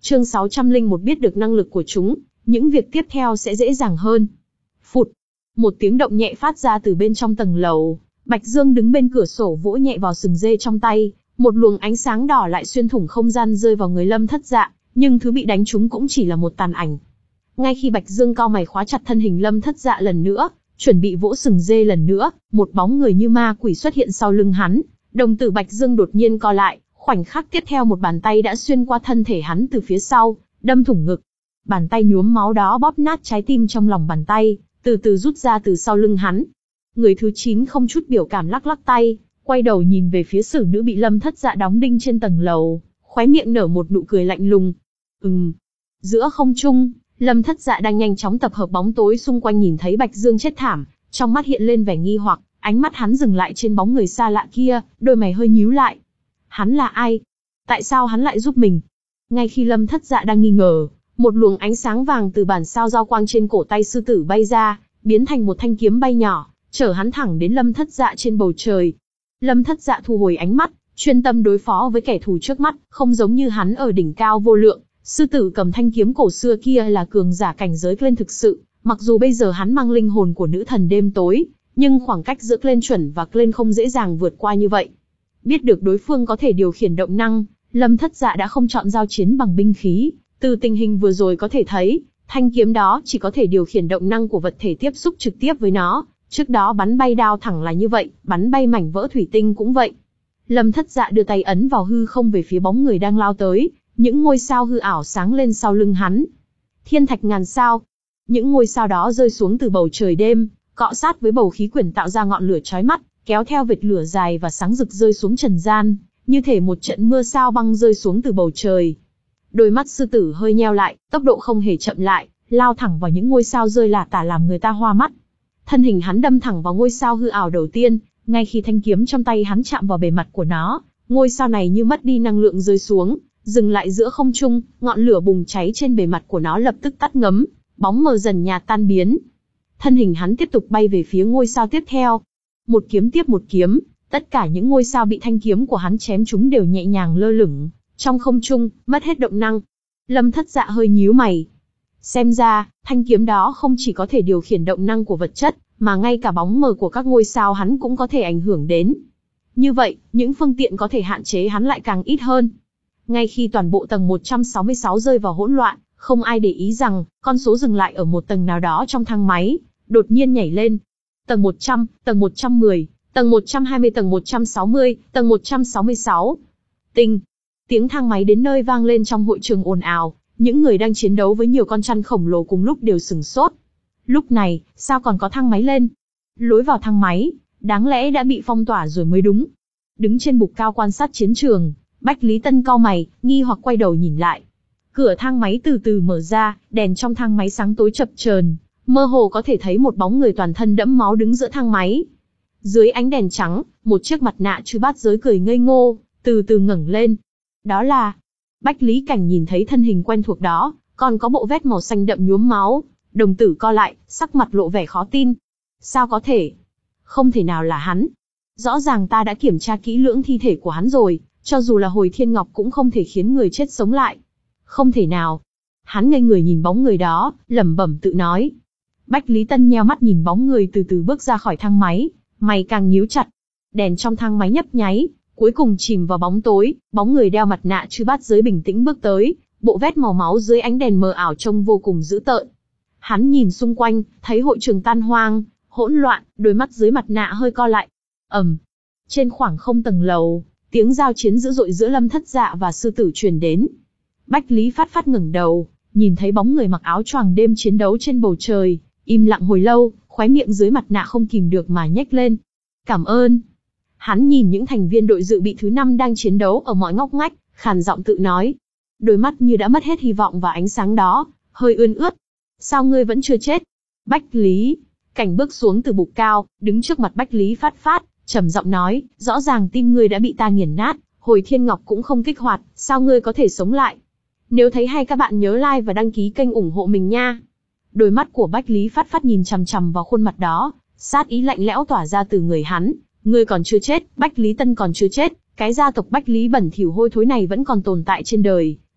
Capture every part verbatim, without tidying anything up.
Chương sáu trăm lẻ một biết được năng lực của chúng, những việc tiếp theo sẽ dễ dàng hơn. Phụt, một tiếng động nhẹ phát ra từ bên trong tầng lầu. Bạch Dương đứng bên cửa sổ vỗ nhẹ vào sừng dê trong tay, một luồng ánh sáng đỏ lại xuyên thủng không gian rơi vào người Lâm Thất Dạ, nhưng thứ bị đánh trúng cũng chỉ là một tàn ảnh. Ngay khi Bạch Dương cau mày khóa chặt thân hình Lâm Thất Dạ lần nữa, chuẩn bị vỗ sừng dê lần nữa, một bóng người như ma quỷ xuất hiện sau lưng hắn. Đồng tử Bạch Dương đột nhiên co lại, khoảnh khắc tiếp theo một bàn tay đã xuyên qua thân thể hắn từ phía sau, đâm thủng ngực. Bàn tay nhuốm máu đó bóp nát trái tim trong lòng bàn tay, từ từ rút ra từ sau lưng hắn. Người thứ chín không chút biểu cảm lắc lắc tay, quay đầu nhìn về phía xử nữ bị Lâm Thất Dạ đóng đinh trên tầng lầu, khóe miệng nở một nụ cười lạnh lùng. Ừm. Giữa không trung, Lâm Thất Dạ đang nhanh chóng tập hợp bóng tối xung quanh nhìn thấy Bạch Dương chết thảm, trong mắt hiện lên vẻ nghi hoặc, ánh mắt hắn dừng lại trên bóng người xa lạ kia, đôi mày hơi nhíu lại. Hắn là ai? Tại sao hắn lại giúp mình? Ngay khi Lâm Thất Dạ đang nghi ngờ, một luồng ánh sáng vàng từ bản sao giao quang trên cổ tay sư tử bay ra, biến thành một thanh kiếm bay nhỏ, chở hắn thẳng đến Lâm Thất Dạ trên bầu trời. Lâm Thất Dạ thu hồi ánh mắt, chuyên tâm đối phó với kẻ thù trước mắt, không giống như hắn ở đỉnh cao vô lượng. Sư tử cầm thanh kiếm cổ xưa kia là cường giả cảnh giới Glen thực sự, mặc dù bây giờ hắn mang linh hồn của nữ thần đêm tối, nhưng khoảng cách giữa Glen chuẩn và Glen không dễ dàng vượt qua như vậy. Biết được đối phương có thể điều khiển động năng, Lâm Thất Dạ đã không chọn giao chiến bằng binh khí. Từ tình hình vừa rồi có thể thấy, thanh kiếm đó chỉ có thể điều khiển động năng của vật thể tiếp xúc trực tiếp với nó. Trước đó bắn bay đao thẳng là như vậy, bắn bay mảnh vỡ thủy tinh cũng vậy. Lâm Thất Dạ đưa tay ấn vào hư không về phía bóng người đang lao tới, những ngôi sao hư ảo sáng lên sau lưng hắn. Thiên thạch ngàn sao. Những ngôi sao đó rơi xuống từ bầu trời đêm, cọ sát với bầu khí quyển tạo ra ngọn lửa chói mắt, kéo theo vệt lửa dài và sáng rực rơi xuống trần gian, như thể một trận mưa sao băng rơi xuống từ bầu trời. Đôi mắt sư tử hơi nheo lại, tốc độ không hề chậm lại, lao thẳng vào những ngôi sao rơi lả tả làm người ta hoa mắt. Thân hình hắn đâm thẳng vào ngôi sao hư ảo đầu tiên, ngay khi thanh kiếm trong tay hắn chạm vào bề mặt của nó, ngôi sao này như mất đi năng lượng rơi xuống, dừng lại giữa không trung, ngọn lửa bùng cháy trên bề mặt của nó lập tức tắt ngấm, bóng mờ dần nhạt tan biến. Thân hình hắn tiếp tục bay về phía ngôi sao tiếp theo. Một kiếm tiếp một kiếm, tất cả những ngôi sao bị thanh kiếm của hắn chém trúng đều nhẹ nhàng lơ lửng trong không trung, mất hết động năng. Lâm Thất Dạ hơi nhíu mày. Xem ra, thanh kiếm đó không chỉ có thể điều khiển động năng của vật chất, mà ngay cả bóng mờ của các ngôi sao hắn cũng có thể ảnh hưởng đến. Như vậy, những phương tiện có thể hạn chế hắn lại càng ít hơn. Ngay khi toàn bộ tầng một trăm sáu mươi sáu rơi vào hỗn loạn, không ai để ý rằng, con số dừng lại ở một tầng nào đó trong thang máy, đột nhiên nhảy lên. Tầng một trăm, tầng một trăm mười, tầng một trăm hai mươi, tầng một trăm sáu mươi, tầng một trăm sáu mươi sáu. Tinh. Tiếng thang máy đến nơi vang lên trong hội trường ồn ào, những người đang chiến đấu với nhiều con chăn khổng lồ cùng lúc đều sửng sốt. Lúc này, sao còn có thang máy lên? Lối vào thang máy, đáng lẽ đã bị phong tỏa rồi mới đúng. Đứng trên bục cao quan sát chiến trường, Bách Lý Tân cau mày, nghi hoặc quay đầu nhìn lại. Cửa thang máy từ từ mở ra, đèn trong thang máy sáng tối chập chờn, mơ hồ có thể thấy một bóng người toàn thân đẫm máu đứng giữa thang máy. Dưới ánh đèn trắng, một chiếc mặt nạ chư bát giới cười ngây ngô, từ từ ngẩng lên. Đó là... Bách Lý Cảnh nhìn thấy thân hình quen thuộc đó, còn có bộ vest màu xanh đậm nhuốm máu, đồng tử co lại, sắc mặt lộ vẻ khó tin. Sao có thể? Không thể nào là hắn. Rõ ràng ta đã kiểm tra kỹ lưỡng thi thể của hắn rồi, cho dù là hồi thiên ngọc cũng không thể khiến người chết sống lại. Không thể nào. Hắn ngây người nhìn bóng người đó, lẩm bẩm tự nói. Bách Lý Tân nheo mắt nhìn bóng người từ từ bước ra khỏi thang máy, mày càng nhíu chặt. Đèn trong thang máy nhấp nháy, cuối cùng chìm vào bóng tối, bóng người đeo mặt nạ chư bát giới bình tĩnh bước tới, bộ vest màu máu dưới ánh đèn mờ ảo trông vô cùng dữ tợn. Hắn nhìn xung quanh, thấy hội trường tan hoang, hỗn loạn, đôi mắt dưới mặt nạ hơi co lại. Ầm. Trên khoảng không tầng lầu, tiếng giao chiến dữ dội giữa Lâm Thất Dạ và sư tử truyền đến. Bách Lý Phát Phát ngẩng đầu, nhìn thấy bóng người mặc áo choàng đêm chiến đấu trên bầu trời, im lặng hồi lâu, khóe miệng dưới mặt nạ không kìm được mà nhếch lên. Cảm ơn. Hắn nhìn những thành viên đội dự bị thứ năm đang chiến đấu ở mọi ngóc ngách, khàn giọng tự nói. Đôi mắt như đã mất hết hy vọng và ánh sáng đó, hơi ươn ướt. Sao ngươi vẫn chưa chết? Bách Lý Cảnh bước xuống từ bục cao, đứng trước mặt Bách Lý Phát Phát, trầm giọng nói, rõ ràng tim ngươi đã bị ta nghiền nát, hồi thiên ngọc cũng không kích hoạt, sao ngươi có thể sống lại? Nếu thấy hay các bạn nhớ like và đăng ký kênh ủng hộ mình nha. Đôi mắt của Bách Lý Phát Phát nhìn chằm chằm vào khuôn mặt đó, sát ý lạnh lẽo tỏa ra từ người hắn. Ngươi còn chưa chết, Bách Lý Tân còn chưa chết, cái gia tộc Bách Lý bẩn thỉu hôi thối này vẫn còn tồn tại trên đời.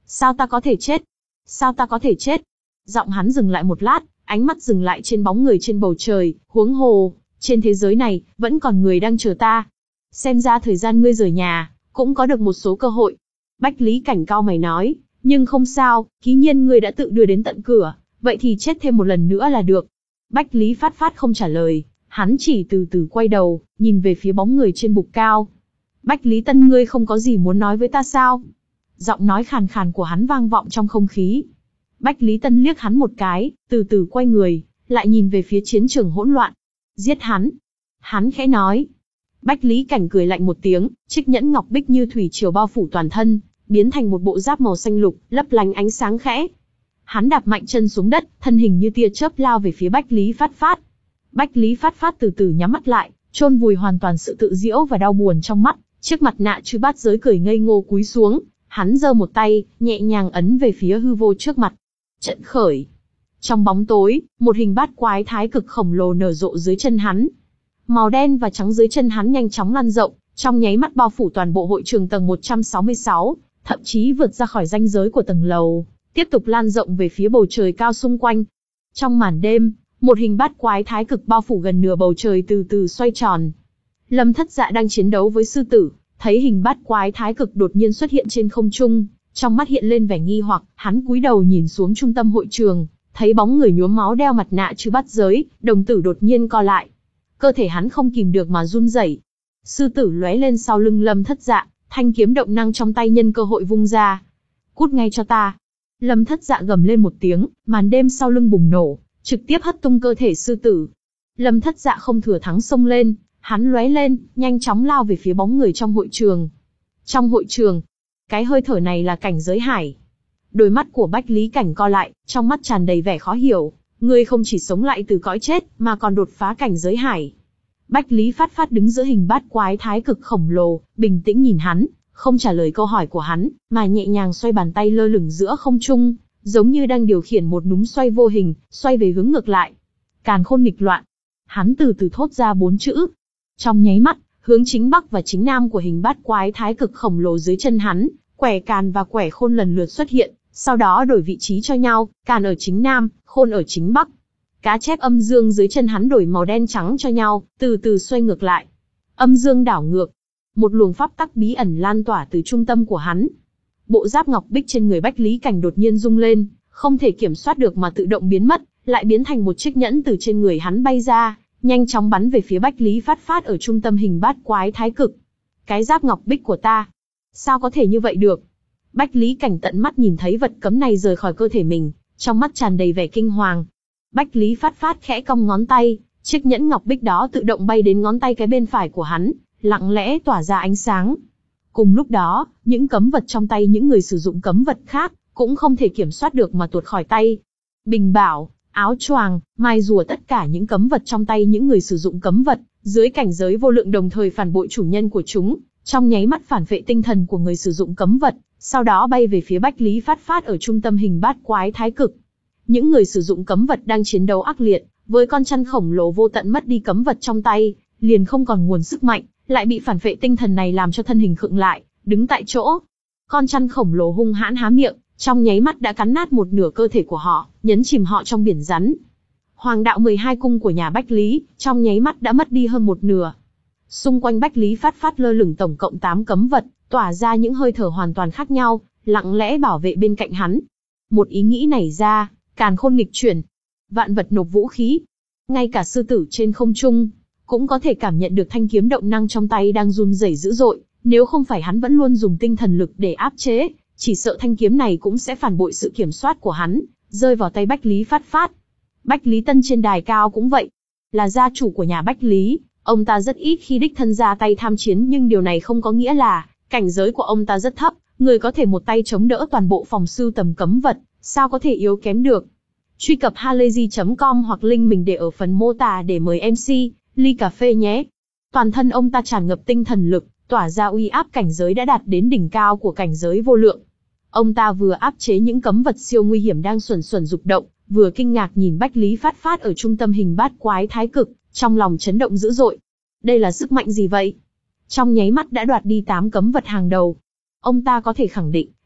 Sao ta có thể chết? Sao ta có thể chết? Giọng hắn dừng lại một lát, ánh mắt dừng lại trên bóng người trên bầu trời, huống hồ, trên thế giới này, vẫn còn người đang chờ ta. Xem ra thời gian ngươi rời nhà, cũng có được một số cơ hội. Bách Lý Cảnh cau mày nói, nhưng không sao, ký nhiên ngươi đã tự đưa đến tận cửa, vậy thì chết thêm một lần nữa là được. Bách Lý Phát Phát không trả lời, hắn chỉ từ từ quay đầu, nhìn về phía bóng người trên bục cao. Bách Lý Tân, ngươi không có gì muốn nói với ta sao? Giọng nói khàn khàn của hắn vang vọng trong không khí. Bách Lý Tân liếc hắn một cái, từ từ quay người, lại nhìn về phía chiến trường hỗn loạn. Giết hắn. Hắn khẽ nói. Bách Lý Cảnh cười lạnh một tiếng, chiếc nhẫn ngọc bích như thủy triều bao phủ toàn thân, biến thành một bộ giáp màu xanh lục, lấp lánh ánh sáng khẽ. Hắn đạp mạnh chân xuống đất, thân hình như tia chớp lao về phía Bách Lý Phát Phát. Bách Lý Phát Phát từ từ nhắm mắt lại, chôn vùi hoàn toàn sự tự giễu và đau buồn trong mắt, chiếc mặt nạ chư bát giới cười ngây ngô cúi xuống, hắn giơ một tay, nhẹ nhàng ấn về phía hư vô trước mặt. Trận khởi. Trong bóng tối, một hình bát quái thái cực khổng lồ nở rộ dưới chân hắn. Màu đen và trắng dưới chân hắn nhanh chóng lan rộng, trong nháy mắt bao phủ toàn bộ hội trường tầng một trăm sáu mươi sáu, thậm chí vượt ra khỏi ranh giới của tầng lầu, tiếp tục lan rộng về phía bầu trời cao xung quanh. Trong màn đêm, một hình bát quái thái cực bao phủ gần nửa bầu trời từ từ xoay tròn. Lâm Thất Dạ đang chiến đấu với sư tử, thấy hình bát quái thái cực đột nhiên xuất hiện trên không trung, trong mắt hiện lên vẻ nghi hoặc, hắn cúi đầu nhìn xuống trung tâm hội trường, thấy bóng người nhuốm máu đeo mặt nạ chư bát giới, đồng tử đột nhiên co lại. Cơ thể hắn không kìm được mà run rẩy. Sư tử lóe lên sau lưng Lâm Thất Dạ, thanh kiếm động năng trong tay nhân cơ hội vung ra. Cút ngay cho ta. Lâm Thất Dạ gầm lên một tiếng, màn đêm sau lưng bùng nổ, trực tiếp hất tung cơ thể sư tử. Lâm Thất Dạ không thừa thắng xông lên, hắn lóe lên, nhanh chóng lao về phía bóng người trong hội trường. Trong hội trường, cái hơi thở này là cảnh giới hải. Đôi mắt của Bách Lý Cảnh co lại, trong mắt tràn đầy vẻ khó hiểu. Ngươi không chỉ sống lại từ cõi chết, mà còn đột phá cảnh giới hải. Bách Lý Phát Phát đứng giữa hình bát quái thái cực khổng lồ, bình tĩnh nhìn hắn, không trả lời câu hỏi của hắn, mà nhẹ nhàng xoay bàn tay lơ lửng giữa không trung, giống như đang điều khiển một núm xoay vô hình, xoay về hướng ngược lại. Càn khôn nghịch loạn. Hắn từ từ thốt ra bốn chữ. Trong nháy mắt, hướng chính bắc và chính nam của hình bát quái thái cực khổng lồ dưới chân hắn, quẻ càn và quẻ khôn lần lượt xuất hiện, sau đó đổi vị trí cho nhau, càn ở chính nam, khôn ở chính bắc. Cá chép âm dương dưới chân hắn đổi màu đen trắng cho nhau, từ từ xoay ngược lại. Âm dương đảo ngược. Một luồng pháp tắc bí ẩn lan tỏa từ trung tâm của hắn. Bộ giáp ngọc bích trên người Bách Lý Cảnh đột nhiên rung lên, không thể kiểm soát được mà tự động biến mất, lại biến thành một chiếc nhẫn từ trên người hắn bay ra, nhanh chóng bắn về phía Bách Lý Phát Phát ở trung tâm hình bát quái thái cực. Cái giáp ngọc bích của ta, sao có thể như vậy được? Bách Lý Cảnh tận mắt nhìn thấy vật cấm này rời khỏi cơ thể mình, trong mắt tràn đầy vẻ kinh hoàng. Bách Lý Phát Phát khẽ cong ngón tay, chiếc nhẫn ngọc bích đó tự động bay đến ngón tay cái bên phải của hắn, lặng lẽ tỏa ra ánh sáng. Cùng lúc đó, những cấm vật trong tay những người sử dụng cấm vật khác, cũng không thể kiểm soát được mà tuột khỏi tay. Bình bảo, áo choàng, mai rùa, tất cả những cấm vật trong tay những người sử dụng cấm vật, dưới cảnh giới vô lượng đồng thời phản bội chủ nhân của chúng, trong nháy mắt phản vệ tinh thần của người sử dụng cấm vật, sau đó bay về phía Bách Lý Phát Phát ở trung tâm hình bát quái thái cực. Những người sử dụng cấm vật đang chiến đấu ác liệt, với con chăn khổng lồ vô tận mất đi cấm vật trong tay, liền không còn nguồn sức mạnh, lại bị phản vệ tinh thần này làm cho thân hình khựng lại, đứng tại chỗ. Con chăn khổng lồ hung hãn há miệng, trong nháy mắt đã cắn nát một nửa cơ thể của họ, nhấn chìm họ trong biển rắn. Hoàng đạo mười hai cung của nhà Bách Lý, trong nháy mắt đã mất đi hơn một nửa. Xung quanh Bách Lý Phát Phát lơ lửng tổng cộng tám cấm vật, tỏa ra những hơi thở hoàn toàn khác nhau, lặng lẽ bảo vệ bên cạnh hắn. Một ý nghĩ nảy ra, càn khôn nghịch chuyển. Vạn vật nộp vũ khí. Ngay cả sư tử trên không trung, cũng có thể cảm nhận được thanh kiếm động năng trong tay đang run rẩy dữ dội, nếu không phải hắn vẫn luôn dùng tinh thần lực để áp chế, chỉ sợ thanh kiếm này cũng sẽ phản bội sự kiểm soát của hắn, rơi vào tay Bách Lý Phát Phát. Bách Lý Tân trên đài cao cũng vậy. Là gia chủ của nhà Bách Lý, ông ta rất ít khi đích thân ra tay tham chiến, nhưng điều này không có nghĩa là cảnh giới của ông ta rất thấp, người có thể một tay chống đỡ toàn bộ phòng sưu tầm cấm vật, sao có thể yếu kém được. Truy cập halayzi chấm com hoặc link mình để ở phần mô tả để mời em xê, ly cà phê nhé. Toàn thân ông ta tràn ngập tinh thần lực, tỏa ra uy áp cảnh giới đã đạt đến đỉnh cao của cảnh giới vô lượng. Ông ta vừa áp chế những cấm vật siêu nguy hiểm đang xuẩn xuẩn dục động, vừa kinh ngạc nhìn Bách Lý Phát Phát ở trung tâm hình bát quái thái cực, trong lòng chấn động dữ dội. Đây là sức mạnh gì vậy? Trong nháy mắt đã đoạt đi tám cấm vật hàng đầu. Ông ta có thể khẳng định,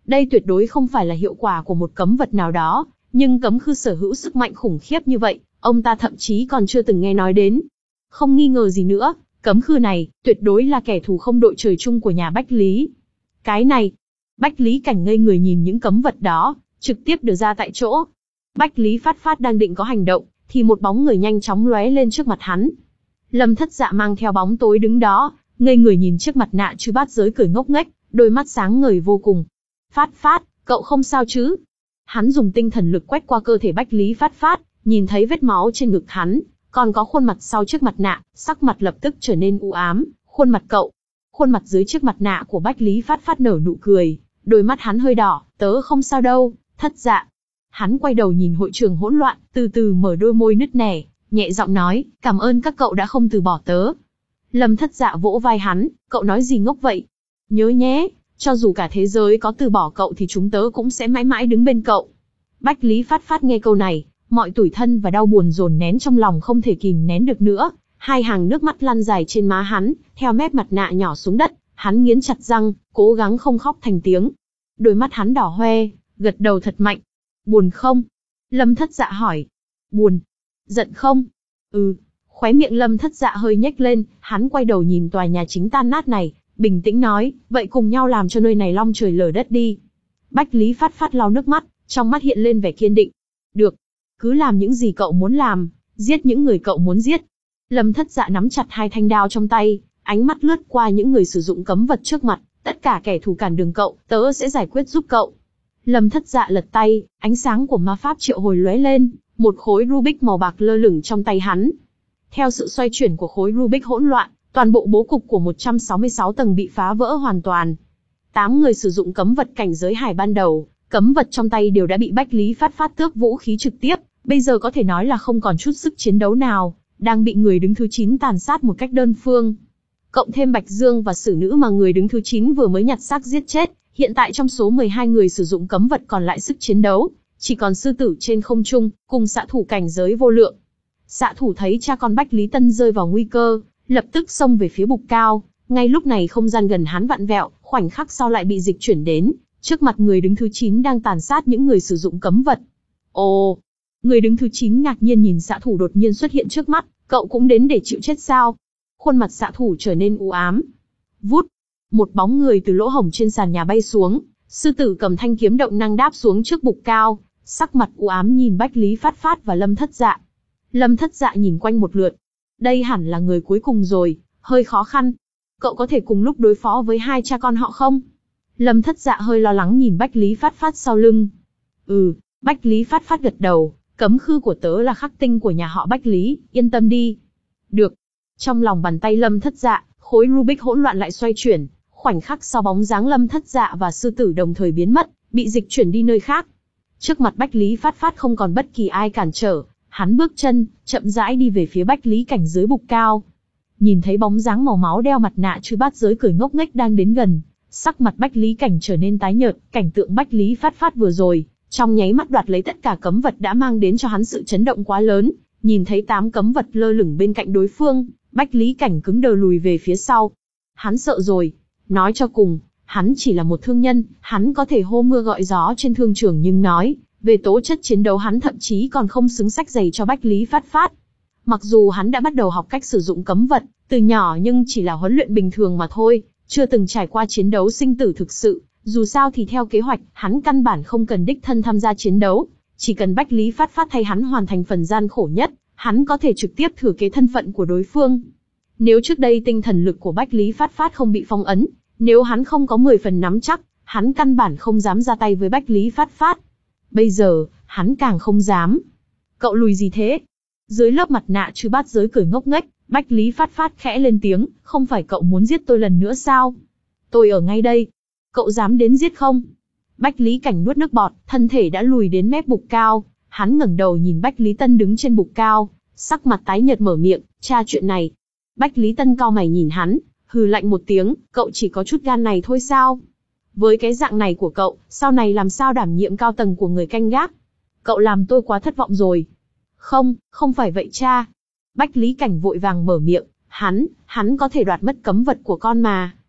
Đây tuyệt đối không phải là hiệu quả của một cấm vật nào đó, nhưng cấm khư sở hữu sức mạnh khủng khiếp như vậy, ông ta thậm chí còn chưa từng nghe nói đến. Không nghi ngờ gì nữa, cấm khư này, tuyệt đối là kẻ thù không đội trời chung của nhà Bách Lý. Cái này, Bách Lý Cảnh ngây người nhìn những cấm vật đó, trực tiếp đưa ra tại chỗ. Bách Lý Phát Phát đang định có hành động, thì một bóng người nhanh chóng lóe lên trước mặt hắn. Lâm Thất Dạ mang theo bóng tối đứng đó, ngây người nhìn chiếc mặt nạ chư bát giới cười ngốc nghếch, đôi mắt sáng ngời vô cùng. Phát Phát, cậu không sao chứ? Hắn dùng tinh thần lực quét qua cơ thể Bách Lý Phát Phát, nhìn thấy vết máu trên ngực hắn, còn có khuôn mặt sau chiếc mặt nạ, sắc mặt lập tức trở nên u ám. Khuôn mặt cậu, khuôn mặt dưới chiếc mặt nạ của Bách Lý Phát Phát nở nụ cười, đôi mắt hắn hơi đỏ, tớ không sao đâu, Thất Dạ. Hắn quay đầu nhìn hội trường hỗn loạn, từ từ mở đôi môi nứt nẻ, nhẹ giọng nói, cảm ơn các cậu đã không từ bỏ tớ. Lâm Thất Dạ vỗ vai hắn, cậu nói gì ngốc vậy? Nhớ nhé, cho dù cả thế giới có từ bỏ cậu thì chúng tớ cũng sẽ mãi mãi đứng bên cậu. Bách Lý Phát Phát nghe câu này, mọi tủi thân và đau buồn dồn nén trong lòng không thể kìm nén được nữa, hai hàng nước mắt lăn dài trên má hắn, theo mép mặt nạ nhỏ xuống đất, hắn nghiến chặt răng, cố gắng không khóc thành tiếng. Đôi mắt hắn đỏ hoe, gật đầu thật mạnh. Buồn không? Lâm Thất Dạ hỏi. Buồn. Giận không? Ừ. Khóe miệng Lâm Thất Dạ hơi nhếch lên, hắn quay đầu nhìn tòa nhà chính tan nát này, bình tĩnh nói, vậy cùng nhau làm cho nơi này long trời lở đất đi. Bách Lý Phát Phát lau nước mắt, trong mắt hiện lên vẻ kiên định. Được. Cứ làm những gì cậu muốn làm, giết những người cậu muốn giết. Lâm Thất Dạ nắm chặt hai thanh đao trong tay, ánh mắt lướt qua những người sử dụng cấm vật trước mặt, tất cả kẻ thù cản đường cậu, tớ sẽ giải quyết giúp cậu. Lâm Thất Dạ lật tay, ánh sáng của ma pháp triệu hồi lóe lên, một khối Rubik màu bạc lơ lửng trong tay hắn. Theo sự xoay chuyển của khối Rubik hỗn loạn, toàn bộ bố cục của một trăm sáu mươi sáu tầng bị phá vỡ hoàn toàn. Tám người sử dụng cấm vật cảnh giới hải ban đầu, cấm vật trong tay đều đã bị Bách Lý Phát Phát tước vũ khí trực tiếp, bây giờ có thể nói là không còn chút sức chiến đấu nào, đang bị người đứng thứ chín tàn sát một cách đơn phương. Cộng thêm Bạch Dương và Sử Nữ mà người đứng thứ chín vừa mới nhặt xác giết chết, hiện tại trong số mười hai người sử dụng cấm vật còn lại sức chiến đấu, chỉ còn sư tử trên không trung, cùng xạ thủ cảnh giới vô lượng. Xạ thủ thấy cha con Bách Lý Tân rơi vào nguy cơ, lập tức xông về phía bục cao, ngay lúc này không gian gần hắn vặn vẹo, khoảnh khắc sau lại bị dịch chuyển đến, trước mặt người đứng thứ chín đang tàn sát những người sử dụng cấm vật. Ồ! Người đứng thứ chín ngạc nhiên nhìn xạ thủ đột nhiên xuất hiện trước mắt, cậu cũng đến để chịu chết sao? Khuôn mặt xạ thủ trở nên u ám. Vút! Một bóng người từ lỗ hổng trên sàn nhà bay xuống, sư tử cầm thanh kiếm động năng đáp xuống trước bục cao, sắc mặt u ám nhìn Bách Lý Phát Phát và Lâm Thất Dạ. Lâm Thất Dạ nhìn quanh một lượt. Đây hẳn là người cuối cùng rồi, hơi khó khăn. Cậu có thể cùng lúc đối phó với hai cha con họ không? Lâm Thất Dạ hơi lo lắng nhìn Bách Lý Phát Phát sau lưng. Ừ, Bách Lý Phát Phát gật đầu, cấm khư của tớ là khắc tinh của nhà họ Bách Lý, yên tâm đi. Được. Trong lòng bàn tay Lâm Thất Dạ, khối Rubik hỗn loạn lại xoay chuyển, khoảnh khắc sau bóng dáng Lâm Thất Dạ và sư tử đồng thời biến mất, bị dịch chuyển đi nơi khác. Trước mặt Bách Lý Phát Phát không còn bất kỳ ai cản trở, hắn bước chân, chậm rãi đi về phía Bách Lý Cảnh dưới bục cao. Nhìn thấy bóng dáng màu máu đeo mặt nạ chư bát giới cười ngốc nghếch đang đến gần, sắc mặt Bách Lý Cảnh trở nên tái nhợt, cảnh tượng Bách Lý Phát Phát vừa rồi, trong nháy mắt đoạt lấy tất cả cấm vật đã mang đến cho hắn sự chấn động quá lớn, nhìn thấy tám cấm vật lơ lửng bên cạnh đối phương, Bách Lý Cảnh cứng đờ lùi về phía sau. Hắn sợ rồi, nói cho cùng, hắn chỉ là một thương nhân, hắn có thể hô mưa gọi gió trên thương trường nhưng nói, về tố chất chiến đấu hắn thậm chí còn không xứng sách giày cho Bách Lý Phát Phát. Mặc dù hắn đã bắt đầu học cách sử dụng cấm vật, từ nhỏ nhưng chỉ là huấn luyện bình thường mà thôi, chưa từng trải qua chiến đấu sinh tử thực sự, dù sao thì theo kế hoạch, hắn căn bản không cần đích thân tham gia chiến đấu, chỉ cần Bách Lý Phát Phát thay hắn hoàn thành phần gian khổ nhất, hắn có thể trực tiếp thừa kế thân phận của đối phương. Nếu trước đây tinh thần lực của Bách Lý Phát Phát không bị phong ấn, nếu hắn không có mười phần nắm chắc, hắn căn bản không dám ra tay với Bách Lý Phát Phát. Bây giờ, hắn càng không dám. Cậu lùi gì thế? Dưới lớp mặt nạ chư bát giới cười ngốc nghếch, Bách Lý Phát Phát khẽ lên tiếng, không phải cậu muốn giết tôi lần nữa sao? Tôi ở ngay đây. Cậu dám đến giết không? Bách Lý Cảnh nuốt nước bọt, thân thể đã lùi đến mép bục cao. Hắn ngẩng đầu nhìn Bách Lý Tân đứng trên bục cao, sắc mặt tái nhợt mở miệng, tra chuyện này. Bách Lý Tân cau mày nhìn hắn, hừ lạnh một tiếng, cậu chỉ có chút gan này thôi sao? Với cái dạng này của cậu, sau này làm sao đảm nhiệm cao tầng của người canh gác? Cậu làm tôi quá thất vọng rồi. Không, không phải vậy cha. Bách Lý Cảnh vội vàng mở miệng, hắn, hắn có thể đoạt mất cấm vật của con mà.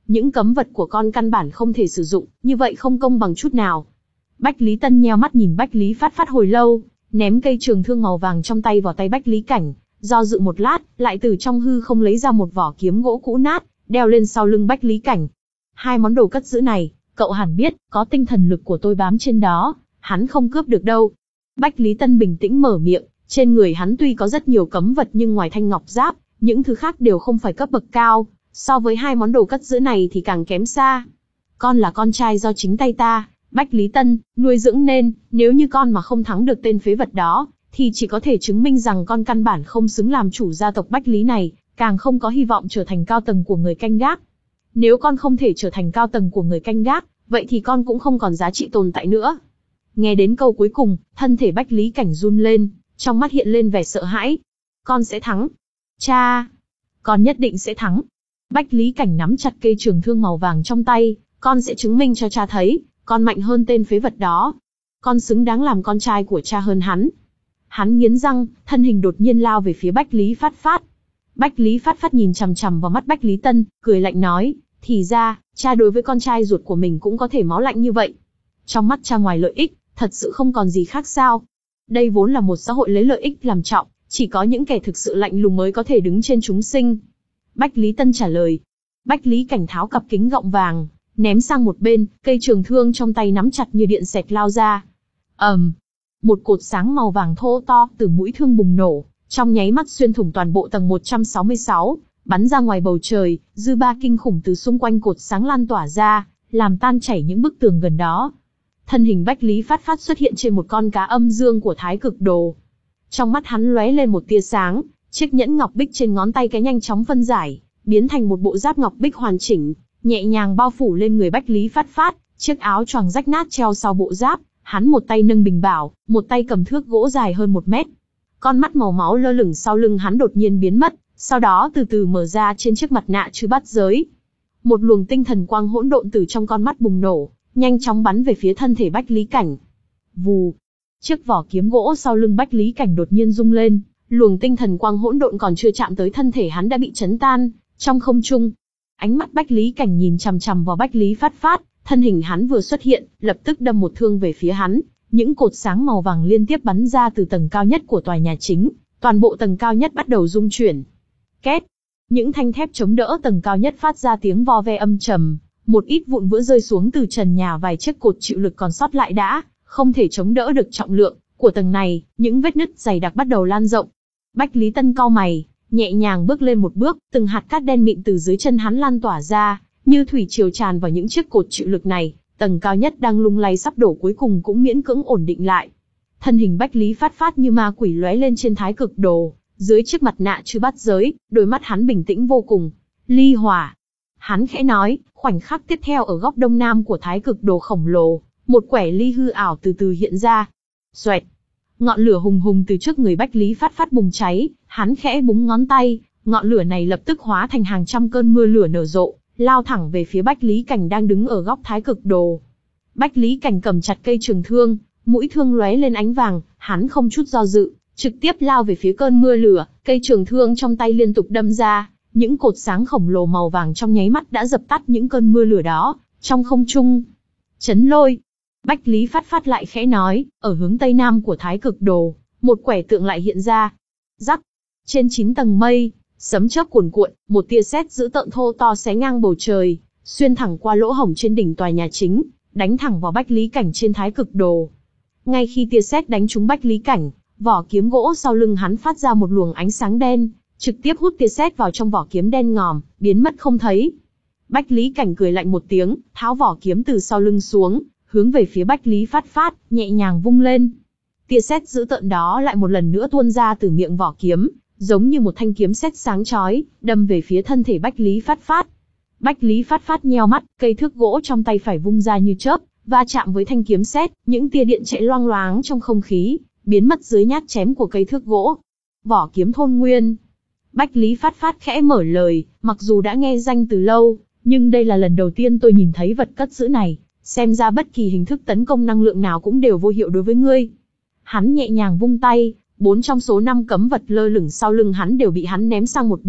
những cấm vật của con căn bản không thể sử dụng, như vậy không công bằng chút nào. Bách Lý Tân nheo mắt nhìn Bách Lý Phát Phát hồi lâu, ném cây trường thương màu vàng trong tay vào tay Bách Lý Cảnh, do dự một lát, lại từ trong hư không lấy ra một vỏ kiếm gỗ cũ nát, đeo lên sau lưng Bách Lý Cảnh. Hai món đồ cất giữ này, cậu hẳn biết, có tinh thần lực của tôi bám trên đó, hắn không cướp được đâu. Bách Lý Tân bình tĩnh mở miệng, trên người hắn tuy có rất nhiều cấm vật nhưng ngoài thanh ngọc giáp, những thứ khác đều không phải cấp bậc cao, so với hai món đồ cất giữ này thì càng kém xa. Con là con trai do chính tay ta, Bách Lý Tân, nuôi dưỡng nên, nếu như con mà không thắng được tên phế vật đó, thì chỉ có thể chứng minh rằng con căn bản không xứng làm chủ gia tộc Bách Lý này, càng không có hy vọng trở thành cao tầng của người canh gác. Nếu con không thể trở thành cao tầng của người canh gác, vậy thì con cũng không còn giá trị tồn tại nữa. Nghe đến câu cuối cùng, thân thể Bách Lý Cảnh run lên, trong mắt hiện lên vẻ sợ hãi. Con sẽ thắng. Cha! Con nhất định sẽ thắng. Bách Lý Cảnh nắm chặt cây trường thương màu vàng trong tay, con sẽ chứng minh cho cha thấy, con mạnh hơn tên phế vật đó. Con xứng đáng làm con trai của cha hơn hắn. Hắn nghiến răng, thân hình đột nhiên lao về phía Bách Lý Phát Phát. Bách Lý Phát Phát nhìn chằm chằm vào mắt Bách Lý Tân, cười lạnh nói, thì ra, cha đối với con trai ruột của mình cũng có thể máu lạnh như vậy. Trong mắt cha ngoài lợi ích, thật sự không còn gì khác sao. Đây vốn là một xã hội lấy lợi ích làm trọng, chỉ có những kẻ thực sự lạnh lùng mới có thể đứng trên chúng sinh. Bách Lý Tân trả lời. Bách Lý Cảnh tháo cặp kính gọng vàng, ném sang một bên, cây trường thương trong tay nắm chặt như điện xẹt lao ra. ầm, um, một cột sáng màu vàng thô to từ mũi thương bùng nổ, trong nháy mắt xuyên thủng toàn bộ tầng một trăm sáu mươi sáu, bắn ra ngoài bầu trời, dư ba kinh khủng từ xung quanh cột sáng lan tỏa ra, làm tan chảy những bức tường gần đó. Thân hình Bách Lý Phát Phát xuất hiện trên một con cá âm dương của Thái Cực Đồ. Trong mắt hắn lóe lên một tia sáng, chiếc nhẫn ngọc bích trên ngón tay cái nhanh chóng phân giải, biến thành một bộ giáp ngọc bích hoàn chỉnh, nhẹ nhàng bao phủ lên người Bách Lý Phát Phát, chiếc áo choàng rách nát treo sau bộ giáp, hắn một tay nâng bình bảo, một tay cầm thước gỗ dài hơn một mét. Con mắt màu máu lơ lửng sau lưng hắn đột nhiên biến mất, sau đó từ từ mở ra trên chiếc mặt nạ Chư Bát Giới. Một luồng tinh thần quang hỗn độn từ trong con mắt bùng nổ, nhanh chóng bắn về phía thân thể Bách Lý Cảnh. Vù! Chiếc vỏ kiếm gỗ sau lưng Bách Lý Cảnh đột nhiên rung lên, luồng tinh thần quang hỗn độn còn chưa chạm tới thân thể hắn đã bị chấn tan, trong không trung. Ánh mắt Bách Lý Cảnh nhìn chằm chằm vào Bách Lý Phát Phát, thân hình hắn vừa xuất hiện, lập tức đâm một thương về phía hắn, những cột sáng màu vàng liên tiếp bắn ra từ tầng cao nhất của tòa nhà chính, toàn bộ tầng cao nhất bắt đầu rung chuyển. Két! Những thanh thép chống đỡ tầng cao nhất phát ra tiếng vo ve âm trầm, một ít vụn vỡ rơi xuống từ trần nhà, vài chiếc cột chịu lực còn sót lại đã không thể chống đỡ được trọng lượng của tầng này, những vết nứt dày đặc bắt đầu lan rộng. Bách Lý Tân cau mày, nhẹ nhàng bước lên một bước, từng hạt cát đen mịn từ dưới chân hắn lan tỏa ra, như thủy triều tràn vào những chiếc cột chịu lực này, tầng cao nhất đang lung lay sắp đổ cuối cùng cũng miễn cưỡng ổn định lại. Thân hình Bách Lý Phát Phát như ma quỷ lóe lên trên Thái Cực Đồ, dưới chiếc mặt nạ Chư Bát Giới, đôi mắt hắn bình tĩnh vô cùng. Ly hỏa. Hắn khẽ nói, khoảnh khắc tiếp theo ở góc đông nam của Thái Cực Đồ khổng lồ, một quẻ ly hư ảo từ từ hiện ra. Xoẹt. Ngọn lửa hùng hùng từ trước người Bách Lý Phát Phát bùng cháy, hắn khẽ búng ngón tay, ngọn lửa này lập tức hóa thành hàng trăm cơn mưa lửa nở rộ, lao thẳng về phía Bách Lý Cảnh đang đứng ở góc Thái Cực Đồ. Bách Lý Cảnh cầm chặt cây trường thương, mũi thương lóe lên ánh vàng, hắn không chút do dự, trực tiếp lao về phía cơn mưa lửa, cây trường thương trong tay liên tục đâm ra, những cột sáng khổng lồ màu vàng trong nháy mắt đã dập tắt những cơn mưa lửa đó, trong không trung. Chấn lôi. Bách Lý Phát Phát lại khẽ nói, ở hướng tây nam của Thái Cực Đồ, một quẻ tượng lại hiện ra. Rắc. Trên chín tầng mây, sấm chớp cuồn cuộn, một tia sét dữ tợn thô to xé ngang bầu trời, xuyên thẳng qua lỗ hổng trên đỉnh tòa nhà chính, đánh thẳng vào Bách Lý Cảnh trên Thái Cực Đồ. Ngay khi tia sét đánh trúng Bách Lý Cảnh, vỏ kiếm gỗ sau lưng hắn phát ra một luồng ánh sáng đen, trực tiếp hút tia sét vào trong vỏ kiếm đen ngòm, biến mất không thấy. Bách Lý Cảnh cười lạnh một tiếng, tháo vỏ kiếm từ sau lưng xuống, hướng về phía Bách Lý Phát Phát, nhẹ nhàng vung lên. Tia sét dữ tợn đó lại một lần nữa tuôn ra từ miệng vỏ kiếm, giống như một thanh kiếm sét sáng chói, đâm về phía thân thể Bách Lý Phát Phát. Bách Lý Phát Phát nheo mắt, cây thước gỗ trong tay phải vung ra như chớp, va chạm với thanh kiếm sét, những tia điện chạy loang loáng trong không khí, biến mất dưới nhát chém của cây thước gỗ. Vỏ kiếm thôn nguyên. Bách Lý Phát Phát khẽ mở lời, mặc dù đã nghe danh từ lâu, nhưng đây là lần đầu tiên tôi nhìn thấy vật cất giữ này, xem ra bất kỳ hình thức tấn công năng lượng nào cũng đều vô hiệu đối với ngươi. Hắn nhẹ nhàng vung tay, bốn trong số năm cấm vật lơ lửng sau lưng hắn đều bị hắn ném sang một bên,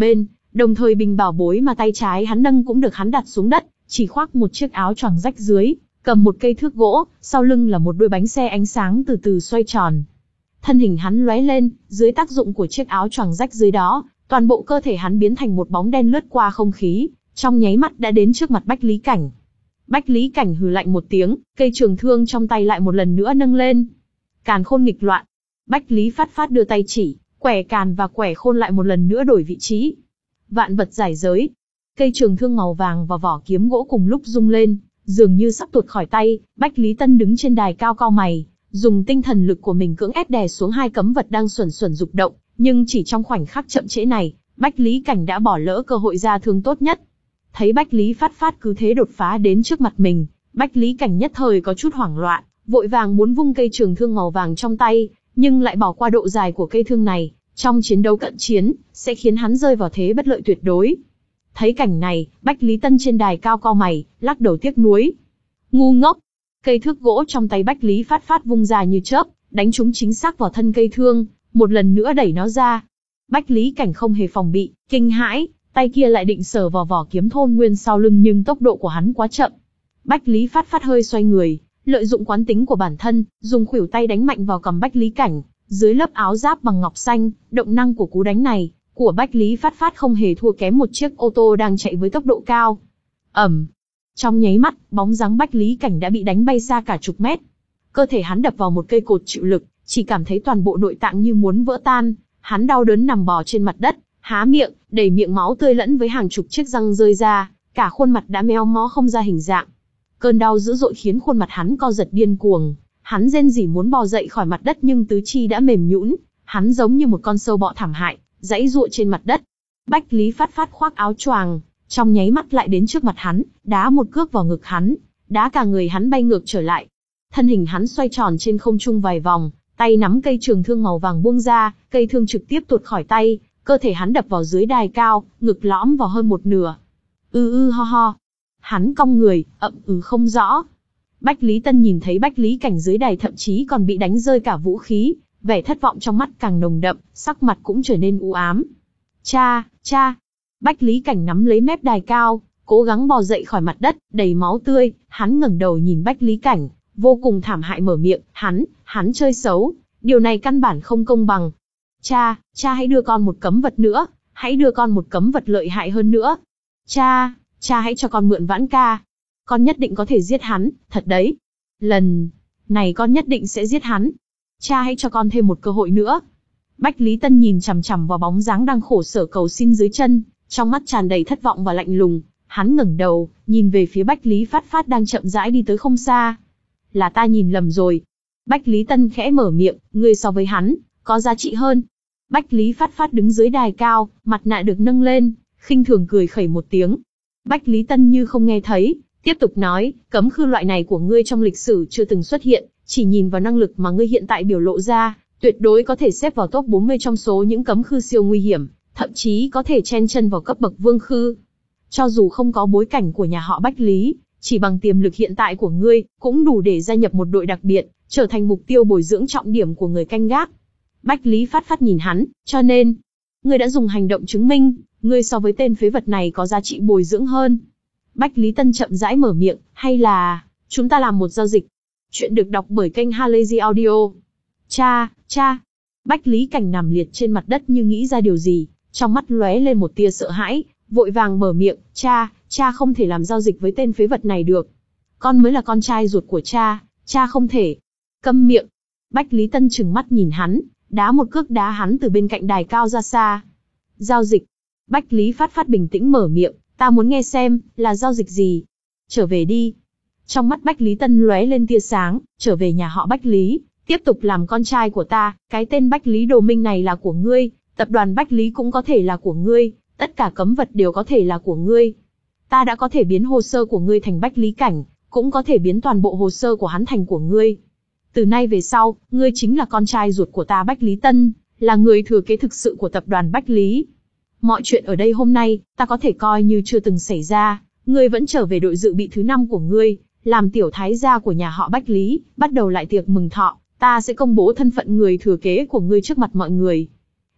Đồng thời bình bảo bối mà tay trái hắn nâng cũng được hắn đặt xuống đất, chỉ khoác một chiếc áo choàng rách dưới, cầm một cây thước gỗ, sau lưng là một đôi bánh xe ánh sáng từ từ xoay tròn. Thân hình hắn lóe lên, dưới tác dụng của chiếc áo choàng rách dưới đó, toàn bộ cơ thể hắn biến thành một bóng đen lướt qua không khí, trong nháy mắt đã đến trước mặt Bách Lý Cảnh. Bách Lý Cảnh hừ lạnh một tiếng, cây trường thương trong tay lại một lần nữa nâng lên. Càn khôn nghịch loạn. Bách Lý Phát Phát đưa tay chỉ, quẻ càn và quẻ khôn lại một lần nữa đổi vị trí. Vạn vật giải giới. Cây trường thương màu vàng và vỏ kiếm gỗ cùng lúc rung lên, dường như sắp tuột khỏi tay. Bách Lý Tân đứng trên đài cao cau mày, dùng tinh thần lực của mình cưỡng ép đè xuống hai cấm vật đang xuẩn xuẩn dục động, nhưng chỉ trong khoảnh khắc chậm trễ này, Bách Lý Cảnh đã bỏ lỡ cơ hội ra thương tốt nhất. Thấy Bách Lý Phát Phát cứ thế đột phá đến trước mặt mình, Bách Lý Cảnh nhất thời có chút hoảng loạn, vội vàng muốn vung cây trường thương màu vàng trong tay, nhưng lại bỏ qua độ dài của cây thương này, trong chiến đấu cận chiến, sẽ khiến hắn rơi vào thế bất lợi tuyệt đối. Thấy cảnh này, Bách Lý Tân trên đài cao cau mày, lắc đầu tiếc nuối. Ngu ngốc! Cây thước gỗ trong tay Bách Lý Phát Phát vung ra như chớp, đánh trúng chính xác vào thân cây thương, một lần nữa đẩy nó ra. Bách Lý Cảnh không hề phòng bị, kinh hãi, tay kia lại định sờ vào vỏ kiếm thôn nguyên sau lưng nhưng tốc độ của hắn quá chậm. Bách Lý Phát Phát hơi xoay người, lợi dụng quán tính của bản thân, dùng khuỷu tay đánh mạnh vào cằm Bách Lý Cảnh, dưới lớp áo giáp bằng ngọc xanh, động năng của cú đánh này của Bách Lý Phát Phát không hề thua kém một chiếc ô tô đang chạy với tốc độ cao. Ầm. Trong nháy mắt, bóng dáng Bách Lý Cảnh đã bị đánh bay xa cả chục mét. Cơ thể hắn đập vào một cây cột chịu lực, chỉ cảm thấy toàn bộ nội tạng như muốn vỡ tan, hắn đau đớn nằm bò trên mặt đất, há miệng, đầy miệng máu tươi lẫn với hàng chục chiếc răng rơi ra, cả khuôn mặt đã méo mó không ra hình dạng. Cơn đau dữ dội khiến khuôn mặt hắn co giật điên cuồng, hắn rên rỉ muốn bò dậy khỏi mặt đất nhưng tứ chi đã mềm nhũn, hắn giống như một con sâu bọ thảm hại, giãy giụa trên mặt đất. Bách Lý Phát Phát khoác áo choàng, trong nháy mắt lại đến trước mặt hắn, đá một cước vào ngực hắn, đá cả người hắn bay ngược trở lại. Thân hình hắn xoay tròn trên không trung vài vòng, tay nắm cây trường thương màu vàng buông ra, cây thương trực tiếp tuột khỏi tay, cơ thể hắn đập vào dưới đài cao, ngực lõm vào hơn một nửa. Ư ư ho ho. Hắn cong người, ậm ừ không rõ. Bách Lý Tân nhìn thấy Bách Lý Cảnh dưới đài thậm chí còn bị đánh rơi cả vũ khí, vẻ thất vọng trong mắt càng nồng đậm, sắc mặt cũng trở nên u ám. Cha, cha. Bách Lý Cảnh nắm lấy mép đài cao, cố gắng bò dậy khỏi mặt đất, đầy máu tươi, hắn ngẩng đầu nhìn Bách Lý Cảnh, vô cùng thảm hại mở miệng, hắn, hắn chơi xấu, điều này căn bản không công bằng. Cha, cha hãy đưa con một cấm vật nữa, hãy đưa con một cấm vật lợi hại hơn nữa. Cha, cha hãy cho con mượn Vãn Ca. Con nhất định có thể giết hắn, thật đấy. Lần này con nhất định sẽ giết hắn. Cha hãy cho con thêm một cơ hội nữa. Bách Lý Tân nhìn chằm chằm vào bóng dáng đang khổ sở cầu xin dưới chân, trong mắt tràn đầy thất vọng và lạnh lùng. Hắn ngẩng đầu, nhìn về phía Bách Lý Phát Phát đang chậm rãi đi tới không xa. Là ta nhìn lầm rồi. Bách Lý Tân khẽ mở miệng, ngươi so với hắn, có giá trị hơn. Bách Lý Phát Phát đứng dưới đài cao, mặt nạ được nâng lên, khinh thường cười khẩy một tiếng. Bách Lý Tân như không nghe thấy, tiếp tục nói, cấm khư loại này của ngươi trong lịch sử chưa từng xuất hiện, chỉ nhìn vào năng lực mà ngươi hiện tại biểu lộ ra, tuyệt đối có thể xếp vào top bốn mươi trong số những cấm khư siêu nguy hiểm, thậm chí có thể chen chân vào cấp bậc vương khư. Cho dù không có bối cảnh của nhà họ Bách Lý, chỉ bằng tiềm lực hiện tại của ngươi, cũng đủ để gia nhập một đội đặc biệt, trở thành mục tiêu bồi dưỡng trọng điểm của người canh gác. Bách Lý Phát Phát nhìn hắn, cho nên, ngươi đã dùng hành động chứng minh, ngươi so với tên phế vật này có giá trị bồi dưỡng hơn. Bách Lý Tân chậm rãi mở miệng, hay là, chúng ta làm một giao dịch. Chuyện được đọc bởi kênh Halazy Audio. Cha, cha. Bách Lý Cảnh nằm liệt trên mặt đất như nghĩ ra điều gì, trong mắt lóe lên một tia sợ hãi, vội vàng mở miệng, cha, cha không thể làm giao dịch với tên phế vật này được. Con mới là con trai ruột của cha, cha không thể. Câm miệng. Bách Lý Tân trừng mắt nhìn hắn, đá một cước đá hắn từ bên cạnh đài cao ra xa. Giao dịch. Bách Lý Phát Phát bình tĩnh mở miệng, ta muốn nghe xem, là giao dịch gì? Trở về đi. Trong mắt Bách Lý Tân lóe lên tia sáng, trở về nhà họ Bách Lý, tiếp tục làm con trai của ta, cái tên Bách Lý Đồ Minh này là của ngươi, tập đoàn Bách Lý cũng có thể là của ngươi, tất cả cấm vật đều có thể là của ngươi. Ta đã có thể biến hồ sơ của ngươi thành Bách Lý Cảnh, cũng có thể biến toàn bộ hồ sơ của hắn thành của ngươi. Từ nay về sau, ngươi chính là con trai ruột của ta Bách Lý Tân, là người thừa kế thực sự của tập đoàn Bách Lý. Mọi chuyện ở đây hôm nay, ta có thể coi như chưa từng xảy ra, ngươi vẫn trở về đội dự bị thứ năm của ngươi, làm tiểu thái gia của nhà họ Bách Lý, bắt đầu lại tiệc mừng thọ, ta sẽ công bố thân phận người thừa kế của ngươi trước mặt mọi người.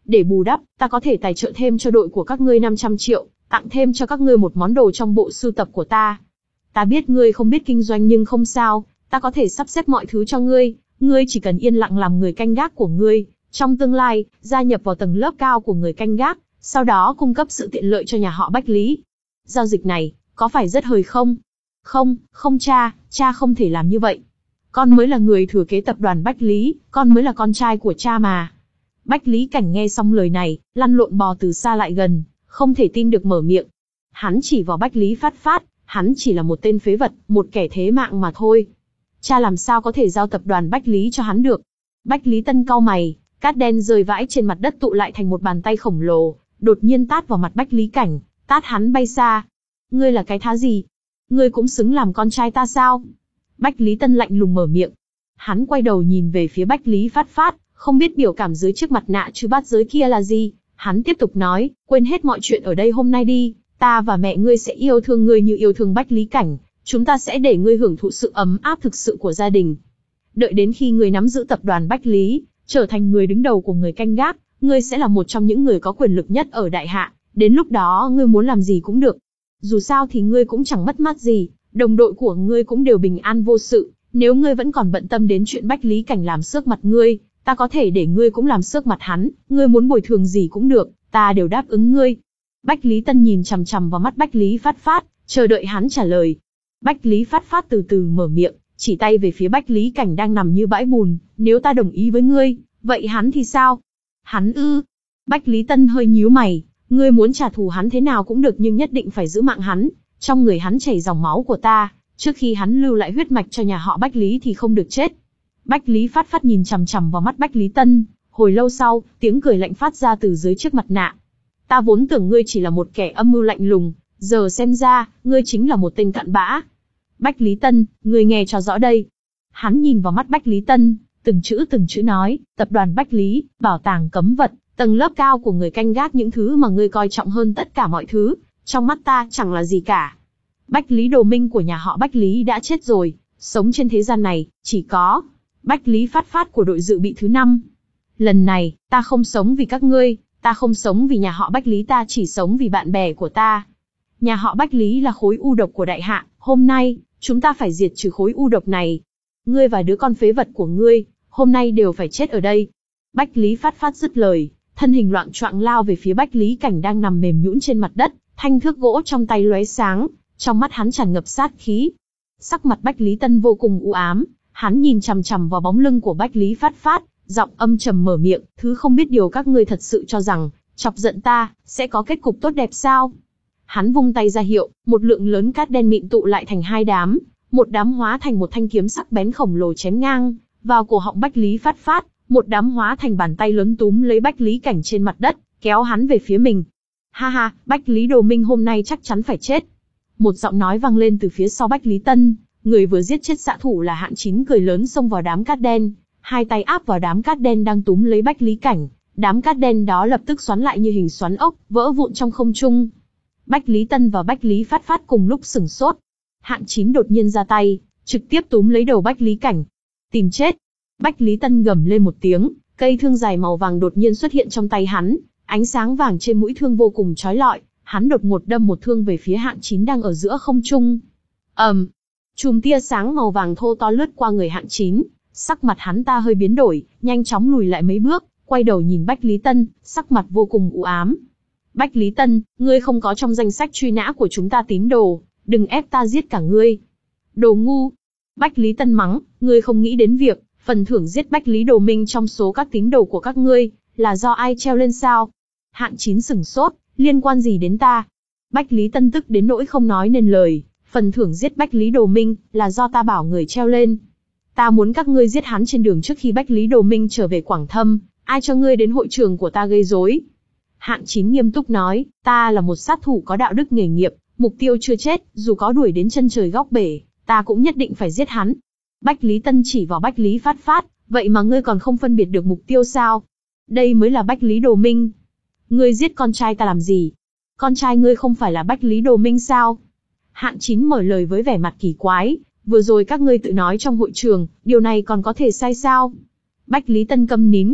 Để bù đắp, ta có thể tài trợ thêm cho đội của các ngươi năm trăm triệu, tặng thêm cho các ngươi một món đồ trong bộ sưu tập của ta. Ta biết ngươi không biết kinh doanh nhưng không sao, ta có thể sắp xếp mọi thứ cho ngươi, ngươi chỉ cần yên lặng làm người canh gác của ngươi, trong tương lai, gia nhập vào tầng lớp cao của người canh gác, sau đó cung cấp sự tiện lợi cho nhà họ Bách Lý. Giao dịch này, có phải rất hời không? Không, không cha, cha không thể làm như vậy. Con mới là người thừa kế tập đoàn Bách Lý, con mới là con trai của cha mà. Bách Lý Cảnh nghe xong lời này, lăn lộn bò từ xa lại gần, không thể tin được mở miệng. Hắn chỉ vào Bách Lý Phát Phát, hắn chỉ là một tên phế vật, một kẻ thế mạng mà thôi. Cha làm sao có thể giao tập đoàn Bách Lý cho hắn được? Bách Lý Tân cau mày, cát đen rơi vãi trên mặt đất tụ lại thành một bàn tay khổng lồ, đột nhiên tát vào mặt Bách Lý Cảnh, tát hắn bay xa. Ngươi là cái thá gì? Ngươi cũng xứng làm con trai ta sao? Bách Lý Tân lạnh lùng mở miệng. Hắn quay đầu nhìn về phía Bách Lý Phát Phát, không biết biểu cảm dưới chiếc mặt nạ chư bát giới kia là gì. Hắn tiếp tục nói, quên hết mọi chuyện ở đây hôm nay đi, ta và mẹ ngươi sẽ yêu thương ngươi như yêu thương Bách Lý Cảnh, chúng ta sẽ để ngươi hưởng thụ sự ấm áp thực sự của gia đình. Đợi đến khi ngươi nắm giữ tập đoàn Bách Lý, trở thành người đứng đầu của người canh gác, ngươi sẽ là một trong những người có quyền lực nhất ở Đại Hạ, đến lúc đó ngươi muốn làm gì cũng được. Dù sao thì ngươi cũng chẳng mất mát gì, đồng đội của ngươi cũng đều bình an vô sự, nếu ngươi vẫn còn bận tâm đến chuyện Bách Lý Cảnh làm xước mặt ngươi, ta có thể để ngươi cũng làm xước mặt hắn, ngươi muốn bồi thường gì cũng được, ta đều đáp ứng ngươi. Bách Lý Tân nhìn chằm chằm vào mắt Bách Lý Phát Phát, chờ đợi hắn trả lời. Bách Lý Phát Phát từ từ mở miệng, chỉ tay về phía Bách Lý Cảnh đang nằm như bãi bùn, nếu ta đồng ý với ngươi, vậy hắn thì sao? Hắn ư? Bách Lý Tân hơi nhíu mày, ngươi muốn trả thù hắn thế nào cũng được nhưng nhất định phải giữ mạng hắn, trong người hắn chảy dòng máu của ta, trước khi hắn lưu lại huyết mạch cho nhà họ Bách Lý thì không được chết. Bách Lý Phát Phát nhìn chằm chằm vào mắt Bách Lý Tân, hồi lâu sau, tiếng cười lạnh phát ra từ dưới chiếc mặt nạ. Ta vốn tưởng ngươi chỉ là một kẻ âm mưu lạnh lùng, giờ xem ra, ngươi chính là một tên cặn bã. Bách Lý Tân, ngươi nghe cho rõ đây. Hắn nhìn vào mắt Bách Lý Tân, từng chữ từng chữ nói, tập đoàn Bách Lý, bảo tàng cấm vật, tầng lớp cao của người canh gác những thứ mà ngươi coi trọng hơn tất cả mọi thứ, trong mắt ta chẳng là gì cả. Bách Lý Đồ Minh của nhà họ Bách Lý đã chết rồi, sống trên thế gian này, chỉ có Bách Lý Phát Phát của đội dự bị thứ năm. Lần này, ta không sống vì các ngươi, ta không sống vì nhà họ Bách Lý, ta chỉ sống vì bạn bè của ta. Nhà họ Bách Lý là khối u độc của Đại Hạ, hôm nay, chúng ta phải diệt trừ khối u độc này. Ngươi và đứa con phế vật của ngươi, hôm nay đều phải chết ở đây. Bách Lý Phát Phát dứt lời, thân hình loạng choạng lao về phía Bách Lý Cảnh đang nằm mềm nhũn trên mặt đất, thanh thước gỗ trong tay lóe sáng, trong mắt hắn tràn ngập sát khí. Sắc mặt Bách Lý Tân vô cùng u ám, hắn nhìn chằm chằm vào bóng lưng của Bách Lý Phát Phát, giọng âm trầm mở miệng, thứ không biết điều các ngươi thật sự cho rằng, chọc giận ta, sẽ có kết cục tốt đẹp sao? Hắn vung tay ra hiệu, một lượng lớn cát đen mịn tụ lại thành hai đám, một đám hóa thành một thanh kiếm sắc bén khổng lồ chém ngang vào cổ họng Bách Lý Phát Phát, một đám hóa thành bàn tay lớn túm lấy Bách Lý Cảnh trên mặt đất, kéo hắn về phía mình. Ha ha, Bách Lý Đồ Minh hôm nay chắc chắn phải chết. Một giọng nói vang lên từ phía sau Bách Lý Tân, người vừa giết chết xạ thủ là Hạng Chín cười lớn xông vào đám cát đen, hai tay áp vào đám cát đen đang túm lấy Bách Lý Cảnh, đám cát đen đó lập tức xoắn lại như hình xoắn ốc, vỡ vụn trong không trung. Bách Lý Tân và Bách Lý Phát Phát cùng lúc sửng sốt. Hạng Chín đột nhiên ra tay, trực tiếp túm lấy đầu Bách Lý Cảnh. Tìm chết! Bách Lý Tân gầm lên một tiếng, cây thương dài màu vàng đột nhiên xuất hiện trong tay hắn, ánh sáng vàng trên mũi thương vô cùng chói lọi, hắn đột ngột đâm một thương về phía Hạng Chín đang ở giữa không trung. ầm, um, chùm tia sáng màu vàng thô to lướt qua người Hạng Chín, sắc mặt hắn ta hơi biến đổi, nhanh chóng lùi lại mấy bước, quay đầu nhìn Bách Lý Tân, sắc mặt vô cùng u ám. Bách Lý Tân, ngươi không có trong danh sách truy nã của chúng ta tín đồ, đừng ép ta giết cả ngươi. Đồ ngu! Bách Lý Tân mắng, ngươi không nghĩ đến việc, phần thưởng giết Bách Lý Đồ Minh trong số các tín đồ của các ngươi, là do ai treo lên sao? Hạng Chín sửng sốt, liên quan gì đến ta? Bách Lý Tân tức đến nỗi không nói nên lời, phần thưởng giết Bách Lý Đồ Minh, là do ta bảo người treo lên. Ta muốn các ngươi giết hắn trên đường trước khi Bách Lý Đồ Minh trở về Quảng Thâm, ai cho ngươi đến hội trường của ta gây rối? Hạng Chín nghiêm túc nói, ta là một sát thủ có đạo đức nghề nghiệp, mục tiêu chưa chết, dù có đuổi đến chân trời góc bể, ta cũng nhất định phải giết hắn. Bách Lý Tân chỉ vào Bách Lý Phát Phát, vậy mà ngươi còn không phân biệt được mục tiêu sao? Đây mới là Bách Lý Đồ Minh. Ngươi giết con trai ta làm gì? Con trai ngươi không phải là Bách Lý Đồ Minh sao? Hạng Chín mở lời với vẻ mặt kỳ quái, vừa rồi các ngươi tự nói trong hội trường, điều này còn có thể sai sao? Bách Lý Tân câm nín.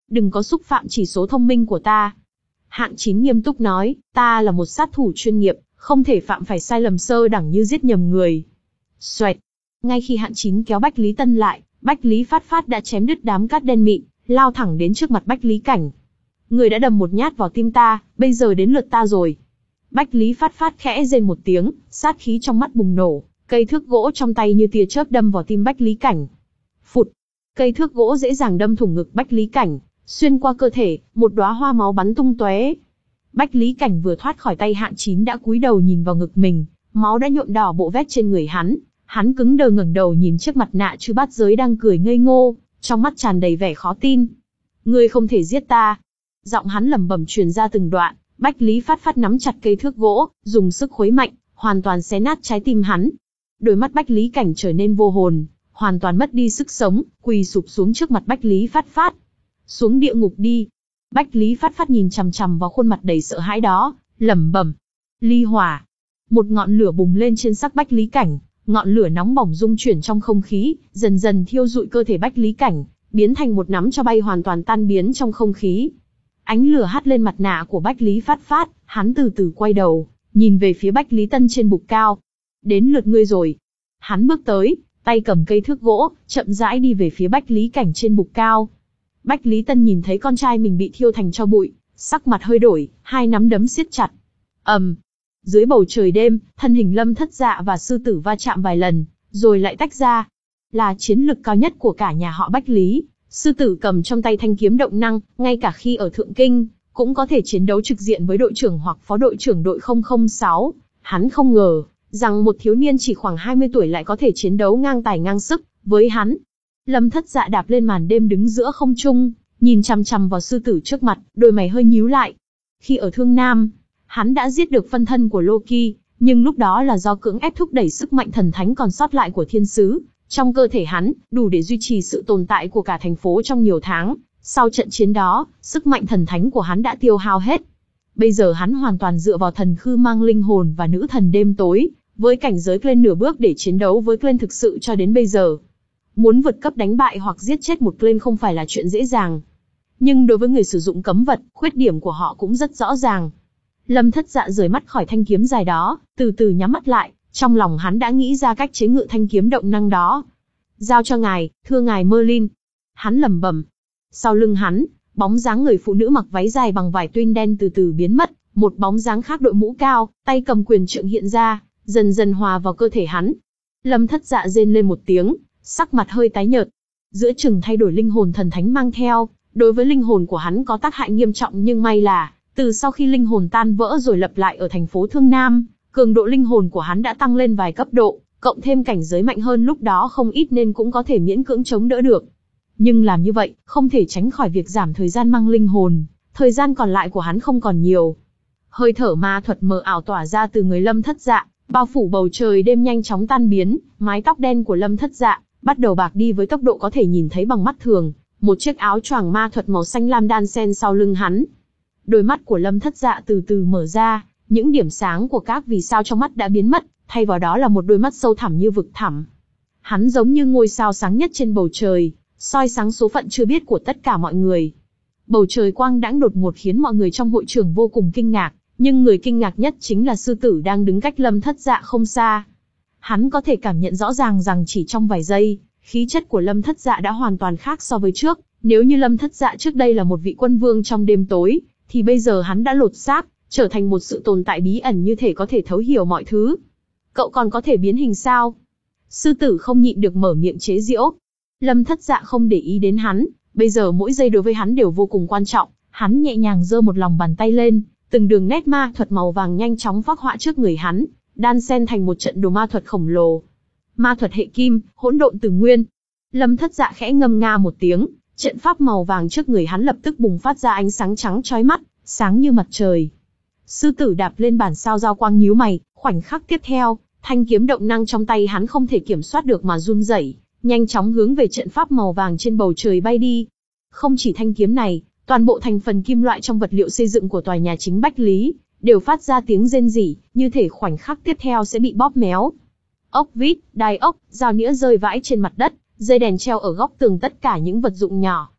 Đừng có xúc phạm chỉ số thông minh của ta. Hạng Chín nghiêm túc nói, ta là một sát thủ chuyên nghiệp, không thể phạm phải sai lầm sơ đẳng như giết nhầm người. Xoẹt. Ngay khi Hạng Chín kéo Bách Lý Tân lại, Bách Lý Phát Phát đã chém đứt đám cát đen mịn, lao thẳng đến trước mặt Bách Lý Cảnh. Người đã đâm một nhát vào tim ta, bây giờ đến lượt ta rồi. Bách Lý Phát Phát khẽ rên một tiếng, sát khí trong mắt bùng nổ, cây thước gỗ trong tay như tia chớp đâm vào tim Bách Lý Cảnh. Phụt, cây thước gỗ dễ dàng đâm thủng ngực Bách Lý Cảnh, xuyên qua cơ thể, một đóa hoa máu bắn tung tóe. Bách Lý Cảnh vừa thoát khỏi tay Hạng Chín đã cúi đầu nhìn vào ngực mình, máu đã nhuộm đỏ bộ vết trên người hắn. Hắn cứng đờ ngẩng đầu nhìn chiếc mặt nạ chư bát giới đang cười ngây ngô, trong mắt tràn đầy vẻ khó tin. Ngươi không thể giết ta. Giọng hắn lẩm bẩm truyền ra từng đoạn. Bách Lý Phát Phát nắm chặt cây thước gỗ, dùng sức khuấy mạnh, hoàn toàn xé nát trái tim hắn. Đôi mắt Bách Lý Cảnh trở nên vô hồn, hoàn toàn mất đi sức sống, quỳ sụp xuống trước mặt Bách Lý Phát Phát. Xuống địa ngục đi. Bách Lý Phát Phát nhìn chằm chằm vào khuôn mặt đầy sợ hãi đó, lẩm bẩm. Ly hỏa. Một ngọn lửa bùng lên trên sắc Bách Lý Cảnh, ngọn lửa nóng bỏng rung chuyển trong không khí, dần dần thiêu rụi cơ thể Bách Lý Cảnh, biến thành một nắm tro bay hoàn toàn tan biến trong không khí. Ánh lửa hắt lên mặt nạ của Bách Lý Phát Phát, hắn từ từ quay đầu, nhìn về phía Bách Lý Tân trên bục cao. Đến lượt ngươi rồi. Hắn bước tới, tay cầm cây thước gỗ, chậm rãi đi về phía Bách Lý Cảnh trên bục cao. Bách Lý Tân nhìn thấy con trai mình bị thiêu thành tro bụi, sắc mặt hơi đổi, hai nắm đấm siết chặt. ầm, um, dưới bầu trời đêm, thân hình Lâm Thất Dạ và sư tử va chạm vài lần, rồi lại tách ra. Là chiến lực cao nhất của cả nhà họ Bách Lý. Sư tử cầm trong tay thanh kiếm động năng, ngay cả khi ở Thượng Kinh, cũng có thể chiến đấu trực diện với đội trưởng hoặc phó đội trưởng đội không không sáu. Hắn không ngờ, rằng một thiếu niên chỉ khoảng hai mươi tuổi lại có thể chiến đấu ngang tài ngang sức với hắn. Lâm Thất Dạ đạp lên màn đêm đứng giữa không trung, nhìn chằm chằm vào sư tử trước mặt, đôi mày hơi nhíu lại. Khi ở Thương Nam, hắn đã giết được phân thân của Loki, nhưng lúc đó là do cưỡng ép thúc đẩy sức mạnh thần thánh còn sót lại của thiên sứ trong cơ thể hắn, đủ để duy trì sự tồn tại của cả thành phố trong nhiều tháng. Sau trận chiến đó, sức mạnh thần thánh của hắn đã tiêu hao hết. Bây giờ hắn hoàn toàn dựa vào thần khư mang linh hồn và nữ thần đêm tối, với cảnh giới Glenn nửa bước để chiến đấu với Glenn thực sự cho đến bây giờ. Muốn vượt cấp đánh bại hoặc giết chết một Glenn không phải là chuyện dễ dàng. Nhưng đối với người sử dụng cấm vật, khuyết điểm của họ cũng rất rõ ràng. Lâm Thất Dạ rời mắt khỏi thanh kiếm dài đó, từ từ nhắm mắt lại, trong lòng hắn đã nghĩ ra cách chế ngự thanh kiếm động năng đó. Giao cho ngài, thưa ngài Merlin. Hắn lẩm bẩm. Sau lưng hắn, bóng dáng người phụ nữ mặc váy dài bằng vải tuyên đen từ từ biến mất, một bóng dáng khác đội mũ cao, tay cầm quyền trượng hiện ra, dần dần hòa vào cơ thể hắn. Lâm Thất Dạ rên lên một tiếng, sắc mặt hơi tái nhợt. Giữa chừng thay đổi linh hồn thần thánh mang theo, đối với linh hồn của hắn có tác hại nghiêm trọng, nhưng may là, từ sau khi linh hồn tan vỡ rồi lập lại ở thành phố Thương Nam, cường độ linh hồn của hắn đã tăng lên vài cấp độ, cộng thêm cảnh giới mạnh hơn lúc đó không ít nên cũng có thể miễn cưỡng chống đỡ được. Nhưng làm như vậy, không thể tránh khỏi việc giảm thời gian mang linh hồn, thời gian còn lại của hắn không còn nhiều. Hơi thở ma thuật mờ ảo tỏa ra từ người Lâm Thất Dạ, bao phủ bầu trời đêm nhanh chóng tan biến, mái tóc đen của Lâm Thất Dạ bắt đầu bạc đi với tốc độ có thể nhìn thấy bằng mắt thường, một chiếc áo choàng ma thuật màu xanh lam đan xen sau lưng hắn. Đôi mắt của Lâm Thất Dạ từ từ mở ra, những điểm sáng của các vì sao trong mắt đã biến mất, thay vào đó là một đôi mắt sâu thẳm như vực thẳm. Hắn giống như ngôi sao sáng nhất trên bầu trời, soi sáng số phận chưa biết của tất cả mọi người. Bầu trời quang đãng đột ngột khiến mọi người trong hội trường vô cùng kinh ngạc, nhưng người kinh ngạc nhất chính là sư tử đang đứng cách Lâm Thất Dạ không xa. Hắn có thể cảm nhận rõ ràng rằng chỉ trong vài giây, khí chất của Lâm Thất Dạ đã hoàn toàn khác so với trước. Nếu như Lâm Thất Dạ trước đây là một vị quân vương trong đêm tối, thì bây giờ hắn đã lột xác, trở thành một sự tồn tại bí ẩn như thể có thể thấu hiểu mọi thứ. Cậu còn có thể biến hình sao? Sư tử không nhịn được mở miệng chế giễu. Lâm Thất Dạ không để ý đến hắn, bây giờ mỗi giây đối với hắn đều vô cùng quan trọng. Hắn nhẹ nhàng giơ một lòng bàn tay lên, từng đường nét ma thuật màu vàng nhanh chóng phác họa trước người hắn, đan xen thành một trận đồ ma thuật khổng lồ. Ma thuật hệ kim, hỗn độn từ nguyên. Lâm Thất Dạ khẽ ngâm nga một tiếng, trận pháp màu vàng trước người hắn lập tức bùng phát ra ánh sáng trắng chói mắt, sáng như mặt trời. Sư tử đạp lên bản sao giao quang nhíu mày, khoảnh khắc tiếp theo, thanh kiếm động năng trong tay hắn không thể kiểm soát được mà run rẩy, nhanh chóng hướng về trận pháp màu vàng trên bầu trời bay đi. Không chỉ thanh kiếm này, toàn bộ thành phần kim loại trong vật liệu xây dựng của tòa nhà chính Bách Lý đều phát ra tiếng rên rỉ, như thể khoảnh khắc tiếp theo sẽ bị bóp méo. Ốc vít, đai ốc, dao nĩa rơi vãi trên mặt đất, dây đèn treo ở góc tường, tất cả những vật dụng nhỏ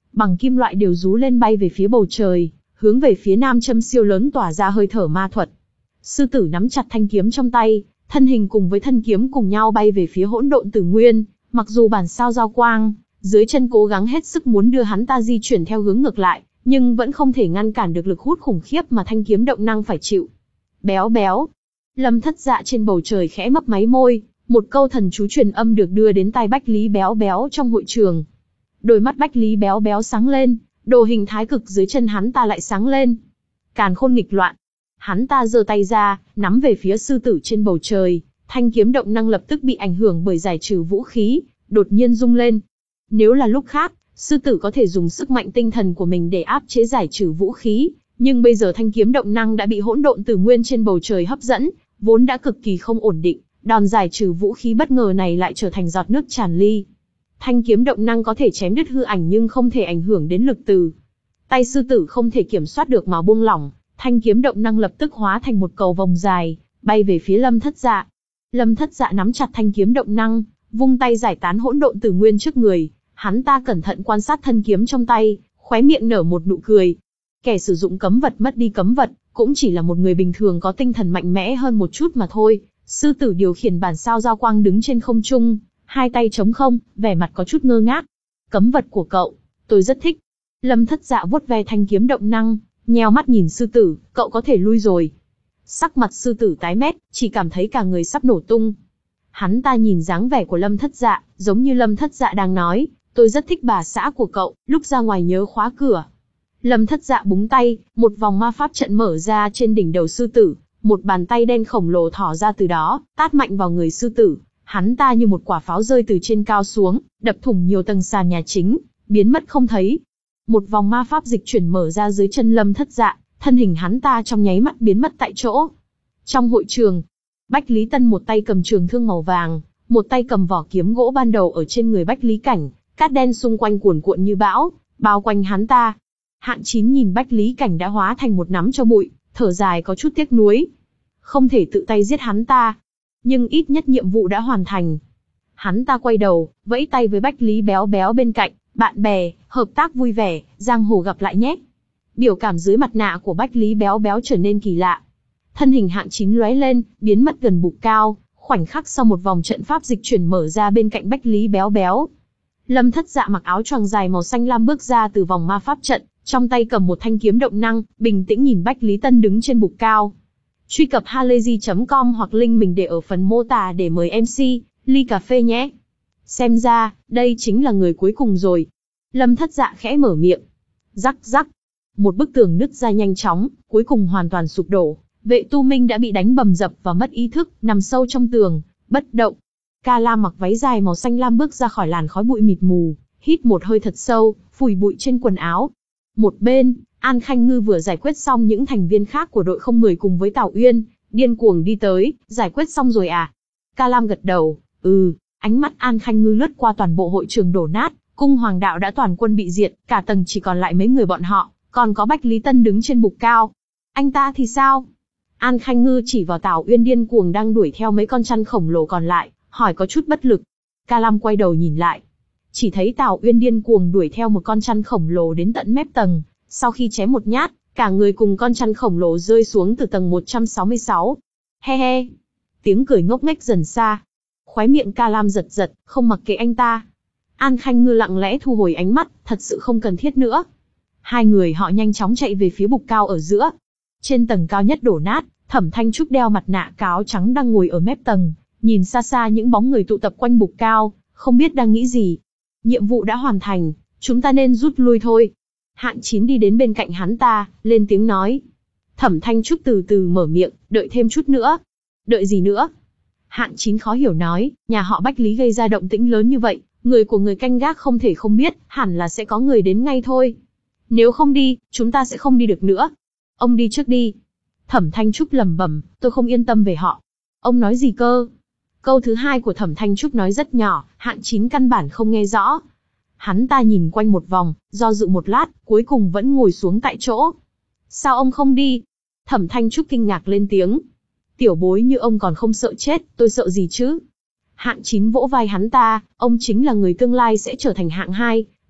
bằng kim loại đều rú lên bay về phía bầu trời, hướng về phía nam châm siêu lớn tỏa ra hơi thở ma thuật. Sư tử nắm chặt thanh kiếm trong tay, thân hình cùng với thân kiếm cùng nhau bay về phía hỗn độn tử nguyên, mặc dù bản sao giao quang, dưới chân cố gắng hết sức muốn đưa hắn ta di chuyển theo hướng ngược lại, nhưng vẫn không thể ngăn cản được lực hút khủng khiếp mà thanh kiếm động năng phải chịu. Béo béo. Lâm Thất Dạ trên bầu trời khẽ mấp máy môi, một câu thần chú truyền âm được đưa đến tai Bách Lý Béo Béo trong hội trường. Đôi mắt Bách Lý Béo Béo sáng lên, đồ hình thái cực dưới chân hắn ta lại sáng lên. Càn khôn nghịch loạn. Hắn ta giơ tay ra, nắm về phía sư tử trên bầu trời, thanh kiếm động năng lập tức bị ảnh hưởng bởi giải trừ vũ khí, đột nhiên rung lên. Nếu là lúc khác, sư tử có thể dùng sức mạnh tinh thần của mình để áp chế giải trừ vũ khí, nhưng bây giờ thanh kiếm động năng đã bị hỗn độn tử nguyên trên bầu trời hấp dẫn, vốn đã cực kỳ không ổn định, đòn giải trừ vũ khí bất ngờ này lại trở thành giọt nước tràn ly. Thanh kiếm động năng có thể chém đứt hư ảnh nhưng không thể ảnh hưởng đến lực từ. Tay sư tử không thể kiểm soát được mà buông lỏng, thanh kiếm động năng lập tức hóa thành một cầu vòng dài, bay về phía Lâm Thất Dạ. Lâm Thất Dạ nắm chặt thanh kiếm động năng, vung tay giải tán hỗn độn tử nguyên trước người, hắn ta cẩn thận quan sát thân kiếm trong tay, khóe miệng nở một nụ cười. Kẻ sử dụng cấm vật mất đi cấm vật, cũng chỉ là một người bình thường có tinh thần mạnh mẽ hơn một chút mà thôi. Sư tử điều khiển bản sao giao quang đứng trên không trung, hai tay trống không, vẻ mặt có chút ngơ ngác. Cấm vật của cậu, tôi rất thích. Lâm Thất Dạ vuốt ve thanh kiếm động năng, nheo mắt nhìn sư tử, cậu có thể lui rồi. Sắc mặt sư tử tái mét, chỉ cảm thấy cả người sắp nổ tung. Hắn ta nhìn dáng vẻ của Lâm Thất Dạ, giống như Lâm Thất Dạ đang nói, tôi rất thích bà xã của cậu, lúc ra ngoài nhớ khóa cửa. Lâm Thất Dạ búng tay, một vòng ma pháp trận mở ra trên đỉnh đầu sư tử, một bàn tay đen khổng lồ thỏ ra từ đó, tát mạnh vào người sư tử. Hắn ta như một quả pháo rơi từ trên cao xuống, đập thủng nhiều tầng sàn nhà chính, biến mất không thấy. Một vòng ma pháp dịch chuyển mở ra dưới chân Lâm Thất Dạ, thân hình hắn ta trong nháy mắt biến mất tại chỗ. Trong hội trường, Bách Lý Tân một tay cầm trường thương màu vàng, một tay cầm vỏ kiếm gỗ ban đầu ở trên người Bách Lý Cảnh, cát đen xung quanh cuồn cuộn như bão, bao quanh hắn ta. Hạng Chín nhìn Bách Lý Cảnh đã hóa thành một nắm cho bụi, thở dài có chút tiếc nuối. Không thể tự tay giết hắn ta, nhưng ít nhất nhiệm vụ đã hoàn thành. Hắn ta quay đầu, vẫy tay với Bách Lý Béo Béo bên cạnh, bạn bè, hợp tác vui vẻ, giang hồ gặp lại nhé. Biểu cảm dưới mặt nạ của Bách Lý Béo Béo trở nên kỳ lạ. Thân hình Hạng Chín lóe lên, biến mất gần bục cao, khoảnh khắc sau một vòng trận pháp dịch chuyển mở ra bên cạnh Bách Lý Béo Béo. Lâm Thất Dạ mặc áo choàng dài màu xanh lam bước ra từ vòng ma pháp trận, trong tay cầm một thanh kiếm động năng, bình tĩnh nhìn Bách Lý Tân đứng trên bục cao. Truy cập halayzi chấm com hoặc link mình để ở phần mô tả để mời em xê, ly cà phê nhé. Xem ra, đây chính là người cuối cùng rồi. Lâm Thất Dạ khẽ mở miệng. Rắc rắc. Một bức tường nứt ra nhanh chóng, cuối cùng hoàn toàn sụp đổ. Vệ Tu Minh đã bị đánh bầm dập và mất ý thức, nằm sâu trong tường, bất động. Ca Lam mặc váy dài màu xanh lam bước ra khỏi làn khói bụi mịt mù, hít một hơi thật sâu, phủi bụi trên quần áo. Một bên, An Khanh Ngư vừa giải quyết xong những thành viên khác của đội không mười cùng với Tào Uyên, điên cuồng đi tới, giải quyết xong rồi à? Ca Lam gật đầu, ừ, ánh mắt An Khanh Ngư lướt qua toàn bộ hội trường đổ nát, cung hoàng đạo đã toàn quân bị diệt, cả tầng chỉ còn lại mấy người bọn họ, còn có Bách Lý Tân đứng trên bục cao. Anh ta thì sao? An Khanh Ngư chỉ vào Tào Uyên điên cuồng đang đuổi theo mấy con chăn khổng lồ còn lại, hỏi có chút bất lực. Ca Lam quay đầu nhìn lại, chỉ thấy Tào Uyên điên cuồng đuổi theo một con chăn khổng lồ đến tận mép tầng, sau khi chém một nhát, cả người cùng con chăn khổng lồ rơi xuống từ tầng một trăm sáu mươi sáu. He he. Tiếng cười ngốc nghếch dần xa. Khóe miệng Ca Lam giật giật, không mặc kệ anh ta. An Khanh Ngư lặng lẽ thu hồi ánh mắt, thật sự không cần thiết nữa. Hai người họ nhanh chóng chạy về phía bục cao ở giữa. Trên tầng cao nhất đổ nát, Thẩm Thanh Trúc đeo mặt nạ cáo trắng đang ngồi ở mép tầng, nhìn xa xa những bóng người tụ tập quanh bục cao, không biết đang nghĩ gì. Nhiệm vụ đã hoàn thành, chúng ta nên rút lui thôi. Hạng Chín đi đến bên cạnh hắn ta, lên tiếng nói. Thẩm Thanh Trúc từ từ mở miệng, đợi thêm chút nữa. Đợi gì nữa? Hạng Chín khó hiểu nói, nhà họ Bách Lý gây ra động tĩnh lớn như vậy, người của người canh gác không thể không biết, hẳn là sẽ có người đến ngay thôi. Nếu không đi, chúng ta sẽ không đi được nữa. Ông đi trước đi. Thẩm Thanh Trúc lẩm bẩm, tôi không yên tâm về họ. Ông nói gì cơ? Câu thứ hai của Thẩm Thanh Trúc nói rất nhỏ, Hạng Chín căn bản không nghe rõ. Hắn ta nhìn quanh một vòng, do dự một lát, cuối cùng vẫn ngồi xuống tại chỗ. Sao ông không đi? Thẩm Thanh Trúc kinh ngạc lên tiếng. Tiểu bối như ông còn không sợ chết, tôi sợ gì chứ? Hạng Chín vỗ vai hắn ta, ông chính là người tương lai sẽ trở thành hạng hai,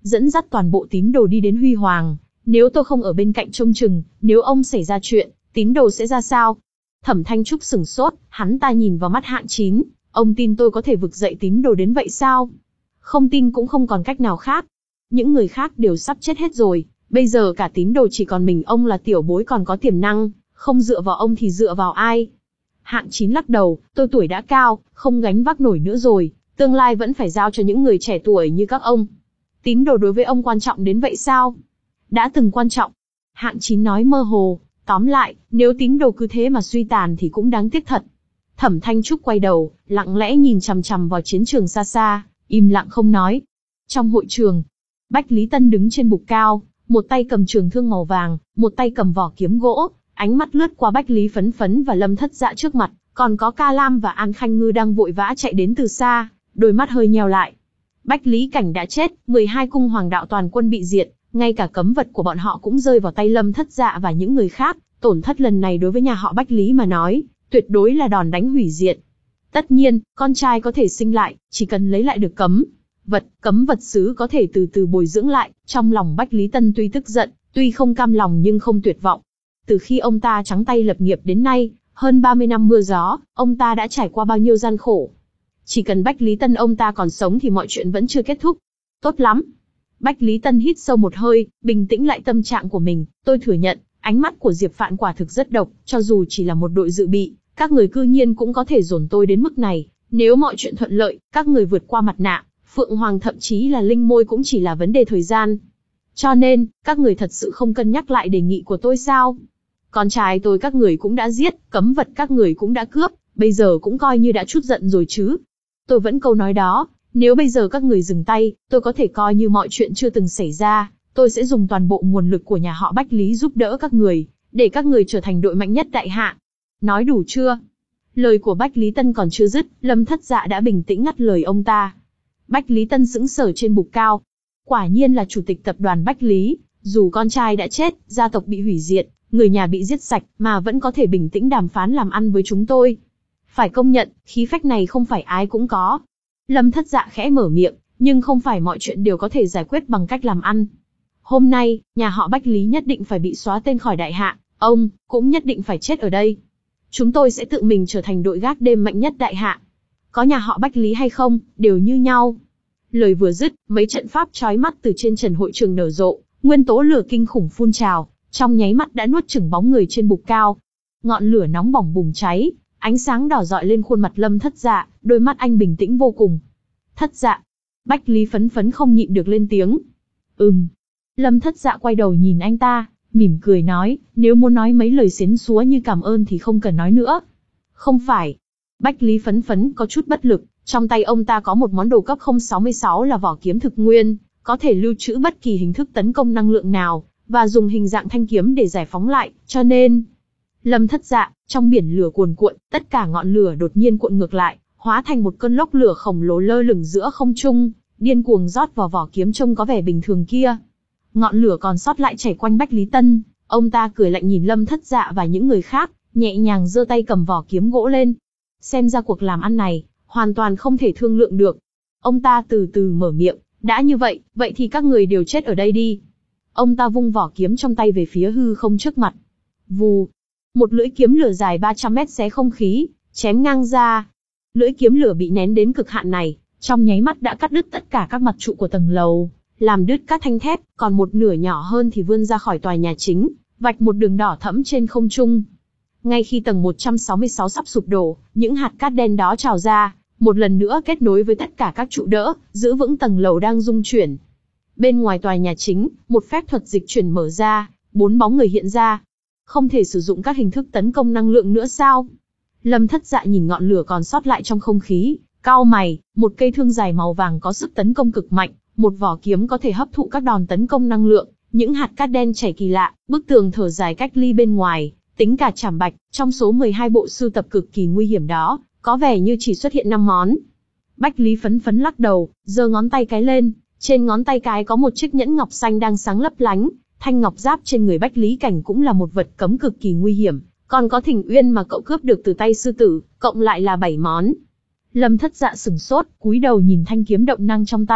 dẫn dắt toàn bộ tín đồ đi đến huy hoàng. Nếu tôi không ở bên cạnh trông chừng, nếu ông xảy ra chuyện, tín đồ sẽ ra sao? Thẩm Thanh Trúc sửng sốt, hắn ta nhìn vào mắt Hạng Chín, ông tin tôi có thể vực dậy tín đồ đến vậy sao? Không tin cũng không còn cách nào khác. Những người khác đều sắp chết hết rồi, bây giờ cả tín đồ chỉ còn mình ông là tiểu bối còn có tiềm năng, không dựa vào ông thì dựa vào ai? Hạng Chín lắc đầu, tôi tuổi đã cao, không gánh vác nổi nữa rồi, tương lai vẫn phải giao cho những người trẻ tuổi như các ông. Tín đồ đối với ông quan trọng đến vậy sao? Đã từng quan trọng. Hạng Chín nói mơ hồ, tóm lại, nếu tín đồ cứ thế mà suy tàn thì cũng đáng tiếc thật. Thẩm Thanh Trúc quay đầu, lặng lẽ nhìn chằm chằm vào chiến trường xa xa, im lặng không nói. Trong hội trường, Bách Lý Tân đứng trên bục cao, một tay cầm trường thương màu vàng, một tay cầm vỏ kiếm gỗ, ánh mắt lướt qua Bách Lý Phấn Phấn và Lâm Thất Dạ trước mặt, còn có Ca Lam và An Khanh Ngư đang vội vã chạy đến từ xa, đôi mắt hơi nheo lại. Bách Lý Cảnh đã chết, mười hai cung hoàng đạo toàn quân bị diệt, ngay cả cấm vật của bọn họ cũng rơi vào tay Lâm Thất Dạ và những người khác, tổn thất lần này đối với nhà họ Bách Lý mà nói, tuyệt đối là đòn đánh hủy diệt. Tất nhiên, con trai có thể sinh lại, chỉ cần lấy lại được cấm vật, cấm vật sứ có thể từ từ bồi dưỡng lại, trong lòng Bách Lý Tân tuy tức giận, tuy không cam lòng nhưng không tuyệt vọng. Từ khi ông ta trắng tay lập nghiệp đến nay, hơn ba mươi năm mưa gió, ông ta đã trải qua bao nhiêu gian khổ. Chỉ cần Bách Lý Tân ông ta còn sống thì mọi chuyện vẫn chưa kết thúc. Tốt lắm. Bách Lý Tân hít sâu một hơi, bình tĩnh lại tâm trạng của mình, tôi thừa nhận, ánh mắt của Diệp Phạn quả thực rất độc, cho dù chỉ là một đội dự bị, các người cư nhiên cũng có thể dồn tôi đến mức này. Nếu mọi chuyện thuận lợi, các người vượt qua mặt nạ, Phượng Hoàng thậm chí là Linh Môi cũng chỉ là vấn đề thời gian. Cho nên, các người thật sự không cân nhắc lại đề nghị của tôi sao? Con trai tôi các người cũng đã giết, cấm vật các người cũng đã cướp, bây giờ cũng coi như đã chút giận rồi chứ. Tôi vẫn câu nói đó, nếu bây giờ các người dừng tay, tôi có thể coi như mọi chuyện chưa từng xảy ra, tôi sẽ dùng toàn bộ nguồn lực của nhà họ Bách Lý giúp đỡ các người, để các người trở thành đội mạnh nhất đại hạ. Nói đủ chưa? Lời của Bách Lý Tân còn chưa dứt, Lâm Thất Dạ đã bình tĩnh ngắt lời ông ta. Bách Lý Tân sững sờ trên bục cao. Quả nhiên là chủ tịch tập đoàn Bách Lý, dù con trai đã chết, gia tộc bị hủy diệt, người nhà bị giết sạch, mà vẫn có thể bình tĩnh đàm phán làm ăn với chúng tôi. Phải công nhận, khí phách này không phải ai cũng có. Lâm Thất Dạ khẽ mở miệng, nhưng không phải mọi chuyện đều có thể giải quyết bằng cách làm ăn. Hôm nay, nhà họ Bách Lý nhất định phải bị xóa tên khỏi đại hạ, ông cũng nhất định phải chết ở đây. Chúng tôi sẽ tự mình trở thành đội gác đêm mạnh nhất đại hạ. Có nhà họ Bách Lý hay không, đều như nhau. Lời vừa dứt, mấy trận pháp chói mắt từ trên trần hội trường nở rộ, nguyên tố lửa kinh khủng phun trào, trong nháy mắt đã nuốt chửng bóng người trên bục cao. Ngọn lửa nóng bỏng bùng cháy, ánh sáng đỏ rọi lên khuôn mặt Lâm Thất Dạ, đôi mắt anh bình tĩnh vô cùng. Thất Dạ. Bách Lý Phấn Phấn không nhịn được lên tiếng. Ừm. Lâm Thất Dạ quay đầu nhìn anh ta, mỉm cười nói, nếu muốn nói mấy lời xến xúa như cảm ơn thì không cần nói nữa. Không phải. Bách Lý Phấn Phấn có chút bất lực, trong tay ông ta có một món đồ cấp không sáu sáu là vỏ kiếm thực nguyên, có thể lưu trữ bất kỳ hình thức tấn công năng lượng nào, và dùng hình dạng thanh kiếm để giải phóng lại, cho nên... Lâm Thất Dạ, trong biển lửa cuồn cuộn, tất cả ngọn lửa đột nhiên cuộn ngược lại, hóa thành một cơn lốc lửa khổng lồ lơ lửng giữa không trung, điên cuồng rót vào vỏ kiếm trông có vẻ bình thường kia. Ngọn lửa còn sót lại chảy quanh Bách Lý Tân, ông ta cười lạnh nhìn Lâm Thất Dạ và những người khác, nhẹ nhàng giơ tay cầm vỏ kiếm gỗ lên. Xem ra cuộc làm ăn này, hoàn toàn không thể thương lượng được. Ông ta từ từ mở miệng, đã như vậy, vậy thì các người đều chết ở đây đi. Ông ta vung vỏ kiếm trong tay về phía hư không trước mặt. Vù, một lưỡi kiếm lửa dài ba trăm mét xé không khí, chém ngang ra. Lưỡi kiếm lửa bị nén đến cực hạn này, trong nháy mắt đã cắt đứt tất cả các mặt trụ của tầng lầu, làm đứt các thanh thép, còn một nửa nhỏ hơn thì vươn ra khỏi tòa nhà chính, vạch một đường đỏ thẫm trên không trung. Ngay khi tầng một trăm sáu mươi sáu sắp sụp đổ, những hạt cát đen đó trào ra, một lần nữa kết nối với tất cả các trụ đỡ, giữ vững tầng lầu đang rung chuyển. Bên ngoài tòa nhà chính, một phép thuật dịch chuyển mở ra, bốn bóng người hiện ra. Không thể sử dụng các hình thức tấn công năng lượng nữa sao? Lâm Thất Dạ nhìn ngọn lửa còn sót lại trong không khí, cau mày, một cây thương dài màu vàng có sức tấn công cực mạnh, một vỏ kiếm có thể hấp thụ các đòn tấn công năng lượng, những hạt cát đen chảy kỳ lạ, bức tường thở dài cách ly bên ngoài, tính cả chảm bạch, trong số mười hai bộ sưu tập cực kỳ nguy hiểm đó, có vẻ như chỉ xuất hiện năm món. Bách Lý Phấn Phấn lắc đầu, giơ ngón tay cái lên, trên ngón tay cái có một chiếc nhẫn ngọc xanh đang sáng lấp lánh, thanh ngọc giáp trên người Bách Lý Cảnh cũng là một vật cấm cực kỳ nguy hiểm, còn có Thỉnh Uyên mà cậu cướp được từ tay sư tử, cộng lại là bảy món. Lâm Thất Dạ sửng sốt, cúi đầu nhìn thanh kiếm động năng trong tay,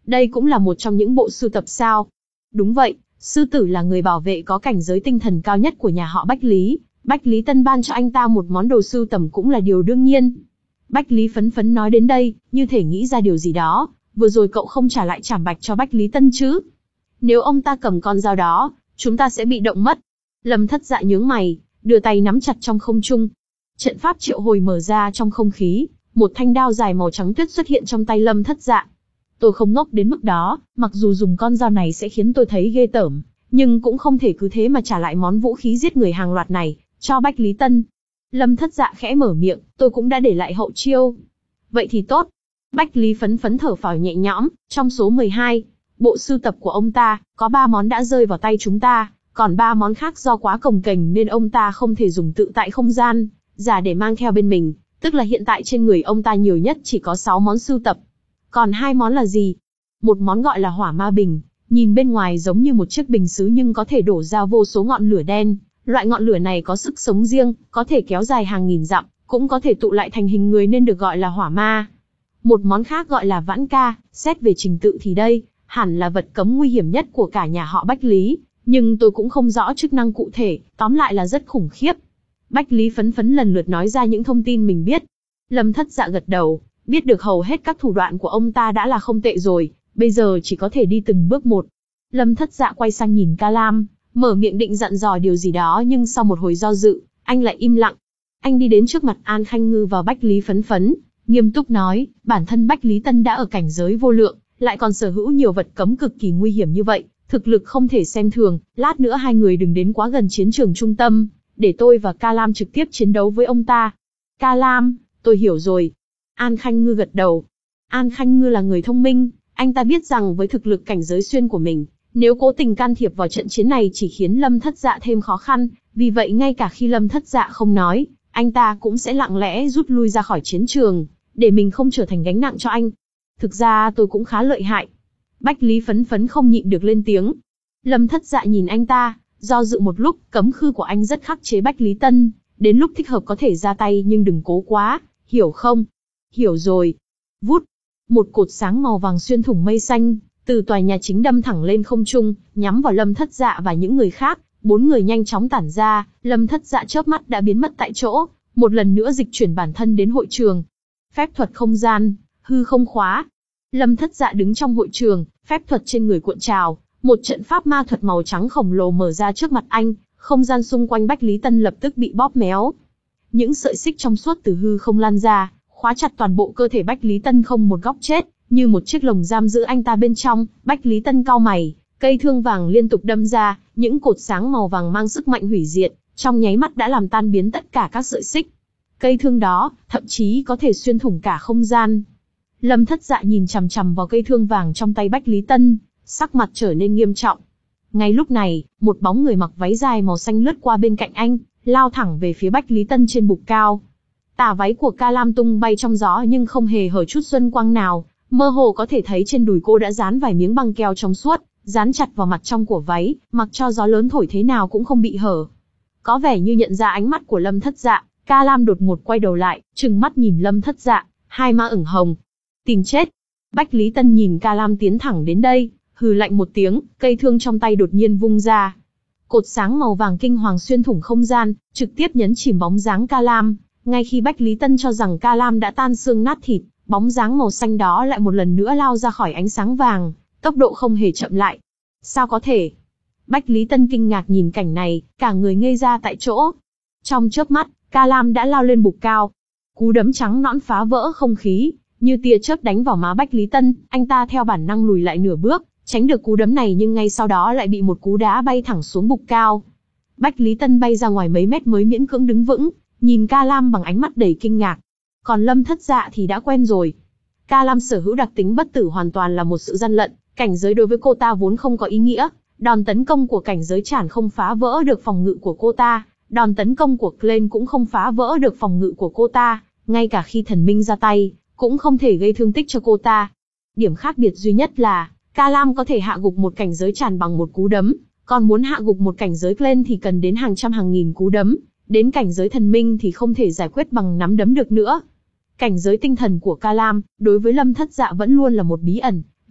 Đây cũng là một trong những bộ sưu tập sao? Đúng vậy, sư tử là người bảo vệ có cảnh giới tinh thần cao nhất của nhà họ Bách Lý. Bách Lý Tân ban cho anh ta một món đồ sưu tầm cũng là điều đương nhiên. Bách Lý phấn phấn nói đến đây, như thể nghĩ ra điều gì đó. Vừa rồi cậu không trả lại trảm bạch cho Bách Lý Tân chứ? Nếu ông ta cầm con dao đó, chúng ta sẽ bị động mất. Lâm Thất Dạ nhướng mày, đưa tay nắm chặt trong không trung. Trận pháp triệu hồi mở ra trong không khí, một thanh đao dài màu trắng tuyết xuất hiện trong tay Lâm Thất Dạ. Tôi không ngốc đến mức đó, mặc dù dùng con dao này sẽ khiến tôi thấy ghê tởm, nhưng cũng không thể cứ thế mà trả lại món vũ khí giết người hàng loạt này cho Bách Lý Tân. Lâm Thất Dạ khẽ mở miệng, tôi cũng đã để lại hậu chiêu. Vậy thì tốt. Bách Lý phấn phấn thở phào nhẹ nhõm, trong số mười hai bộ sưu tập của ông ta, có ba món đã rơi vào tay chúng ta, còn ba món khác do quá cồng kềnh nên ông ta không thể dùng tự tại không gian giả để mang theo bên mình, tức là hiện tại trên người ông ta nhiều nhất chỉ có sáu món sưu tập. Còn hai món là gì? Một món gọi là Hỏa Ma Bình, nhìn bên ngoài giống như một chiếc bình sứ nhưng có thể đổ ra vô số ngọn lửa đen, loại ngọn lửa này có sức sống riêng, có thể kéo dài hàng nghìn dặm, cũng có thể tụ lại thành hình người nên được gọi là hỏa ma. Một món khác gọi là Vãn Ca, xét về trình tự thì đây hẳn là vật cấm nguy hiểm nhất của cả nhà họ Bách Lý, nhưng tôi cũng không rõ chức năng cụ thể, tóm lại là rất khủng khiếp. Bách Lý phấn phấn lần lượt nói ra những thông tin mình biết. Lâm Thất Dạ gật đầu, biết được hầu hết các thủ đoạn của ông ta đã là không tệ rồi, bây giờ chỉ có thể đi từng bước một. Lâm Thất Dạ quay sang nhìn Ca Lam, mở miệng định dặn dò điều gì đó nhưng sau một hồi do dự, anh lại im lặng. Anh đi đến trước mặt An Khanh Ngư và Bách Lý phấn phấn, nghiêm túc nói, bản thân Bách Lý Tân đã ở cảnh giới vô lượng, lại còn sở hữu nhiều vật cấm cực kỳ nguy hiểm như vậy, thực lực không thể xem thường, lát nữa hai người đừng đến quá gần chiến trường trung tâm, để tôi và Ca Lam trực tiếp chiến đấu với ông ta. Ca Lam, tôi hiểu rồi. An Khanh Ngư gật đầu. An Khanh Ngư là người thông minh, anh ta biết rằng với thực lực cảnh giới xuyên của mình, nếu cố tình can thiệp vào trận chiến này chỉ khiến Lâm Thất Dạ thêm khó khăn, vì vậy ngay cả khi Lâm Thất Dạ không nói, anh ta cũng sẽ lặng lẽ rút lui ra khỏi chiến trường, để mình không trở thành gánh nặng cho anh. Thực ra tôi cũng khá lợi hại. Bách Lý phấn phấn không nhịn được lên tiếng. Lâm Thất Dạ nhìn anh ta, do dự một lúc, cấm khư của anh rất khắc chế Bách Lý Tân, đến lúc thích hợp có thể ra tay nhưng đừng cố quá, hiểu không? Hiểu rồi. Vút, một cột sáng màu vàng xuyên thủng mây xanh, từ tòa nhà chính đâm thẳng lên không trung, nhắm vào Lâm Thất Dạ và những người khác. Bốn người nhanh chóng tản ra, Lâm Thất Dạ chớp mắt đã biến mất tại chỗ, một lần nữa dịch chuyển bản thân đến hội trường. Phép thuật không gian, hư không khóa. Lâm Thất Dạ đứng trong hội trường, phép thuật trên người cuộn trào, một trận pháp ma thuật màu trắng khổng lồ mở ra trước mặt anh, không gian xung quanh Bách Lý Tân lập tức bị bóp méo. Những sợi xích trong suốt từ hư không lan ra, khóa chặt toàn bộ cơ thể Bách Lý Tân không một góc chết, như một chiếc lồng giam giữ anh ta bên trong. Bách Lý Tân cau mày, cây thương vàng liên tục đâm ra, những cột sáng màu vàng mang sức mạnh hủy diệt, trong nháy mắt đã làm tan biến tất cả các sợi xích. Cây thương đó, thậm chí có thể xuyên thủng cả không gian. Lâm Thất Dạ nhìn chằm chằm vào cây thương vàng trong tay Bách Lý Tân, sắc mặt trở nên nghiêm trọng. Ngay lúc này, một bóng người mặc váy dài màu xanh lướt qua bên cạnh anh, lao thẳng về phía Bách Lý Tân trên bục cao. Tà váy của Ca Lam tung bay trong gió nhưng không hề hở chút xuân quang nào, mơ hồ có thể thấy trên đùi cô đã dán vài miếng băng keo trong suốt, dán chặt vào mặt trong của váy, mặc cho gió lớn thổi thế nào cũng không bị hở. Có vẻ như nhận ra ánh mắt của Lâm Thất Dạ, Ca Lam đột ngột quay đầu lại, trừng mắt nhìn Lâm Thất Dạ, hai má ửng hồng. Tìm chết. Bách Lý Tân nhìn Ca Lam tiến thẳng đến đây, hừ lạnh một tiếng, cây thương trong tay đột nhiên vung ra. Cột sáng màu vàng kinh hoàng xuyên thủng không gian, trực tiếp nhấn chìm bóng dáng Ca Lam. Ngay khi Bách Lý Tân cho rằng Ca Lam đã tan xương nát thịt, bóng dáng màu xanh đó lại một lần nữa lao ra khỏi ánh sáng vàng, tốc độ không hề chậm lại. Sao có thể? Bách Lý Tân kinh ngạc nhìn cảnh này, cả người ngây ra tại chỗ. Trong chớp mắt, Ca Lam đã lao lên bục cao. Cú đấm trắng nõn phá vỡ không khí, như tia chớp đánh vào má Bách Lý Tân, anh ta theo bản năng lùi lại nửa bước, tránh được cú đấm này nhưng ngay sau đó lại bị một cú đá bay thẳng xuống bục cao. Bách Lý Tân bay ra ngoài mấy mét mới miễn cưỡng đứng vững, nhìn Ca Lam bằng ánh mắt đầy kinh ngạc. Còn Lâm Thất Dạ thì đã quen rồi. Ca Lam sở hữu đặc tính bất tử hoàn toàn là một sự gian lận, cảnh giới đối với cô ta vốn không có ý nghĩa, đòn tấn công của cảnh giới chản không phá vỡ được phòng ngự của cô ta, đòn tấn công của Glenn cũng không phá vỡ được phòng ngự của cô ta, ngay cả khi thần minh ra tay, cũng không thể gây thương tích cho cô ta. Điểm khác biệt duy nhất là, Ca Lam có thể hạ gục một cảnh giới chản bằng một cú đấm, còn muốn hạ gục một cảnh giới Glenn thì cần đến hàng trăm hàng nghìn cú đấm, đến cảnh giới thần minh thì không thể giải quyết bằng nắm đấm được nữa. Cảnh giới tinh thần của Ca Lam, đối với Lâm Thất Dạ vẫn luôn là một bí ẩn,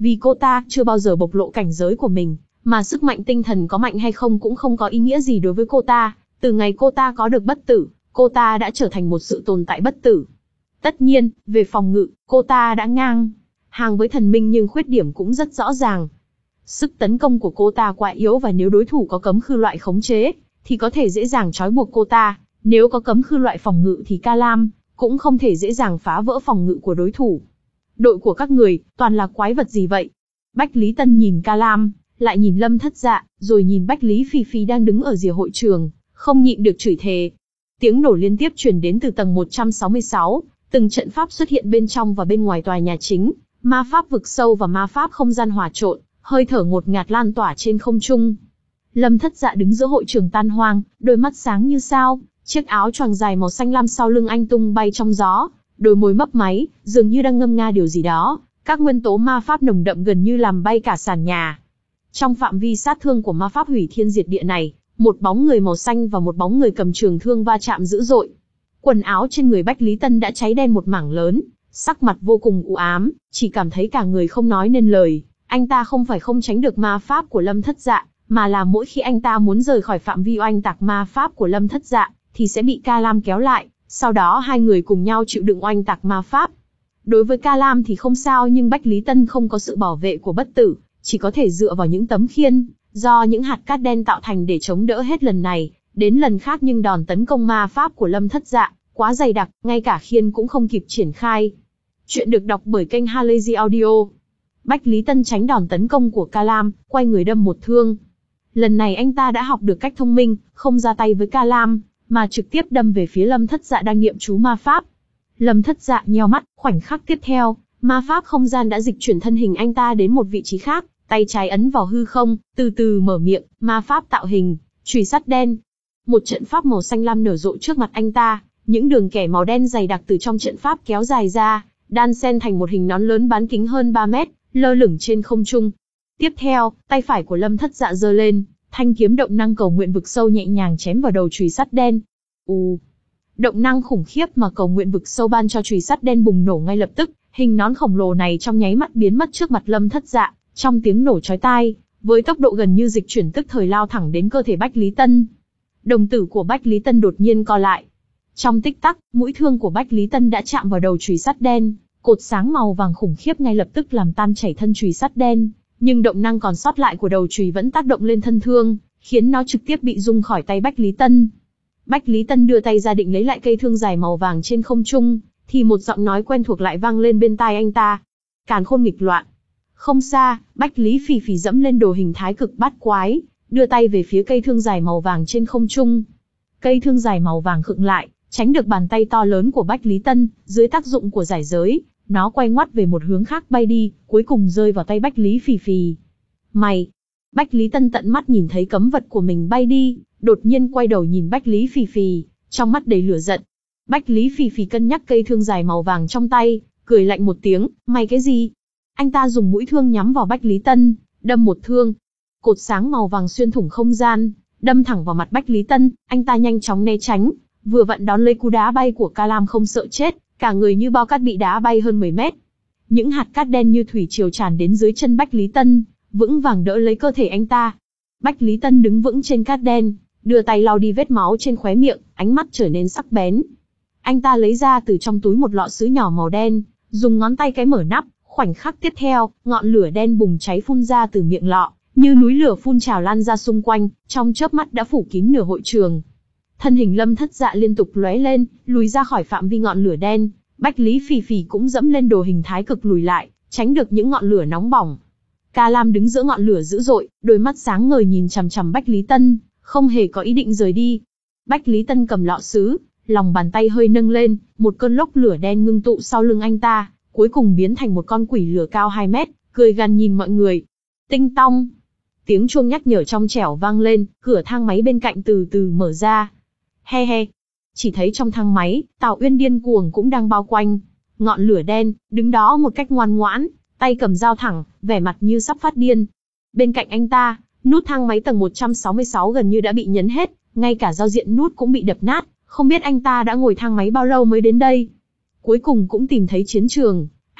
Vì cô ta chưa bao giờ bộc lộ cảnh giới của mình, mà sức mạnh tinh thần có mạnh hay không cũng không có ý nghĩa gì đối với cô ta. Từ ngày cô ta có được bất tử, cô ta đã trở thành một sự tồn tại bất tử. Tất nhiên, về phòng ngự, cô ta đã ngang hàng với thần minh nhưng khuyết điểm cũng rất rõ ràng. Sức tấn công của cô ta quá yếu và nếu đối thủ có cấm khư loại khống chế, thì có thể dễ dàng trói buộc cô ta. Nếu có cấm khư loại phòng ngự thì Ca Lam cũng không thể dễ dàng phá vỡ phòng ngự của đối thủ. Đội của các người, toàn là quái vật gì vậy? Bách Lý Tân nhìn Ca Lam, lại nhìn Lâm Thất Dạ, rồi nhìn Bách Lý Phi Phi đang đứng ở rìa hội trường, không nhịn được chửi thề. Tiếng nổ liên tiếp truyền đến từ tầng một trăm sáu mươi sáu, từng trận pháp xuất hiện bên trong và bên ngoài tòa nhà chính, ma pháp vực sâu và ma pháp không gian hòa trộn, hơi thở ngột ngạt lan tỏa trên không trung. Lâm Thất Dạ đứng giữa hội trường tan hoang, đôi mắt sáng như sao, chiếc áo choàng dài màu xanh lam sau lưng anh tung bay trong gió, đôi môi mấp máy, dường như đang ngâm nga điều gì đó. Các nguyên tố ma pháp nồng đậm gần như làm bay cả sàn nhà. Trong phạm vi sát thương của ma pháp hủy thiên diệt địa này, một bóng người màu xanh và một bóng người cầm trường thương va chạm dữ dội. Quần áo trên người Bách Lý Tân đã cháy đen một mảng lớn, sắc mặt vô cùng u ám, chỉ cảm thấy cả người không nói nên lời. Anh ta không phải không tránh được ma pháp của Lâm Thất Dạ, mà là mỗi khi anh ta muốn rời khỏi phạm vi oanh tạc ma pháp của Lâm Thất Dạ, thì sẽ bị Ca Lam kéo lại, sau đó hai người cùng nhau chịu đựng oanh tạc ma pháp. Đối với Ca Lam thì không sao nhưng Bách Lý Tân không có sự bảo vệ của bất tử, chỉ có thể dựa vào những tấm khiên, do những hạt cát đen tạo thành để chống đỡ hết lần này đến lần khác nhưng đòn tấn công ma pháp của Lâm Thất Dạ quá dày đặc, ngay cả khiên cũng không kịp triển khai. Chuyện được đọc bởi kênh Halazy Audio. Bách Lý Tân tránh đòn tấn công của Ca Lam, quay người đâm một thương. Lần này anh ta đã học được cách thông minh, không ra tay với Ca Lam, mà trực tiếp đâm về phía Lâm Thất Dạ đang niệm chú ma pháp. Lâm Thất Dạ nheo mắt, khoảnh khắc tiếp theo, ma pháp không gian đã dịch chuyển thân hình anh ta đến một vị trí khác, tay trái ấn vào hư không, từ từ mở miệng, ma pháp tạo hình, chùy sắt đen. Một trận pháp màu xanh lam nở rộ trước mặt anh ta, những đường kẻ màu đen dày đặc từ trong trận pháp kéo dài ra, đan xen thành một hình nón lớn bán kính hơn ba mét, lơ lửng trên không trung. Tiếp theo, tay phải của Lâm Thất Dạ giơ lên, thanh kiếm động năng cầu nguyện vực sâu nhẹ nhàng chém vào đầu chùy sắt đen. U, động năng khủng khiếp mà cầu nguyện vực sâu ban cho chùy sắt đen bùng nổ ngay lập tức, hình nón khổng lồ này trong nháy mắt biến mất trước mặt Lâm Thất Dạ, trong tiếng nổ chói tai, với tốc độ gần như dịch chuyển tức thời lao thẳng đến cơ thể Bách Lý Tân. Đồng tử của Bách Lý Tân đột nhiên co lại. Trong tích tắc, mũi thương của Bách Lý Tân đã chạm vào đầu chùy sắt đen, cột sáng màu vàng khủng khiếp ngay lập tức làm tan chảy thân chùy sắt đen, nhưng động năng còn sót lại của đầu chùy vẫn tác động lên thân thương, khiến nó trực tiếp bị rung khỏi tay Bách Lý Tân. Bách Lý Tân đưa tay ra định lấy lại cây thương dài màu vàng trên không trung, thì một giọng nói quen thuộc lại vang lên bên tai anh ta. Càn khôn nghịch loạn. Không xa, Bách Lý Phì Phì dẫm lên đồ hình thái cực bát quái, đưa tay về phía cây thương dài màu vàng trên không trung. Cây thương dài màu vàng khựng lại, tránh được bàn tay to lớn của Bách Lý Tân, dưới tác dụng của giải giới, nó quay ngoắt về một hướng khác bay đi, cuối cùng rơi vào tay Bách Lý Phì Phì. Mày! Bách Lý Tân tận mắt nhìn thấy cấm vật của mình bay đi, đột nhiên quay đầu nhìn Bách Lý Phì Phì, trong mắt đầy lửa giận. Bách Lý Phì Phì cân nhắc cây thương dài màu vàng trong tay, cười lạnh một tiếng, mày cái gì? Anh ta dùng mũi thương nhắm vào Bách Lý Tân, đâm một thương. Cột sáng màu vàng xuyên thủng không gian, đâm thẳng vào mặt Bách Lý Tân, anh ta nhanh chóng né tránh, vừa vặn đón lấy cú đá bay của Ca Lam không sợ chết, cả người như bao cát bị đá bay hơn mười mét. Những hạt cát đen như thủy triều tràn đến dưới chân Bách Lý Tân, vững vàng đỡ lấy cơ thể anh ta. Bách Lý Tân đứng vững trên cát đen, đưa tay lau đi vết máu trên khóe miệng, ánh mắt trở nên sắc bén. Anh ta lấy ra từ trong túi một lọ sứ nhỏ màu đen, dùng ngón tay cái mở nắp, khoảnh khắc tiếp theo, ngọn lửa đen bùng cháy phun ra từ miệng lọ, như núi lửa phun trào lan ra xung quanh, trong chớp mắt đã phủ kín nửa hội trường. Thân hình Lâm Thất Dạ liên tục lóe lên, lùi ra khỏi phạm vi ngọn lửa đen. Bách Lý Phì Phì cũng dẫm lên đồ hình thái cực lùi lại, tránh được những ngọn lửa nóng bỏng. Ca Lam đứng giữa ngọn lửa dữ dội, đôi mắt sáng ngời nhìn chằm chằm Bách Lý Tân, không hề có ý định rời đi. Bách Lý Tân cầm lọ sứ, lòng bàn tay hơi nâng lên, một cơn lốc lửa đen ngưng tụ sau lưng anh ta, cuối cùng biến thành một con quỷ lửa cao hai mét, cười gằn nhìn mọi người. Tinh tong! Tiếng chuông nhắc nhở trong trẻo vang lên, cửa thang máy bên cạnh từ từ mở ra. He he! Chỉ thấy trong thang máy, Tào Uyên điên cuồng cũng đang bao quanh ngọn lửa đen, đứng đó một cách ngoan ngoãn, tay cầm dao thẳng, vẻ mặt như sắp phát điên. Bên cạnh anh ta, nút thang máy tầng một trăm sáu mươi sáu gần như đã bị nhấn hết, ngay cả giao diện nút cũng bị đập nát, không biết anh ta đã ngồi thang máy bao lâu mới đến đây. Cuối cùng cũng tìm thấy chiến trường,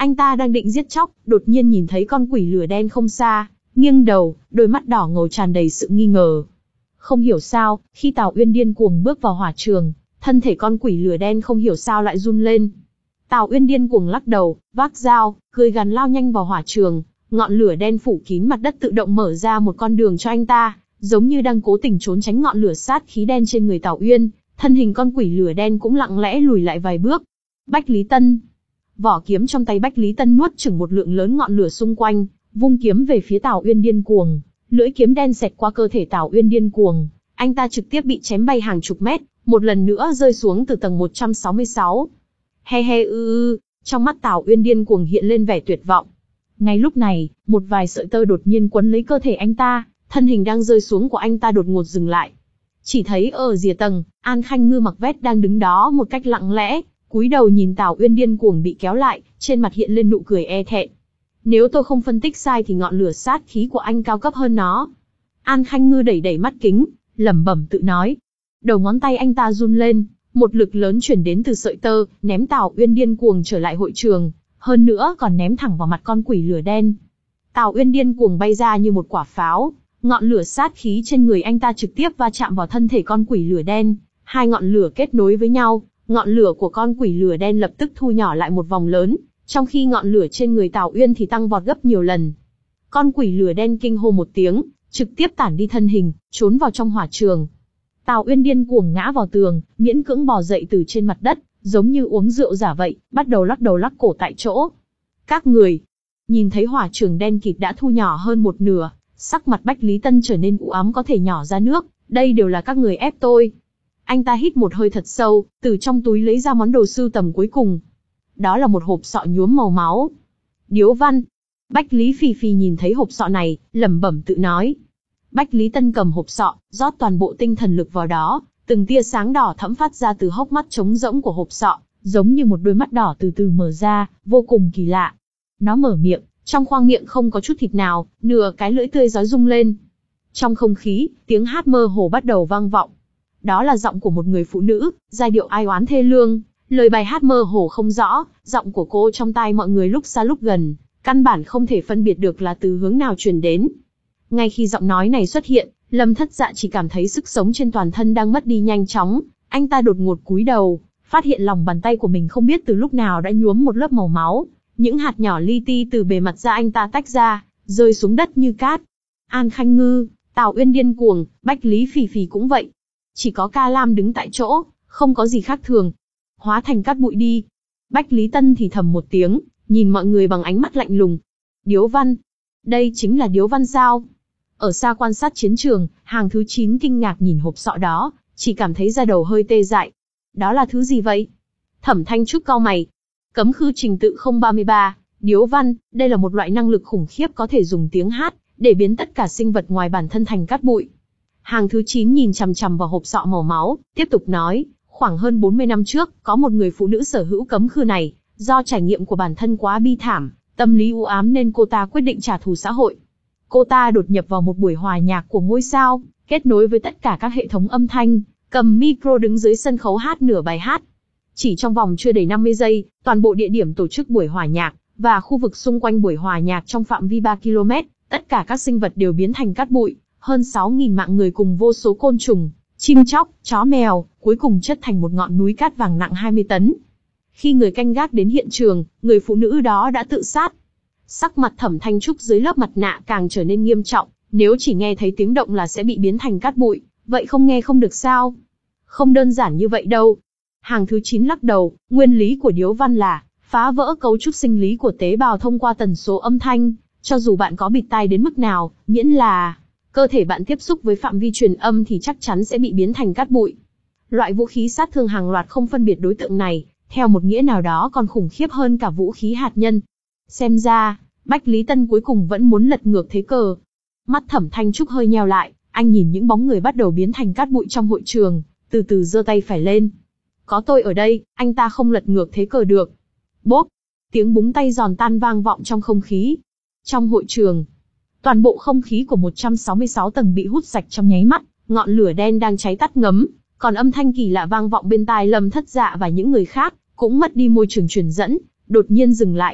Anh ta đang định giết chóc, đột nhiên nhìn thấy con quỷ lửa đen không xa, nghiêng đầu, đôi mắt đỏ ngầu tràn đầy sự nghi ngờ. Không hiểu sao, khi Tào Uyên điên cuồng bước vào hỏa trường, thân thể con quỷ lửa đen không hiểu sao lại run lên. Tào Uyên điên cuồng lắc đầu, vác dao, cười gằn lao nhanh vào hỏa trường, ngọn lửa đen phủ kín mặt đất tự động mở ra một con đường cho anh ta, giống như đang cố tình trốn tránh ngọn lửa sát khí đen trên người Tào Uyên, thân hình con quỷ lửa đen cũng lặng lẽ lùi lại vài bước. Bách Lý Tân. Vỏ kiếm trong tay Bách Lý Tân nuốt chửng một lượng lớn ngọn lửa xung quanh, vung kiếm về phía Tào Uyên điên cuồng, lưỡi kiếm đen xẹt qua cơ thể Tào Uyên điên cuồng, anh ta trực tiếp bị chém bay hàng chục mét, một lần nữa rơi xuống từ tầng một trăm sáu mươi sáu. He he ư ư, trong mắt Tào Uyên điên cuồng hiện lên vẻ tuyệt vọng. Ngay lúc này, một vài sợi tơ đột nhiên quấn lấy cơ thể anh ta, thân hình đang rơi xuống của anh ta đột ngột dừng lại. Chỉ thấy ở rìa tầng, An Khanh Ngư mặc vest đang đứng đó một cách lặng lẽ, cúi đầu nhìn Tào Uyên điên cuồng bị kéo lại, trên mặt hiện lên nụ cười e thẹn. Nếu tôi không phân tích sai thì ngọn lửa sát khí của anh cao cấp hơn nó. An Khanh Ngư đẩy đẩy mắt kính, lẩm bẩm tự nói. Đầu ngón tay anh ta run lên, một lực lớn chuyển đến từ sợi tơ, ném Tào Uyên điên cuồng trở lại hội trường, hơn nữa còn ném thẳng vào mặt con quỷ lửa đen. Tào Uyên điên cuồng bay ra như một quả pháo, ngọn lửa sát khí trên người anh ta trực tiếp va chạm vào thân thể con quỷ lửa đen, hai ngọn lửa kết nối với nhau, ngọn lửa của con quỷ lửa đen lập tức thu nhỏ lại một vòng lớn, trong khi ngọn lửa trên người Tào Uyên thì tăng vọt gấp nhiều lần. Con quỷ lửa đen kinh hô một tiếng, trực tiếp tản đi thân hình, trốn vào trong hỏa trường. Tào Uyên điên cuồng ngã vào tường, miễn cưỡng bò dậy từ trên mặt đất, giống như uống rượu giả vậy, bắt đầu lắc đầu lắc cổ tại chỗ. Các người, nhìn thấy hỏa trường đen kịt đã thu nhỏ hơn một nửa, sắc mặt Bách Lý Tân trở nên u ám có thể nhỏ ra nước, đây đều là các người ép tôi. Anh ta hít một hơi thật sâu, từ trong túi lấy ra món đồ sưu tầm cuối cùng. Đó là một hộp sọ nhuốm màu máu. Điếu văn. Bách Lý Phì Phì nhìn thấy hộp sọ này, lẩm bẩm tự nói. Bách Lý Tân cầm hộp sọ, rót toàn bộ tinh thần lực vào đó, từng tia sáng đỏ thẫm phát ra từ hốc mắt trống rỗng của hộp sọ, giống như một đôi mắt đỏ từ từ mở ra, vô cùng kỳ lạ. Nó mở miệng, trong khoang miệng không có chút thịt nào, nửa cái lưỡi tươi rói rung lên. Trong không khí, tiếng hát mơ hồ bắt đầu vang vọng. Đó là giọng của một người phụ nữ, giai điệu ai oán thê lương, lời bài hát mơ hồ không rõ, giọng của cô trong tai mọi người lúc xa lúc gần, căn bản không thể phân biệt được là từ hướng nào truyền đến. Ngay khi giọng nói này xuất hiện, Lâm Thất Dạ chỉ cảm thấy sức sống trên toàn thân đang mất đi nhanh chóng, anh ta đột ngột cúi đầu, phát hiện lòng bàn tay của mình không biết từ lúc nào đã nhuốm một lớp màu máu, những hạt nhỏ li ti từ bề mặt da anh ta tách ra, rơi xuống đất như cát. An Khanh Ngư, Tào Uyên điên cuồng, Bách Lý Phì Phì cũng vậy. Chỉ có Ca Lam đứng tại chỗ, không có gì khác thường. Hóa thành cát bụi đi. Bách Lý Tân thì thầm một tiếng, nhìn mọi người bằng ánh mắt lạnh lùng. Điếu văn. Đây chính là điếu văn sao? Ở xa quan sát chiến trường, hàng thứ chín kinh ngạc nhìn hộp sọ đó, chỉ cảm thấy da đầu hơi tê dại. Đó là thứ gì vậy? Thẩm Thanh Trúc cau mày. Cấm khư trình tự không ba ba, điếu văn, đây là một loại năng lực khủng khiếp có thể dùng tiếng hát, để biến tất cả sinh vật ngoài bản thân thành cát bụi. Hàng thứ chín nhìn chằm chằm vào hộp sọ màu máu, tiếp tục nói, khoảng hơn bốn mươi năm trước, có một người phụ nữ sở hữu cấm khư này, do trải nghiệm của bản thân quá bi thảm, tâm lý u ám nên cô ta quyết định trả thù xã hội. Cô ta đột nhập vào một buổi hòa nhạc của ngôi sao, kết nối với tất cả các hệ thống âm thanh, cầm micro đứng dưới sân khấu hát nửa bài hát. Chỉ trong vòng chưa đầy năm mươi giây, toàn bộ địa điểm tổ chức buổi hòa nhạc, và khu vực xung quanh buổi hòa nhạc trong phạm vi ba ki lô mét, tất cả các sinh vật đều biến thành cát bụi, hơn sáu nghìn mạng người cùng vô số côn trùng, chim chóc, chó mèo, cuối cùng chất thành một ngọn núi cát vàng nặng hai mươi tấn. Khi người canh gác đến hiện trường, người phụ nữ đó đã tự sát. Sắc mặt Thẩm Thanh Trúc dưới lớp mặt nạ càng trở nên nghiêm trọng, nếu chỉ nghe thấy tiếng động là sẽ bị biến thành cát bụi, vậy không nghe không được sao? Không đơn giản như vậy đâu. Hàng thứ chín lắc đầu, nguyên lý của điếu văn là phá vỡ cấu trúc sinh lý của tế bào thông qua tần số âm thanh, cho dù bạn có bịt tai đến mức nào, miễn là cơ thể bạn tiếp xúc với phạm vi truyền âm thì chắc chắn sẽ bị biến thành cát bụi. Loại vũ khí sát thương hàng loạt không phân biệt đối tượng này, theo một nghĩa nào đó còn khủng khiếp hơn cả vũ khí hạt nhân. Xem ra, Bách Lý Tân cuối cùng vẫn muốn lật ngược thế cờ. Mắt Thẩm Thanh Trúc hơi nheo lại, anh nhìn những bóng người bắt đầu biến thành cát bụi trong hội trường, từ từ giơ tay phải lên. Có tôi ở đây, anh ta không lật ngược thế cờ được. Bốp, tiếng búng tay giòn tan vang vọng trong không khí. Trong hội trường, toàn bộ không khí của một trăm sáu mươi sáu tầng bị hút sạch trong nháy mắt, ngọn lửa đen đang cháy tắt ngấm, còn âm thanh kỳ lạ vang vọng bên tai Lâm Thất Dạ và những người khác, cũng mất đi môi trường truyền dẫn, đột nhiên dừng lại.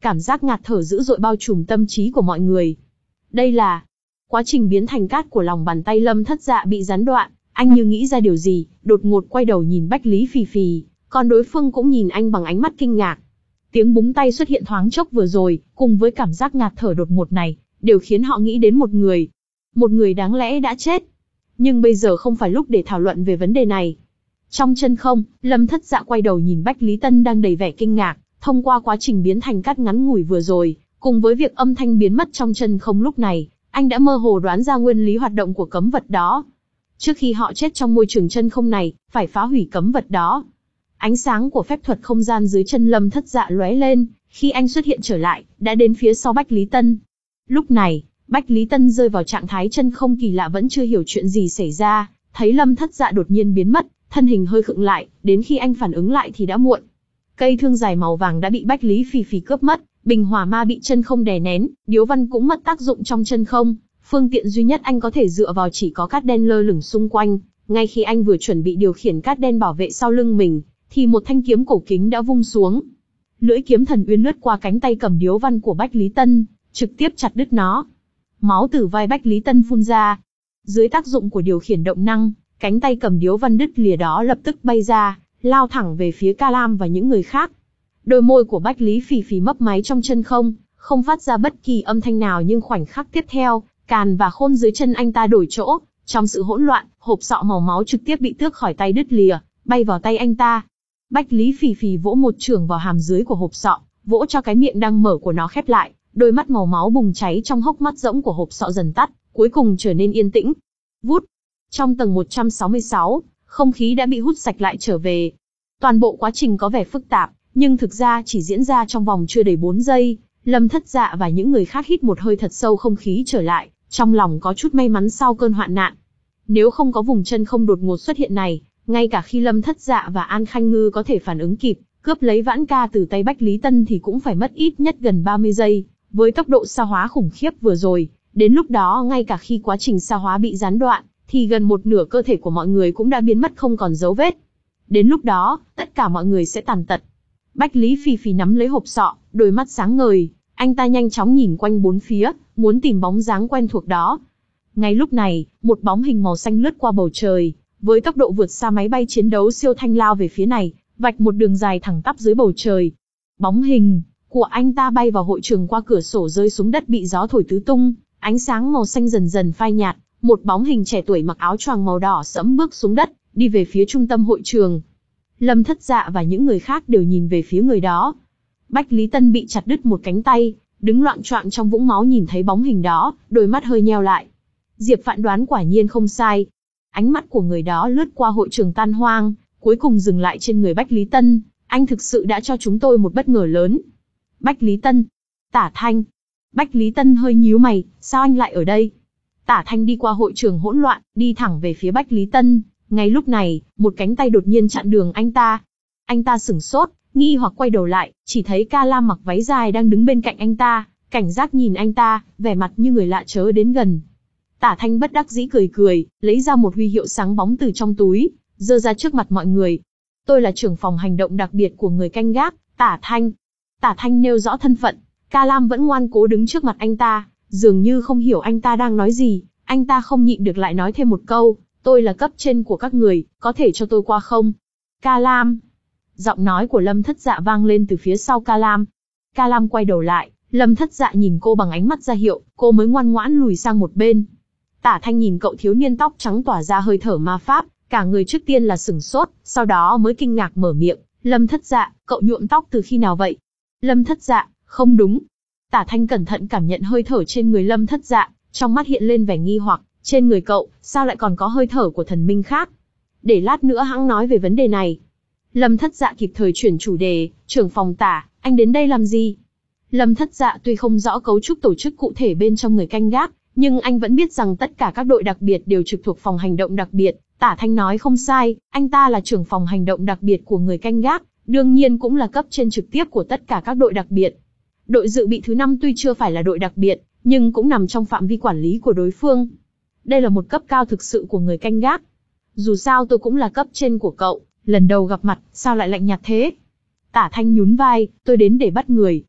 Cảm giác ngạt thở dữ dội bao trùm tâm trí của mọi người. Đây là quá trình biến thành cát của lòng bàn tay Lâm Thất Dạ bị gián đoạn. Anh như nghĩ ra điều gì, đột ngột quay đầu nhìn Bách Lý Phì Phì, còn đối phương cũng nhìn anh bằng ánh mắt kinh ngạc. Tiếng búng tay xuất hiện thoáng chốc vừa rồi, cùng với cảm giác ngạt thở đột ngột này, đều khiến họ nghĩ đến một người. Một người đáng lẽ đã chết. Nhưng bây giờ không phải lúc để thảo luận về vấn đề này. Trong chân không, Lâm Thất Dạ quay đầu nhìn Bách Lý Tân đang đầy vẻ kinh ngạc, thông qua quá trình biến thành cát ngắn ngủi vừa rồi, cùng với việc âm thanh biến mất trong chân không lúc này, anh đã mơ hồ đoán ra nguyên lý hoạt động của cấm vật đó. Trước khi họ chết trong môi trường chân không này, phải phá hủy cấm vật đó. Ánh sáng của phép thuật không gian dưới chân Lâm Thất Dạ lóe lên, khi anh xuất hiện trở lại, đã đến phía sau Bách Lý Tân. Lúc này, Bách Lý Tân rơi vào trạng thái chân không kỳ lạ vẫn chưa hiểu chuyện gì xảy ra, thấy Lâm Thất Dạ đột nhiên biến mất, thân hình hơi khựng lại, đến khi anh phản ứng lại thì đã muộn. Cây thương dài màu vàng đã bị Bách Lý Phì Phì cướp mất, bình hỏa ma bị chân không đè nén, điếu văn cũng mất tác dụng trong chân không, phương tiện duy nhất anh có thể dựa vào chỉ có cát đen lơ lửng xung quanh. Ngay khi anh vừa chuẩn bị điều khiển cát đen bảo vệ sau lưng mình, thì một thanh kiếm cổ kính đã vung xuống. Lưỡi kiếm thần uyên lướt qua cánh tay cầm điếu văn của Bách Lý Tân, trực tiếp chặt đứt nó. Máu từ vai Bách Lý Tân phun ra. Dưới tác dụng của điều khiển động năng, cánh tay cầm điếu văn đứt lìa đó lập tức bay ra, lao thẳng về phía Ca Lam và những người khác. Đôi môi của Bách Lý Phì Phì mấp máy trong chân không, không phát ra bất kỳ âm thanh nào, nhưng khoảnh khắc tiếp theo, càn và khôn dưới chân anh ta đổi chỗ. Trong sự hỗn loạn, hộp sọ màu máu trực tiếp bị tước khỏi tay đứt lìa, bay vào tay anh ta. Bách Lý Phì Phì vỗ một chưởng vào hàm dưới của hộp sọ, vỗ cho cái miệng đang mở của nó khép lại, đôi mắt màu máu bùng cháy trong hốc mắt rỗng của hộp sọ dần tắt, cuối cùng trở nên yên tĩnh. Vút. Trong tầng một trăm sáu mươi sáu, không khí đã bị hút sạch lại trở về. Toàn bộ quá trình có vẻ phức tạp, nhưng thực ra chỉ diễn ra trong vòng chưa đầy bốn giây. Lâm Thất Dạ và những người khác hít một hơi thật sâu, không khí trở lại, trong lòng có chút may mắn sau cơn hoạn nạn. Nếu không có vùng chân không đột ngột xuất hiện này, ngay cả khi Lâm Thất Dạ và An Khanh Ngư có thể phản ứng kịp, cướp lấy Vãn Ca từ tay Bách Lý Tân thì cũng phải mất ít nhất gần ba mươi giây. Với tốc độ sa hóa khủng khiếp vừa rồi, đến lúc đó ngay cả khi quá trình sa hóa bị gián đoạn, thì gần một nửa cơ thể của mọi người cũng đã biến mất không còn dấu vết. Đến lúc đó, tất cả mọi người sẽ tàn tật. Bách Lý Phì Phì nắm lấy hộp sọ, đôi mắt sáng ngời, anh ta nhanh chóng nhìn quanh bốn phía, muốn tìm bóng dáng quen thuộc đó. Ngay lúc này, một bóng hình màu xanh lướt qua bầu trời, với tốc độ vượt xa máy bay chiến đấu siêu thanh lao về phía này, vạch một đường dài thẳng tắp dưới bầu trời. Bóng hình của anh ta bay vào hội trường qua cửa sổ rơi xuống đất bị gió thổi tứ tung, ánh sáng màu xanh dần dần phai nhạt, một bóng hình trẻ tuổi mặc áo choàng màu đỏ sẫm bước xuống đất, đi về phía trung tâm hội trường. Lâm Thất Dạ và những người khác đều nhìn về phía người đó. Bách Lý Tân bị chặt đứt một cánh tay, đứng loạng choạng trong vũng máu nhìn thấy bóng hình đó, đôi mắt hơi nheo lại. Diệp Phạn đoán quả nhiên không sai. Ánh mắt của người đó lướt qua hội trường tan hoang, cuối cùng dừng lại trên người Bách Lý Tân. Anh thực sự đã cho chúng tôi một bất ngờ lớn. Bách Lý Tân. Tả Thanh. Bách Lý Tân hơi nhíu mày, sao anh lại ở đây? Tả Thanh đi qua hội trường hỗn loạn, đi thẳng về phía Bách Lý Tân. Ngay lúc này, một cánh tay đột nhiên chặn đường anh ta. Anh ta sửng sốt, nghi hoặc quay đầu lại, chỉ thấy Ca Lam mặc váy dài đang đứng bên cạnh anh ta, cảnh giác nhìn anh ta, vẻ mặt như người lạ chớ đến gần. Tả Thanh bất đắc dĩ cười cười, lấy ra một huy hiệu sáng bóng từ trong túi, giơ ra trước mặt mọi người. Tôi là trưởng phòng hành động đặc biệt của người canh gác, Tả Thanh. Tả Thanh nêu rõ thân phận, Ca Lam vẫn ngoan cố đứng trước mặt anh ta, dường như không hiểu anh ta đang nói gì, anh ta không nhịn được lại nói thêm một câu, tôi là cấp trên của các người, có thể cho tôi qua không? Ca Lam. Giọng nói của Lâm Thất Dạ vang lên từ phía sau Ca Lam. Ca Lam quay đầu lại, Lâm Thất Dạ nhìn cô bằng ánh mắt ra hiệu, cô mới ngoan ngoãn lùi sang một bên. Tả Thanh nhìn cậu thiếu niên tóc trắng tỏa ra hơi thở ma pháp, cả người trước tiên là sửng sốt, sau đó mới kinh ngạc mở miệng, Lâm Thất Dạ, cậu nhuộm tóc từ khi nào vậy? Lâm Thất Dạ, không đúng. Tả Thanh cẩn thận cảm nhận hơi thở trên người Lâm Thất Dạ, trong mắt hiện lên vẻ nghi hoặc, trên người cậu, sao lại còn có hơi thở của thần minh khác? Để lát nữa hãng nói về vấn đề này. Lâm Thất Dạ kịp thời chuyển chủ đề, trưởng phòng Tả, anh đến đây làm gì? Lâm Thất Dạ tuy không rõ cấu trúc tổ chức cụ thể bên trong người canh gác, nhưng anh vẫn biết rằng tất cả các đội đặc biệt đều trực thuộc phòng hành động đặc biệt. Tả Thanh nói không sai, anh ta là trưởng phòng hành động đặc biệt của người canh gác, đương nhiên cũng là cấp trên trực tiếp của tất cả các đội đặc biệt. Đội dự bị thứ năm tuy chưa phải là đội đặc biệt, nhưng cũng nằm trong phạm vi quản lý của đối phương. Đây là một cấp cao thực sự của người canh gác. Dù sao tôi cũng là cấp trên của cậu, lần đầu gặp mặt, sao lại lạnh nhạt thế? Tả Thanh nhún vai, tôi đến để bắt người.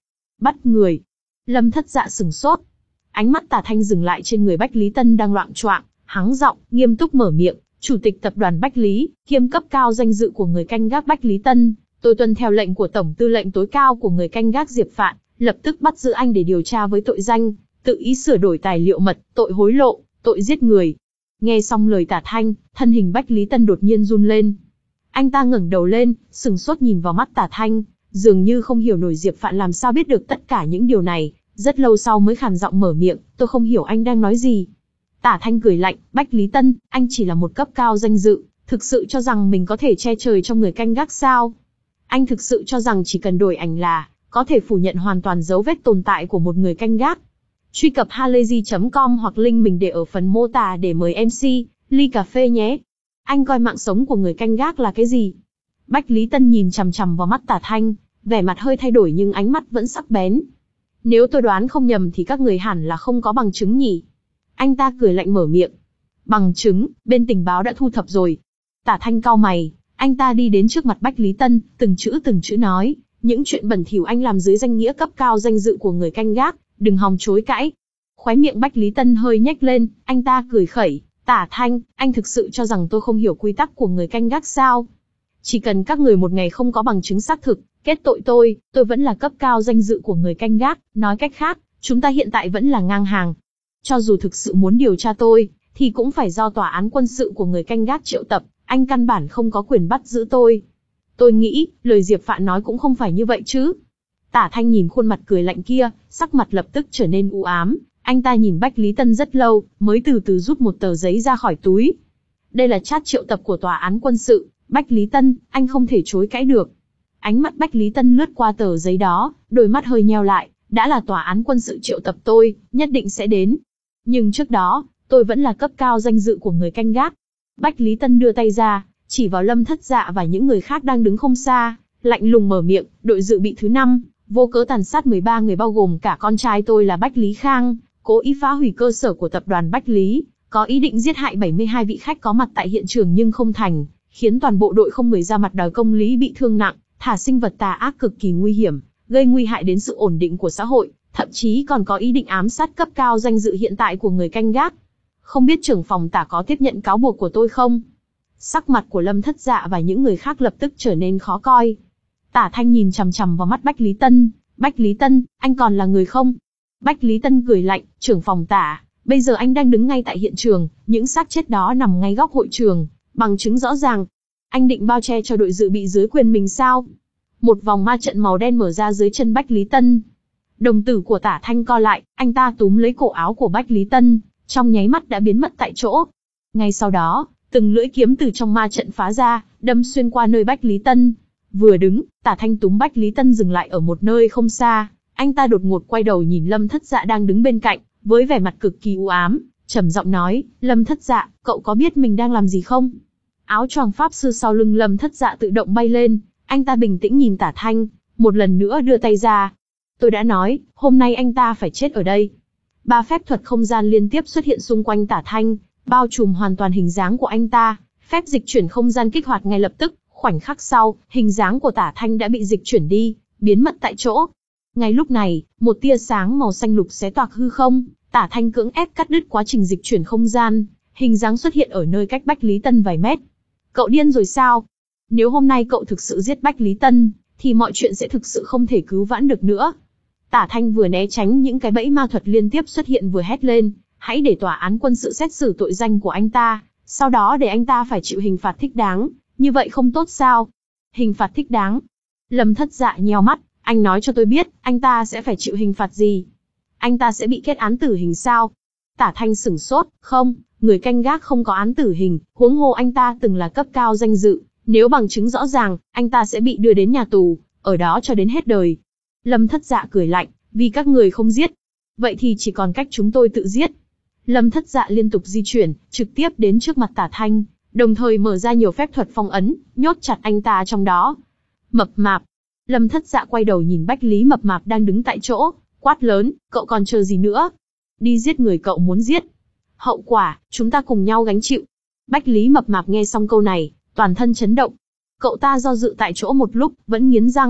Bắt người. Lâm Thất Dạ sửng sốt. Ánh mắt Tả Thanh dừng lại trên người Bách Lý Tân đang loạng choạng, hắng giọng, nghiêm túc mở miệng, chủ tịch tập đoàn Bách Lý, kiêm cấp cao danh dự của người canh gác Bách Lý Tân, tôi tuân theo lệnh của tổng tư lệnh tối cao của người canh gác Diệp Phạn, lập tức bắt giữ anh để điều tra với tội danh tự ý sửa đổi tài liệu mật, tội hối lộ, tội giết người. Nghe xong lời Tả Thanh, thân hình Bách Lý Tân đột nhiên run lên. Anh ta ngẩng đầu lên, sừng sốt nhìn vào mắt Tả Thanh, dường như không hiểu nổi Diệp Phạn làm sao biết được tất cả những điều này, rất lâu sau mới khàn giọng mở miệng, tôi không hiểu anh đang nói gì. Tả Thanh cười lạnh, Bách Lý Tân, anh chỉ là một cấp cao danh dự, thực sự cho rằng mình có thể che trời cho người canh gác sao? Anh thực sự cho rằng chỉ cần đổi ảnh là có thể phủ nhận hoàn toàn dấu vết tồn tại của một người canh gác. Truy cập halayzi chấm com hoặc link mình để ở phần mô tả để mời em xê, ly cà phê nhé. Anh coi mạng sống của người canh gác là cái gì? Bách Lý Tân nhìn chằm chằm vào mắt Tả Thanh, vẻ mặt hơi thay đổi nhưng ánh mắt vẫn sắc bén. Nếu tôi đoán không nhầm thì các người hẳn là không có bằng chứng nhỉ? Anh ta cười lạnh mở miệng. Bằng chứng, bên tình báo đã thu thập rồi. Tả Thanh cau mày, anh ta đi đến trước mặt Bách Lý Tân, từng chữ từng chữ nói, những chuyện bẩn thỉu anh làm dưới danh nghĩa cấp cao danh dự của người canh gác, đừng hòng chối cãi. Khóe miệng Bách Lý Tân hơi nhếch lên, anh ta cười khẩy, Tả Thanh, anh thực sự cho rằng tôi không hiểu quy tắc của người canh gác sao? Chỉ cần các người một ngày không có bằng chứng xác thực, kết tội tôi, tôi vẫn là cấp cao danh dự của người canh gác, nói cách khác, chúng ta hiện tại vẫn là ngang hàng. Cho dù thực sự muốn điều tra tôi, thì cũng phải do tòa án quân sự của người canh gác triệu tập, anh căn bản không có quyền bắt giữ tôi. Tôi nghĩ, lời Diệp Phạn nói cũng không phải như vậy chứ. Tả Thanh nhìn khuôn mặt cười lạnh kia, sắc mặt lập tức trở nên u ám, anh ta nhìn Bách Lý Tân rất lâu, mới từ từ rút một tờ giấy ra khỏi túi. Đây là chat triệu tập của tòa án quân sự, Bách Lý Tân, anh không thể chối cãi được. Ánh mắt Bách Lý Tân lướt qua tờ giấy đó, đôi mắt hơi nheo lại, đã là tòa án quân sự triệu tập tôi, nhất định sẽ đến. Nhưng trước đó, tôi vẫn là cấp cao danh dự của người canh gác. Bách Lý Tân đưa tay ra, chỉ vào Lâm Thất Dạ và những người khác đang đứng không xa, lạnh lùng mở miệng, đội dự bị thứ năm, vô cớ tàn sát mười ba người bao gồm cả con trai tôi là Bách Lý Khang, cố ý phá hủy cơ sở của tập đoàn Bách Lý, có ý định giết hại bảy mươi hai vị khách có mặt tại hiện trường nhưng không thành, khiến toàn bộ đội không người ra mặt đòi công lý bị thương nặng, thả sinh vật tà ác cực kỳ nguy hiểm, gây nguy hại đến sự ổn định của xã hội, thậm chí còn có ý định ám sát cấp cao danh dự hiện tại của người canh gác. Không biết trưởng phòng Tả có tiếp nhận cáo buộc của tôi không? Sắc mặt của Lâm Thất Dạ và những người khác lập tức trở nên khó coi. Tả Thanh nhìn chằm chằm vào mắt Bách Lý Tân, Bách Lý Tân, anh còn là người không? Bách Lý Tân cười lạnh, trưởng phòng Tả, bây giờ anh đang đứng ngay tại hiện trường, những xác chết đó nằm ngay góc hội trường, bằng chứng rõ ràng. Anh định bao che cho đội dự bị dưới quyền mình sao? Một vòng ma trận màu đen mở ra dưới chân Bách Lý Tân. Đồng tử của Tả Thanh co lại, anh ta túm lấy cổ áo của Bách Lý Tân, trong nháy mắt đã biến mất tại chỗ. Ngay sau đó, từng lưỡi kiếm từ trong ma trận phá ra, đâm xuyên qua nơi Bách Lý Tân. Vừa đứng, Tả Thanh túm Bách Lý Tân dừng lại ở một nơi không xa, anh ta đột ngột quay đầu nhìn Lâm Thất Dạ đang đứng bên cạnh, với vẻ mặt cực kỳ u ám, trầm giọng nói, Lâm Thất Dạ, cậu có biết mình đang làm gì không? Áo choàng pháp sư sau lưng Lâm Thất Dạ tự động bay lên, anh ta bình tĩnh nhìn Tả Thanh, một lần nữa đưa tay ra. Tôi đã nói, hôm nay anh ta phải chết ở đây. Ba phép thuật không gian liên tiếp xuất hiện xung quanh Tả Thanh, bao trùm hoàn toàn hình dáng của anh ta, phép dịch chuyển không gian kích hoạt ngay lập tức, khoảnh khắc sau, hình dáng của Tả Thanh đã bị dịch chuyển đi, biến mất tại chỗ. Ngay lúc này, một tia sáng màu xanh lục xé toạc hư không, Tả Thanh cưỡng ép cắt đứt quá trình dịch chuyển không gian, hình dáng xuất hiện ở nơi cách Bách Lý Tân vài mét. Cậu điên rồi sao? Nếu hôm nay cậu thực sự giết Bách Lý Tân, thì mọi chuyện sẽ thực sự không thể cứu vãn được nữa. Tả Thanh vừa né tránh những cái bẫy ma thuật liên tiếp xuất hiện vừa hét lên, hãy để tòa án quân sự xét xử tội danh của anh ta, sau đó để anh ta phải chịu hình phạt thích đáng, như vậy không tốt sao? Hình phạt thích đáng? Lâm Thất Dạ nheo mắt, anh nói cho tôi biết, anh ta sẽ phải chịu hình phạt gì? Anh ta sẽ bị kết án tử hình sao? Tả Thanh sửng sốt, không, người canh gác không có án tử hình, huống hồ anh ta từng là cấp cao danh dự, nếu bằng chứng rõ ràng, anh ta sẽ bị đưa đến nhà tù, ở đó cho đến hết đời. Lâm Thất Dạ cười lạnh, vì các người không giết, vậy thì chỉ còn cách chúng tôi tự giết. Lâm Thất Dạ liên tục di chuyển, trực tiếp đến trước mặt Tả Thanh, đồng thời mở ra nhiều phép thuật phong ấn, nhốt chặt anh ta trong đó. Mập mạp. Lâm Thất Dạ quay đầu nhìn Bách Lý Mập Mạp đang đứng tại chỗ, quát lớn, cậu còn chờ gì nữa? Đi giết người cậu muốn giết. Hậu quả, chúng ta cùng nhau gánh chịu. Bách Lý Mập Mạp nghe xong câu này, toàn thân chấn động. Cậu ta do dự tại chỗ một lúc, vẫn nghiến răng,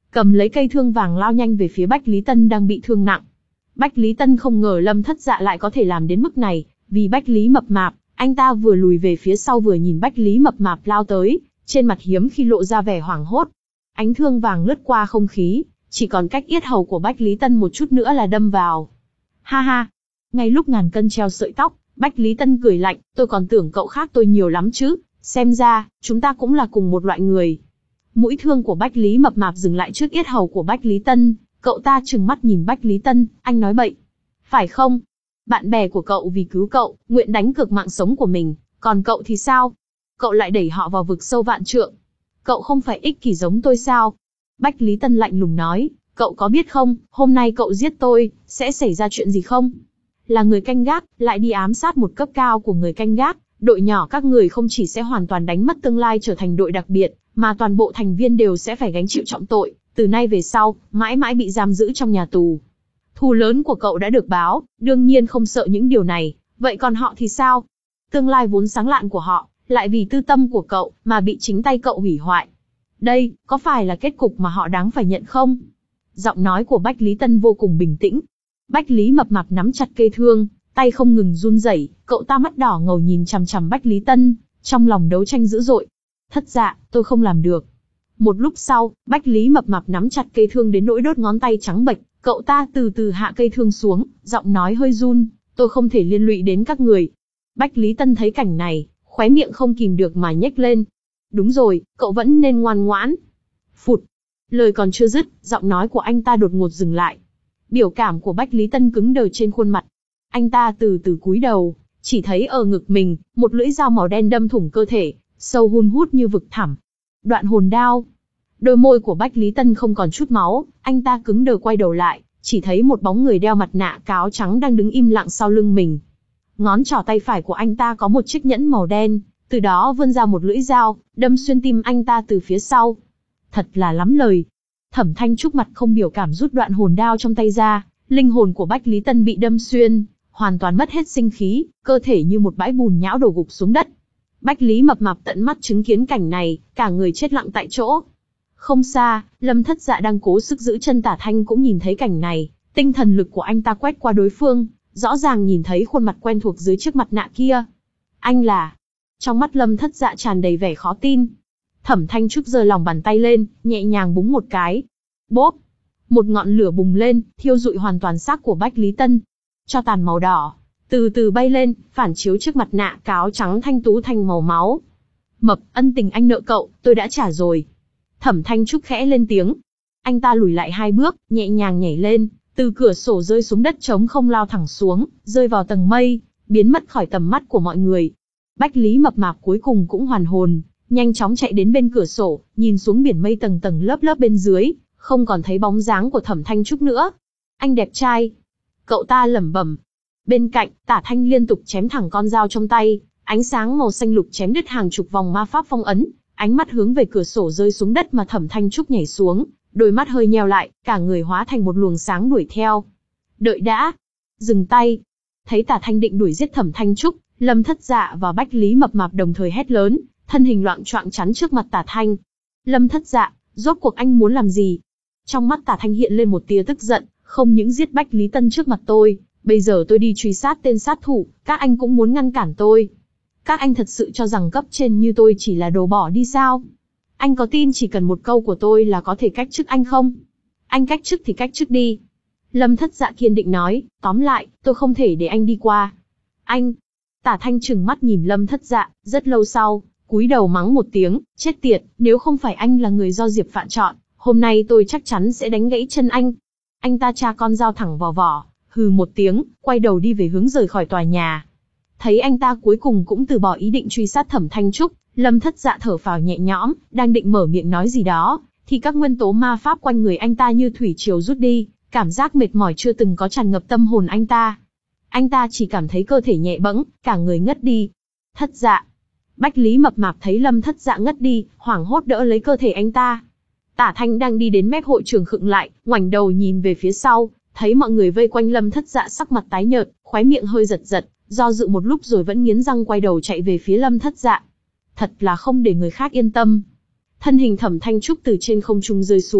cầm lấy cây thương vàng lao nhanh về phía Bách Lý Tân đang bị thương nặng. Bách Lý Tân không ngờ Lâm Thất Dạ lại có thể làm đến mức này, vì Bách Lý Mập Mạp, anh ta vừa lùi về phía sau vừa nhìn Bách Lý Mập Mạp lao tới, trên mặt hiếm khi lộ ra vẻ hoảng hốt. Ánh thương vàng lướt qua không khí, chỉ còn cách yết hầu của Bách Lý Tân một chút nữa là đâm vào. Ha ha! Ngay lúc ngàn cân treo sợi tóc, Bách Lý Tân cười lạnh, tôi còn tưởng cậu khác tôi nhiều lắm chứ, xem ra, chúng ta cũng là cùng một loại người. Mũi thương của Bách Lý Mập Mạp dừng lại trước yết hầu của Bách Lý Tân, cậu ta trừng mắt nhìn Bách Lý Tân, anh nói bậy. Phải không? Bạn bè của cậu vì cứu cậu, nguyện đánh cược mạng sống của mình, còn cậu thì sao? Cậu lại đẩy họ vào vực sâu vạn trượng. Cậu không phải ích kỷ giống tôi sao? Bách Lý Tân lạnh lùng nói, cậu có biết không, hôm nay cậu giết tôi, sẽ xảy ra chuyện gì không? Là người canh gác, lại đi ám sát một cấp cao của người canh gác, đội nhỏ các người không chỉ sẽ hoàn toàn đánh mất tương lai trở thành đội đặc biệt, mà toàn bộ thành viên đều sẽ phải gánh chịu trọng tội, từ nay về sau, mãi mãi bị giam giữ trong nhà tù. Thù lớn của cậu đã được báo, đương nhiên không sợ những điều này, vậy còn họ thì sao? Tương lai vốn sáng lạn của họ, lại vì tư tâm của cậu, mà bị chính tay cậu hủy hoại. Đây, có phải là kết cục mà họ đáng phải nhận không? Giọng nói của Bách Lý Tân vô cùng bình tĩnh. Bách Lý Mập Mạp nắm chặt cây thương, tay không ngừng run rẩy, cậu ta mắt đỏ ngầu nhìn chằm chằm Bách Lý Tân, trong lòng đấu tranh dữ dội. Thất Dạ, tôi không làm được. Một lúc sau, Bách Lý Mập Mạp nắm chặt cây thương đến nỗi đốt ngón tay trắng bệch, cậu ta từ từ hạ cây thương xuống, giọng nói hơi run, tôi không thể liên lụy đến các người. Bách Lý Tân thấy cảnh này, khóe miệng không kìm được mà nhếch lên. Đúng rồi, cậu vẫn nên ngoan ngoãn. Phụt. Lời còn chưa dứt, giọng nói của anh ta đột ngột dừng lại. Biểu cảm của Bách Lý Tân cứng đờ trên khuôn mặt. Anh ta từ từ cúi đầu, chỉ thấy ở ngực mình, một lưỡi dao màu đen đâm thủng cơ thể, sâu hun hút như vực thẳm. Đoạn hồn đao. Đôi môi của Bách Lý Tân không còn chút máu, anh ta cứng đờ quay đầu lại, chỉ thấy một bóng người đeo mặt nạ cáo trắng đang đứng im lặng sau lưng mình. Ngón trỏ tay phải của anh ta có một chiếc nhẫn màu đen, từ đó vươn ra một lưỡi dao, đâm xuyên tim anh ta từ phía sau. Thật là lắm lời. Thẩm Thanh Trúc mặt không biểu cảm rút đoạn hồn đao trong tay ra, linh hồn của Bách Lý Tân bị đâm xuyên, hoàn toàn mất hết sinh khí, cơ thể như một bãi bùn nhão đổ gục xuống đất. Bách Lý Mập Mạp tận mắt chứng kiến cảnh này, cả người chết lặng tại chỗ. Không xa, Lâm Thất Dạ đang cố sức giữ chân Tả Thanh cũng nhìn thấy cảnh này, tinh thần lực của anh ta quét qua đối phương, rõ ràng nhìn thấy khuôn mặt quen thuộc dưới chiếc mặt nạ kia. Anh là... Trong mắt Lâm Thất Dạ tràn đầy vẻ khó tin. Thẩm Thanh Trúc giơ lòng bàn tay lên, nhẹ nhàng búng một cái. Bốp! Một ngọn lửa bùng lên, thiêu rụi hoàn toàn xác của Bách Lý Tân. Tro tàn màu đỏ, từ từ bay lên, phản chiếu trước mặt nạ cáo trắng thanh tú thành màu máu. Mập, ân tình anh nợ cậu, tôi đã trả rồi. Thẩm Thanh Trúc khẽ lên tiếng. Anh ta lùi lại hai bước, nhẹ nhàng nhảy lên, từ cửa sổ rơi xuống đất trống không lao thẳng xuống, rơi vào tầng mây, biến mất khỏi tầm mắt của mọi người. Bách Lý Mập Mạp cuối cùng cũng hoàn hồn, nhanh chóng chạy đến bên cửa sổ, nhìn xuống biển mây tầng tầng lớp lớp bên dưới, không còn thấy bóng dáng của Thẩm Thanh Trúc nữa. Anh đẹp trai. Cậu ta lẩm bẩm. Bên cạnh, Tả Thanh liên tục chém thẳng con dao trong tay, ánh sáng màu xanh lục chém đứt hàng chục vòng ma pháp phong ấn, ánh mắt hướng về cửa sổ rơi xuống đất mà Thẩm Thanh Trúc nhảy xuống, đôi mắt hơi nheo lại, cả người hóa thành một luồng sáng đuổi theo. Đợi đã. Dừng tay. Thấy Tả Thanh định đuổi giết Thẩm Thanh Trúc, Lâm Thất Dạ và Bách Lý Mập Mạp đồng thời hét lớn, thân hình loạng choạng chắn trước mặt Tả Thanh. Lâm Thất Dạ, rốt cuộc anh muốn làm gì? Trong mắt Tả Thanh hiện lên một tia tức giận, không những giết Bách Lý Tân trước mặt tôi, bây giờ tôi đi truy sát tên sát thủ, các anh cũng muốn ngăn cản tôi. Các anh thật sự cho rằng cấp trên như tôi chỉ là đồ bỏ đi sao? Anh có tin chỉ cần một câu của tôi là có thể cách chức anh không? Anh cách chức thì cách chức đi. Lâm Thất Dạ kiên định nói, tóm lại, tôi không thể để anh đi qua. Anh... Tả Thanh trừng mắt nhìn Lâm Thất Dạ, rất lâu sau, cúi đầu mắng một tiếng, chết tiệt, nếu không phải anh là người do Diệp Phạn chọn, hôm nay tôi chắc chắn sẽ đánh gãy chân anh. Anh ta tra con dao thẳng vào vỏ, hừ một tiếng, quay đầu đi về hướng rời khỏi tòa nhà. Thấy anh ta cuối cùng cũng từ bỏ ý định truy sát Thẩm Thanh Trúc, Lâm Thất Dạ thở phào nhẹ nhõm, đang định mở miệng nói gì đó, thì các nguyên tố ma pháp quanh người anh ta như thủy triều rút đi, cảm giác mệt mỏi chưa từng có tràn ngập tâm hồn anh ta. Anh ta chỉ cảm thấy cơ thể nhẹ bẫng, cả người ngất đi. Thất Dạ. Bách Lý Mập Mạp thấy Lâm Thất Dạ ngất đi, hoảng hốt đỡ lấy cơ thể anh ta. Tả Thanh đang đi đến mép hội trường khựng lại, ngoảnh đầu nhìn về phía sau, thấy mọi người vây quanh Lâm Thất Dạ sắc mặt tái nhợt, khóe miệng hơi giật giật, do dự một lúc rồi vẫn nghiến răng quay đầu chạy về phía Lâm Thất Dạ. Thật là không để người khác yên tâm. Thân hình Thẩm Thanh Trúc từ trên không trung rơi xuống,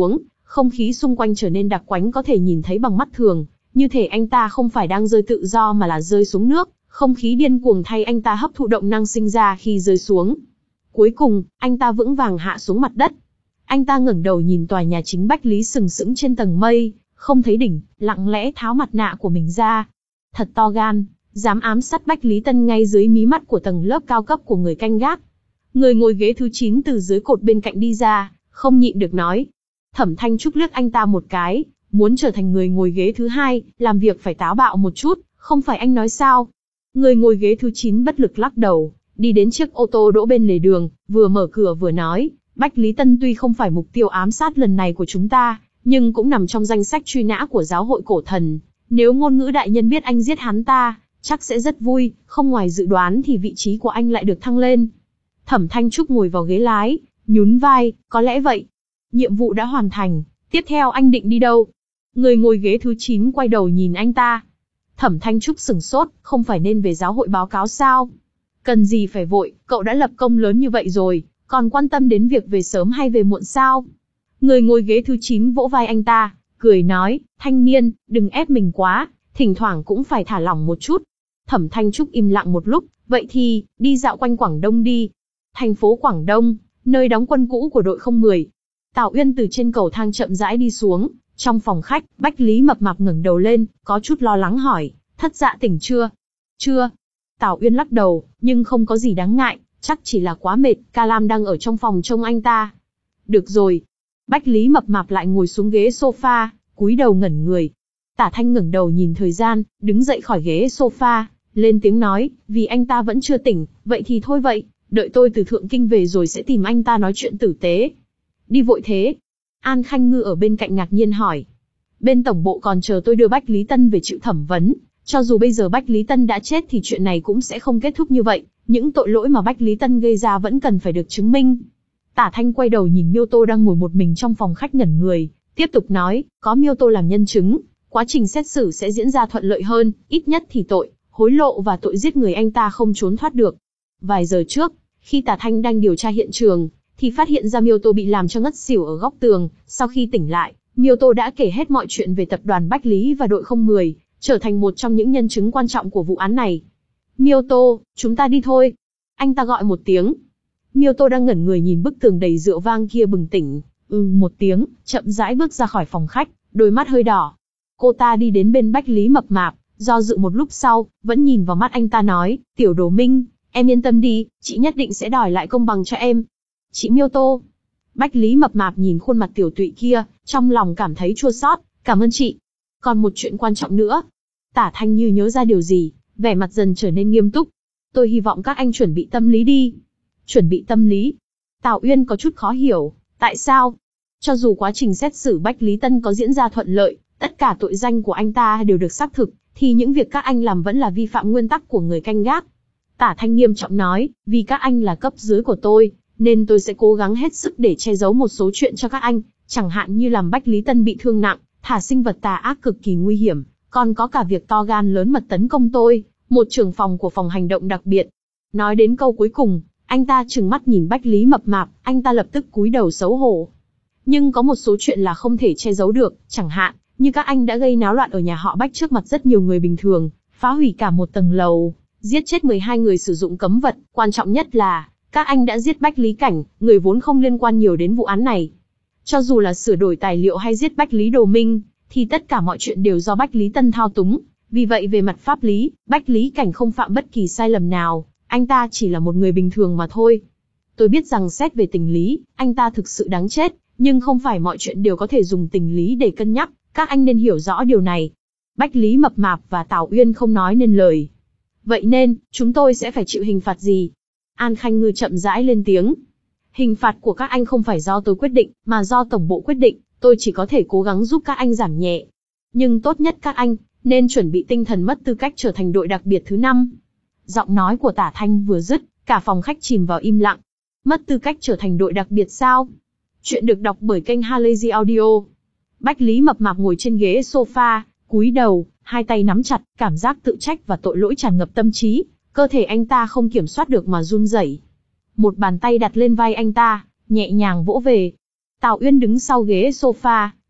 không khí xung quanh trở nên đặc quánh có thể nhìn thấy bằng mắt thường, như thể anh ta không phải đang rơi tự do mà là rơi xuống nước, không khí điên cuồng thay anh ta hấp thụ động năng sinh ra khi rơi xuống. Cuối cùng, anh ta vững vàng hạ xuống mặt đất. Anh ta ngẩng đầu nhìn tòa nhà chính Bách Lý sừng sững trên tầng mây, không thấy đỉnh, lặng lẽ tháo mặt nạ của mình ra. Thật to gan, dám ám sát Bách Lý Tân ngay dưới mí mắt của tầng lớp cao cấp của người canh gác. Người ngồi ghế thứ chín từ dưới cột bên cạnh đi ra, không nhịn được nói. Thẩm Thanh Trúc liếc anh ta một cái, muốn trở thành người ngồi ghế thứ hai, làm việc phải táo bạo một chút, không phải anh nói sao? Người ngồi ghế thứ chín bất lực lắc đầu, đi đến chiếc ô tô đỗ bên lề đường, vừa mở cửa vừa nói, Bách Lý Tân tuy không phải mục tiêu ám sát lần này của chúng ta, nhưng cũng nằm trong danh sách truy nã của giáo hội cổ thần. Nếu ngôn ngữ đại nhân biết anh giết hắn ta, chắc sẽ rất vui, không ngoài dự đoán thì vị trí của anh lại được thăng lên. Thẩm Thanh Trúc ngồi vào ghế lái, nhún vai, có lẽ vậy. Nhiệm vụ đã hoàn thành, tiếp theo anh định đi đâu? Người ngồi ghế thứ chín quay đầu nhìn anh ta. Thẩm Thanh Trúc sửng sốt, không phải nên về giáo hội báo cáo sao? Cần gì phải vội, cậu đã lập công lớn như vậy rồi, còn quan tâm đến việc về sớm hay về muộn sao? Người ngồi ghế thứ chín vỗ vai anh ta, cười nói, thanh niên, đừng ép mình quá, thỉnh thoảng cũng phải thả lỏng một chút. Thẩm Thanh Trúc im lặng một lúc, vậy thì, đi dạo quanh Quảng Đông đi. Thành phố Quảng Đông, nơi đóng quân cũ của đội không mười. Tào Uyên từ trên cầu thang chậm rãi đi xuống, trong phòng khách, Bách Lý mập mạp ngẩng đầu lên, có chút lo lắng hỏi, thất dạ tỉnh chưa? Chưa. Tào Uyên lắc đầu, nhưng không có gì đáng ngại, chắc chỉ là quá mệt, Ca Lam đang ở trong phòng trông anh ta. Được rồi. Bách Lý mập mạp lại ngồi xuống ghế sofa, cúi đầu ngẩn người. Tả Thanh ngẩng đầu nhìn thời gian, đứng dậy khỏi ghế sofa, lên tiếng nói, vì anh ta vẫn chưa tỉnh, vậy thì thôi vậy, đợi tôi từ Thượng Kinh về rồi sẽ tìm anh ta nói chuyện tử tế. Đi vội thế? An Khanh Ngư ở bên cạnh ngạc nhiên hỏi. Bên tổng bộ còn chờ tôi đưa Bách Lý Tân về chịu thẩm vấn, cho dù bây giờ Bách Lý Tân đã chết thì chuyện này cũng sẽ không kết thúc như vậy, những tội lỗi mà Bách Lý Tân gây ra vẫn cần phải được chứng minh. Tả Thanh quay đầu nhìn Miêu Tô đang ngồi một mình trong phòng khách ngẩn người, tiếp tục nói, có Miêu Tô làm nhân chứng, quá trình xét xử sẽ diễn ra thuận lợi hơn, ít nhất thì tội hối lộ và tội giết người anh ta không trốn thoát được. Vài giờ trước, khi Tả Thanh đang điều tra hiện trường, thì phát hiện ra Miêu Tô bị làm cho ngất xỉu ở góc tường, sau khi tỉnh lại, Miêu Tô đã kể hết mọi chuyện về tập đoàn Bách Lý và đội không mười, trở thành một trong những nhân chứng quan trọng của vụ án này. Miêu Tô, chúng ta đi thôi. Anh ta gọi một tiếng. Miêu Tô đang ngẩn người nhìn bức tường đầy rượu vang kia bừng tỉnh, ừ một tiếng, chậm rãi bước ra khỏi phòng khách, đôi mắt hơi đỏ. Cô ta đi đến bên Bách Lý mập mạp, do dự một lúc sau, vẫn nhìn vào mắt anh ta nói, Tiểu Đồ Minh, em yên tâm đi, chị nhất định sẽ đòi lại công bằng cho em. Chị Miêu Tô. Bách Lý mập mạp nhìn khuôn mặt tiểu tụy kia, trong lòng cảm thấy chua xót, cảm ơn chị. Còn một chuyện quan trọng nữa. Tả Thanh như nhớ ra điều gì, vẻ mặt dần trở nên nghiêm túc. Tôi hy vọng các anh chuẩn bị tâm lý đi. Chuẩn bị tâm lý. Tào Uyên có chút khó hiểu, tại sao? Cho dù quá trình xét xử Bách Lý Tân có diễn ra thuận lợi, tất cả tội danh của anh ta đều được xác thực, thì những việc các anh làm vẫn là vi phạm nguyên tắc của người canh gác. Tả Thanh nghiêm trọng nói, vì các anh là cấp dưới của tôi, nên tôi sẽ cố gắng hết sức để che giấu một số chuyện cho các anh, chẳng hạn như làm Bách Lý Tân bị thương nặng, thả sinh vật tà ác cực kỳ nguy hiểm, còn có cả việc to gan lớn mật tấn công tôi, một trưởng phòng của phòng hành động đặc biệt. Nói đến câu cuối cùng, anh ta trừng mắt nhìn Bách Lý mập mạp, anh ta lập tức cúi đầu xấu hổ. Nhưng có một số chuyện là không thể che giấu được, chẳng hạn như các anh đã gây náo loạn ở nhà họ Bách trước mặt rất nhiều người bình thường, phá hủy cả một tầng lầu, giết chết mười hai người sử dụng cấm vật, quan trọng nhất là các anh đã giết Bách Lý Cảnh, người vốn không liên quan nhiều đến vụ án này. Cho dù là sửa đổi tài liệu hay giết Bách Lý Đồ Minh, thì tất cả mọi chuyện đều do Bách Lý Tân thao túng. Vì vậy về mặt pháp lý, Bách Lý Cảnh không phạm bất kỳ sai lầm nào, anh ta chỉ là một người bình thường mà thôi. Tôi biết rằng xét về tình lý, anh ta thực sự đáng chết, nhưng không phải mọi chuyện đều có thể dùng tình lý để cân nhắc, các anh nên hiểu rõ điều này. Bách Lý mập mạp và Tào Uyên không nói nên lời. Vậy nên, chúng tôi sẽ phải chịu hình phạt gì? An Khanh Ngư chậm rãi lên tiếng. Hình phạt của các anh không phải do tôi quyết định, mà do tổng bộ quyết định, tôi chỉ có thể cố gắng giúp các anh giảm nhẹ. Nhưng tốt nhất các anh nên chuẩn bị tinh thần mất tư cách trở thành đội đặc biệt thứ năm. Giọng nói của Tả Thanh vừa dứt, cả phòng khách chìm vào im lặng. Mất tư cách trở thành đội đặc biệt sao? Chuyện được đọc bởi kênh Halazy Audio. Bách Lý mập mạp ngồi trên ghế sofa, cúi đầu, hai tay nắm chặt, cảm giác tự trách và tội lỗi tràn ngập tâm trí, cơ thể anh ta không kiểm soát được mà run rẩy. Một bàn tay đặt lên vai anh ta, nhẹ nhàng vỗ về. Tào Uyên đứng sau ghế sofa,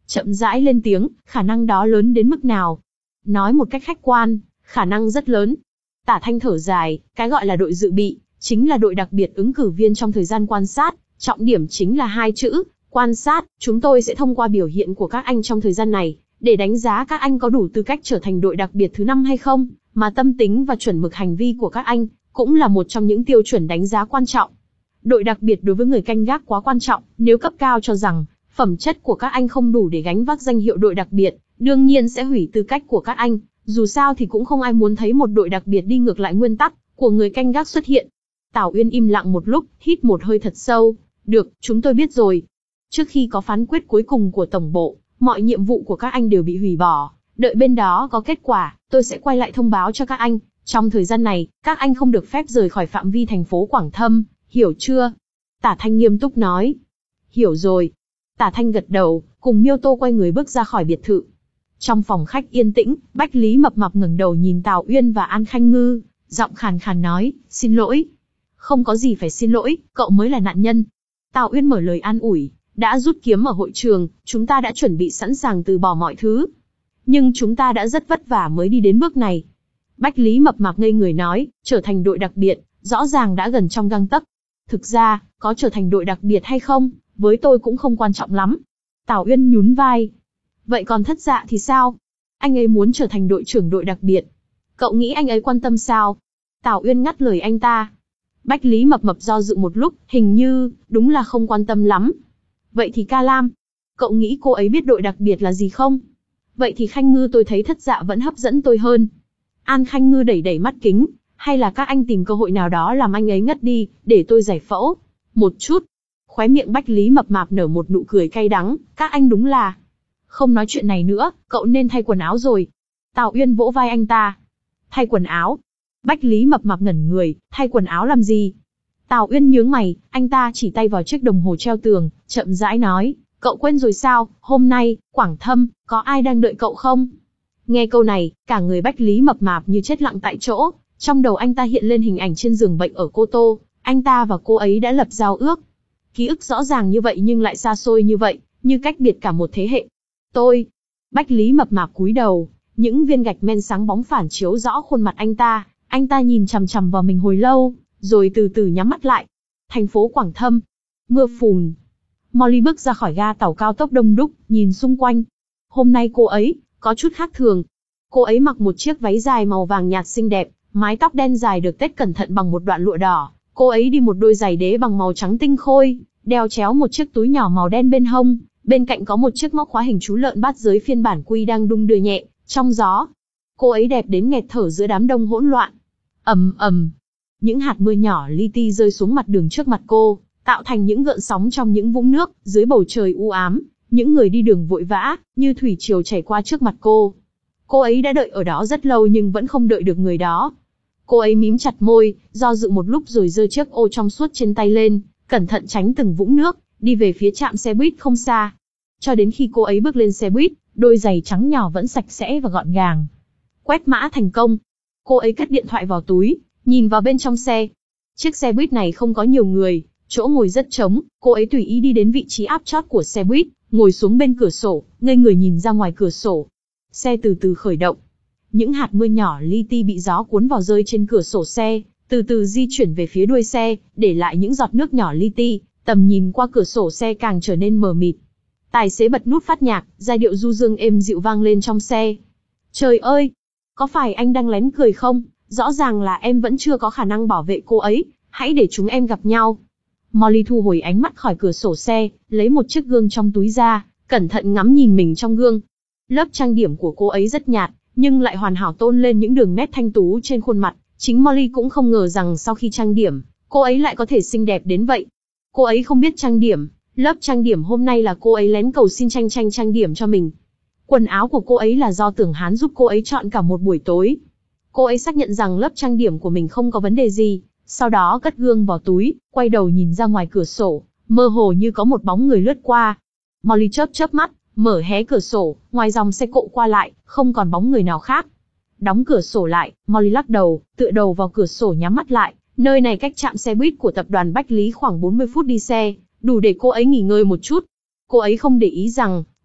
chậm rãi lên tiếng, khả năng đó lớn đến mức nào? Nói một cách khách quan, khả năng rất lớn. Tả Thanh thở dài, cái gọi là đội dự bị, chính là đội đặc biệt ứng cử viên trong thời gian quan sát, trọng điểm chính là hai chữ, quan sát. Chúng tôi sẽ thông qua biểu hiện của các anh trong thời gian này, để đánh giá các anh có đủ tư cách trở thành đội đặc biệt thứ năm hay không, mà tâm tính và chuẩn mực hành vi của các anh, cũng là một trong những tiêu chuẩn đánh giá quan trọng. Đội đặc biệt đối với người canh gác quá quan trọng, nếu cấp cao cho rằng, phẩm chất của các anh không đủ để gánh vác danh hiệu đội đặc biệt, đương nhiên sẽ hủy tư cách của các anh, dù sao thì cũng không ai muốn thấy một đội đặc biệt đi ngược lại nguyên tắc của người canh gác xuất hiện. Tào Uyên im lặng một lúc, hít một hơi thật sâu. Được, chúng tôi biết rồi. Trước khi có phán quyết cuối cùng của Tổng bộ, mọi nhiệm vụ của các anh đều bị hủy bỏ. Đợi bên đó có kết quả, tôi sẽ quay lại thông báo cho các anh. Trong thời gian này, các anh không được phép rời khỏi phạm vi thành phố Quảng Thâm, hiểu chưa? Tả Thanh nghiêm túc nói. Hiểu rồi. Tả Thanh gật đầu, cùng Miêu Tô quay người bước ra khỏi biệt thự. Trong phòng khách yên tĩnh, Bách Lý Mập Mạp ngẩng đầu nhìn Tào Uyên và An Khanh Ngư, giọng khàn khàn nói, xin lỗi. Không có gì phải xin lỗi, cậu mới là nạn nhân. Tào Uyên mở lời an ủi, đã rút kiếm ở hội trường, chúng ta đã chuẩn bị sẵn sàng từ bỏ mọi thứ. Nhưng chúng ta đã rất vất vả mới đi đến bước này. Bách Lý Mập Mạp ngây người nói, trở thành đội đặc biệt, rõ ràng đã gần trong gang tấc. Thực ra, có trở thành đội đặc biệt hay không, với tôi cũng không quan trọng lắm. Tào Uyên nhún vai. Vậy còn Thất Dạ thì sao? Anh ấy muốn trở thành đội trưởng đội đặc biệt. Cậu nghĩ anh ấy quan tâm sao? Tào Uyên ngắt lời anh ta. Bách Lý Mập Mập do dự một lúc, hình như, đúng là không quan tâm lắm. Vậy thì Ca Lam, cậu nghĩ cô ấy biết đội đặc biệt là gì không? Vậy thì Khanh Ngư tôi thấy Thất Dạ vẫn hấp dẫn tôi hơn. An Khanh Ngư đẩy đẩy mắt kính, hay là các anh tìm cơ hội nào đó làm anh ấy ngất đi, để tôi giải phẫu. Một chút. Khóe miệng Bách Lý Mập Mạp nở một nụ cười cay đắng, các anh đúng là... Không nói chuyện này nữa, cậu nên thay quần áo rồi. Tào Uyên vỗ vai anh ta. Thay quần áo? Bách Lý Mập Mạp ngẩn người, thay quần áo làm gì? Tào Uyên nhướng mày, anh ta chỉ tay vào chiếc đồng hồ treo tường, chậm rãi nói, cậu quên rồi sao, hôm nay, Quảng Thâm, có ai đang đợi cậu không? Nghe câu này, cả người Bách Lý Mập Mạp như chết lặng tại chỗ, trong đầu anh ta hiện lên hình ảnh trên giường bệnh ở Cô Tô, anh ta và cô ấy đã lập giao ước. Ký ức rõ ràng như vậy nhưng lại xa xôi như vậy, như cách biệt cả một thế hệ. Tôi. Bách Lý Mập Mạp cúi đầu, những viên gạch men sáng bóng phản chiếu rõ khuôn mặt anh ta, anh ta nhìn chằm chằm vào mình hồi lâu, rồi từ từ nhắm mắt lại. Thành phố Quảng Thâm. Mưa phùn. Molly bước ra khỏi ga tàu cao tốc đông đúc, nhìn xung quanh. Hôm nay cô ấy, có chút khác thường. Cô ấy mặc một chiếc váy dài màu vàng nhạt xinh đẹp, mái tóc đen dài được tết cẩn thận bằng một đoạn lụa đỏ. Cô ấy đi một đôi giày đế bằng màu trắng tinh khôi, đeo chéo một chiếc túi nhỏ màu đen bên hông, bên cạnh có một chiếc móc khóa hình chú lợn bát giới phiên bản quy đang đung đưa nhẹ trong gió. Cô ấy đẹp đến nghẹt thở giữa đám đông hỗn loạn. Ầm ầm, những hạt mưa nhỏ li ti rơi xuống mặt đường trước mặt cô, tạo thành những gợn sóng trong những vũng nước, dưới bầu trời u ám, những người đi đường vội vã, như thủy triều chảy qua trước mặt cô. Cô ấy đã đợi ở đó rất lâu nhưng vẫn không đợi được người đó. Cô ấy mím chặt môi, do dự một lúc rồi giơ chiếc ô trong suốt trên tay lên, cẩn thận tránh từng vũng nước, đi về phía trạm xe buýt không xa. Cho đến khi cô ấy bước lên xe buýt, đôi giày trắng nhỏ vẫn sạch sẽ và gọn gàng. Quét mã thành công. Cô ấy cất điện thoại vào túi, nhìn vào bên trong xe. Chiếc xe buýt này không có nhiều người, chỗ ngồi rất trống, cô ấy tùy ý đi đến vị trí áp chót của xe buýt, ngồi xuống bên cửa sổ, ngây người nhìn ra ngoài cửa sổ. Xe từ từ khởi động. Những hạt mưa nhỏ li ti bị gió cuốn vào rơi trên cửa sổ xe, từ từ di chuyển về phía đuôi xe, để lại những giọt nước nhỏ li ti, tầm nhìn qua cửa sổ xe càng trở nên mờ mịt. Tài xế bật nút phát nhạc, giai điệu du dương êm dịu vang lên trong xe. Trời ơi! Có phải anh đang lén cười không? Rõ ràng là em vẫn chưa có khả năng bảo vệ cô ấy, hãy để chúng em gặp nhau. Molly thu hồi ánh mắt khỏi cửa sổ xe, lấy một chiếc gương trong túi ra, cẩn thận ngắm nhìn mình trong gương. Lớp trang điểm của cô ấy rất nhạt, nhưng lại hoàn hảo tôn lên những đường nét thanh tú trên khuôn mặt. Chính Molly cũng không ngờ rằng sau khi trang điểm, cô ấy lại có thể xinh đẹp đến vậy. Cô ấy không biết trang điểm, lớp trang điểm hôm nay là cô ấy lén cầu xin Tranh Tranh trang điểm cho mình. Quần áo của cô ấy là do Tưởng Hán giúp cô ấy chọn cả một buổi tối. Cô ấy xác nhận rằng lớp trang điểm của mình không có vấn đề gì, sau đó cất gương vào túi, quay đầu nhìn ra ngoài cửa sổ, mơ hồ như có một bóng người lướt qua. Molly chớp chớp mắt, mở hé cửa sổ, ngoài dòng xe cộ qua lại, không còn bóng người nào khác. Đóng cửa sổ lại, Molly lắc đầu, tựa đầu vào cửa sổ nhắm mắt lại. Nơi này cách trạm xe buýt của tập đoàn Bách Lý khoảng bốn mươi phút đi xe, đủ để cô ấy nghỉ ngơi một chút. Cô ấy không để ý rằng,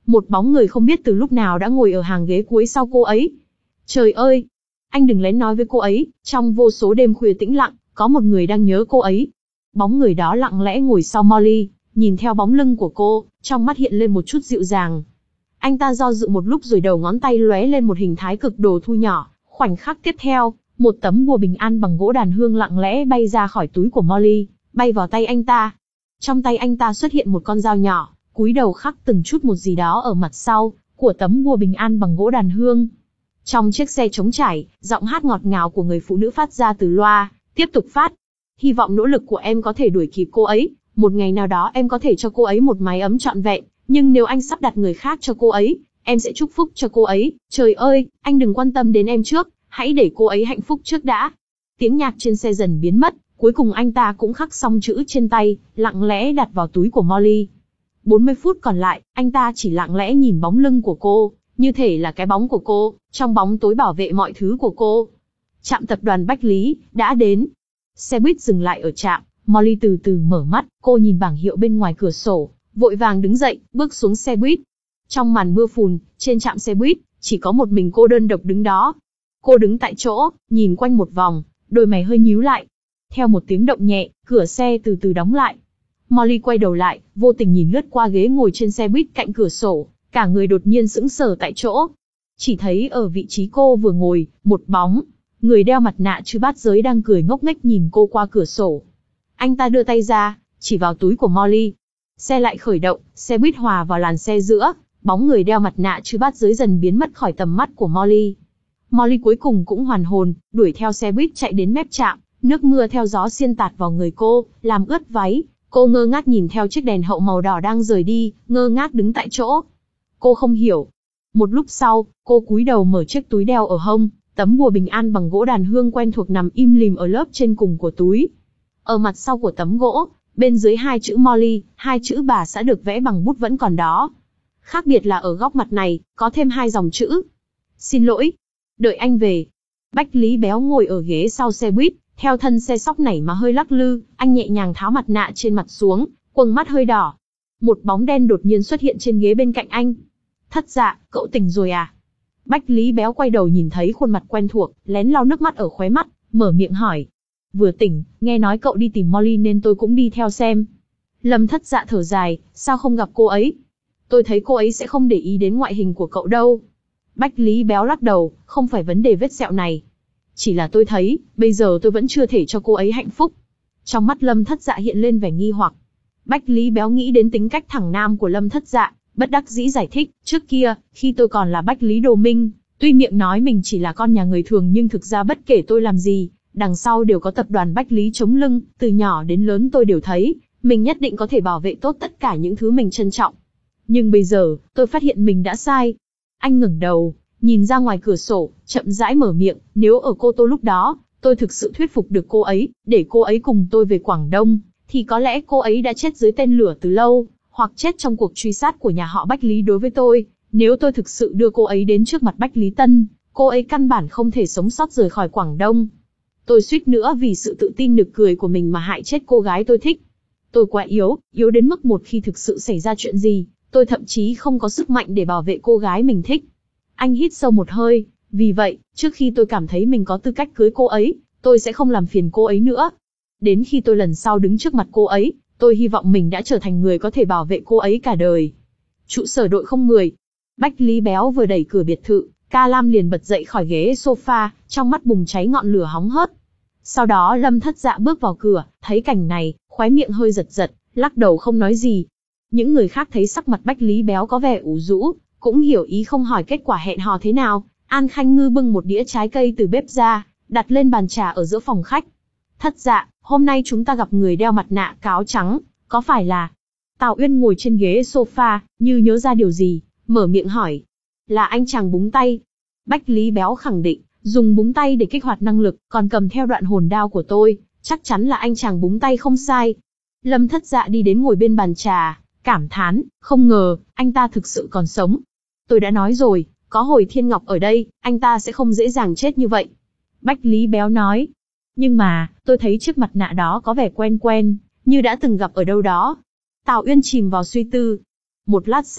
Một bóng người không biết từ lúc nào đã ngồi ở hàng ghế cuối sau cô ấy. Trời ơi! Anh đừng lén nói với cô ấy, trong vô số đêm khuya tĩnh lặng, có một người đang nhớ cô ấy. Bóng người đó lặng lẽ ngồi sau Molly, nhìn theo bóng lưng của cô, trong mắt hiện lên một chút dịu dàng. Anh ta do dự một lúc rồi đầu ngón tay lóe lên một hình thái cực đồ thu nhỏ, khoảnh khắc tiếp theo, một tấm bùa bình an bằng gỗ đàn hương lặng lẽ bay ra khỏi túi của Molly, bay vào tay anh ta. Trong tay anh ta xuất hiện một con dao nhỏ, cúi đầu khắc từng chút một gì đó ở mặt sau của tấm bùa bình an bằng gỗ đàn hương. Trong chiếc xe trống trải, giọng hát ngọt ngào của người phụ nữ phát ra từ loa, tiếp tục phát. Hy vọng nỗ lực của em có thể đuổi kịp cô ấy, một ngày nào đó em có thể cho cô ấy một mái ấm trọn vẹn, nhưng nếu anh sắp đặt người khác cho cô ấy, em sẽ chúc phúc cho cô ấy. Trời ơi, anh đừng quan tâm đến em trước, hãy để cô ấy hạnh phúc trước đã. Tiếng nhạc trên xe dần biến mất, cuối cùng anh ta cũng khắc xong chữ trên tay, lặng lẽ đặt vào túi của Molly. bốn mươi phút còn lại, anh ta chỉ lặng lẽ nhìn bóng lưng của cô, như thể là cái bóng của cô, trong bóng tối bảo vệ mọi thứ của cô. Trạm tập đoàn Bách Lý đã đến. Xe buýt dừng lại ở trạm, Molly từ từ mở mắt, cô nhìn bảng hiệu bên ngoài cửa sổ, vội vàng đứng dậy, bước xuống xe buýt. Trong màn mưa phùn, trên trạm xe buýt, chỉ có một mình cô đơn độc đứng đó. Cô đứng tại chỗ, nhìn quanh một vòng, đôi mày hơi nhíu lại. Theo một tiếng động nhẹ, cửa xe từ từ đóng lại. Molly quay đầu lại, vô tình nhìn lướt qua ghế ngồi trên xe buýt cạnh cửa sổ, cả người đột nhiên sững sờ tại chỗ. Chỉ thấy ở vị trí cô vừa ngồi, một bóng, người đeo mặt nạ chư bát giới đang cười ngốc nghếch nhìn cô qua cửa sổ. Anh ta đưa tay ra, chỉ vào túi của Molly. Xe lại khởi động, xe buýt hòa vào làn xe giữa, bóng người đeo mặt nạ chư bát giới dần biến mất khỏi tầm mắt của Molly. Molly cuối cùng cũng hoàn hồn, đuổi theo xe buýt chạy đến mép trạm, nước mưa theo gió xiên tạt vào người cô, làm ướt váy. Cô ngơ ngác nhìn theo chiếc đèn hậu màu đỏ đang rời đi, ngơ ngác đứng tại chỗ. Cô không hiểu. Một lúc sau, cô cúi đầu mở chiếc túi đeo ở hông, tấm bùa bình an bằng gỗ đàn hương quen thuộc nằm im lìm ở lớp trên cùng của túi. Ở mặt sau của tấm gỗ, bên dưới hai chữ Molly, hai chữ bà xã được vẽ bằng bút vẫn còn đó. Khác biệt là ở góc mặt này, có thêm hai dòng chữ. Xin lỗi. Đợi anh về. Bách Lý Béo ngồi ở ghế sau xe buýt, theo thân xe sóc nảy mà hơi lắc lư, anh nhẹ nhàng tháo mặt nạ trên mặt xuống, quầng mắt hơi đỏ. Một bóng đen đột nhiên xuất hiện trên ghế bên cạnh anh. Thất Dạ, cậu tỉnh rồi à? Bách Lý Béo quay đầu nhìn thấy khuôn mặt quen thuộc, lén lau nước mắt ở khóe mắt, mở miệng hỏi. Vừa tỉnh, nghe nói cậu đi tìm Molly nên tôi cũng đi theo xem. Lâm Thất Dạ thở dài, sao không gặp cô ấy? Tôi thấy cô ấy sẽ không để ý đến ngoại hình của cậu đâu. Bách Lý Béo lắc đầu, không phải vấn đề vết sẹo này. Chỉ là tôi thấy, bây giờ tôi vẫn chưa thể cho cô ấy hạnh phúc. Trong mắt Lâm Thất Dạ hiện lên vẻ nghi hoặc. Bách Lý Béo nghĩ đến tính cách thẳng nam của Lâm Thất Dạ, bất đắc dĩ giải thích, trước kia, khi tôi còn là Bách Lý Đồ Minh, tuy miệng nói mình chỉ là con nhà người thường nhưng thực ra bất kể tôi làm gì, đằng sau đều có tập đoàn Bách Lý chống lưng, từ nhỏ đến lớn tôi đều thấy, mình nhất định có thể bảo vệ tốt tất cả những thứ mình trân trọng. Nhưng bây giờ, tôi phát hiện mình đã sai. Anh ngẩng đầu, nhìn ra ngoài cửa sổ, chậm rãi mở miệng, nếu ở Cô Tô lúc đó, tôi thực sự thuyết phục được cô ấy, để cô ấy cùng tôi về Quảng Đông, thì có lẽ cô ấy đã chết dưới tên lửa từ lâu, hoặc chết trong cuộc truy sát của nhà họ Bách Lý đối với tôi. Nếu tôi thực sự đưa cô ấy đến trước mặt Bách Lý Tân, cô ấy căn bản không thể sống sót rời khỏi Quảng Đông. Tôi suýt nữa vì sự tự tin nực cười của mình mà hại chết cô gái tôi thích. Tôi quá yếu, yếu đến mức một khi thực sự xảy ra chuyện gì, tôi thậm chí không có sức mạnh để bảo vệ cô gái mình thích. Anh hít sâu một hơi, vì vậy, trước khi tôi cảm thấy mình có tư cách cưới cô ấy, tôi sẽ không làm phiền cô ấy nữa. Đến khi tôi lần sau đứng trước mặt cô ấy, tôi hy vọng mình đã trở thành người có thể bảo vệ cô ấy cả đời. Trụ sở đội không mười. Bách Lý Béo vừa đẩy cửa biệt thự, Ca Lam liền bật dậy khỏi ghế sofa, trong mắt bùng cháy ngọn lửa hóng hớt. Sau đó Lâm Thất Dạ bước vào cửa, thấy cảnh này, khóe miệng hơi giật giật, lắc đầu không nói gì. Những người khác thấy sắc mặt Bách Lý Béo có vẻ ủ rũ, cũng hiểu ý không hỏi kết quả hẹn hò thế nào. An Khanh Ngư bưng một đĩa trái cây từ bếp ra, đặt lên bàn trà ở giữa phòng khách. Thất Dạ, hôm nay chúng ta gặp người đeo mặt nạ cáo trắng, có phải là... Tào Uyên ngồi trên ghế sofa, như nhớ ra điều gì, mở miệng hỏi. Là anh chàng búng tay. Bách Lý Béo khẳng định, dùng búng tay để kích hoạt năng lực, còn cầm theo đoạn hồn đao của tôi, chắc chắn là anh chàng búng tay không sai. Lâm Thất Dạ đi đến ngồi bên bàn trà, cảm thán, không ngờ, anh ta thực sự còn sống. Tôi đã nói rồi, có Hồi Thiên Ngọc ở đây, anh ta sẽ không dễ dàng chết như vậy. Bách Lý Béo nói. Nhưng mà, tôi thấy chiếc mặt nạ đó có vẻ quen quen, như đã từng gặp ở đâu đó. Tào Uyên chìm vào suy tư. Một lát sau,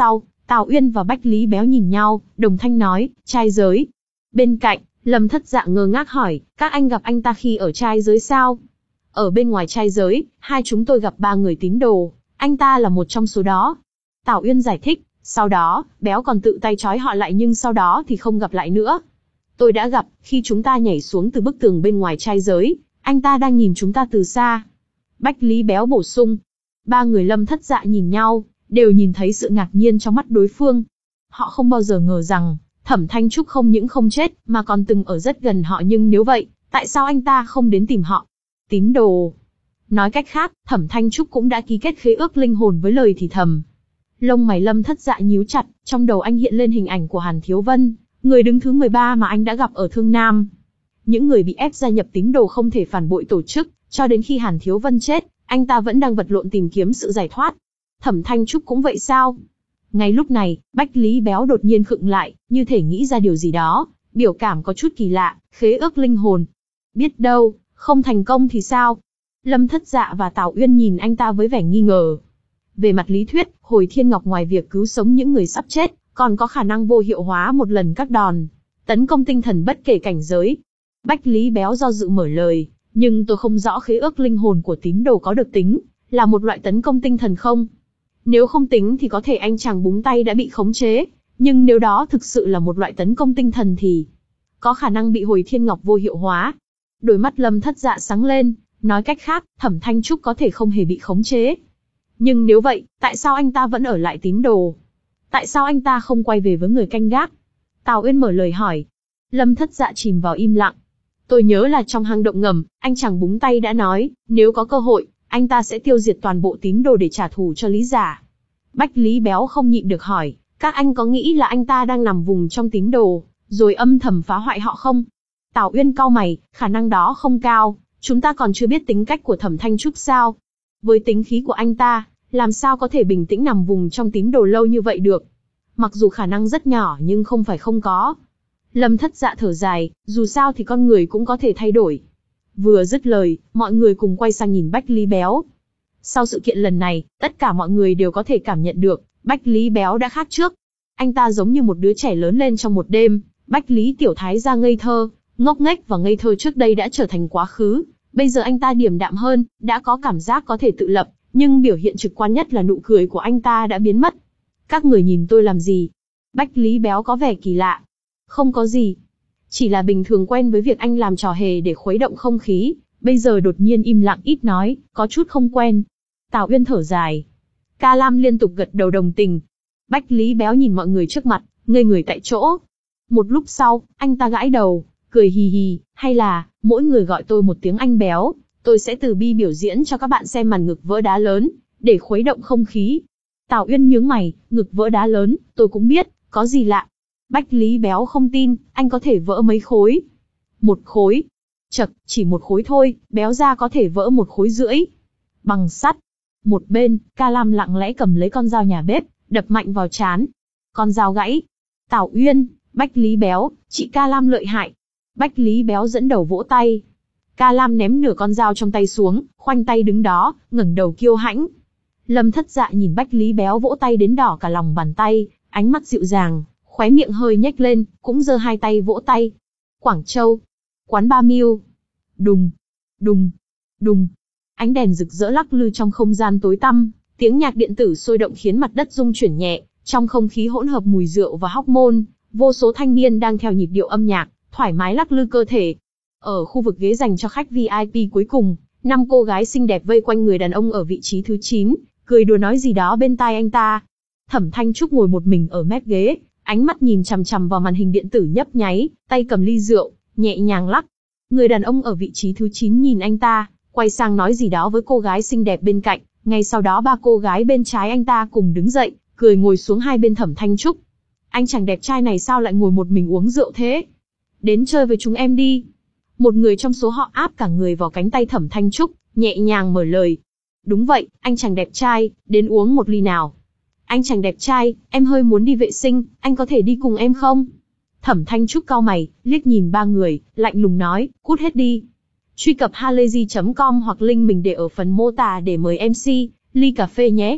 Tào Uyên và Bách Lý Béo nhìn nhau, đồng thanh nói, trai giới. Bên cạnh, Lâm Thất Dạ ngơ ngác hỏi, các anh gặp anh ta khi ở trai giới sao? Ở bên ngoài trai giới, hai chúng tôi gặp ba người tín đồ, anh ta là một trong số đó. Tào Uyên giải thích, sau đó, Béo còn tự tay trói họ lại nhưng sau đó thì không gặp lại nữa. Tôi đã gặp, khi chúng ta nhảy xuống từ bức tường bên ngoài trai giới, anh ta đang nhìn chúng ta từ xa. Bách Lý Béo bổ sung. Ba người Lâm Thất Dạ nhìn nhau, đều nhìn thấy sự ngạc nhiên trong mắt đối phương. Họ không bao giờ ngờ rằng, Thẩm Thanh Trúc không những không chết, mà còn từng ở rất gần họ, nhưng nếu vậy, tại sao anh ta không đến tìm họ? Tín đồ. Nói cách khác, Thẩm Thanh Trúc cũng đã ký kết khế ước linh hồn với lời thì thầm. Lông mày Lâm Thất Dạ nhíu chặt, trong đầu anh hiện lên hình ảnh của Hàn Thiếu Vân, người đứng thứ mười ba mà anh đã gặp ở Thương Nam. Những người bị ép gia nhập tín đồ không thể phản bội tổ chức, cho đến khi Hàn Thiếu Vân chết, anh ta vẫn đang vật lộn tìm kiếm sự giải thoát. Thẩm Thanh Trúc cũng vậy sao? Ngay lúc này, Bách Lý Béo đột nhiên khựng lại, như thể nghĩ ra điều gì đó, biểu cảm có chút kỳ lạ, khế ước linh hồn. Biết đâu, không thành công thì sao? Lâm Thất Dạ và Tào Uyên nhìn anh ta với vẻ nghi ngờ. Về mặt lý thuyết, Hồi Thiên Ngọc ngoài việc cứu sống những người sắp chết, còn có khả năng vô hiệu hóa một lần các đòn tấn công tinh thần bất kể cảnh giới. Bách Lý Béo do dự mở lời, nhưng tôi không rõ khế ước linh hồn của tín đồ có được tính là một loại tấn công tinh thần không? Nếu không tính thì có thể anh chàng búng tay đã bị khống chế, nhưng nếu đó thực sự là một loại tấn công tinh thần thì có khả năng bị Hồi Thiên Ngọc vô hiệu hóa. Đôi mắt Lâm Thất Dạ sáng lên, nói cách khác, Thẩm Thanh Trúc có thể không hề bị khống chế. Nhưng nếu vậy, tại sao anh ta vẫn ở lại tín đồ? Tại sao anh ta không quay về với người canh gác? Tào Uyên mở lời hỏi. Lâm Thất Dạ chìm vào im lặng. Tôi nhớ là trong hang động ngầm, anh chàng búng tay đã nói, nếu có cơ hội, anh ta sẽ tiêu diệt toàn bộ tín đồ để trả thù cho Lý Giả. Bách Lý Béo không nhịn được hỏi, các anh có nghĩ là anh ta đang nằm vùng trong tín đồ, rồi âm thầm phá hoại họ không? Tào Uyên cau mày, khả năng đó không cao, chúng ta còn chưa biết tính cách của Thẩm Thanh Trúc sao? Với tính khí của anh ta, làm sao có thể bình tĩnh nằm vùng trong tín đồ lâu như vậy được? Mặc dù khả năng rất nhỏ nhưng không phải không có. Lâm Thất Dạ thở dài, dù sao thì con người cũng có thể thay đổi. Vừa dứt lời, mọi người cùng quay sang nhìn Bách Lý Béo. Sau sự kiện lần này, tất cả mọi người đều có thể cảm nhận được, Bách Lý Béo đã khác trước. Anh ta giống như một đứa trẻ lớn lên trong một đêm, Bách Lý Tiểu Thái gia ngây thơ, ngốc nghếch và ngây thơ trước đây đã trở thành quá khứ. Bây giờ anh ta điềm đạm hơn, đã có cảm giác có thể tự lập, nhưng biểu hiện trực quan nhất là nụ cười của anh ta đã biến mất. Các người nhìn tôi làm gì? Bách Lý Béo có vẻ kỳ lạ. Không có gì. Chỉ là bình thường quen với việc anh làm trò hề để khuấy động không khí, bây giờ đột nhiên im lặng ít nói, có chút không quen. Tào Uyên thở dài. Ca Lam liên tục gật đầu đồng tình. Bách Lý Béo nhìn mọi người trước mặt, ngây người tại chỗ. Một lúc sau, anh ta gãi đầu, cười hì hì, hay là, mỗi người gọi tôi một tiếng anh Béo, tôi sẽ từ bi biểu diễn cho các bạn xem màn ngực vỡ đá lớn, để khuấy động không khí. Tào Uyên nhướng mày, ngực vỡ đá lớn, tôi cũng biết, có gì lạ. Bách Lý Béo không tin, anh có thể vỡ mấy khối? Một khối. Chật, chỉ một khối thôi, Béo ra có thể vỡ một khối rưỡi. Bằng sắt. Một bên, Ca Lam lặng lẽ cầm lấy con dao nhà bếp, đập mạnh vào trán. Con dao gãy. Tào Uyên, Bách Lý Béo, chị Ca Lam lợi hại. Bách Lý Béo dẫn đầu vỗ tay. Ca Lam ném nửa con dao trong tay xuống, khoanh tay đứng đó, ngẩng đầu kiêu hãnh. Lâm Thất Dạ nhìn Bách Lý Béo vỗ tay đến đỏ cả lòng bàn tay, ánh mắt dịu dàng, khóe miệng hơi nhếch lên, cũng giơ hai tay vỗ tay. Quảng Châu, quán ba Miu. Đùng, đùng, đùng. Ánh đèn rực rỡ lắc lư trong không gian tối tăm, tiếng nhạc điện tử sôi động khiến mặt đất rung chuyển nhẹ, trong không khí hỗn hợp mùi rượu và hóc môn, vô số thanh niên đang theo nhịp điệu âm nhạc, thoải mái lắc lư cơ thể. Ở khu vực ghế dành cho khách vi ai pi cuối cùng, năm cô gái xinh đẹp vây quanh người đàn ông ở vị trí thứ chín, cười đùa nói gì đó bên tai anh ta. Thẩm Thanh Trúc ngồi một mình ở mép ghế, ánh mắt nhìn chằm chằm vào màn hình điện tử nhấp nháy, tay cầm ly rượu, nhẹ nhàng lắc. Người đàn ông ở vị trí thứ chín nhìn anh ta, quay sang nói gì đó với cô gái xinh đẹp bên cạnh, ngay sau đó ba cô gái bên trái anh ta cùng đứng dậy, cười ngồi xuống hai bên Thẩm Thanh Trúc. Anh chàng đẹp trai này sao lại ngồi một mình uống rượu thế? Đến chơi với chúng em đi. Một người trong số họ áp cả người vào cánh tay Thẩm Thanh Trúc, nhẹ nhàng mở lời. Đúng vậy, anh chàng đẹp trai, đến uống một ly nào. Anh chàng đẹp trai, em hơi muốn đi vệ sinh, anh có thể đi cùng em không? Thẩm Thanh Trúc cau mày, liếc nhìn ba người, lạnh lùng nói, cút hết đi. Truy cập halayzi chấm com hoặc link mình để ở phần mô tả để mời em xê, ly cà phê nhé.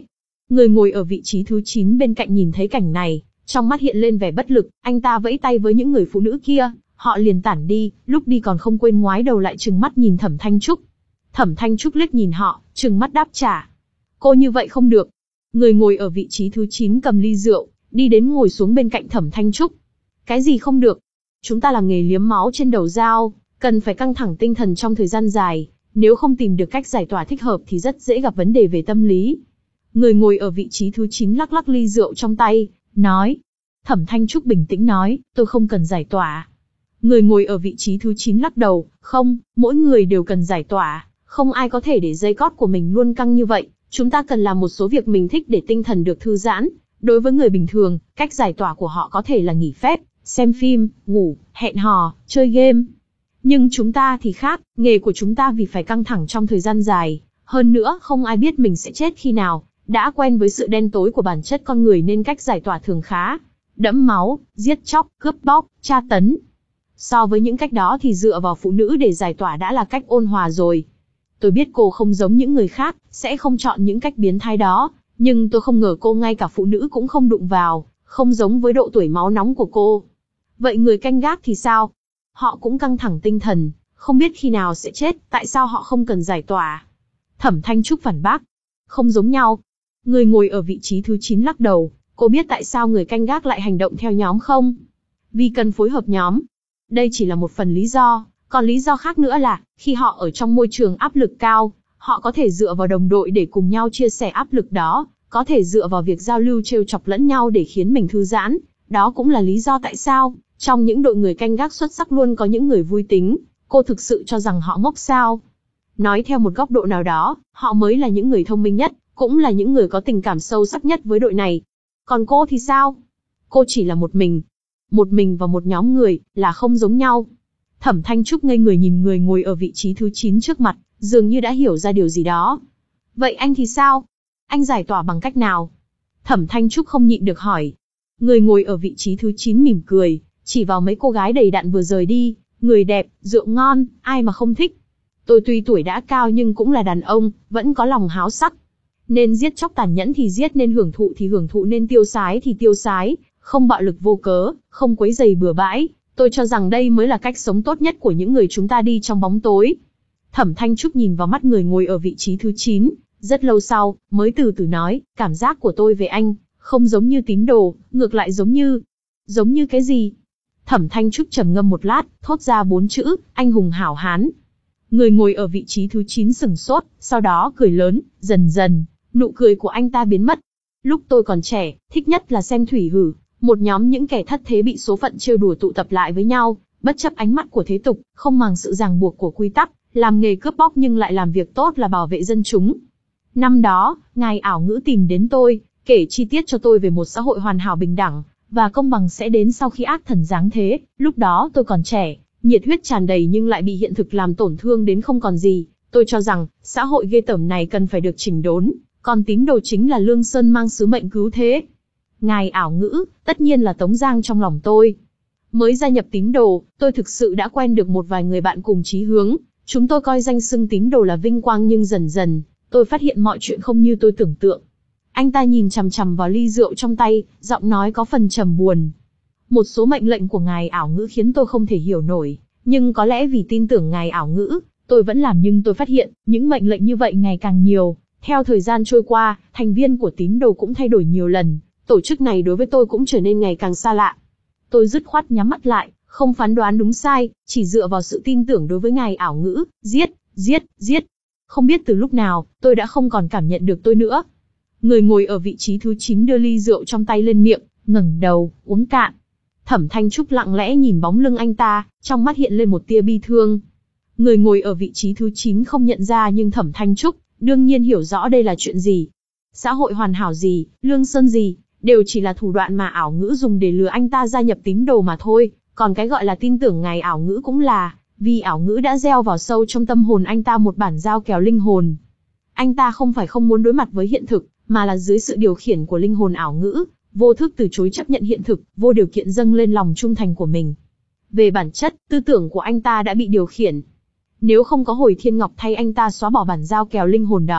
Người ngồi ở vị trí thứ chín bên cạnh nhìn thấy cảnh này, trong mắt hiện lên vẻ bất lực, anh ta vẫy tay với những người phụ nữ kia, họ liền tản đi, lúc đi còn không quên ngoái đầu lại trừng mắt nhìn Thẩm Thanh Trúc. Thẩm Thanh Trúc liếc nhìn họ, trừng mắt đáp trả. Cô như vậy không được. Người ngồi ở vị trí thứ chín cầm ly rượu, đi đến ngồi xuống bên cạnh Thẩm Thanh Trúc. Cái gì không được? Chúng ta làm nghề liếm máu trên đầu dao, cần phải căng thẳng tinh thần trong thời gian dài, nếu không tìm được cách giải tỏa thích hợp thì rất dễ gặp vấn đề về tâm lý. Người ngồi ở vị trí thứ chín lắc lắc ly rượu trong tay, nói. Thẩm Thanh Trúc bình tĩnh nói, tôi không cần giải tỏa. Người ngồi ở vị trí thứ chín lắc đầu, không, mỗi người đều cần giải tỏa, không ai có thể để dây cót của mình luôn căng như vậy, chúng ta cần làm một số việc mình thích để tinh thần được thư giãn. Đối với người bình thường, cách giải tỏa của họ có thể là nghỉ phép, xem phim, ngủ, hẹn hò, chơi game. Nhưng chúng ta thì khác, nghề của chúng ta vì phải căng thẳng trong thời gian dài, hơn nữa không ai biết mình sẽ chết khi nào, đã quen với sự đen tối của bản chất con người nên cách giải tỏa thường khá đẫm máu, giết chóc, cướp bóc, tra tấn. So với những cách đó thì dựa vào phụ nữ để giải tỏa đã là cách ôn hòa rồi. Tôi biết cô không giống những người khác, sẽ không chọn những cách biến thái đó, nhưng tôi không ngờ cô ngay cả phụ nữ cũng không đụng vào, không giống với độ tuổi máu nóng của cô. Vậy người canh gác thì sao? Họ cũng căng thẳng tinh thần, không biết khi nào sẽ chết, tại sao họ không cần giải tỏa? Thẩm Thanh Trúc phản bác. Không giống nhau. Người ngồi ở vị trí thứ chín lắc đầu, cô biết tại sao người canh gác lại hành động theo nhóm không? Vì cần phối hợp nhóm. Đây chỉ là một phần lý do, còn lý do khác nữa là, khi họ ở trong môi trường áp lực cao, họ có thể dựa vào đồng đội để cùng nhau chia sẻ áp lực đó, có thể dựa vào việc giao lưu trêu chọc lẫn nhau để khiến mình thư giãn. Đó cũng là lý do tại sao, trong những đội người canh gác xuất sắc luôn có những người vui tính. Cô thực sự cho rằng họ ngốc sao? Nói theo một góc độ nào đó, họ mới là những người thông minh nhất, cũng là những người có tình cảm sâu sắc nhất với đội này. Còn cô thì sao? Cô chỉ là một mình. Một mình và một nhóm người, là không giống nhau. Thẩm Thanh Trúc ngây người nhìn người ngồi ở vị trí thứ chín trước mặt, dường như đã hiểu ra điều gì đó. Vậy anh thì sao? Anh giải tỏa bằng cách nào? Thẩm Thanh Trúc không nhịn được hỏi. Người ngồi ở vị trí thứ chín mỉm cười, chỉ vào mấy cô gái đầy đặn vừa rời đi. Người đẹp, rượu ngon, ai mà không thích. Tôi tuy tuổi đã cao nhưng cũng là đàn ông, vẫn có lòng háo sắc. Nên giết chóc tàn nhẫn thì giết, nên hưởng thụ thì hưởng thụ, nên tiêu sái thì tiêu sái, không bạo lực vô cớ, không quấy rầy bừa bãi. Tôi cho rằng đây mới là cách sống tốt nhất của những người chúng ta đi trong bóng tối. Thẩm Thanh Trúc nhìn vào mắt người ngồi ở vị trí thứ chín, rất lâu sau, mới từ từ nói, cảm giác của tôi về anh, không giống như tín đồ, ngược lại giống như... Giống như cái gì? Thẩm Thanh Trúc trầm ngâm một lát, thốt ra bốn chữ, anh hùng hảo hán. Người ngồi ở vị trí thứ chín sừng sốt, sau đó cười lớn, dần dần, nụ cười của anh ta biến mất. Lúc tôi còn trẻ, thích nhất là xem thủy hử, một nhóm những kẻ thất thế bị số phận trêu đùa tụ tập lại với nhau, bất chấp ánh mắt của thế tục, không màng sự ràng buộc của quy tắc, làm nghề cướp bóc nhưng lại làm việc tốt là bảo vệ dân chúng. Năm đó, ngài ảo ngữ tìm đến tôi, kể chi tiết cho tôi về một xã hội hoàn hảo bình đẳng, và công bằng sẽ đến sau khi ác thần giáng thế. Lúc đó tôi còn trẻ, nhiệt huyết tràn đầy nhưng lại bị hiện thực làm tổn thương đến không còn gì. Tôi cho rằng, xã hội ghê tởm này cần phải được chỉnh đốn, còn tín đồ chính là Lương Sơn mang sứ mệnh cứu thế. Ngài ảo ngữ, tất nhiên là Tống Giang trong lòng tôi. Mới gia nhập tín đồ, tôi thực sự đã quen được một vài người bạn cùng chí hướng. Chúng tôi coi danh xưng tín đồ là vinh quang, nhưng dần dần, tôi phát hiện mọi chuyện không như tôi tưởng tượng. Anh ta nhìn chằm chằm vào ly rượu trong tay, giọng nói có phần trầm buồn. Một số mệnh lệnh của ngài ảo ngữ khiến tôi không thể hiểu nổi, nhưng có lẽ vì tin tưởng ngài ảo ngữ, tôi vẫn làm. Nhưng tôi phát hiện, những mệnh lệnh như vậy ngày càng nhiều. Theo thời gian trôi qua, thành viên của tín đồ cũng thay đổi nhiều lần, tổ chức này đối với tôi cũng trở nên ngày càng xa lạ. Tôi dứt khoát nhắm mắt lại, không phán đoán đúng sai, chỉ dựa vào sự tin tưởng đối với ngài ảo ngữ, giết, giết, giết. Không biết từ lúc nào, tôi đã không còn cảm nhận được tôi nữa. Người ngồi ở vị trí thứ chín đưa ly rượu trong tay lên miệng, ngẩng đầu, uống cạn. Thẩm Thanh Trúc lặng lẽ nhìn bóng lưng anh ta, trong mắt hiện lên một tia bi thương. Người ngồi ở vị trí thứ chín không nhận ra, nhưng Thẩm Thanh Trúc đương nhiên hiểu rõ đây là chuyện gì. Xã hội hoàn hảo gì, Lương Sơn gì, đều chỉ là thủ đoạn mà ảo ngữ dùng để lừa anh ta gia nhập tín đồ mà thôi. Còn cái gọi là tin tưởng ngài ảo ngữ cũng là vì ảo ngữ đã gieo vào sâu trong tâm hồn anh ta một bản giao kèo linh hồn. Anh ta không phải không muốn đối mặt với hiện thực, mà là dưới sự điều khiển của linh hồn ảo ngữ, vô thức từ chối chấp nhận hiện thực, vô điều kiện dâng lên lòng trung thành của mình. Về bản chất, tư tưởng của anh ta đã bị điều khiển. Nếu không có Hồi Thiên Ngọc thay anh ta xóa bỏ bản giao kèo linh hồn đó,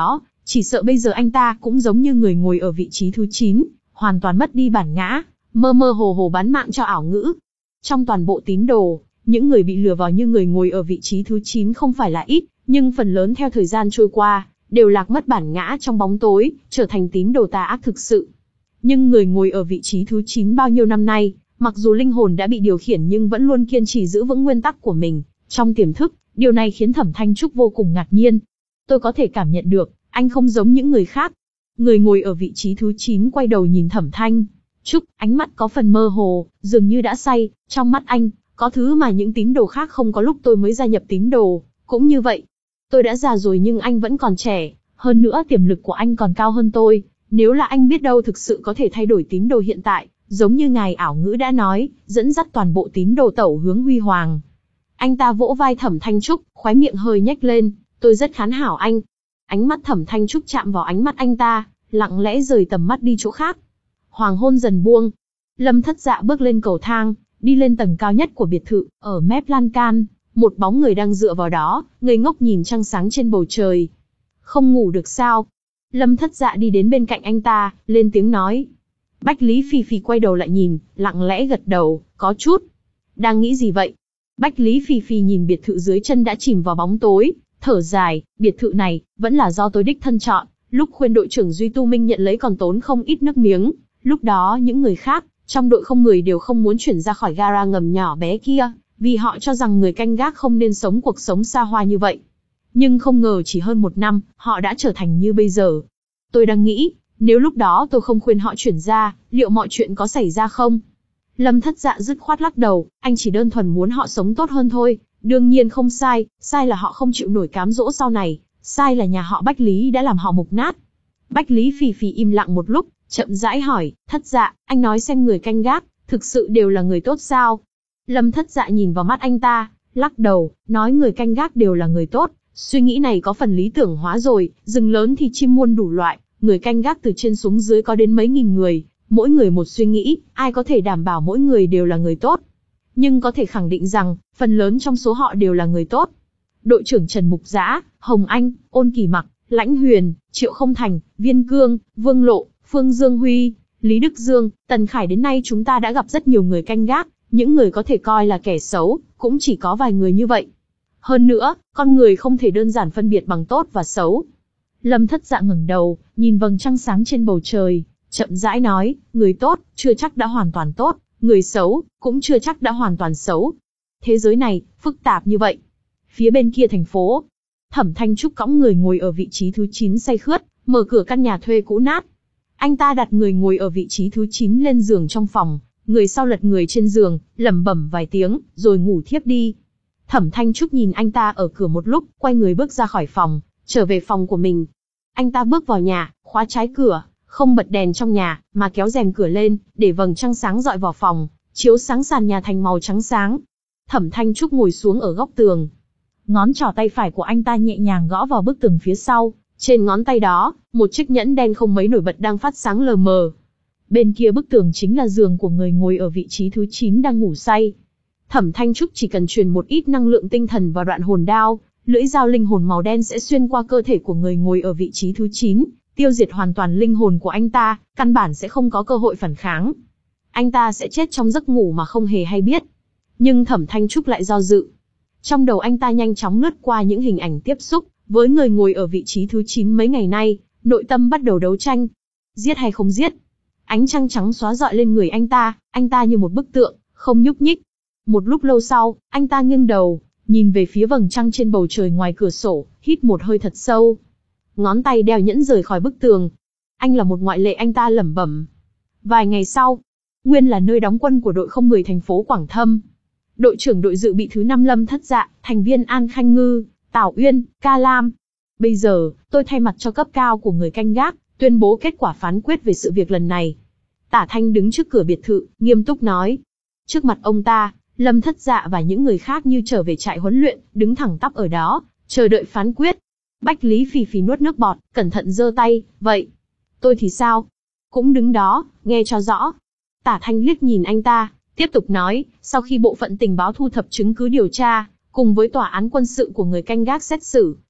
Chỉ sợ bây giờ anh ta cũng giống như người ngồi ở vị trí thứ chín, hoàn toàn mất đi bản ngã, mơ mơ hồ hồ bán mạng cho ảo ngữ. Trong toàn bộ tín đồ, những người bị lừa vào như người ngồi ở vị trí thứ chín không phải là ít, nhưng phần lớn theo thời gian trôi qua, đều lạc mất bản ngã trong bóng tối, trở thành tín đồ tà ác thực sự. Nhưng người ngồi ở vị trí thứ chín bao nhiêu năm nay, mặc dù linh hồn đã bị điều khiển nhưng vẫn luôn kiên trì giữ vững nguyên tắc của mình, trong tiềm thức, điều này khiến Thẩm Thanh Trúc vô cùng ngạc nhiên. Tôi có thể cảm nhận được, anh không giống những người khác. Người ngồi ở vị trí thứ chín quay đầu nhìn Thẩm Thanh Trúc, ánh mắt có phần mơ hồ, dường như đã say, trong mắt anh, có thứ mà những tín đồ khác không có lúc tôi mới gia nhập tín đồ, cũng như vậy. Tôi đã già rồi nhưng anh vẫn còn trẻ, hơn nữa tiềm lực của anh còn cao hơn tôi, nếu là anh biết đâu thực sự có thể thay đổi tín đồ hiện tại, giống như ngài ảo ngữ đã nói, dẫn dắt toàn bộ tín đồ tẩu hướng huy hoàng. Anh ta vỗ vai Thẩm Thanh Trúc, khóe miệng hơi nhếch lên, tôi rất khán hảo anh. Ánh mắt Thẩm Thanh Trúc chạm vào ánh mắt anh ta, lặng lẽ rời tầm mắt đi chỗ khác. Hoàng hôn dần buông, Lâm Thất Dạ bước lên cầu thang, đi lên tầng cao nhất của biệt thự, ở mép lan can, một bóng người đang dựa vào đó, ngây ngốc nhìn trăng sáng trên bầu trời. Không ngủ được sao? Lâm Thất Dạ đi đến bên cạnh anh ta, lên tiếng nói. Bách Lý Phi Phi quay đầu lại nhìn, lặng lẽ gật đầu, có chút. Đang nghĩ gì vậy? Bách Lý Phi Phi nhìn biệt thự dưới chân đã chìm vào bóng tối, thở dài, biệt thự này, vẫn là do tôi đích thân chọn, lúc khuyên đội trưởng Duy Tu Minh nhận lấy còn tốn không ít nước miếng, lúc đó những người khác, trong đội không người đều không muốn chuyển ra khỏi gara ngầm nhỏ bé kia, vì họ cho rằng người canh gác không nên sống cuộc sống xa hoa như vậy. Nhưng không ngờ chỉ hơn một năm, họ đã trở thành như bây giờ. Tôi đang nghĩ, nếu lúc đó tôi không khuyên họ chuyển ra, liệu mọi chuyện có xảy ra không? Lâm Thất Dạ dứt khoát lắc đầu, anh chỉ đơn thuần muốn họ sống tốt hơn thôi, đương nhiên không sai, sai là họ không chịu nổi cám dỗ sau này, sai là nhà họ Bách Lý đã làm họ mục nát. Bách Lý Phì Phì im lặng một lúc, chậm rãi hỏi, Thất Dạ, anh nói xem người canh gác, thực sự đều là người tốt sao? Lâm Thất Dạ nhìn vào mắt anh ta, lắc đầu, nói người canh gác đều là người tốt, suy nghĩ này có phần lý tưởng hóa rồi, rừng lớn thì chim muôn đủ loại, người canh gác từ trên xuống dưới có đến mấy nghìn người, mỗi người một suy nghĩ, ai có thể đảm bảo mỗi người đều là người tốt. Nhưng có thể khẳng định rằng, phần lớn trong số họ đều là người tốt. Đội trưởng Trần Mục Dã, Hồng Anh, Ôn Kỳ Mặc, Lãnh Huyền, Triệu Không Thành, Viên Cương, Vương Lộ, Phương Dương Huy, Lý Đức Dương, Tần Khải đến nay chúng ta đã gặp rất nhiều người canh gác, những người có thể coi là kẻ xấu, cũng chỉ có vài người như vậy. Hơn nữa, con người không thể đơn giản phân biệt bằng tốt và xấu. Lâm Thất Dạ ngẩng đầu, nhìn vầng trăng sáng trên bầu trời, chậm rãi nói, người tốt, chưa chắc đã hoàn toàn tốt, người xấu, cũng chưa chắc đã hoàn toàn xấu. Thế giới này, phức tạp như vậy. Phía bên kia thành phố, Thẩm Thanh Trúc cõng người ngồi ở vị trí thứ chín say khướt, mở cửa căn nhà thuê cũ nát. Anh ta đặt người ngồi ở vị trí thứ chín lên giường trong phòng, người sau lật người trên giường, lẩm bẩm vài tiếng, rồi ngủ thiếp đi. Thẩm Thanh Trúc nhìn anh ta ở cửa một lúc, quay người bước ra khỏi phòng, trở về phòng của mình. Anh ta bước vào nhà, khóa trái cửa, không bật đèn trong nhà, mà kéo rèm cửa lên, để vầng trăng sáng dọi vào phòng, chiếu sáng sàn nhà thành màu trắng sáng. Thẩm Thanh Trúc ngồi xuống ở góc tường. Ngón trỏ tay phải của anh ta nhẹ nhàng gõ vào bức tường phía sau, trên ngón tay đó, một chiếc nhẫn đen không mấy nổi bật đang phát sáng lờ mờ. Bên kia bức tường chính là giường của người ngồi ở vị trí thứ chín đang ngủ say. Thẩm Thanh Trúc chỉ cần truyền một ít năng lượng tinh thần vào đoạn hồn đao, lưỡi dao linh hồn màu đen sẽ xuyên qua cơ thể của người ngồi ở vị trí thứ chín, tiêu diệt hoàn toàn linh hồn của anh ta, căn bản sẽ không có cơ hội phản kháng. Anh ta sẽ chết trong giấc ngủ mà không hề hay biết. Nhưng Thẩm Thanh Trúc lại do dự. Trong đầu anh ta nhanh chóng lướt qua những hình ảnh tiếp xúc với người ngồi ở vị trí thứ chín mấy ngày nay, nội tâm bắt đầu đấu tranh. Giết hay không giết? Ánh trăng trắng xóa rọi lên người anh ta, anh ta như một bức tượng, không nhúc nhích. Một lúc lâu sau, anh ta nghiêng đầu, nhìn về phía vầng trăng trên bầu trời ngoài cửa sổ, hít một hơi thật sâu. Ngón tay đeo nhẫn rời khỏi bức tường. Anh là một ngoại lệ, anh ta lẩm bẩm. Vài ngày sau, nguyên là nơi đóng quân của đội không mười thành phố Quảng Thâm. Đội trưởng đội dự bị thứ năm Lâm Thất Dạ, thành viên An Khanh Ngư, Tào Uyên, Ca Lam. Bây giờ, tôi thay mặt cho cấp cao của người canh gác, tuyên bố kết quả phán quyết về sự việc lần này. Tả Thanh đứng trước cửa biệt thự, nghiêm túc nói. Trước mặt ông ta, Lâm Thất Dạ và những người khác như trở về trại huấn luyện, đứng thẳng tắp ở đó, chờ đợi phán quyết. Bách Lý Phì Phì nuốt nước bọt, cẩn thận giơ tay, vậy, tôi thì sao? Cũng đứng đó, nghe cho rõ. Tả Thanh liếc nhìn anh ta, tiếp tục nói, sau khi bộ phận tình báo thu thập chứng cứ điều tra, cùng với tòa án quân sự của người canh gác xét xử,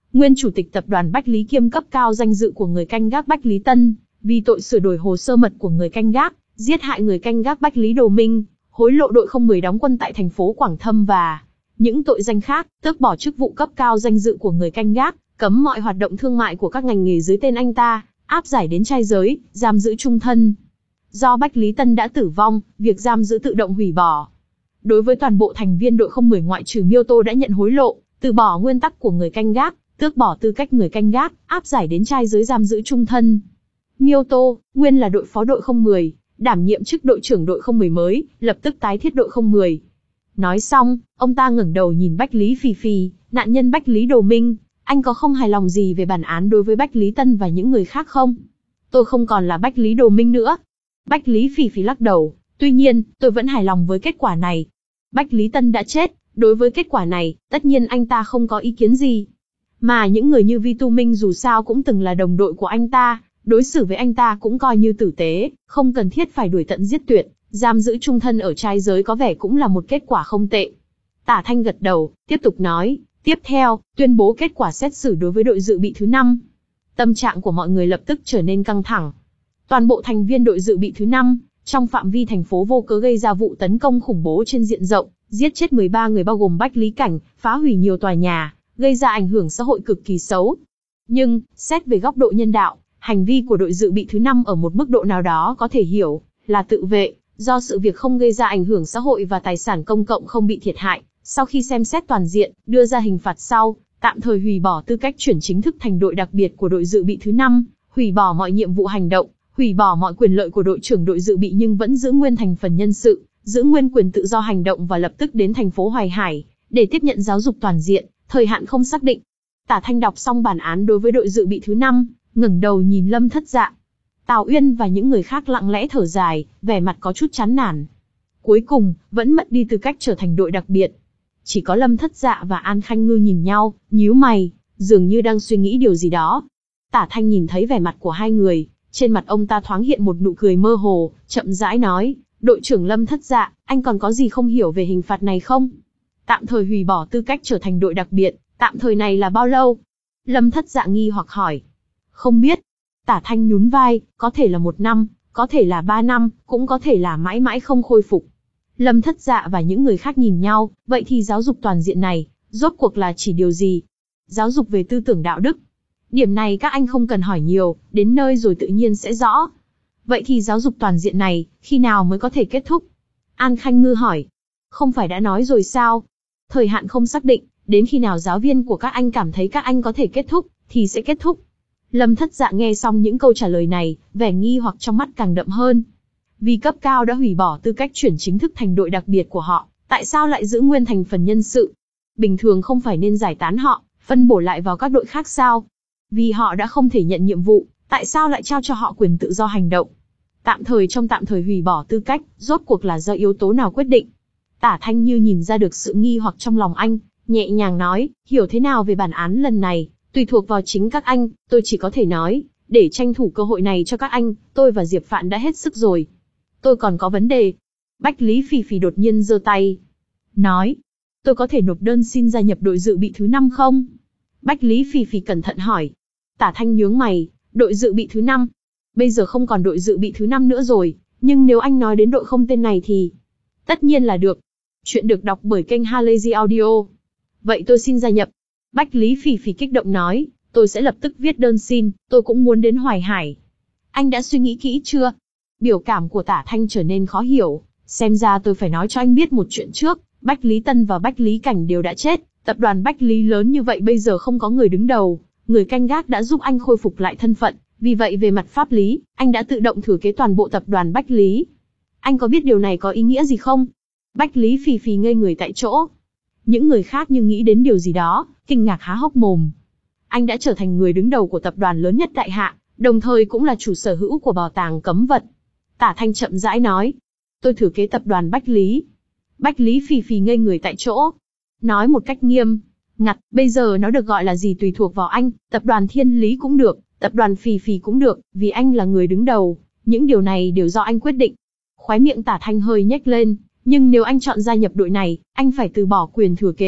nguyên chủ tịch tập đoàn Bách Lý kiêm cấp cao danh dự của người canh gác Bách Lý Tân, vì tội sửa đổi hồ sơ mật của người canh gác, giết hại người canh gác Bách Lý Đồ Minh, hối lộ đội không một đóng quân tại thành phố Quảng Thâm và những tội danh khác, tước bỏ chức vụ cấp cao danh dự của người canh gác, cấm mọi hoạt động thương mại của các ngành nghề dưới tên anh ta, áp giải đến trai giới, giam giữ chung thân. Do Bách Lý Tân đã tử vong, việc giam giữ tự động hủy bỏ. Đối với toàn bộ thành viên đội không một ngoại trừ Miêu Tô đã nhận hối lộ, từ bỏ nguyên tắc của người canh gác, tước bỏ tư cách người canh gác, áp giải đến trai giới giam giữ chung thân. Miêu Tô, nguyên là đội phó đội không một, đảm nhiệm chức đội trưởng đội không một mới, lập tức tái thiết đội không một. Nói xong, ông ta ngẩng đầu nhìn Bách Lý Phì Phì, nạn nhân Bách Lý Đồ Minh, anh có không hài lòng gì về bản án đối với Bách Lý Tân và những người khác không? Tôi không còn là Bách Lý Đồ Minh nữa. Bách Lý Phì Phì lắc đầu, tuy nhiên, tôi vẫn hài lòng với kết quả này. Bách Lý Tân đã chết, đối với kết quả này, tất nhiên anh ta không có ý kiến gì. Mà những người như Vi Tu Minh dù sao cũng từng là đồng đội của anh ta, đối xử với anh ta cũng coi như tử tế, không cần thiết phải đuổi tận giết tuyệt, giam giữ chung thân ở trai giới có vẻ cũng là một kết quả không tệ. Tả Thanh gật đầu, tiếp tục nói, tiếp theo, tuyên bố kết quả xét xử đối với đội dự bị thứ năm. Tâm trạng của mọi người lập tức trở nên căng thẳng. Toàn bộ thành viên đội dự bị thứ năm, trong phạm vi thành phố vô cớ gây ra vụ tấn công khủng bố trên diện rộng, giết chết mười ba người bao gồm Bách Lý Cảnh, phá hủy nhiều tòa nhà, gây ra ảnh hưởng xã hội cực kỳ xấu. Nhưng, xét về góc độ nhân đạo, hành vi của đội dự bị thứ năm ở một mức độ nào đó có thể hiểu là tự vệ, do sự việc không gây ra ảnh hưởng xã hội và tài sản công cộng không bị thiệt hại. Sau khi xem xét toàn diện, đưa ra hình phạt sau, tạm thời hủy bỏ tư cách chuyển chính thức thành đội đặc biệt của đội dự bị thứ năm, hủy bỏ mọi nhiệm vụ hành động, hủy bỏ mọi quyền lợi của đội trưởng đội dự bị nhưng vẫn giữ nguyên thành phần nhân sự, giữ nguyên quyền tự do hành động và lập tức đến thành phố Hoài Hải để tiếp nhận giáo dục toàn diện, thời hạn không xác định. Tả Thanh đọc xong bản án đối với đội dự bị thứ năm, ngẩng đầu nhìn Lâm Thất Dạ. Tào Uyên và những người khác lặng lẽ thở dài, vẻ mặt có chút chán nản. Cuối cùng, vẫn mất đi tư cách trở thành đội đặc biệt. Chỉ có Lâm Thất Dạ và An Khanh Ngư nhìn nhau, nhíu mày, dường như đang suy nghĩ điều gì đó. Tả Thanh nhìn thấy vẻ mặt của hai người, trên mặt ông ta thoáng hiện một nụ cười mơ hồ, chậm rãi nói, đội trưởng Lâm Thất Dạ, anh còn có gì không hiểu về hình phạt này không? Tạm thời hủy bỏ tư cách trở thành đội đặc biệt, tạm thời này là bao lâu? Lâm Thất Dạ nghi hoặc hỏi. Không biết. Tả Thanh nhún vai, có thể là một năm, có thể là ba năm, cũng có thể là mãi mãi không khôi phục. Lâm Thất Dạ và những người khác nhìn nhau, vậy thì giáo dục toàn diện này, rốt cuộc là chỉ điều gì? Giáo dục về tư tưởng đạo đức. Điểm này các anh không cần hỏi nhiều, đến nơi rồi tự nhiên sẽ rõ. Vậy thì giáo dục toàn diện này, khi nào mới có thể kết thúc? An Khanh Ngư hỏi. Không phải đã nói rồi sao? Thời hạn không xác định, đến khi nào giáo viên của các anh cảm thấy các anh có thể kết thúc, thì sẽ kết thúc. Lâm Thất Dạ nghe xong những câu trả lời này, vẻ nghi hoặc trong mắt càng đậm hơn. Vì cấp cao đã hủy bỏ tư cách chuyển chính thức thành đội đặc biệt của họ, tại sao lại giữ nguyên thành phần nhân sự? Bình thường không phải nên giải tán họ, phân bổ lại vào các đội khác sao? Vì họ đã không thể nhận nhiệm vụ, tại sao lại trao cho họ quyền tự do hành động? Tạm thời trong tạm thời hủy bỏ tư cách, rốt cuộc là do yếu tố nào quyết định? Tả Thanh như nhìn ra được sự nghi hoặc trong lòng anh, nhẹ nhàng nói, hiểu thế nào về bản án lần này, tùy thuộc vào chính các anh, tôi chỉ có thể nói, để tranh thủ cơ hội này cho các anh, tôi và Diệp Phạn đã hết sức rồi. Tôi còn có vấn đề. Bách Lý Phì Phì đột nhiên giơ tay, nói, tôi có thể nộp đơn xin gia nhập đội dự bị thứ năm không? Bách Lý Phì Phì cẩn thận hỏi. Tả Thanh nhướng mày, đội dự bị thứ năm. Bây giờ không còn đội dự bị thứ năm nữa rồi, nhưng nếu anh nói đến đội không tên này thì... Tất nhiên là được. Chuyện được đọc bởi kênh Halazy Audio. Vậy tôi xin gia nhập. Bách Lý Phì Phì kích động nói, tôi sẽ lập tức viết đơn xin, tôi cũng muốn đến Hoài Hải. Anh đã suy nghĩ kỹ chưa? Biểu cảm của Tả Thanh trở nên khó hiểu, xem ra tôi phải nói cho anh biết một chuyện trước, Bách Lý Tân và Bách Lý Cảnh đều đã chết, tập đoàn Bách Lý lớn như vậy bây giờ không có người đứng đầu, người canh gác đã giúp anh khôi phục lại thân phận, vì vậy về mặt pháp lý, anh đã tự động thừa kế toàn bộ tập đoàn Bách Lý. Anh có biết điều này có ý nghĩa gì không? Bách Lý Phì Phì ngây người tại chỗ. Những người khác như nghĩ đến điều gì đó, kinh ngạc há hốc mồm. Anh đã trở thành người đứng đầu của tập đoàn lớn nhất Đại Hạ, đồng thời cũng là chủ sở hữu của bảo tàng cấm vật. Tả Thanh chậm rãi nói, tôi thừa kế tập đoàn Bách Lý. Bách Lý Phì Phì ngây người tại chỗ. Nói một cách nghiêm ngặt, bây giờ nó được gọi là gì tùy thuộc vào anh, tập đoàn Thiên Lý cũng được, tập đoàn Phì Phì cũng được, vì anh là người đứng đầu, những điều này đều do anh quyết định. Khóe miệng Tả Thanh hơi nhếch lên, nhưng nếu anh chọn gia nhập đội này, anh phải từ bỏ quyền thừa kế,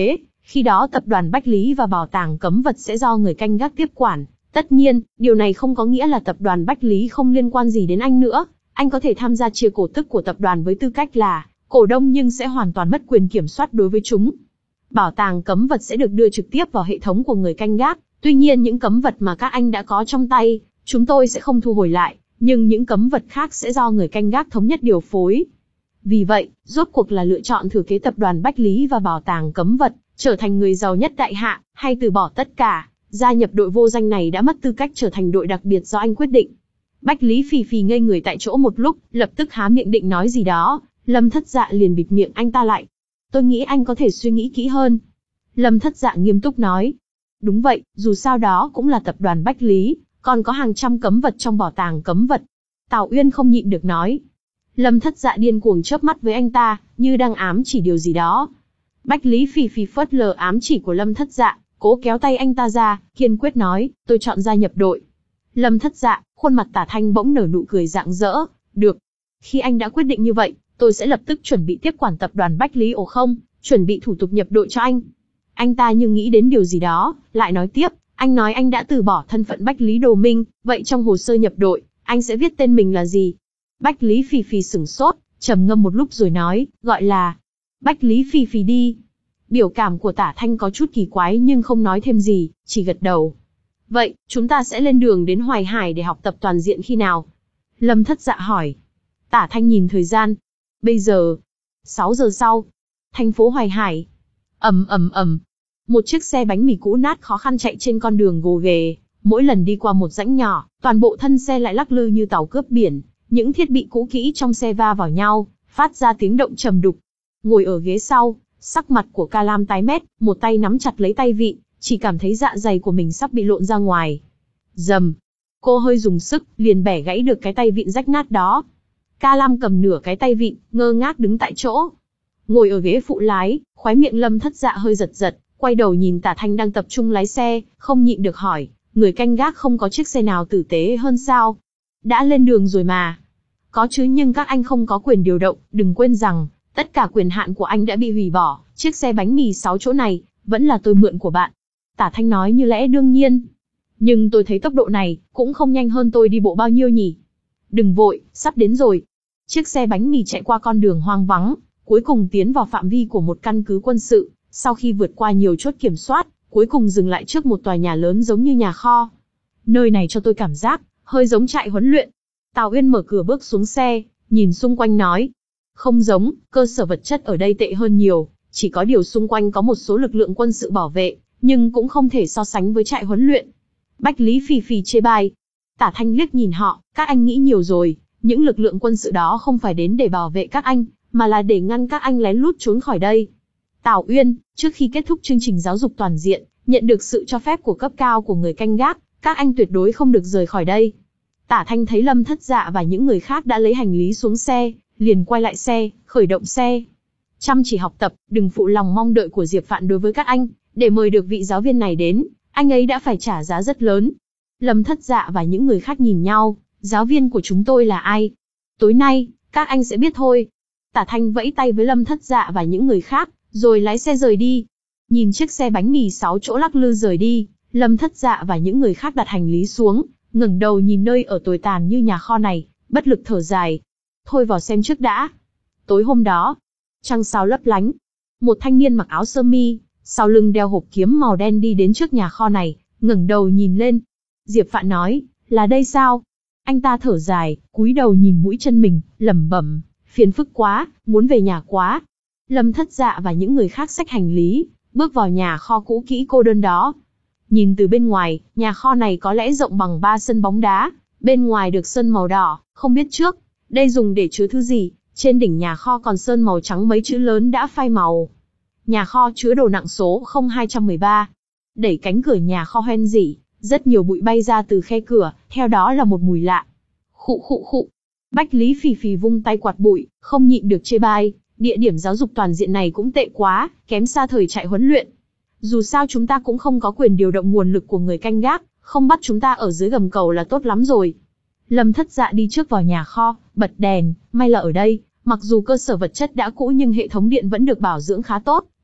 Khi đó tập đoàn Bách Lý và bảo tàng cấm vật sẽ do người canh gác tiếp quản. Tất nhiên, điều này không có nghĩa là tập đoàn Bách Lý không liên quan gì đến anh nữa. Anh có thể tham gia chia cổ tức của tập đoàn với tư cách là cổ đông nhưng sẽ hoàn toàn mất quyền kiểm soát đối với chúng. Bảo tàng cấm vật sẽ được đưa trực tiếp vào hệ thống của người canh gác. Tuy nhiên những cấm vật mà các anh đã có trong tay, chúng tôi sẽ không thu hồi lại, nhưng những cấm vật khác sẽ do người canh gác thống nhất điều phối. Vì vậy, rốt cuộc là lựa chọn thừa kế tập đoàn Bách Lý và bảo tàng cấm vật, trở thành người giàu nhất đại hạ, hay từ bỏ tất cả, gia nhập đội vô danh này đã mất tư cách trở thành đội đặc biệt do anh quyết định. Bách Lý phì phì ngây người tại chỗ một lúc, lập tức há miệng định nói gì đó, Lâm Thất Dạ liền bịt miệng anh ta lại. Tôi nghĩ anh có thể suy nghĩ kỹ hơn. Lâm Thất Dạ nghiêm túc nói. Đúng vậy, dù sao đó cũng là tập đoàn Bách Lý, còn có hàng trăm cấm vật trong bảo tàng cấm vật. Tào Uyên không nhịn được nói. Lâm Thất Dạ điên cuồng chớp mắt với anh ta, như đang ám chỉ điều gì đó. Bách Lý phì phì phớt lờ ám chỉ của Lâm Thất Dạ, cố kéo tay anh ta ra, kiên quyết nói, tôi chọn gia nhập đội. Lâm Thất Dạ, khuôn mặt Tả Thanh bỗng nở nụ cười rạng rỡ, được. Khi anh đã quyết định như vậy, tôi sẽ lập tức chuẩn bị tiếp quản tập đoàn Bách Lý ổ không, chuẩn bị thủ tục nhập đội cho anh. Anh ta như nghĩ đến điều gì đó, lại nói tiếp, anh nói anh đã từ bỏ thân phận Bách Lý Đồ Minh, vậy trong hồ sơ nhập đội, anh sẽ viết tên mình là gì? Bách Lý phì phì sửng sốt, trầm ngâm một lúc rồi nói, gọi là Bách Lý phì phì đi. Biểu cảm của Tả Thanh có chút kỳ quái nhưng không nói thêm gì, chỉ gật đầu. Vậy, chúng ta sẽ lên đường đến Hoài Hải để học tập toàn diện khi nào? Lâm Thất Dạ hỏi. Tả Thanh nhìn thời gian. Bây giờ, sáu giờ sau, thành phố Hoài Hải. Ầm ầm ầm. Một chiếc xe bánh mì cũ nát khó khăn chạy trên con đường gồ ghề, mỗi lần đi qua một rãnh nhỏ, toàn bộ thân xe lại lắc lư như tàu cướp biển, những thiết bị cũ kỹ trong xe va vào nhau, phát ra tiếng động trầm đục. Ngồi ở ghế sau, sắc mặt của Ca Lam tái mét, một tay nắm chặt lấy tay vịn, chỉ cảm thấy dạ dày của mình sắp bị lộn ra ngoài. Dầm, cô hơi dùng sức, liền bẻ gãy được cái tay vịn rách nát đó. Ca Lam cầm nửa cái tay vịn, ngơ ngác đứng tại chỗ. Ngồi ở ghế phụ lái, khóe miệng Lâm Thất Dạ hơi giật giật, quay đầu nhìn Tả Thanh đang tập trung lái xe, không nhịn được hỏi, người canh gác không có chiếc xe nào tử tế hơn sao? Đã lên đường rồi mà. Có chứ, nhưng các anh không có quyền điều động, đừng quên rằng, tất cả quyền hạn của anh đã bị hủy bỏ, chiếc xe bánh mì sáu chỗ này, vẫn là tôi mượn của bạn. Tả Thanh nói như lẽ đương nhiên. Nhưng tôi thấy tốc độ này, cũng không nhanh hơn tôi đi bộ bao nhiêu nhỉ? Đừng vội, sắp đến rồi. Chiếc xe bánh mì chạy qua con đường hoang vắng, cuối cùng tiến vào phạm vi của một căn cứ quân sự, sau khi vượt qua nhiều chốt kiểm soát, cuối cùng dừng lại trước một tòa nhà lớn giống như nhà kho. Nơi này cho tôi cảm giác, hơi giống trại huấn luyện. Tào Uyên mở cửa bước xuống xe, nhìn xung quanh nói. Không giống, cơ sở vật chất ở đây tệ hơn nhiều, chỉ có điều xung quanh có một số lực lượng quân sự bảo vệ, nhưng cũng không thể so sánh với trại huấn luyện. Bách Lý phì phì chê bai. Tả Thanh liếc nhìn họ, các anh nghĩ nhiều rồi, những lực lượng quân sự đó không phải đến để bảo vệ các anh, mà là để ngăn các anh lén lút trốn khỏi đây. Tào Uyên, trước khi kết thúc chương trình giáo dục toàn diện, nhận được sự cho phép của cấp cao của người canh gác, các anh tuyệt đối không được rời khỏi đây. Tả Thanh thấy Lâm Thất Dạ và những người khác đã lấy hành lý xuống xe, liền quay lại xe, khởi động xe. Chăm chỉ học tập, đừng phụ lòng mong đợi của Diệp Phạn đối với các anh, để mời được vị giáo viên này đến, anh ấy đã phải trả giá rất lớn. Lâm Thất Dạ và những người khác nhìn nhau, giáo viên của chúng tôi là ai? Tối nay, các anh sẽ biết thôi. Tả Thanh vẫy tay với Lâm Thất Dạ và những người khác, rồi lái xe rời đi. Nhìn chiếc xe bánh mì sáu chỗ lắc lư rời đi, Lâm Thất Dạ và những người khác đặt hành lý xuống, ngẩng đầu nhìn nơi ở tồi tàn như nhà kho này, bất lực thở dài. Thôi vào xem trước đã. Tối hôm đó, trăng sao lấp lánh. Một thanh niên mặc áo sơ mi, sau lưng đeo hộp kiếm màu đen đi đến trước nhà kho này, ngẩng đầu nhìn lên. Diệp Phạn nói, là đây sao? Anh ta thở dài, cúi đầu nhìn mũi chân mình, lẩm bẩm, phiền phức quá, muốn về nhà quá. Lâm Thất Dạ và những người khác xách hành lý, bước vào nhà kho cũ kỹ cô đơn đó. Nhìn từ bên ngoài, nhà kho này có lẽ rộng bằng ba sân bóng đá, bên ngoài được sơn màu đỏ, không biết trước đây dùng để chứa thứ gì, trên đỉnh nhà kho còn sơn màu trắng mấy chữ lớn đã phai màu. Nhà kho chứa đồ nặng số không hai một ba. Đẩy cánh cửa nhà kho hoen rỉ, rất nhiều bụi bay ra từ khe cửa, theo đó là một mùi lạ. Khụ khụ khụ. Bách Lý phì phì vung tay quạt bụi, không nhịn được chê bai, địa điểm giáo dục toàn diện này cũng tệ quá, kém xa thời trại huấn luyện. Dù sao chúng ta cũng không có quyền điều động nguồn lực của người canh gác, không bắt chúng ta ở dưới gầm cầu là tốt lắm rồi. Lâm Thất Dạ đi trước vào nhà kho, bật đèn, may là ở đây, mặc dù cơ sở vật chất đã cũ nhưng hệ thống điện vẫn được bảo dưỡng khá tốt,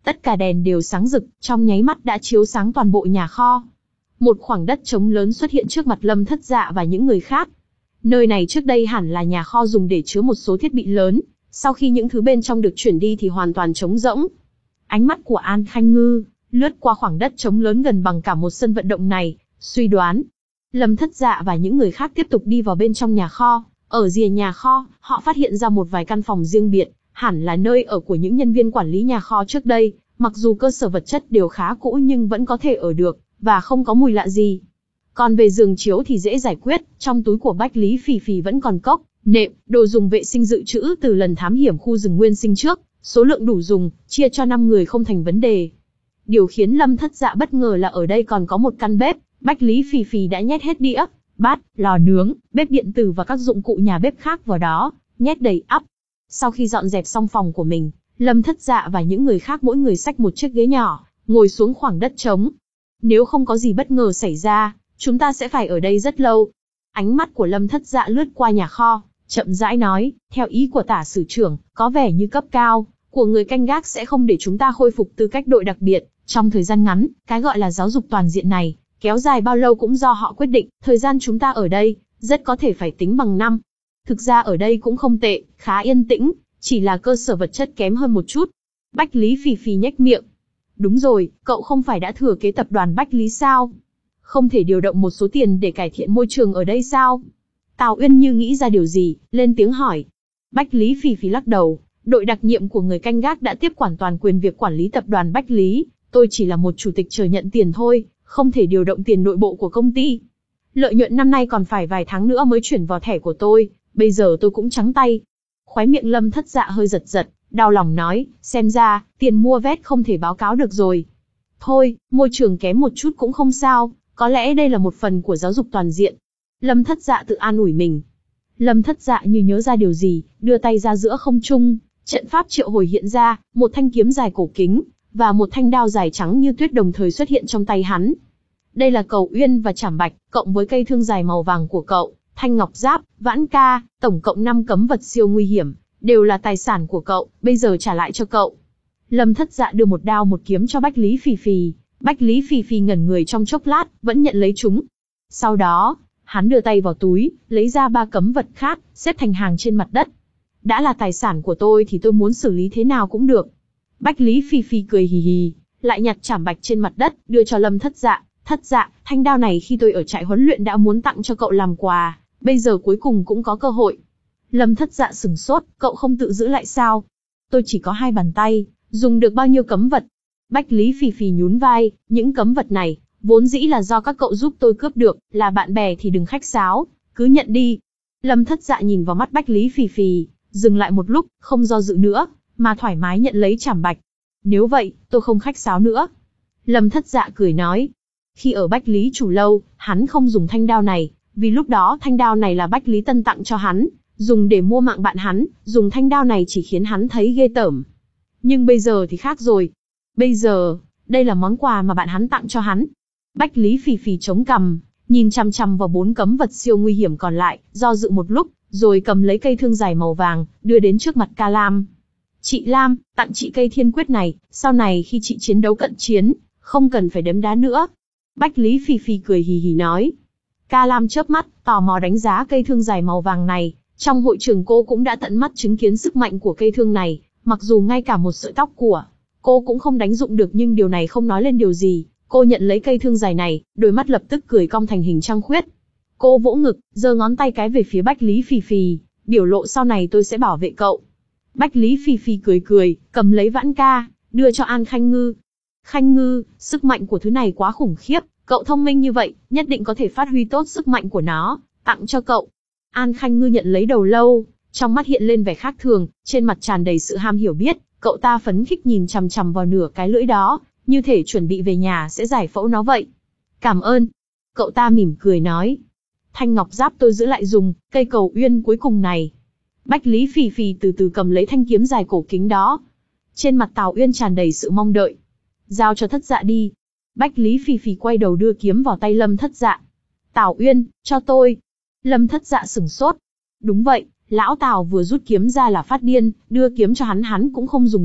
Tất cả đèn đều sáng rực, trong nháy mắt đã chiếu sáng toàn bộ nhà kho. Một khoảng đất trống lớn xuất hiện trước mặt Lâm Thất Dạ và những người khác. Nơi này trước đây hẳn là nhà kho dùng để chứa một số thiết bị lớn, sau khi những thứ bên trong được chuyển đi thì hoàn toàn trống rỗng. Ánh mắt của An Khanh Ngư lướt qua khoảng đất trống lớn gần bằng cả một sân vận động này, suy đoán. Lâm Thất Dạ và những người khác tiếp tục đi vào bên trong nhà kho. Ở rìa nhà kho, họ phát hiện ra một vài căn phòng riêng biệt, hẳn là nơi ở của những nhân viên quản lý nhà kho trước đây. Mặc dù cơ sở vật chất đều khá cũ nhưng vẫn có thể ở được, và không có mùi lạ gì. Còn về giường chiếu thì dễ giải quyết, trong túi của Bách Lý Phì Phì vẫn còn cốc, nệm, đồ dùng vệ sinh dự trữ từ lần thám hiểm khu rừng nguyên sinh trước, số lượng đủ dùng, chia cho năm người không thành vấn đề. Điều khiến Lâm Thất Dạ bất ngờ là ở đây còn có một căn bếp, Bách Lý Phì Phì đã nhét hết đĩa, bát, lò nướng, bếp điện tử và các dụng cụ nhà bếp khác vào đó, nhét đầy ắp. Sau khi dọn dẹp xong phòng của mình, Lâm Thất Dạ và những người khác mỗi người xách một chiếc ghế nhỏ, ngồi xuống khoảng đất trống. Nếu không có gì bất ngờ xảy ra, chúng ta sẽ phải ở đây rất lâu. Ánh mắt của Lâm Thất Dạ lướt qua nhà kho, chậm rãi nói, theo ý của tả sử trưởng, có vẻ như cấp cao của người canh gác sẽ không để chúng ta khôi phục tư cách đội đặc biệt. Trong thời gian ngắn, cái gọi là giáo dục toàn diện này, kéo dài bao lâu cũng do họ quyết định, thời gian chúng ta ở đây, rất có thể phải tính bằng năm. Thực ra ở đây cũng không tệ, khá yên tĩnh, chỉ là cơ sở vật chất kém hơn một chút. Bách Lý Phì Phì nhếch miệng. Đúng rồi, cậu không phải đã thừa kế tập đoàn Bách Lý sao? Không thể điều động một số tiền để cải thiện môi trường ở đây sao? Tào Uyên như nghĩ ra điều gì, lên tiếng hỏi. Bách Lý Phì Phì lắc đầu, đội đặc nhiệm của người canh gác đã tiếp quản toàn quyền việc quản lý tập đoàn Bách Lý, tôi chỉ là một chủ tịch chờ nhận tiền thôi, không thể điều động tiền nội bộ của công ty. Lợi nhuận năm nay còn phải vài tháng nữa mới chuyển vào thẻ của tôi, bây giờ tôi cũng trắng tay. Khóe miệng Lâm Thất Dạ hơi giật giật, đau lòng nói, xem ra, tiền mua vé không thể báo cáo được rồi. Thôi, môi trường kém một chút cũng không sao, có lẽ đây là một phần của giáo dục toàn diện. Lâm Thất Dạ tự an ủi mình. Lâm Thất Dạ như nhớ ra điều gì, đưa tay ra giữa không trung, trận pháp triệu hồi hiện ra, một thanh kiếm dài cổ kính, và một thanh đao dài trắng như tuyết đồng thời xuất hiện trong tay hắn. Đây là Cầu Uyên và Trảm Bạch, cộng với cây thương dài màu vàng của cậu, thanh ngọc giáp, vãn ca, tổng cộng năm cấm vật siêu nguy hiểm, đều là tài sản của cậu, bây giờ trả lại cho cậu. Lâm Thất Dạ đưa một đao một kiếm cho Bách Lý Phì Phì, Bách Lý Phì Phì ngẩn người trong chốc lát, vẫn nhận lấy chúng. Sau đó, hắn đưa tay vào túi, lấy ra ba cấm vật khác, xếp thành hàng trên mặt đất. Đã là tài sản của tôi thì tôi muốn xử lý thế nào cũng được. Bách Lý Phì Phì cười hì hì, lại nhặt Trảm Bạch trên mặt đất, đưa cho Lâm Thất Dạ. Thất Dạ, thanh đao này khi tôi ở trại huấn luyện đã muốn tặng cho cậu làm quà, bây giờ cuối cùng cũng có cơ hội. Lâm Thất Dạ sừng sốt, cậu không tự giữ lại sao? Tôi chỉ có hai bàn tay, dùng được bao nhiêu cấm vật? Bách Lý Phì Phì nhún vai, những cấm vật này, vốn dĩ là do các cậu giúp tôi cướp được, là bạn bè thì đừng khách sáo, cứ nhận đi. Lâm Thất Dạ nhìn vào mắt Bách Lý Phì Phì, dừng lại một lúc, không do dự nữa, mà thoải mái nhận lấy Trảm Bạch. Nếu vậy, tôi không khách sáo nữa. Lâm Thất Dạ cười nói. Khi ở Bách Lý Chủ Lâu, hắn không dùng thanh đao này, vì lúc đó thanh đao này là Bách Lý Tân tặng cho hắn, dùng để mua mạng bạn hắn, dùng thanh đao này chỉ khiến hắn thấy ghê tởm. Nhưng bây giờ thì khác rồi. Bây giờ, đây là món quà mà bạn hắn tặng cho hắn. Bách Lý Phì Phì chống cằm, nhìn chằm chằm vào bốn cấm vật siêu nguy hiểm còn lại, do dự một lúc, rồi cầm lấy cây thương dài màu vàng, đưa đến trước mặt Ca Lam. Chị Lam, tặng chị cây thiên quyết này, sau này khi chị chiến đấu cận chiến, không cần phải đấm đá nữa. Bách Lý Phì Phì cười hì hì nói. Ca Lam chớp mắt, tò mò đánh giá cây thương dài màu vàng này. Trong hội trường cô cũng đã tận mắt chứng kiến sức mạnh của cây thương này, mặc dù ngay cả một sợi tóc của cô cũng không đánh dụng được nhưng điều này không nói lên điều gì. Cô nhận lấy cây thương dài này, đôi mắt lập tức cười cong thành hình trăng khuyết. Cô vỗ ngực, giơ ngón tay cái về phía Bách Lý Phì Phì, biểu lộ sau này tôi sẽ bảo vệ cậu. Bách Lý Phì Phì cười cười, cầm lấy vãn ca, đưa cho An Khanh Ngư. Khanh Ngư, sức mạnh của thứ này quá khủng khiếp, cậu thông minh như vậy, nhất định có thể phát huy tốt sức mạnh của nó, tặng cho cậu. An Khanh Ngư nhận lấy đầu lâu, trong mắt hiện lên vẻ khác thường, trên mặt tràn đầy sự ham hiểu biết, cậu ta phấn khích nhìn chằm chằm vào nửa cái lưỡi đó, như thể chuẩn bị về nhà sẽ giải phẫu nó vậy. Cảm ơn. Cậu ta mỉm cười nói. Thanh ngọc giáp tôi giữ lại dùng, cây Cầu Uyên cuối cùng này. Bách Lý Phì Phì từ từ cầm lấy thanh kiếm dài cổ kính đó. Trên mặt Tào Uyên tràn đầy sự mong đợi. Giao cho Thất Dạ đi. Bách Lý Phì Phì quay đầu đưa kiếm vào tay Lâm Thất Dạ. Tào Uyên, cho tôi. Lâm Thất Dạ sửng sốt. Đúng vậy, lão Tào vừa rút kiếm ra là phát điên, đưa kiếm cho hắn hắn cũng không dùng được,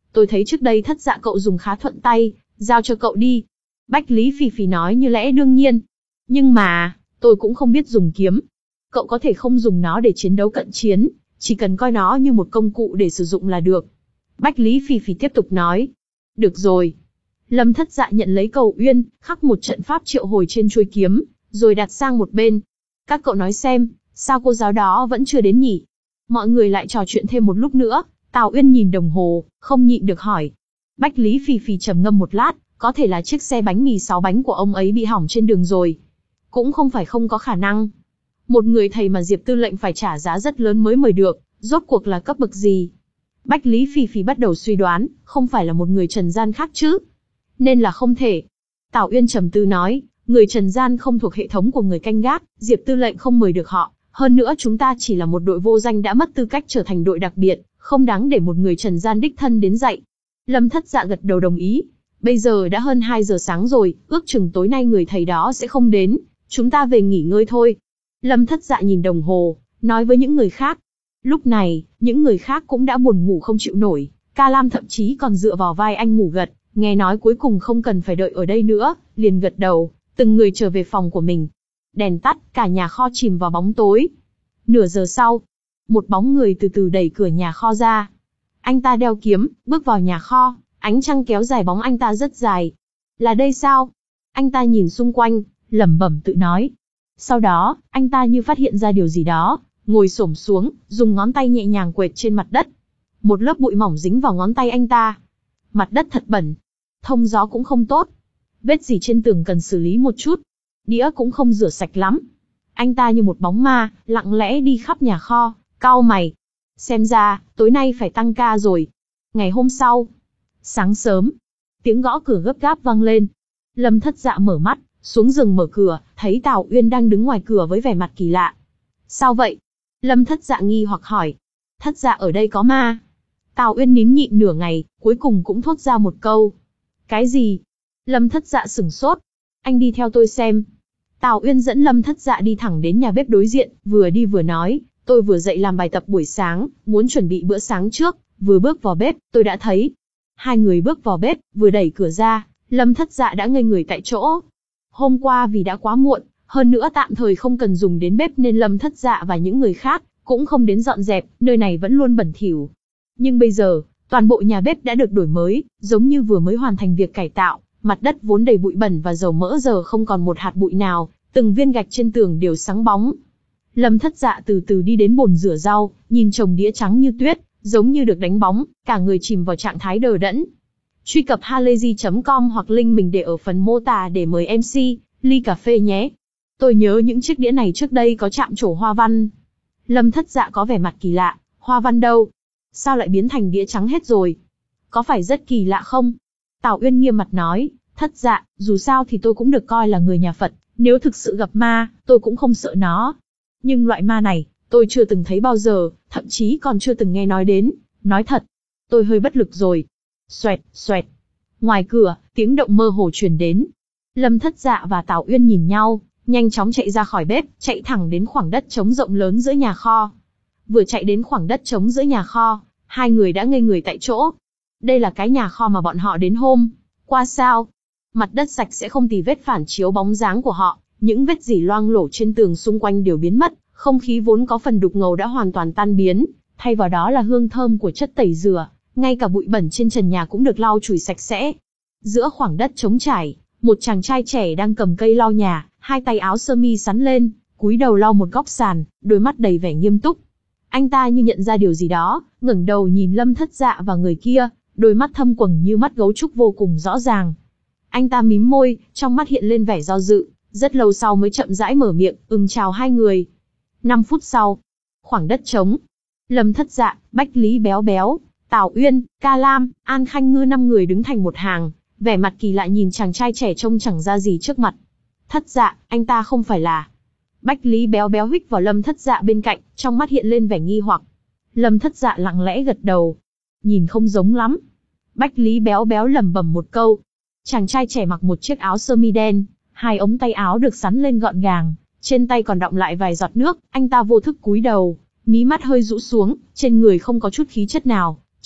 Tôi thấy trước đây Thất Dạ cậu dùng khá thuận tay, giao cho cậu đi. Bách Lý Phì Phì nói như lẽ đương nhiên. Nhưng mà, tôi cũng không biết dùng kiếm. Cậu có thể không dùng nó để chiến đấu cận chiến, chỉ cần coi nó như một công cụ để sử dụng là được. Bách Lý Phì Phì tiếp tục nói. Được rồi. Lâm Thất Dạ nhận lấy cầu uyên, khắc một trận pháp triệu hồi trên chuôi kiếm, rồi đặt sang một bên. Các cậu nói xem, sao cô giáo đó vẫn chưa đến nhỉ? Mọi người lại trò chuyện thêm một lúc nữa, Tào Uyên nhìn đồng hồ, không nhịn được hỏi. Bách Lý Phì Phì trầm ngâm một lát, có thể là chiếc xe bánh mì sáu bánh của ông ấy bị hỏng trên đường rồi. Cũng không phải không có khả năng. Một người thầy mà Diệp Tư lệnh phải trả giá rất lớn mới mời được, rốt cuộc là cấp bậc gì? Bách Lý Phì Phì bắt đầu suy đoán, không phải là một người trần gian khác chứ? Nên là không thể. Tào Uyên trầm tư nói, người trần gian không thuộc hệ thống của người canh gác, Diệp Tư lệnh không mời được họ. Hơn nữa chúng ta chỉ là một đội vô danh đã mất tư cách trở thành đội đặc biệt, không đáng để một người trần gian đích thân đến dạy. Lâm Thất Dạ gật đầu đồng ý. Bây giờ đã hơn hai giờ sáng rồi, ước chừng tối nay người thầy đó sẽ không đến, chúng ta về nghỉ ngơi thôi. Lâm Thất Dạ nhìn đồng hồ, nói với những người khác. Lúc này, những người khác cũng đã buồn ngủ không chịu nổi, Ca Lam thậm chí còn dựa vào vai anh ngủ gật, nghe nói cuối cùng không cần phải đợi ở đây nữa, liền gật đầu, từng người trở về phòng của mình. Đèn tắt, cả nhà kho chìm vào bóng tối. Nửa giờ sau, một bóng người từ từ đẩy cửa nhà kho ra. Anh ta đeo kiếm, bước vào nhà kho, ánh trăng kéo dài bóng anh ta rất dài. Là đây sao? Anh ta nhìn xung quanh, lẩm bẩm tự nói. Sau đó, anh ta như phát hiện ra điều gì đó, ngồi xổm xuống, dùng ngón tay nhẹ nhàng quệt trên mặt đất. Một lớp bụi mỏng dính vào ngón tay anh ta. Mặt đất thật bẩn. Thông gió cũng không tốt. Vết gì trên tường cần xử lý một chút. Đĩa cũng không rửa sạch lắm. Anh ta như một bóng ma, lặng lẽ đi khắp nhà kho, cau mày. Xem ra, tối nay phải tăng ca rồi. Ngày hôm sau, sáng sớm, tiếng gõ cửa gấp gáp vang lên. Lâm Thất Dạ mở mắt, xuống giường mở cửa, thấy Tào Uyên đang đứng ngoài cửa với vẻ mặt kỳ lạ. Sao vậy? Lâm Thất Dạ nghi hoặc hỏi. Thất Dạ ở đây có ma. Tào Uyên nín nhịn nửa ngày, cuối cùng cũng thốt ra một câu. Cái gì? Lâm Thất Dạ sửng sốt. Anh đi theo tôi xem. Tào Uyên dẫn Lâm Thất Dạ đi thẳng đến nhà bếp đối diện, vừa đi vừa nói, tôi vừa dậy làm bài tập buổi sáng, muốn chuẩn bị bữa sáng trước, vừa bước vào bếp, tôi đã thấy. Hai người bước vào bếp, vừa đẩy cửa ra, Lâm Thất Dạ đã ngây người tại chỗ. Hôm qua vì đã quá muộn, hơn nữa tạm thời không cần dùng đến bếp nên Lâm Thất Dạ và những người khác cũng không đến dọn dẹp, nơi này vẫn luôn bẩn thỉu. Nhưng bây giờ, toàn bộ nhà bếp đã được đổi mới, giống như vừa mới hoàn thành việc cải tạo, mặt đất vốn đầy bụi bẩn và dầu mỡ giờ không còn một hạt bụi nào, từng viên gạch trên tường đều sáng bóng. Lâm Thất Dạ từ từ đi đến bồn rửa rau, nhìn chồng đĩa trắng như tuyết, giống như được đánh bóng, cả người chìm vào trạng thái đờ đẫn. Truy cập halayzi chấm com hoặc link mình để ở phần mô tả để mời em xê, ly cà phê nhé. Tôi nhớ những chiếc đĩa này trước đây có chạm trổ hoa văn. Lâm Thất Dạ có vẻ mặt kỳ lạ, hoa văn đâu? Sao lại biến thành đĩa trắng hết rồi? Có phải rất kỳ lạ không? Tào Uyên nghiêm mặt nói, Thất Dạ, dù sao thì tôi cũng được coi là người nhà Phật, nếu thực sự gặp ma, tôi cũng không sợ nó. Nhưng loại ma này, tôi chưa từng thấy bao giờ, thậm chí còn chưa từng nghe nói đến, nói thật. Tôi hơi bất lực rồi. Xoẹt, xoẹt. Ngoài cửa, tiếng động mơ hồ truyền đến. Lâm Thất Dạ và Tào Uyên nhìn nhau, nhanh chóng chạy ra khỏi bếp, chạy thẳng đến khoảng đất trống rộng lớn giữa nhà kho. Vừa chạy đến khoảng đất trống giữa nhà kho, hai người đã ngây người tại chỗ. Đây là cái nhà kho mà bọn họ đến hôm qua sao? Mặt đất sạch sẽ không tì vết phản chiếu bóng dáng của họ, những vết rỉ loang lổ trên tường xung quanh đều biến mất, không khí vốn có phần đục ngầu đã hoàn toàn tan biến, thay vào đó là hương thơm của chất tẩy rửa, ngay cả bụi bẩn trên trần nhà cũng được lau chùi sạch sẽ. Giữa khoảng đất trống trải, một chàng trai trẻ đang cầm cây lau nhà, hai tay áo sơ mi sắn lên, cúi đầu lau một góc sàn, đôi mắt đầy vẻ nghiêm túc. Anh ta như nhận ra điều gì đó, ngẩng đầu nhìn Lâm Thất Dạ và người kia, đôi mắt thâm quầng như mắt gấu trúc vô cùng rõ ràng. Anh ta mím môi, trong mắt hiện lên vẻ do dự, rất lâu sau mới chậm rãi mở miệng, ừm chào hai người. Năm phút sau, khoảng đất trống, Lâm Thất Dạ, Bách Lý Béo Béo, Tào Uyên, Ca Lam, An Khanh Ngư năm người đứng thành một hàng, vẻ mặt kỳ lạ nhìn chàng trai trẻ trông chẳng ra gì trước mặt. Thất Dạ, anh ta không phải là... Bách Lý Béo Béo huých vào Lâm Thất Dạ bên cạnh, trong mắt hiện lên vẻ nghi hoặc. Lâm Thất Dạ lặng lẽ gật đầu. Nhìn không giống lắm. Bách Lý Béo Béo lẩm bẩm một câu. Chàng trai trẻ mặc một chiếc áo sơ mi đen, hai ống tay áo được sắn lên gọn gàng, trên tay còn đọng lại vài giọt nước, anh ta vô thức cúi đầu, mí mắt hơi rũ xuống, trên người không có chút khí chất nào,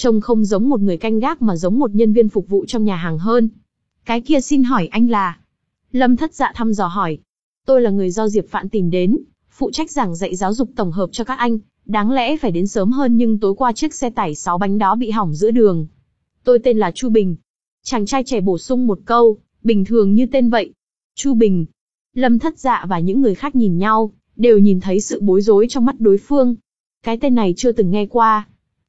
trông không giống một người canh gác mà giống một nhân viên phục vụ trong nhà hàng hơn. Cái kia xin hỏi anh là? Lâm Thất Dạ thăm dò hỏi. Tôi là người do Diệp Phạn tìm đến, phụ trách giảng dạy giáo dục tổng hợp cho các anh, đáng lẽ phải đến sớm hơn nhưng tối qua chiếc xe tải sáu bánh đó bị hỏng giữa đường. Tôi tên là Chu Bình. Chàng trai trẻ bổ sung một câu, bình thường như tên vậy. Chu Bình. Lâm Thất Dạ và những người khác nhìn nhau, đều nhìn thấy sự bối rối trong mắt đối phương. Cái tên này chưa từng nghe qua.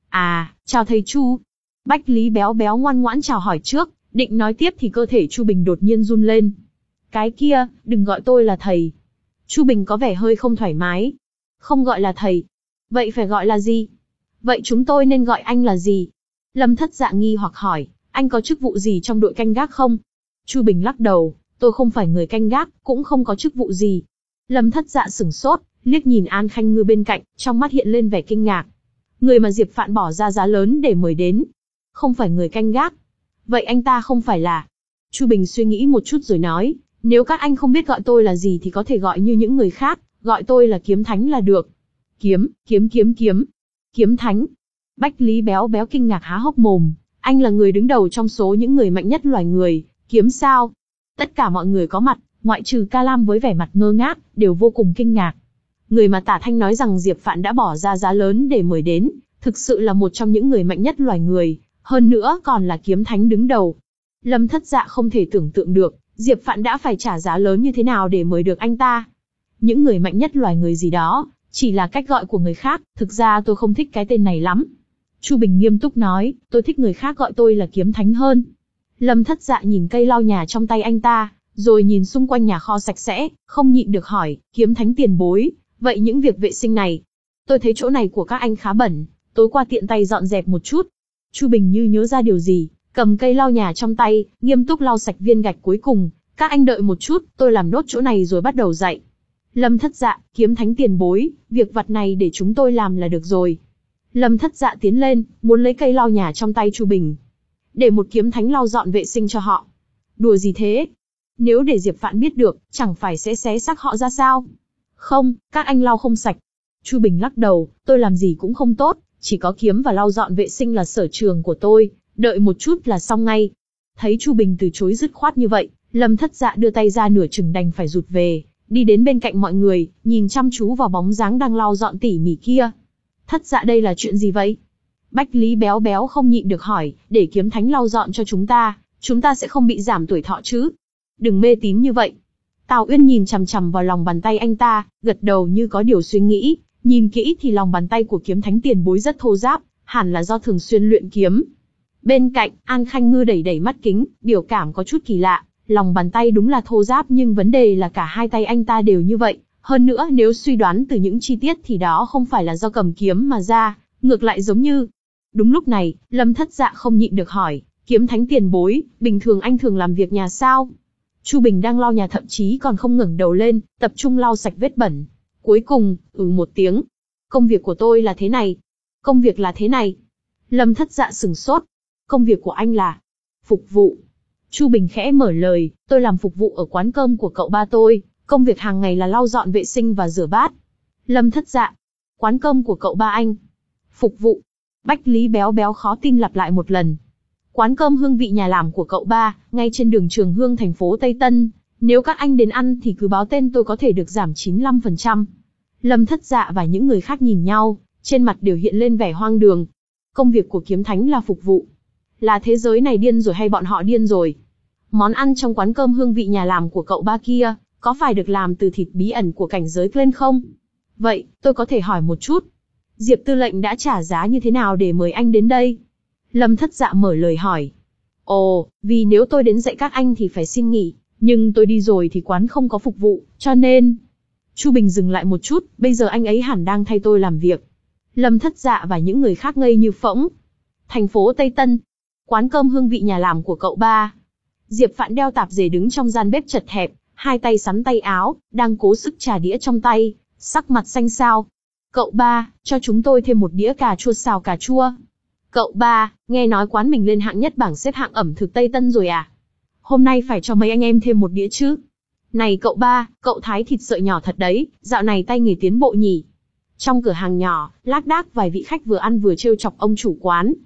À, chào thầy Chu. Bách Lý béo béo ngoan ngoãn chào hỏi trước, định nói tiếp thì cơ thể Chu Bình đột nhiên run lên. Cái kia, đừng gọi tôi là thầy. Chu Bình có vẻ hơi không thoải mái. Không gọi là thầy. Vậy phải gọi là gì? Vậy chúng tôi nên gọi anh là gì? Lâm Thất Dạ nghi hoặc hỏi, anh có chức vụ gì trong đội canh gác không? Chu Bình lắc đầu, tôi không phải người canh gác, cũng không có chức vụ gì. Lâm Thất Dạ sửng sốt, liếc nhìn An Khanh Ngư bên cạnh, trong mắt hiện lên vẻ kinh ngạc. Người mà Diệp Phạn bỏ ra giá lớn để mời đến, không phải người canh gác. Vậy anh ta không phải là... Chu Bình suy nghĩ một chút rồi nói, nếu các anh không biết gọi tôi là gì thì có thể gọi như những người khác, gọi tôi là Kiếm Thánh là được. Kiếm, kiếm kiếm kiếm. Kiếm Thánh. Bách Lý béo béo kinh ngạc há hốc mồm, anh là người đứng đầu trong số những người mạnh nhất loài người, kiếm sao? Tất cả mọi người có mặt, ngoại trừ Ca Lam với vẻ mặt ngơ ngác, đều vô cùng kinh ngạc. Người mà Tả Thanh nói rằng Diệp Phạn đã bỏ ra giá lớn để mời đến, thực sự là một trong những người mạnh nhất loài người, hơn nữa còn là kiếm thánh đứng đầu. Lâm Thất Dạ không thể tưởng tượng được, Diệp Phạn đã phải trả giá lớn như thế nào để mời được anh ta. Những người mạnh nhất loài người gì đó, chỉ là cách gọi của người khác, thực ra tôi không thích cái tên này lắm. Chu Bình nghiêm túc nói, tôi thích người khác gọi tôi là kiếm thánh hơn. Lâm Thất Dạ nhìn cây lau nhà trong tay anh ta, rồi nhìn xung quanh nhà kho sạch sẽ, không nhịn được hỏi, kiếm thánh tiền bối, vậy những việc vệ sinh này? Tôi thấy chỗ này của các anh khá bẩn, tối qua tiện tay dọn dẹp một chút. Chu Bình như nhớ ra điều gì, cầm cây lau nhà trong tay, nghiêm túc lau sạch viên gạch cuối cùng. Các anh đợi một chút, tôi làm nốt chỗ này rồi bắt đầu dạy. Lâm Thất Dạ, kiếm thánh tiền bối, việc vặt này để chúng tôi làm là được rồi. Lâm Thất Dạ tiến lên, muốn lấy cây lau nhà trong tay Chu Bình. Để một kiếm thánh lau dọn vệ sinh cho họ. Đùa gì thế? Nếu để Diệp Phạn biết được, chẳng phải sẽ xé xác họ ra sao? Không, các anh lau không sạch. Chu Bình lắc đầu, tôi làm gì cũng không tốt, chỉ có kiếm và lau dọn vệ sinh là sở trường của tôi, đợi một chút là xong ngay. Thấy Chu Bình từ chối dứt khoát như vậy, Lâm Thất Dạ đưa tay ra nửa chừng đành phải rụt về, đi đến bên cạnh mọi người, nhìn chăm chú vào bóng dáng đang lau dọn tỉ mỉ kia. Thất Dạ đây là chuyện gì vậy? Bách Lý béo béo không nhịn được hỏi, để kiếm thánh lau dọn cho chúng ta, chúng ta sẽ không bị giảm tuổi thọ chứ? Đừng mê tín như vậy. Tào Uyên nhìn chằm chằm vào lòng bàn tay anh ta, gật đầu như có điều suy nghĩ, nhìn kỹ thì lòng bàn tay của kiếm thánh tiền bối rất thô ráp, hẳn là do thường xuyên luyện kiếm. Bên cạnh, An Khanh Ngư đẩy đẩy mắt kính, biểu cảm có chút kỳ lạ, lòng bàn tay đúng là thô ráp nhưng vấn đề là cả hai tay anh ta đều như vậy, hơn nữa nếu suy đoán từ những chi tiết thì đó không phải là do cầm kiếm mà ra, ngược lại giống như... Đúng lúc này, Lâm Thất Dạ không nhịn được hỏi, kiếm thánh tiền bối, bình thường anh thường làm việc nhà sao? Chu Bình đang lau nhà thậm chí còn không ngẩng đầu lên, tập trung lau sạch vết bẩn. Cuối cùng, ừ một tiếng. Công việc của tôi là thế này. Công việc là thế này. Lâm Thất Dạ sửng sốt. Công việc của anh là phục vụ. Chu Bình khẽ mở lời, tôi làm phục vụ ở quán cơm của cậu ba tôi. Công việc hàng ngày là lau dọn vệ sinh và rửa bát. Lâm Thất Dạ. Quán cơm của cậu ba anh. Phục vụ. Bách Lý béo béo khó tin lặp lại một lần. Quán cơm hương vị nhà làm của cậu ba, ngay trên đường Trường Hương thành phố Tây Tân. Nếu các anh đến ăn thì cứ báo tên tôi có thể được giảm chín mươi lăm phần trăm. Lâm Thất Dạ và những người khác nhìn nhau, trên mặt đều hiện lên vẻ hoang đường. Công việc của kiếm thánh là phục vụ. Là thế giới này điên rồi hay bọn họ điên rồi? Món ăn trong quán cơm hương vị nhà làm của cậu ba kia, có phải được làm từ thịt bí ẩn của cảnh giới Glen không? Vậy, tôi có thể hỏi một chút. Diệp tư lệnh đã trả giá như thế nào để mời anh đến đây? Lâm Thất Dạ mở lời hỏi. Ồ, vì nếu tôi đến dạy các anh thì phải xin nghỉ, nhưng tôi đi rồi thì quán không có phục vụ, cho nên... Chu Bình dừng lại một chút, bây giờ anh ấy hẳn đang thay tôi làm việc. Lâm Thất Dạ và những người khác ngây như phỗng. Thành phố Tây Tân. Quán cơm hương vị nhà làm của cậu ba. Diệp Phạn đeo tạp dề đứng trong gian bếp chật hẹp, hai tay sắn tay áo, đang cố sức trà đĩa trong tay, sắc mặt xanh xao. Cậu ba, cho chúng tôi thêm một đĩa cà chua xào cà chua. Cậu ba, nghe nói quán mình lên hạng nhất bảng xếp hạng ẩm thực Tây Tân rồi à? Hôm nay phải cho mấy anh em thêm một đĩa chứ. Này cậu ba, cậu thái thịt sợi nhỏ thật đấy, dạo này tay nghề tiến bộ nhỉ. Trong cửa hàng nhỏ, lác đác vài vị khách vừa ăn vừa trêu chọc ông chủ quán.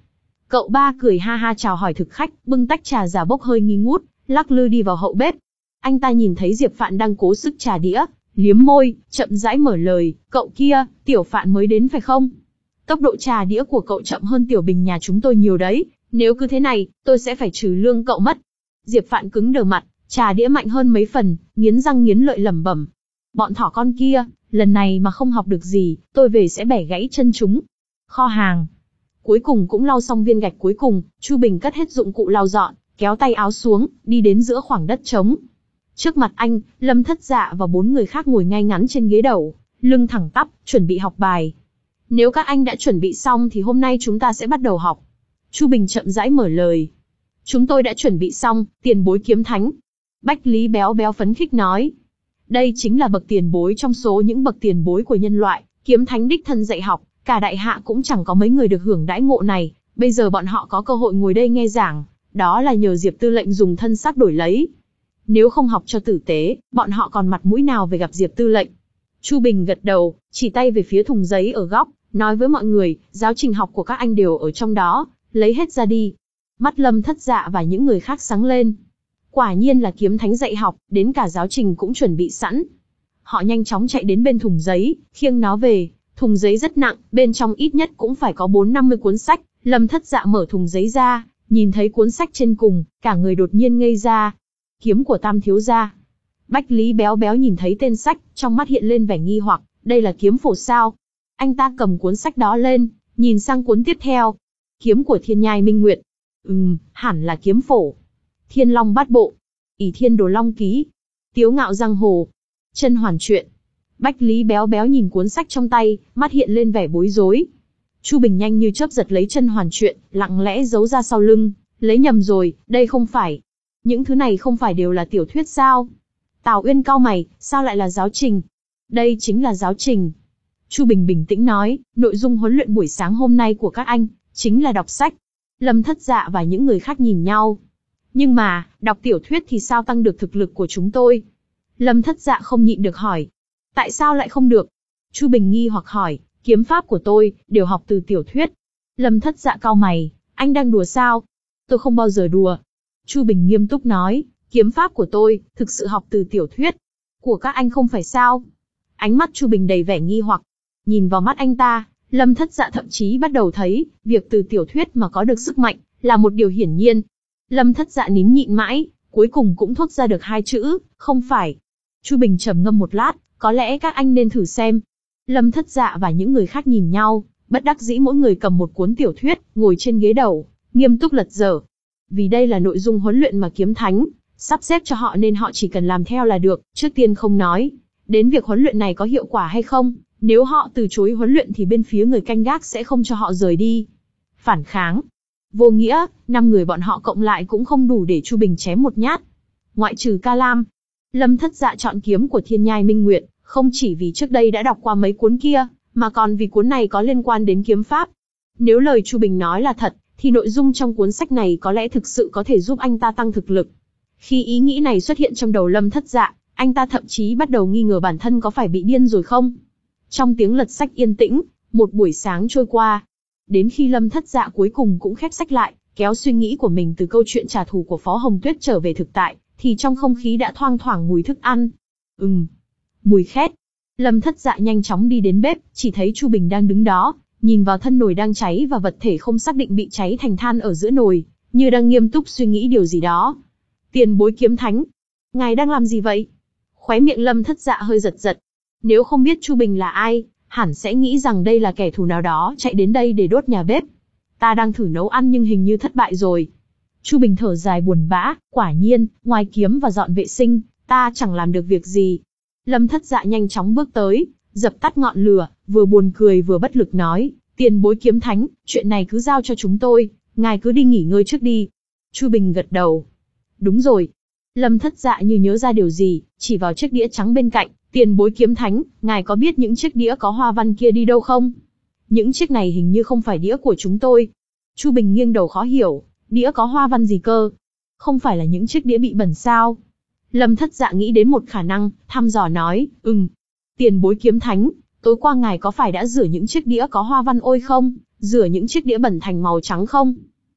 Cậu ba cười ha ha chào hỏi thực khách, bưng tách trà già bốc hơi nghi ngút, lắc lư đi vào hậu bếp. Anh ta nhìn thấy Diệp Phạn đang cố sức trà đĩa, liếm môi, chậm rãi mở lời, cậu kia, Tiểu Phạn mới đến phải không? Tốc độ trà đĩa của cậu chậm hơn Tiểu Bình nhà chúng tôi nhiều đấy, nếu cứ thế này, tôi sẽ phải trừ lương cậu mất. Diệp Phạn cứng đờ mặt, trà đĩa mạnh hơn mấy phần, nghiến răng nghiến lợi lẩm bẩm. Bọn thỏ con kia, lần này mà không học được gì, tôi về sẽ bẻ gãy chân chúng. Kho hàng. Cuối cùng cũng lau xong viên gạch cuối cùng, Chu Bình cất hết dụng cụ lau dọn, kéo tay áo xuống, đi đến giữa khoảng đất trống. Trước mặt anh, Lâm Thất Dạ và bốn người khác ngồi ngay ngắn trên ghế đầu, lưng thẳng tắp, chuẩn bị học bài. Nếu các anh đã chuẩn bị xong thì hôm nay chúng ta sẽ bắt đầu học. Chu Bình chậm rãi mở lời. Chúng tôi đã chuẩn bị xong, tiền bối kiếm thánh. Bách Lý béo béo phấn khích nói. Đây chính là bậc tiền bối trong số những bậc tiền bối của nhân loại, kiếm thánh đích thân dạy học, cả đại hạ cũng chẳng có mấy người được hưởng đãi ngộ này, bây giờ bọn họ có cơ hội ngồi đây nghe giảng, đó là nhờ Diệp Tư lệnh dùng thân xác đổi lấy. Nếu không học cho tử tế, bọn họ còn mặt mũi nào về gặp Diệp Tư lệnh. Chu Bình gật đầu, chỉ tay về phía thùng giấy ở góc, nói với mọi người, giáo trình học của các anh đều ở trong đó, lấy hết ra đi. Mắt Lâm Thất Dạ và những người khác sáng lên. Quả nhiên là kiếm thánh dạy học, đến cả giáo trình cũng chuẩn bị sẵn. Họ nhanh chóng chạy đến bên thùng giấy, khiêng nó về. Thùng giấy rất nặng, bên trong ít nhất cũng phải có bốn năm mươi cuốn sách. Lâm Thất Dạ mở thùng giấy ra, nhìn thấy cuốn sách trên cùng, cả người đột nhiên ngây ra. Kiếm của Tam thiếu gia. Bách Lý béo béo nhìn thấy tên sách, trong mắt hiện lên vẻ nghi hoặc, đây là kiếm phổ sao? Anh ta cầm cuốn sách đó lên, nhìn sang cuốn tiếp theo. Kiếm của Thiên Nhai Minh Nguyệt. Ừm, hẳn là kiếm phổ. Thiên Long Bát Bộ. Ỷ Thiên Đồ Long Ký. Tiếu Ngạo Giang Hồ. Chân Hoàn Truyện. Bách Lý béo béo nhìn cuốn sách trong tay, mắt hiện lên vẻ bối rối. Chu Bình nhanh như chớp giật lấy Chân Hoàn Truyện, lặng lẽ giấu ra sau lưng, lấy nhầm rồi, đây không phải. Những thứ này không phải đều là tiểu thuyết sao? Tào Uyên cau mày, sao lại là giáo trình? Đây chính là giáo trình. Chu Bình bình tĩnh nói, nội dung huấn luyện buổi sáng hôm nay của các anh, chính là đọc sách. Lâm Thất Dạ và những người khác nhìn nhau. Nhưng mà, đọc tiểu thuyết thì sao tăng được thực lực của chúng tôi? Lâm Thất Dạ không nhịn được hỏi. Tại sao lại không được? Chu Bình nghi hoặc hỏi, kiếm pháp của tôi, đều học từ tiểu thuyết. Lâm Thất Dạ cau mày, anh đang đùa sao? Tôi không bao giờ đùa. Chu Bình nghiêm túc nói, kiếm pháp của tôi, thực sự học từ tiểu thuyết. Của các anh không phải sao? Ánh mắt Chu Bình đầy vẻ nghi hoặc. Nhìn vào mắt anh ta, Lâm Thất Dạ thậm chí bắt đầu thấy, việc từ tiểu thuyết mà có được sức mạnh, là một điều hiển nhiên. Lâm Thất Dạ nín nhịn mãi, cuối cùng cũng thốt ra được hai chữ, không phải. Chu Bình trầm ngâm một lát, có lẽ các anh nên thử xem. Lâm Thất Dạ và những người khác nhìn nhau, bất đắc dĩ mỗi người cầm một cuốn tiểu thuyết, ngồi trên ghế đầu, nghiêm túc lật dở. Vì đây là nội dung huấn luyện mà kiếm thánh sắp xếp cho họ nên họ chỉ cần làm theo là được, trước tiên không nói đến việc huấn luyện này có hiệu quả hay không, nếu họ từ chối huấn luyện thì bên phía người canh gác sẽ không cho họ rời đi. Phản kháng. Vô nghĩa, năm người bọn họ cộng lại cũng không đủ để Chu Bình chém một nhát. Ngoại trừ Ca Lam. Lâm Thất Dạ chọn kiếm của Thiên Nhai Minh Nguyệt, không chỉ vì trước đây đã đọc qua mấy cuốn kia, mà còn vì cuốn này có liên quan đến kiếm pháp. Nếu lời Chu Bình nói là thật, thì nội dung trong cuốn sách này có lẽ thực sự có thể giúp anh ta tăng thực lực. Khi ý nghĩ này xuất hiện trong đầu Lâm Thất Dạ, anh ta thậm chí bắt đầu nghi ngờ bản thân có phải bị điên rồi không. Trong tiếng lật sách yên tĩnh, một buổi sáng trôi qua. Đến khi Lâm Thất Dạ cuối cùng cũng khép sách lại, kéo suy nghĩ của mình từ câu chuyện trả thù của Phó Hồng Tuyết trở về thực tại, thì trong không khí đã thoang thoảng mùi thức ăn. Ừm, mùi khét. Lâm Thất Dạ nhanh chóng đi đến bếp, chỉ thấy Chu Bình đang đứng đó, nhìn vào thân nồi đang cháy và vật thể không xác định bị cháy thành than ở giữa nồi, như đang nghiêm túc suy nghĩ điều gì đó. Tiền bối kiếm thánh, ngài đang làm gì vậy? Khóe miệng Lâm Thất Dạ hơi giật giật. Nếu không biết Chu Bình là ai, hẳn sẽ nghĩ rằng đây là kẻ thù nào đó chạy đến đây để đốt nhà bếp. Ta đang thử nấu ăn nhưng hình như thất bại rồi. Chu Bình thở dài buồn bã, quả nhiên, ngoài kiếm và dọn vệ sinh, ta chẳng làm được việc gì. Lâm Thất Dạ nhanh chóng bước tới, dập tắt ngọn lửa, vừa buồn cười vừa bất lực nói, tiền bối kiếm thánh, chuyện này cứ giao cho chúng tôi, ngài cứ đi nghỉ ngơi trước đi. Chu Bình gật đầu. Đúng rồi. Lâm Thất Dạ như nhớ ra điều gì, chỉ vào chiếc đĩa trắng bên cạnh, tiền bối kiếm thánh, ngài có biết những chiếc đĩa có hoa văn kia đi đâu không? Những chiếc này hình như không phải đĩa của chúng tôi. Chu Bình nghiêng đầu khó hiểu, đĩa có hoa văn gì cơ? Không phải là những chiếc đĩa bị bẩn sao? Lâm Thất Dạ nghĩ đến một khả năng, thăm dò nói, ừm. Tiền bối kiếm thánh, tối qua ngài có phải đã rửa những chiếc đĩa có hoa văn ôi không? Rửa những chiếc đĩa bẩn thành màu trắng không?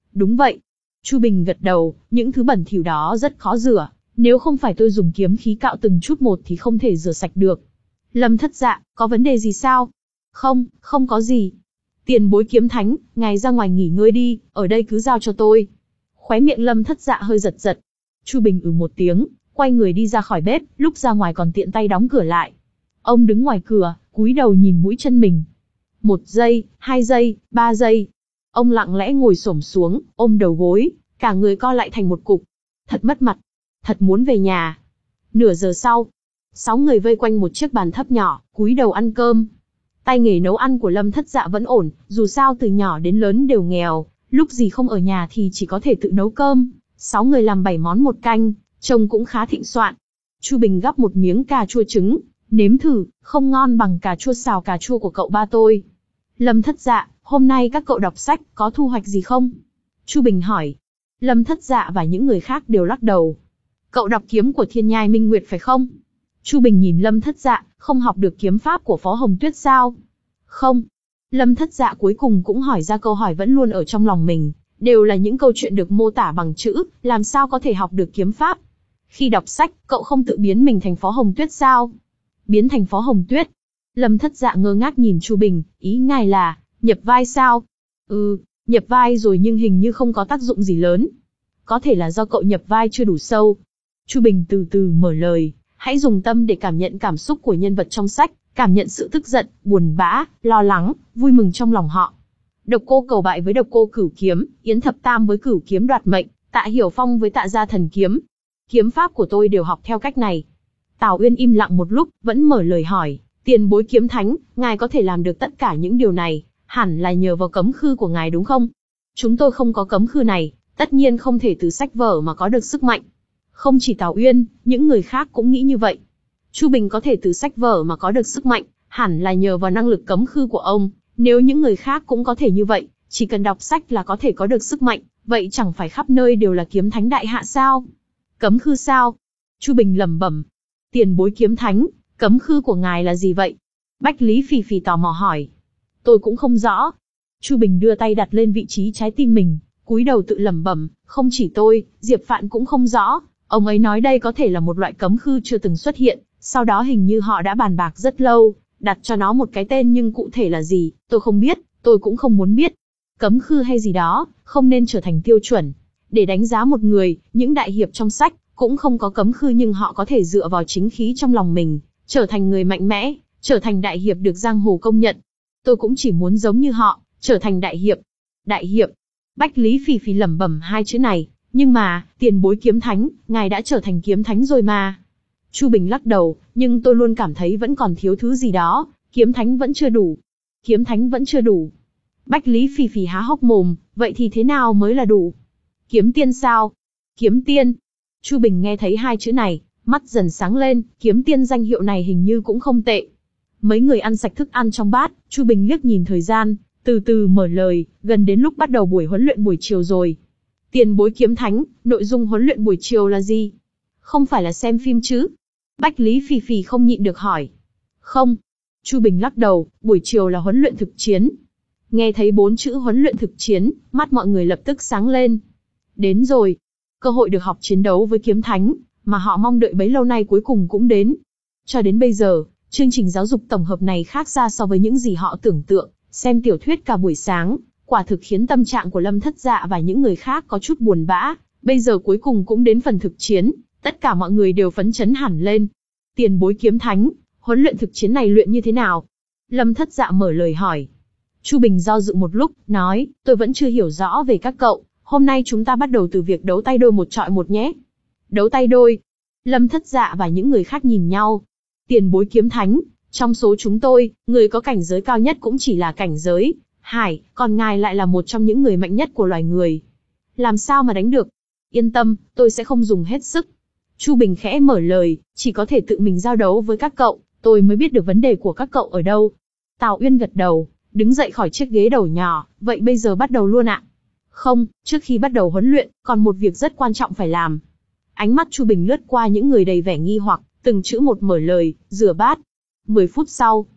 Đúng vậy. Chu Bình gật đầu, những thứ bẩn thỉu đó rất khó rửa, nếu không phải tôi dùng kiếm khí cạo từng chút một thì không thể rửa sạch được. Lâm Thất Dạ, có vấn đề gì sao? Không, không có gì. Tiền bối kiếm thánh, ngài ra ngoài nghỉ ngơi đi, ở đây cứ giao cho tôi. Khóe miệng Lâm Thất Dạ hơi giật giật. Chu Bình ừ một tiếng, quay người đi ra khỏi bếp, lúc ra ngoài còn tiện tay đóng cửa lại. Ông đứng ngoài cửa, cúi đầu nhìn mũi chân mình. Một giây, hai giây, ba giây. Ông lặng lẽ ngồi xổm xuống, ôm đầu gối, cả người co lại thành một cục. Thật mất mặt. Thật muốn về nhà. Nửa giờ sau, sáu người vây quanh một chiếc bàn thấp nhỏ, cúi đầu ăn cơm. Tay nghề nấu ăn của Lâm Thất Dạ vẫn ổn, dù sao từ nhỏ đến lớn đều nghèo, lúc gì không ở nhà thì chỉ có thể tự nấu cơm. Sáu người làm bảy món một canh, trông cũng khá thịnh soạn. Chu Bình gắp một miếng cà chua trứng, nếm thử, không ngon bằng cà chua xào cà chua của cậu ba tôi. Lâm Thất Dạ, hôm nay các cậu đọc sách, có thu hoạch gì không? Chu Bình hỏi. Lâm Thất Dạ và những người khác đều lắc đầu. Cậu đọc kiếm của Thiên Nhai Minh Nguyệt phải không? Chu Bình nhìn Lâm Thất Dạ, không học được kiếm pháp của Phó Hồng Tuyết sao? Không. Lâm Thất Dạ cuối cùng cũng hỏi ra câu hỏi vẫn luôn ở trong lòng mình, đều là những câu chuyện được mô tả bằng chữ, làm sao có thể học được kiếm pháp? Khi đọc sách, cậu không tự biến mình thành Phó Hồng Tuyết sao? Biến thành Phó Hồng Tuyết? Lâm Thất Dạ ngơ ngác nhìn Chu Bình, ý ngài là, nhập vai sao? Ừ, nhập vai rồi nhưng hình như không có tác dụng gì lớn. Có thể là do cậu nhập vai chưa đủ sâu. Chu Bình từ từ mở lời, hãy dùng tâm để cảm nhận cảm xúc của nhân vật trong sách, cảm nhận sự tức giận, buồn bã, lo lắng, vui mừng trong lòng họ. Độc Cô cầu bại với Độc Cô Cửu Kiếm, Yến Thập Tam với Cửu Kiếm đoạt mệnh, Tạ Hiểu Phong với Tạ Gia Thần Kiếm. Kiếm pháp của tôi đều học theo cách này. Tào Uyên im lặng một lúc, vẫn mở lời hỏi, tiền bối kiếm thánh, ngài có thể làm được tất cả những điều này, hẳn là nhờ vào cấm khư của ngài đúng không? Chúng tôi không có cấm khư này, tất nhiên không thể từ sách vở mà có được sức mạnh. Không chỉ Tào Uyên, những người khác cũng nghĩ như vậy. Chu Bình có thể từ sách vở mà có được sức mạnh, hẳn là nhờ vào năng lực cấm khư của ông. Nếu những người khác cũng có thể như vậy, chỉ cần đọc sách là có thể có được sức mạnh, vậy chẳng phải khắp nơi đều là kiếm thánh đại hạ sao? Cấm khư sao? Chu Bình lẩm bẩm. Tiền bối kiếm thánh, cấm khư của ngài là gì vậy? Bách Lý Phì Phì tò mò hỏi. Tôi cũng không rõ. Chu Bình đưa tay đặt lên vị trí trái tim mình, cúi đầu tự lẩm bẩm, không chỉ tôi, Diệp Phạn cũng không rõ. Ông ấy nói đây có thể là một loại cấm khư chưa từng xuất hiện, sau đó hình như họ đã bàn bạc rất lâu, đặt cho nó một cái tên nhưng cụ thể là gì, tôi không biết, tôi cũng không muốn biết. Cấm khư hay gì đó, không nên trở thành tiêu chuẩn. Để đánh giá một người, những đại hiệp trong sách, cũng không có cấm khư nhưng họ có thể dựa vào chính khí trong lòng mình, trở thành người mạnh mẽ, trở thành đại hiệp được giang hồ công nhận. Tôi cũng chỉ muốn giống như họ, trở thành đại hiệp. Đại hiệp. Bách Lý Phì Phì lẩm bẩm hai chữ này, nhưng mà, tiền bối kiếm thánh, ngài đã trở thành kiếm thánh rồi mà. Chu Bình lắc đầu, nhưng tôi luôn cảm thấy vẫn còn thiếu thứ gì đó, kiếm thánh vẫn chưa đủ. Kiếm thánh vẫn chưa đủ. Bách Lý Phì Phì há hốc mồm, vậy thì thế nào mới là đủ? Kiếm tiên sao? Kiếm tiên. Chu Bình nghe thấy hai chữ này, mắt dần sáng lên, kiếm tiên danh hiệu này hình như cũng không tệ. Mấy người ăn sạch thức ăn trong bát, Chu Bình liếc nhìn thời gian, từ từ mở lời, gần đến lúc bắt đầu buổi huấn luyện buổi chiều rồi. Tiền bối kiếm thánh, nội dung huấn luyện buổi chiều là gì? Không phải là xem phim chứ? Bách Lý Phì Phì không nhịn được hỏi. Không. Chu Bình lắc đầu, buổi chiều là huấn luyện thực chiến. Nghe thấy bốn chữ huấn luyện thực chiến, mắt mọi người lập tức sáng lên. Đến rồi. Cơ hội được học chiến đấu với kiếm thánh, mà họ mong đợi bấy lâu nay cuối cùng cũng đến. Cho đến bây giờ, chương trình giáo dục tổng hợp này khác xa so với những gì họ tưởng tượng, xem tiểu thuyết cả buổi sáng, quả thực khiến tâm trạng của Lâm Thất Dạ và những người khác có chút buồn bã, bây giờ cuối cùng cũng đến phần thực chiến, tất cả mọi người đều phấn chấn hẳn lên. Tiền bối kiếm thánh, huấn luyện thực chiến này luyện như thế nào? Lâm Thất Dạ mở lời hỏi. Chu Bình do dự một lúc, nói, tôi vẫn chưa hiểu rõ về các cậu, hôm nay chúng ta bắt đầu từ việc đấu tay đôi một trọi một nhé. Đấu tay đôi. Lâm Thất Dạ và những người khác nhìn nhau. Tiền bối kiếm thánh, trong số chúng tôi, người có cảnh giới cao nhất cũng chỉ là cảnh giới hải, còn ngài lại là một trong những người mạnh nhất của loài người. Làm sao mà đánh được? Yên tâm, tôi sẽ không dùng hết sức. Chu Bình khẽ mở lời, chỉ có thể tự mình giao đấu với các cậu, tôi mới biết được vấn đề của các cậu ở đâu. Tào Uyên gật đầu, đứng dậy khỏi chiếc ghế đầu nhỏ, vậy bây giờ bắt đầu luôn ạ. Không, trước khi bắt đầu huấn luyện, còn một việc rất quan trọng phải làm. Ánh mắt Chu Bình lướt qua những người đầy vẻ nghi hoặc, từng chữ một mở lời, rửa bát. Mười phút sau,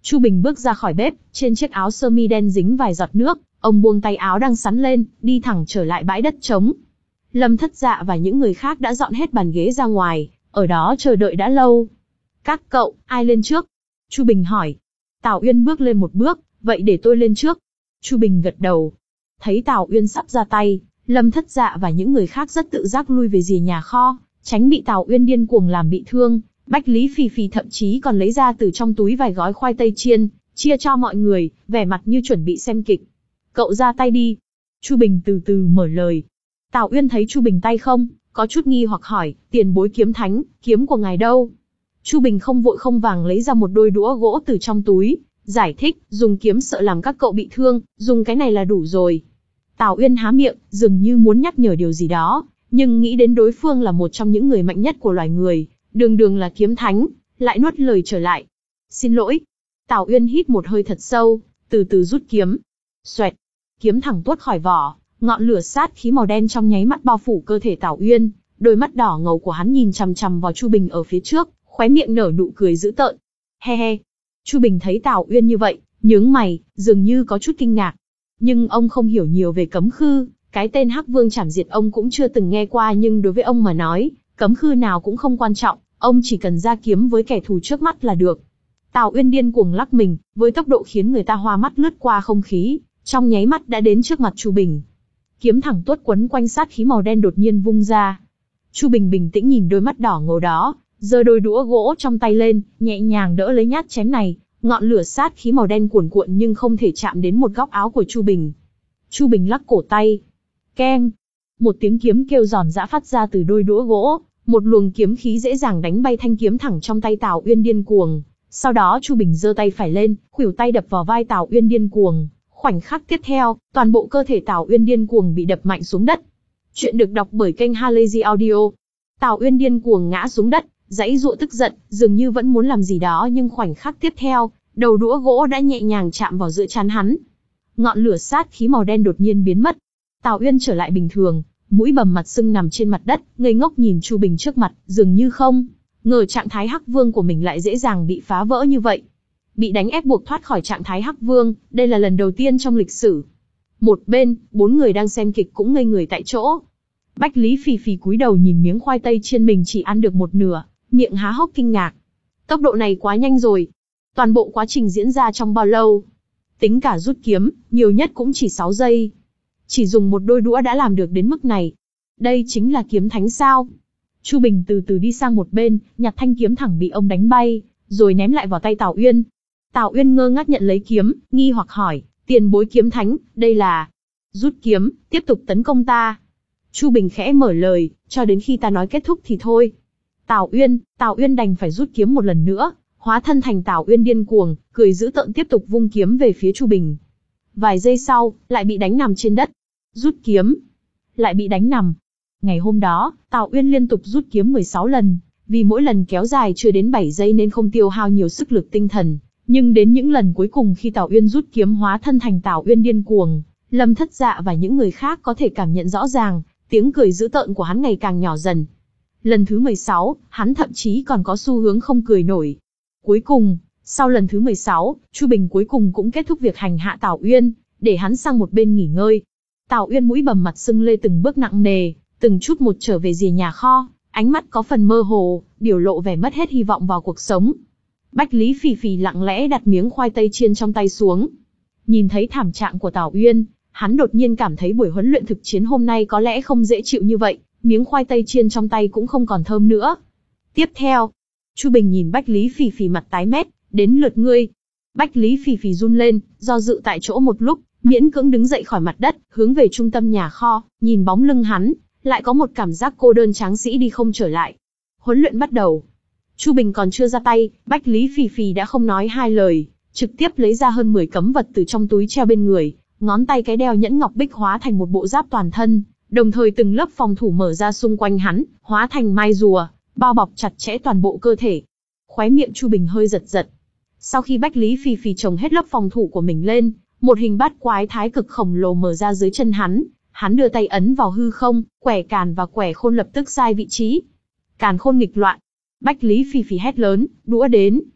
Chu Bình bước ra khỏi bếp, trên chiếc áo sơ mi đen dính vài giọt nước, ông buông tay áo đang sắn lên, đi thẳng trở lại bãi đất trống. Lâm Thất Dạ và những người khác đã dọn hết bàn ghế ra ngoài, ở đó chờ đợi đã lâu. Các cậu, ai lên trước? Chu Bình hỏi. Tào Uyên bước lên một bước, vậy để tôi lên trước. Chu Bình gật đầu. Thấy Tào Uyên sắp ra tay, Lâm Thất Dạ và những người khác rất tự giác lui về rìa nhà kho, tránh bị Tào Uyên điên cuồng làm bị thương. Bách Lý Phì Phì thậm chí còn lấy ra từ trong túi vài gói khoai tây chiên, chia cho mọi người, vẻ mặt như chuẩn bị xem kịch. Cậu ra tay đi. Chu Bình từ từ mở lời. Tào Uyên thấy Chu Bình tay không, có chút nghi hoặc hỏi, tiền bối kiếm thánh, kiếm của ngài đâu? Chu Bình không vội không vàng lấy ra một đôi đũa gỗ từ trong túi, giải thích, dùng kiếm sợ làm các cậu bị thương, dùng cái này là đủ rồi. Tào Uyên há miệng, dường như muốn nhắc nhở điều gì đó, nhưng nghĩ đến đối phương là một trong những người mạnh nhất của loài người, đường đường là kiếm thánh, lại nuốt lời trở lại. Xin lỗi. Tào Uyên hít một hơi thật sâu, từ từ rút kiếm. Xoẹt. Kiếm thẳng tuốt khỏi vỏ, ngọn lửa sát khí màu đen trong nháy mắt bao phủ cơ thể Tào Uyên, đôi mắt đỏ ngầu của hắn nhìn chằm chằm vào Chu Bình ở phía trước, khóe miệng nở nụ cười dữ tợn. He he. Chu Bình thấy Tào Uyên như vậy, nhướng mày, dường như có chút kinh ngạc. Nhưng ông không hiểu nhiều về cấm khư, cái tên Hắc Vương Trảm Diệt ông cũng chưa từng nghe qua, nhưng đối với ông mà nói, cấm khư nào cũng không quan trọng, ông chỉ cần ra kiếm với kẻ thù trước mắt là được. Tào Uyên điên cuồng lắc mình, với tốc độ khiến người ta hoa mắt lướt qua không khí, trong nháy mắt đã đến trước mặt Chu Bình. Kiếm thẳng tuốt quấn quanh sát khí màu đen đột nhiên vung ra. Chu Bình bình tĩnh nhìn đôi mắt đỏ ngầu đó, giơ đôi đũa gỗ trong tay lên, nhẹ nhàng đỡ lấy nhát chém này, ngọn lửa sát khí màu đen cuồn cuộn nhưng không thể chạm đến một góc áo của Chu Bình. Chu Bình lắc cổ tay. Keng! Một tiếng kiếm kêu giòn giã phát ra từ đôi đũa gỗ, một luồng kiếm khí dễ dàng đánh bay thanh kiếm thẳng trong tay Tào Uyên điên cuồng. Sau đó Chu Bình giơ tay phải lên, khuỷu tay đập vào vai Tào Uyên điên cuồng. Khoảnh khắc tiếp theo, toàn bộ cơ thể Tào Uyên điên cuồng bị đập mạnh xuống đất. Chuyện được đọc bởi kênh Halazy Audio. Tào Uyên điên cuồng ngã xuống đất, giãy giụa tức giận, dường như vẫn muốn làm gì đó, nhưng khoảnh khắc tiếp theo, đầu đũa gỗ đã nhẹ nhàng chạm vào giữa trán hắn. Ngọn lửa sát khí màu đen đột nhiên biến mất. Tào Uyên trở lại bình thường, mũi bầm mặt sưng nằm trên mặt đất, ngây ngốc nhìn Chu Bình trước mặt, dường như không ngờ trạng thái Hắc Vương của mình lại dễ dàng bị phá vỡ như vậy. Bị đánh ép buộc thoát khỏi trạng thái Hắc Vương, đây là lần đầu tiên trong lịch sử. Một bên, bốn người đang xem kịch cũng ngây người tại chỗ. Bách Lý Phì Phì cúi đầu nhìn miếng khoai tây chiên mình chỉ ăn được một nửa, miệng há hốc kinh ngạc. Tốc độ này quá nhanh rồi. Toàn bộ quá trình diễn ra trong bao lâu? Tính cả rút kiếm, nhiều nhất cũng chỉ sáu giây. Chỉ dùng một đôi đũa đã làm được đến mức này. Đây chính là kiếm thánh sao? Chu Bình từ từ đi sang một bên, nhặt thanh kiếm thẳng bị ông đánh bay, rồi ném lại vào tay Tào Uyên. Tào Uyên ngơ ngác nhận lấy kiếm, nghi hoặc hỏi, tiền bối kiếm thánh, đây là... Rút kiếm, tiếp tục tấn công ta. Chu Bình khẽ mở lời, cho đến khi ta nói kết thúc thì thôi. Tào Uyên, Tào Uyên đành phải rút kiếm một lần nữa, hóa thân thành Tào Uyên điên cuồng, cười dữ tợn tiếp tục vung kiếm về phía Chu Bình. Vài giây sau, lại bị đánh nằm trên đất. Rút kiếm, lại bị đánh nằm. Ngày hôm đó, Tào Uyên liên tục rút kiếm mười sáu lần, vì mỗi lần kéo dài chưa đến bảy giây nên không tiêu hao nhiều sức lực tinh thần. Nhưng đến những lần cuối cùng khi Tào Uyên rút kiếm hóa thân thành Tào Uyên điên cuồng, Lâm Thất Dạ và những người khác có thể cảm nhận rõ ràng, tiếng cười dữ tợn của hắn ngày càng nhỏ dần. Lần thứ mười sáu, hắn thậm chí còn có xu hướng không cười nổi. Cuối cùng, sau lần thứ mười sáu, Chu Bình cuối cùng cũng kết thúc việc hành hạ Tào Uyên, để hắn sang một bên nghỉ ngơi. Tào Uyên mũi bầm mặt sưng lê từng bước nặng nề, từng chút một trở về rìa nhà kho, ánh mắt có phần mơ hồ, biểu lộ vẻ mất hết hy vọng vào cuộc sống. Bách Lý Phì Phì lặng lẽ đặt miếng khoai tây chiên trong tay xuống. Nhìn thấy thảm trạng của Tào Uyên, hắn đột nhiên cảm thấy buổi huấn luyện thực chiến hôm nay có lẽ không dễ chịu như vậy, miếng khoai tây chiên trong tay cũng không còn thơm nữa. Tiếp theo, Chu Bình nhìn Bách Lý Phì Phì mặt tái mét, đến lượt ngươi. Bách Lý Phì Phì run lên, do dự tại chỗ một lúc, miễn cưỡng đứng dậy khỏi mặt đất, hướng về trung tâm nhà kho, nhìn bóng lưng hắn, lại có một cảm giác cô đơn tráng sĩ đi không trở lại. Huấn luyện bắt đầu. Chu Bình còn chưa ra tay, Bách Lý Phì Phì đã không nói hai lời, trực tiếp lấy ra hơn mười cấm vật từ trong túi treo bên người, ngón tay cái đeo nhẫn ngọc bích hóa thành một bộ giáp toàn thân, đồng thời từng lớp phòng thủ mở ra xung quanh hắn, hóa thành mai rùa, bao bọc chặt chẽ toàn bộ cơ thể. Khóe miệng Chu Bình hơi giật giật. Sau khi Bách Lý Phì Phì chồng hết lớp phòng thủ của mình lên, một hình bát quái thái cực khổng lồ mở ra dưới chân hắn, hắn đưa tay ấn vào hư không, quẻ càn và quẻ khôn lập tức sai vị trí. Càn khôn nghịch loạn. Bách Lý Phì Phì hét lớn, đũa đến.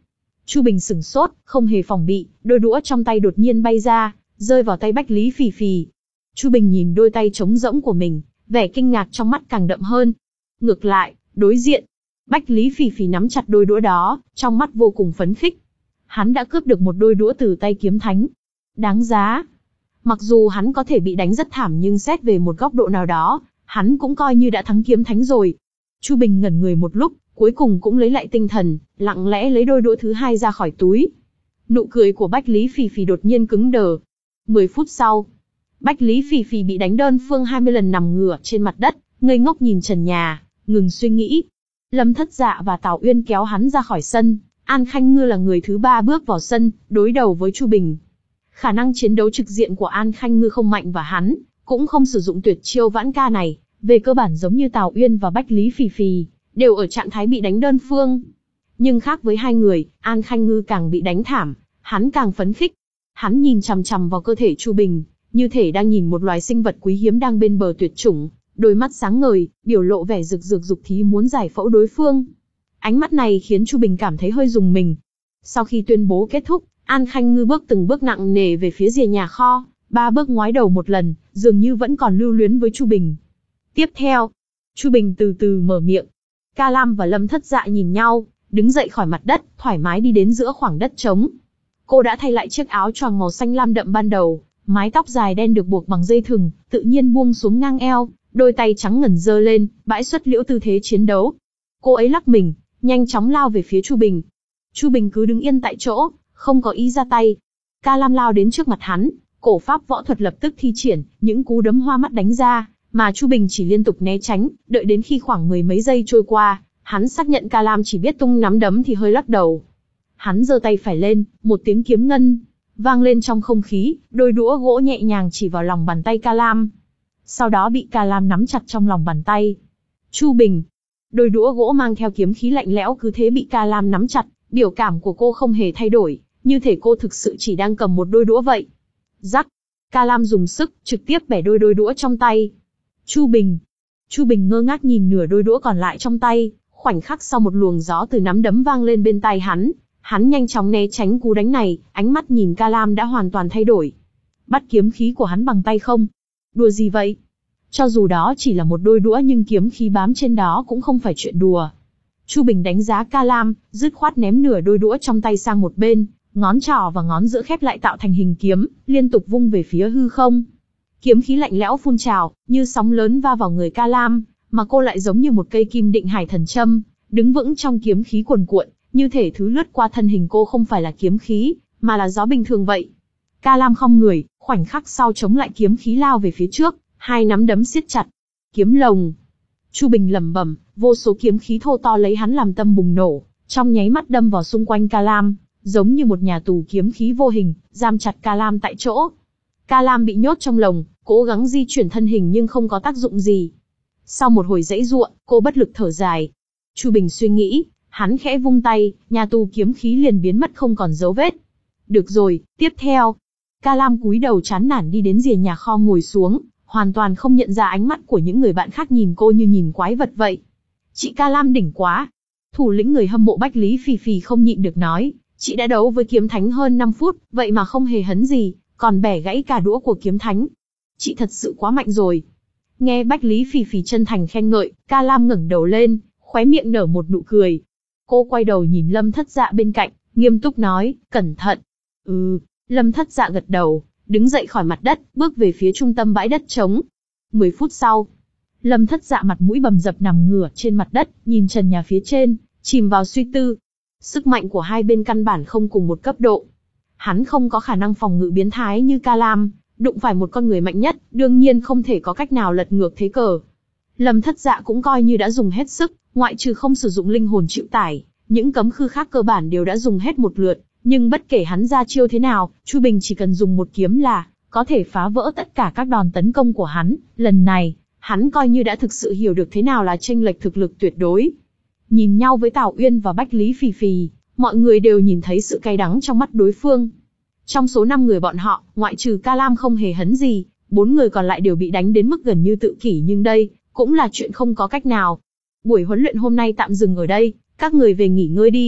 Chu Bình sửng sốt, không hề phòng bị, đôi đũa trong tay đột nhiên bay ra, rơi vào tay Bách Lý Phì Phì. Chu Bình nhìn đôi tay trống rỗng của mình, vẻ kinh ngạc trong mắt càng đậm hơn. Ngược lại, đối diện, Bách Lý Phì Phì nắm chặt đôi đũa đó, trong mắt vô cùng phấn khích. Hắn đã cướp được một đôi đũa từ tay kiếm thánh. Đáng giá. Mặc dù hắn có thể bị đánh rất thảm nhưng xét về một góc độ nào đó, hắn cũng coi như đã thắng kiếm thánh rồi. Chu Bình ngẩn người một lúc, cuối cùng cũng lấy lại tinh thần, lặng lẽ lấy đôi đũa thứ hai ra khỏi túi. Nụ cười của Bách Lý Phì Phì đột nhiên cứng đờ. Mười phút sau, Bách Lý Phì Phì bị đánh đơn phương hai mươi lần nằm ngửa trên mặt đất, ngây ngốc nhìn trần nhà, ngừng suy nghĩ. Lâm Thất Dạ và Tào Uyên kéo hắn ra khỏi sân, An Khanh Ngư là người thứ ba bước vào sân, đối đầu với Chu Bình. Khả năng chiến đấu trực diện của An Khanh Ngư không mạnh và hắn cũng không sử dụng tuyệt chiêu vãn ca này, về cơ bản giống như Tào Uyên và Bách Lý Phì Phì, đều ở trạng thái bị đánh đơn phương. Nhưng khác với hai người, An Khanh Ngư càng bị đánh thảm, hắn càng phấn khích. Hắn nhìn chằm chằm vào cơ thể Chu Bình, như thể đang nhìn một loài sinh vật quý hiếm đang bên bờ tuyệt chủng, đôi mắt sáng ngời, biểu lộ vẻ rực rực dục thí muốn giải phẫu đối phương. Ánh mắt này khiến Chu Bình cảm thấy hơi rùng mình. Sau khi tuyên bố kết thúc, An Khanh Ngư bước từng bước nặng nề về phía rìa nhà kho, ba bước ngoái đầu một lần, dường như vẫn còn lưu luyến với Chu Bình. Tiếp theo, Chu Bình từ từ mở miệng. Ca Lam và Lâm Thất Dạ nhìn nhau, đứng dậy khỏi mặt đất, thoải mái đi đến giữa khoảng đất trống. Cô đã thay lại chiếc áo choàng màu xanh lam đậm ban đầu, mái tóc dài đen được buộc bằng dây thừng, tự nhiên buông xuống ngang eo, đôi tay trắng ngần giơ lên, bãi xuất liễu tư thế chiến đấu. Cô ấy lắc mình, nhanh chóng lao về phía Chu Bình. Chu Bình cứ đứng yên tại chỗ, không có ý ra tay. Ca Lam lao đến trước mặt hắn, cổ pháp võ thuật lập tức thi triển, những cú đấm hoa mắt đánh ra, mà Chu Bình chỉ liên tục né tránh, đợi đến khi khoảng mười mấy giây trôi qua, hắn xác nhận Ca Lam chỉ biết tung nắm đấm thì hơi lắc đầu. Hắn giơ tay phải lên, một tiếng kiếm ngân vang lên trong không khí, đôi đũa gỗ nhẹ nhàng chỉ vào lòng bàn tay Ca Lam. Sau đó bị Ca Lam nắm chặt trong lòng bàn tay. Chu Bình, đôi đũa gỗ mang theo kiếm khí lạnh lẽo cứ thế bị Ca Lam nắm chặt, biểu cảm của cô không hề thay đổi, như thể cô thực sự chỉ đang cầm một đôi đũa vậy. Rắc, Ca Lam dùng sức, trực tiếp bẻ đôi đôi đũa trong tay. Chu Bình, Chu Bình ngơ ngác nhìn nửa đôi đũa còn lại trong tay, khoảnh khắc sau một luồng gió từ nắm đấm vang lên bên tai hắn, hắn nhanh chóng né tránh cú đánh này, ánh mắt nhìn Ca Lam đã hoàn toàn thay đổi. Bắt kiếm khí của hắn bằng tay không? Đùa gì vậy? Cho dù đó chỉ là một đôi đũa nhưng kiếm khí bám trên đó cũng không phải chuyện đùa. Chu Bình đánh giá Ca Lam, dứt khoát ném nửa đôi đũa trong tay sang một bên, ngón trỏ và ngón giữa khép lại tạo thành hình kiếm, liên tục vung về phía hư không. Kiếm khí lạnh lẽo phun trào, như sóng lớn va vào người Ca Lam, mà cô lại giống như một cây kim định hải thần châm, đứng vững trong kiếm khí cuồn cuộn, như thể thứ lướt qua thân hình cô không phải là kiếm khí, mà là gió bình thường vậy. Ca Lam khom người, khoảnh khắc sau chống lại kiếm khí lao về phía trước, hai nắm đấm siết chặt. Kiếm lồng. Chu Bình lẩm bẩm, vô số kiếm khí thô to lấy hắn làm tâm bùng nổ, trong nháy mắt đâm vào xung quanh Ca Lam, giống như một nhà tù kiếm khí vô hình, giam chặt Ca Lam tại chỗ. Ca Lam bị nhốt trong lồng, cố gắng di chuyển thân hình nhưng không có tác dụng gì. Sau một hồi giãy giụa, cô bất lực thở dài. Chu Bình suy nghĩ, hắn khẽ vung tay, nhà tù kiếm khí liền biến mất không còn dấu vết. Được rồi, tiếp theo. Ca Lam cúi đầu chán nản đi đến rìa nhà kho ngồi xuống, hoàn toàn không nhận ra ánh mắt của những người bạn khác nhìn cô như nhìn quái vật vậy. Chị Ca Lam đỉnh quá. Thủ lĩnh người hâm mộ Bách Lý Phì Phì không nhịn được nói, chị đã đấu với kiếm thánh hơn năm phút, vậy mà không hề hấn gì, còn bẻ gãy cả đũa của kiếm thánh. Chị thật sự quá mạnh rồi. Nghe Bách Lý Phì Phì chân thành khen ngợi, Ca Lam ngẩng đầu lên, khóe miệng nở một nụ cười. Cô quay đầu nhìn Lâm Thất Dạ bên cạnh, nghiêm túc nói, cẩn thận. Ừ, Lâm Thất Dạ gật đầu, đứng dậy khỏi mặt đất, bước về phía trung tâm bãi đất trống. Mười phút sau, Lâm Thất Dạ mặt mũi bầm dập nằm ngửa trên mặt đất, nhìn trần nhà phía trên, chìm vào suy tư. Sức mạnh của hai bên căn bản không cùng một cấp độ. Hắn không có khả năng phòng ngự biến thái như Ca Lam, đụng phải một con người mạnh nhất, đương nhiên không thể có cách nào lật ngược thế cờ. Lâm Thất Dạ cũng coi như đã dùng hết sức, ngoại trừ không sử dụng linh hồn chịu tải, những cấm khư khác cơ bản đều đã dùng hết một lượt, nhưng bất kể hắn ra chiêu thế nào, Chu Bình chỉ cần dùng một kiếm là có thể phá vỡ tất cả các đòn tấn công của hắn. Lần này, hắn coi như đã thực sự hiểu được thế nào là chênh lệch thực lực tuyệt đối. Nhìn nhau với Tào Uyên và Bách Lý Phì Phì, mọi người đều nhìn thấy sự cay đắng trong mắt đối phương. Trong số năm người bọn họ, ngoại trừ Ca Lam không hề hấn gì, bốn người còn lại đều bị đánh đến mức gần như tự kỷ, nhưng đây cũng là chuyện không có cách nào. Buổi huấn luyện hôm nay tạm dừng ở đây, các người về nghỉ ngơi đi.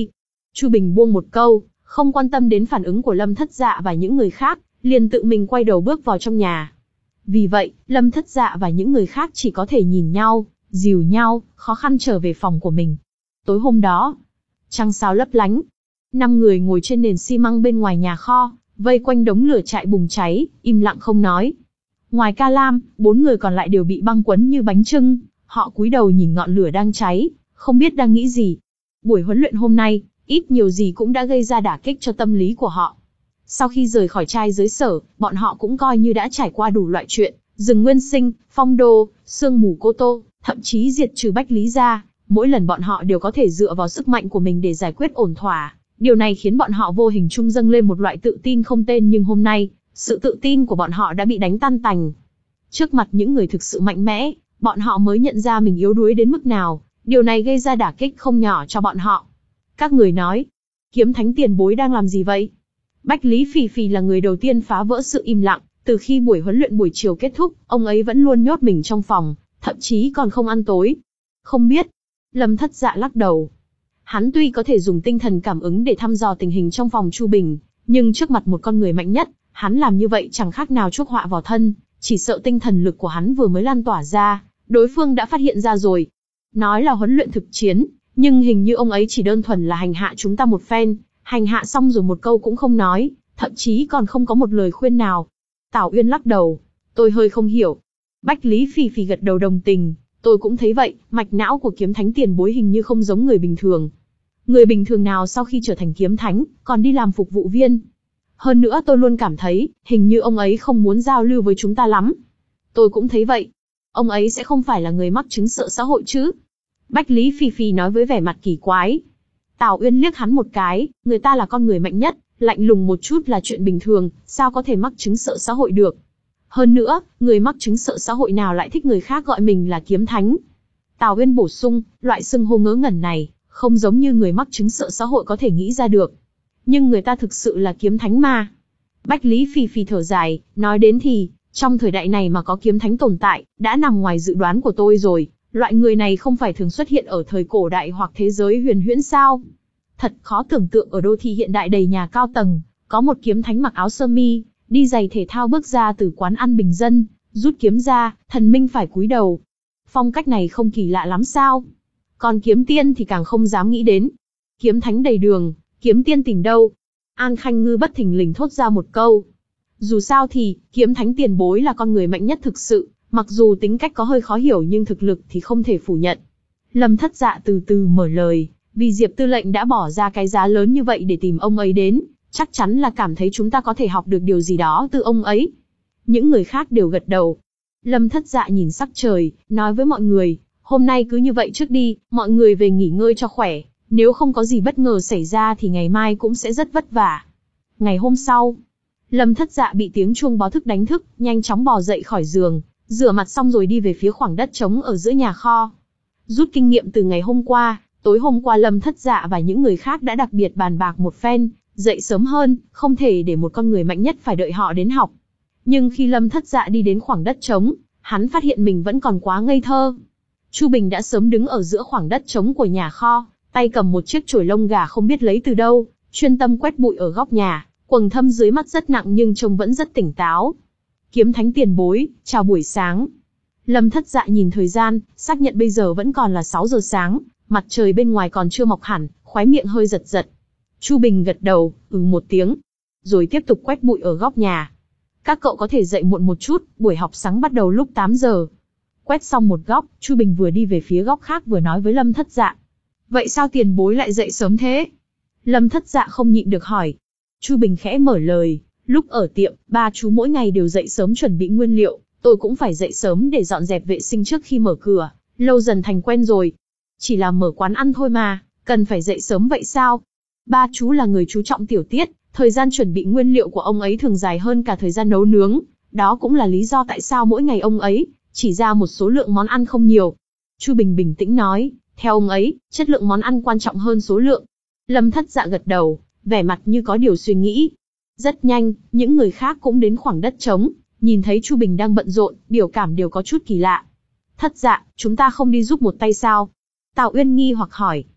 Chu Bình buông một câu, không quan tâm đến phản ứng của Lâm Thất Dạ và những người khác, liền tự mình quay đầu bước vào trong nhà. Vì vậy, Lâm Thất Dạ và những người khác chỉ có thể nhìn nhau, dìu nhau, khó khăn trở về phòng của mình. Tối hôm đó, trăng sao lấp lánh. Năm người ngồi trên nền xi măng bên ngoài nhà kho, vây quanh đống lửa trại bùng cháy, im lặng không nói. Ngoài Ca Lam, bốn người còn lại đều bị băng quấn như bánh chưng, họ cúi đầu nhìn ngọn lửa đang cháy, không biết đang nghĩ gì. Buổi huấn luyện hôm nay, ít nhiều gì cũng đã gây ra đả kích cho tâm lý của họ. Sau khi rời khỏi trai giới sở, bọn họ cũng coi như đã trải qua đủ loại chuyện, rừng nguyên sinh, phong đô, sương mù cô tô, thậm chí diệt trừ Bách Lý gia. Mỗi lần bọn họ đều có thể dựa vào sức mạnh của mình để giải quyết ổn thỏa. Điều này khiến bọn họ vô hình chung dâng lên một loại tự tin không tên, nhưng hôm nay, sự tự tin của bọn họ đã bị đánh tan tành. Trước mặt những người thực sự mạnh mẽ, bọn họ mới nhận ra mình yếu đuối đến mức nào. Điều này gây ra đả kích không nhỏ cho bọn họ. Các người nói, Kiếm Thánh tiền bối đang làm gì vậy? Bách Lý Phì Phì là người đầu tiên phá vỡ sự im lặng. Từ khi buổi huấn luyện buổi chiều kết thúc, ông ấy vẫn luôn nhốt mình trong phòng, thậm chí còn không ăn tối. Không biết. Lâm Thất Dạ lắc đầu. Hắn tuy có thể dùng tinh thần cảm ứng để thăm dò tình hình trong phòng Chu Bình, nhưng trước mặt một con người mạnh nhất, hắn làm như vậy chẳng khác nào chuốc họa vào thân. Chỉ sợ tinh thần lực của hắn vừa mới lan tỏa ra, đối phương đã phát hiện ra rồi. Nói là huấn luyện thực chiến, nhưng hình như ông ấy chỉ đơn thuần là hành hạ chúng ta một phen, hành hạ xong rồi một câu cũng không nói, thậm chí còn không có một lời khuyên nào. Tào Uyên lắc đầu, tôi hơi không hiểu. Bách Lý Phì Phì gật đầu đồng tình, tôi cũng thấy vậy, mạch não của Kiếm Thánh tiền bối hình như không giống người bình thường. Người bình thường nào sau khi trở thành Kiếm Thánh, còn đi làm phục vụ viên. Hơn nữa tôi luôn cảm thấy, hình như ông ấy không muốn giao lưu với chúng ta lắm. Tôi cũng thấy vậy. Ông ấy sẽ không phải là người mắc chứng sợ xã hội chứ? Bách Lý Phì Phì nói với vẻ mặt kỳ quái. Tào Uyên liếc hắn một cái, người ta là con người mạnh nhất, lạnh lùng một chút là chuyện bình thường, sao có thể mắc chứng sợ xã hội được? Hơn nữa, người mắc chứng sợ xã hội nào lại thích người khác gọi mình là Kiếm Thánh? Tào Uyên bổ sung, loại xưng hô ngớ ngẩn này, không giống như người mắc chứng sợ xã hội có thể nghĩ ra được. Nhưng người ta thực sự là Kiếm Thánh mà. Bách Lý Phì Phì thở dài, nói đến thì, trong thời đại này mà có Kiếm Thánh tồn tại, đã nằm ngoài dự đoán của tôi rồi. Loại người này không phải thường xuất hiện ở thời cổ đại hoặc thế giới huyền huyễn sao? Thật khó tưởng tượng ở đô thị hiện đại đầy nhà cao tầng, có một Kiếm Thánh mặc áo sơ mi, đi giày thể thao bước ra từ quán ăn bình dân, rút kiếm ra, thần minh phải cúi đầu. Phong cách này không kỳ lạ lắm sao? Còn Kiếm Tiên thì càng không dám nghĩ đến. Kiếm Thánh đầy đường, Kiếm Tiên tìm đâu? An Khanh Ngư bất thình lình thốt ra một câu. Dù sao thì, Kiếm Thánh tiền bối là con người mạnh nhất thực sự, mặc dù tính cách có hơi khó hiểu nhưng thực lực thì không thể phủ nhận. Lâm Thất Dạ từ từ mở lời, vì Diệp Tư lệnh đã bỏ ra cái giá lớn như vậy để tìm ông ấy đến, chắc chắn là cảm thấy chúng ta có thể học được điều gì đó từ ông ấy. Những người khác đều gật đầu. Lâm Thất Dạ nhìn sắc trời, nói với mọi người, hôm nay cứ như vậy trước đi, mọi người về nghỉ ngơi cho khỏe, nếu không có gì bất ngờ xảy ra thì ngày mai cũng sẽ rất vất vả. Ngày hôm sau, Lâm Thất Dạ bị tiếng chuông báo thức đánh thức, nhanh chóng bò dậy khỏi giường, rửa mặt xong rồi đi về phía khoảng đất trống ở giữa nhà kho. Rút kinh nghiệm từ ngày hôm qua, tối hôm qua Lâm Thất Dạ và những người khác đã đặc biệt bàn bạc một phen, dậy sớm hơn, không thể để một con người mạnh nhất phải đợi họ đến học. Nhưng khi Lâm Thất Dạ đi đến khoảng đất trống, hắn phát hiện mình vẫn còn quá ngây thơ. Chu Bình đã sớm đứng ở giữa khoảng đất trống của nhà kho, tay cầm một chiếc chổi lông gà không biết lấy từ đâu, chuyên tâm quét bụi ở góc nhà, quầng thâm dưới mắt rất nặng nhưng trông vẫn rất tỉnh táo. Kiếm Thánh tiền bối, chào buổi sáng. Lâm Thất Dạ nhìn thời gian, xác nhận bây giờ vẫn còn là sáu giờ sáng, mặt trời bên ngoài còn chưa mọc hẳn, khóe miệng hơi giật giật. Chu Bình gật đầu, ừ một tiếng, rồi tiếp tục quét bụi ở góc nhà. Các cậu có thể dậy muộn một chút, buổi học sáng bắt đầu lúc tám giờ. Quét xong một góc, Chu Bình vừa đi về phía góc khác vừa nói với Lâm Thất Dạ. Vậy sao tiền bối lại dậy sớm thế? Lâm Thất Dạ không nhịn được hỏi. Chu Bình khẽ mở lời, lúc ở tiệm, ba chú mỗi ngày đều dậy sớm chuẩn bị nguyên liệu, tôi cũng phải dậy sớm để dọn dẹp vệ sinh trước khi mở cửa, lâu dần thành quen rồi. Chỉ là mở quán ăn thôi mà, cần phải dậy sớm vậy sao? Ba chú là người chú trọng tiểu tiết, thời gian chuẩn bị nguyên liệu của ông ấy thường dài hơn cả thời gian nấu nướng, đó cũng là lý do tại sao mỗi ngày ông ấy chỉ ra một số lượng món ăn không nhiều. Chu Bình bình tĩnh nói, theo ông ấy, chất lượng món ăn quan trọng hơn số lượng. Lâm Thất Dạ gật đầu, vẻ mặt như có điều suy nghĩ. Rất nhanh, những người khác cũng đến khoảng đất trống, nhìn thấy Chu Bình đang bận rộn, biểu cảm đều có chút kỳ lạ. Thất Dạ, chúng ta không đi giúp một tay sao? Tào Uyên nghi hoặc hỏi.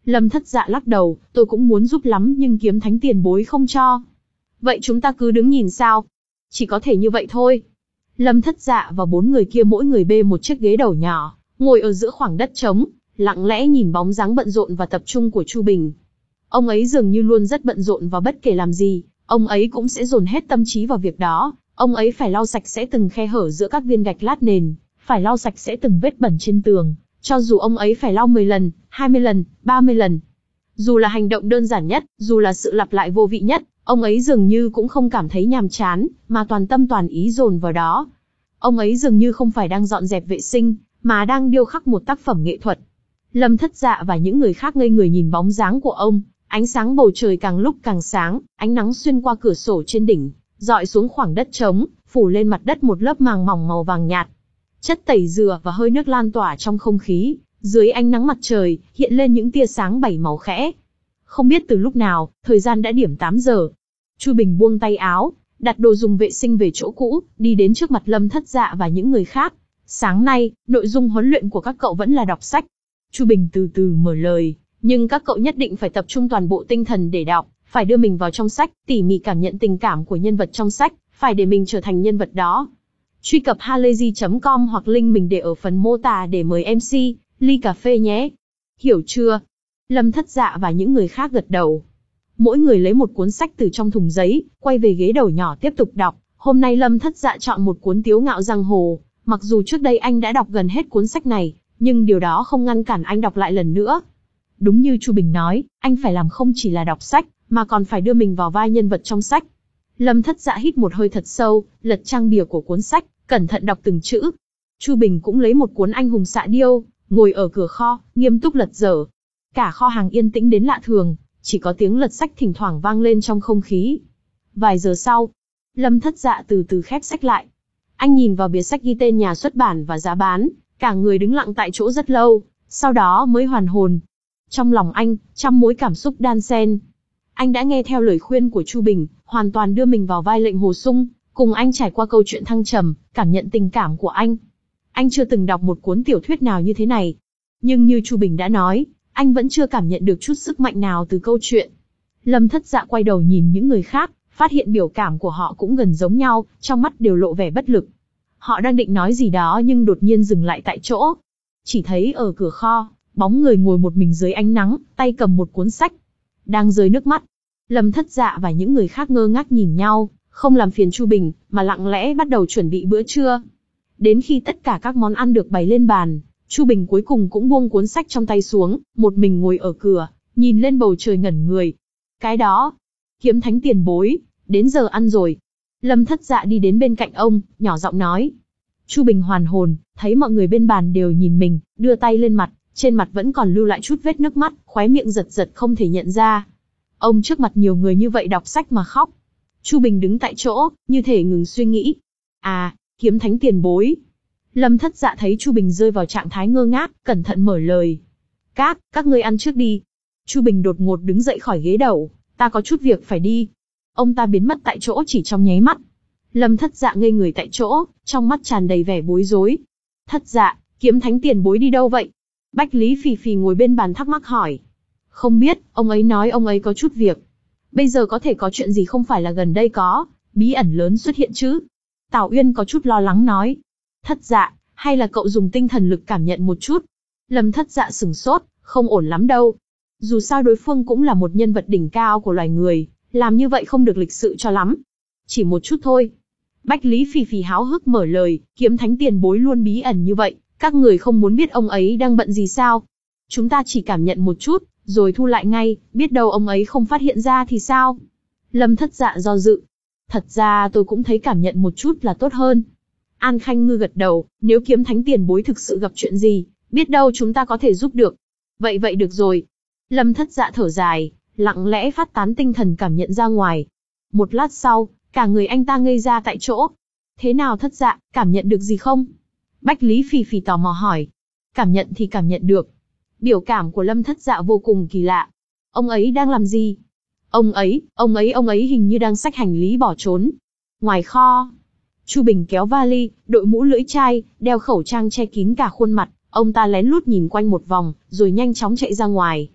Lâm Thất Dạ lắc đầu, tôi cũng muốn giúp lắm nhưng kiếm thánh tiền bối không cho. Vậy chúng ta cứ đứng nhìn sao? Chỉ có thể như vậy thôi. Lâm Thất Dạ và bốn người kia mỗi người bê một chiếc ghế đầu nhỏ, ngồi ở giữa khoảng đất trống, lặng lẽ nhìn bóng dáng bận rộn và tập trung của Chu Bình. Ông ấy dường như luôn rất bận rộn và bất kể làm gì, ông ấy cũng sẽ dồn hết tâm trí vào việc đó. Ông ấy phải lau sạch sẽ từng khe hở giữa các viên gạch lát nền, phải lau sạch sẽ từng vết bẩn trên tường, cho dù ông ấy phải lau mười lần, hai mươi lần, ba mươi lần. Dù là hành động đơn giản nhất, dù là sự lặp lại vô vị nhất, ông ấy dường như cũng không cảm thấy nhàm chán, mà toàn tâm toàn ý dồn vào đó. Ông ấy dường như không phải đang dọn dẹp vệ sinh, mà đang điêu khắc một tác phẩm nghệ thuật. Lâm Thất Dạ và những người khác ngây người nhìn bóng dáng của ông, ánh sáng bầu trời càng lúc càng sáng, ánh nắng xuyên qua cửa sổ trên đỉnh, rọi xuống khoảng đất trống, phủ lên mặt đất một lớp màng mỏng màu vàng nhạt. Chất tẩy rửa và hơi nước lan tỏa trong không khí, dưới ánh nắng mặt trời, hiện lên những tia sáng bảy màu khẽ. Không biết từ lúc nào, thời gian đã điểm tám giờ. Chu Bình buông tay áo, đặt đồ dùng vệ sinh về chỗ cũ, đi đến trước mặt Lâm Thất Dạ và những người khác. Sáng nay, nội dung huấn luyện của các cậu vẫn là đọc sách. Chu Bình từ từ mở lời, nhưng các cậu nhất định phải tập trung toàn bộ tinh thần để đọc, phải đưa mình vào trong sách, tỉ mỉ cảm nhận tình cảm của nhân vật trong sách, phải để mình trở thành nhân vật đó. Truy cập halayzi chấm com hoặc link mình để ở phần mô tả để mời em xê, ly cà phê nhé. Hiểu chưa? Lâm Thất Dạ và những người khác gật đầu. Mỗi người lấy một cuốn sách từ trong thùng giấy, quay về ghế đầu nhỏ tiếp tục đọc. Hôm nay Lâm Thất Dạ chọn một cuốn Tiếu Ngạo Giang Hồ. Mặc dù trước đây anh đã đọc gần hết cuốn sách này, nhưng điều đó không ngăn cản anh đọc lại lần nữa. Đúng như Chu Bình nói, anh phải làm không chỉ là đọc sách, mà còn phải đưa mình vào vai nhân vật trong sách. Lâm Thất Dạ hít một hơi thật sâu, lật trang bìa của cuốn sách, cẩn thận đọc từng chữ. Chu Bình cũng lấy một cuốn Anh Hùng Xạ Điêu, ngồi ở cửa kho, nghiêm túc lật dở. Cả kho hàng yên tĩnh đến lạ thường, chỉ có tiếng lật sách thỉnh thoảng vang lên trong không khí. Vài giờ sau, Lâm Thất Dạ từ từ khép sách lại. Anh nhìn vào bìa sách ghi tên nhà xuất bản và giá bán, cả người đứng lặng tại chỗ rất lâu, sau đó mới hoàn hồn. Trong lòng anh, trăm mối cảm xúc đan xen. Anh đã nghe theo lời khuyên của Chu Bình, hoàn toàn đưa mình vào vai Lệnh Hồ Sung, cùng anh trải qua câu chuyện thăng trầm, cảm nhận tình cảm của anh. Anh chưa từng đọc một cuốn tiểu thuyết nào như thế này. Nhưng như Chu Bình đã nói, anh vẫn chưa cảm nhận được chút sức mạnh nào từ câu chuyện. Lâm Thất Dạ quay đầu nhìn những người khác, phát hiện biểu cảm của họ cũng gần giống nhau, trong mắt đều lộ vẻ bất lực. Họ đang định nói gì đó nhưng đột nhiên dừng lại tại chỗ. Chỉ thấy ở cửa kho, bóng người ngồi một mình dưới ánh nắng, tay cầm một cuốn sách. Đang rơi nước mắt. Lâm Thất Dạ và những người khác ngơ ngác nhìn nhau, không làm phiền Chu Bình, mà lặng lẽ bắt đầu chuẩn bị bữa trưa. Đến khi tất cả các món ăn được bày lên bàn, Chu Bình cuối cùng cũng buông cuốn sách trong tay xuống, một mình ngồi ở cửa, nhìn lên bầu trời ngẩn người. Cái đó, Kiếm Thánh tiền bối, đến giờ ăn rồi. Lâm Thất Dạ đi đến bên cạnh ông, nhỏ giọng nói. Chu Bình hoàn hồn, thấy mọi người bên bàn đều nhìn mình, đưa tay lên mặt, trên mặt vẫn còn lưu lại chút vết nước mắt, khóe miệng giật giật không thể nhận ra. Ông trước mặt nhiều người như vậy đọc sách mà khóc. Chu Bình đứng tại chỗ, như thể ngừng suy nghĩ. À, Kiếm Thánh tiền bối. Lâm Thất Dạ thấy Chu Bình rơi vào trạng thái ngơ ngác, cẩn thận mở lời. Các, các ngươi ăn trước đi. Chu Bình đột ngột đứng dậy khỏi ghế đầu, ta có chút việc phải đi. Ông ta biến mất tại chỗ chỉ trong nháy mắt. Lâm Thất Dạ ngây người tại chỗ, trong mắt tràn đầy vẻ bối rối. Thất Dạ, Kiếm Thánh tiền bối đi đâu vậy? Bách Lý Phì Phì ngồi bên bàn thắc mắc hỏi. Không biết, ông ấy nói ông ấy có chút việc. Bây giờ có thể có chuyện gì không phải là gần đây có bí ẩn lớn xuất hiện chứ? Tào Uyên có chút lo lắng nói. Thất Dạ, hay là cậu dùng tinh thần lực cảm nhận một chút? Lâm Thất Dạ sửng sốt, không ổn lắm đâu. Dù sao đối phương cũng là một nhân vật đỉnh cao của loài người, làm như vậy không được lịch sự cho lắm. Chỉ một chút thôi. Bách Lý Phì Phì háo hức mở lời, Kiếm Thánh tiền bối luôn bí ẩn như vậy, các người không muốn biết ông ấy đang bận gì sao? Chúng ta chỉ cảm nhận một chút, rồi thu lại ngay, biết đâu ông ấy không phát hiện ra thì sao? Lâm Thất Dạ do dự. Thật ra tôi cũng thấy cảm nhận một chút là tốt hơn. An Khanh Ngư gật đầu, nếu Kiếm Thánh tiền bối thực sự gặp chuyện gì, biết đâu chúng ta có thể giúp được. Vậy vậy được rồi. Lâm Thất Dạ thở dài, lặng lẽ phát tán tinh thần cảm nhận ra ngoài. Một lát sau, cả người anh ta ngây ra tại chỗ. Thế nào Thất Dạ, cảm nhận được gì không? Bách Lý Phì Phì tò mò hỏi. Cảm nhận thì cảm nhận được. Biểu cảm của Lâm Thất Dạ vô cùng kỳ lạ. Ông ấy đang làm gì? Ông ấy, ông ấy, ông ấy hình như đang xách hành lý bỏ trốn. Ngoài kho, Chu Bình kéo vali, đội mũ lưỡi chai, đeo khẩu trang che kín cả khuôn mặt. Ông ta lén lút nhìn quanh một vòng, rồi nhanh chóng chạy ra ngoài.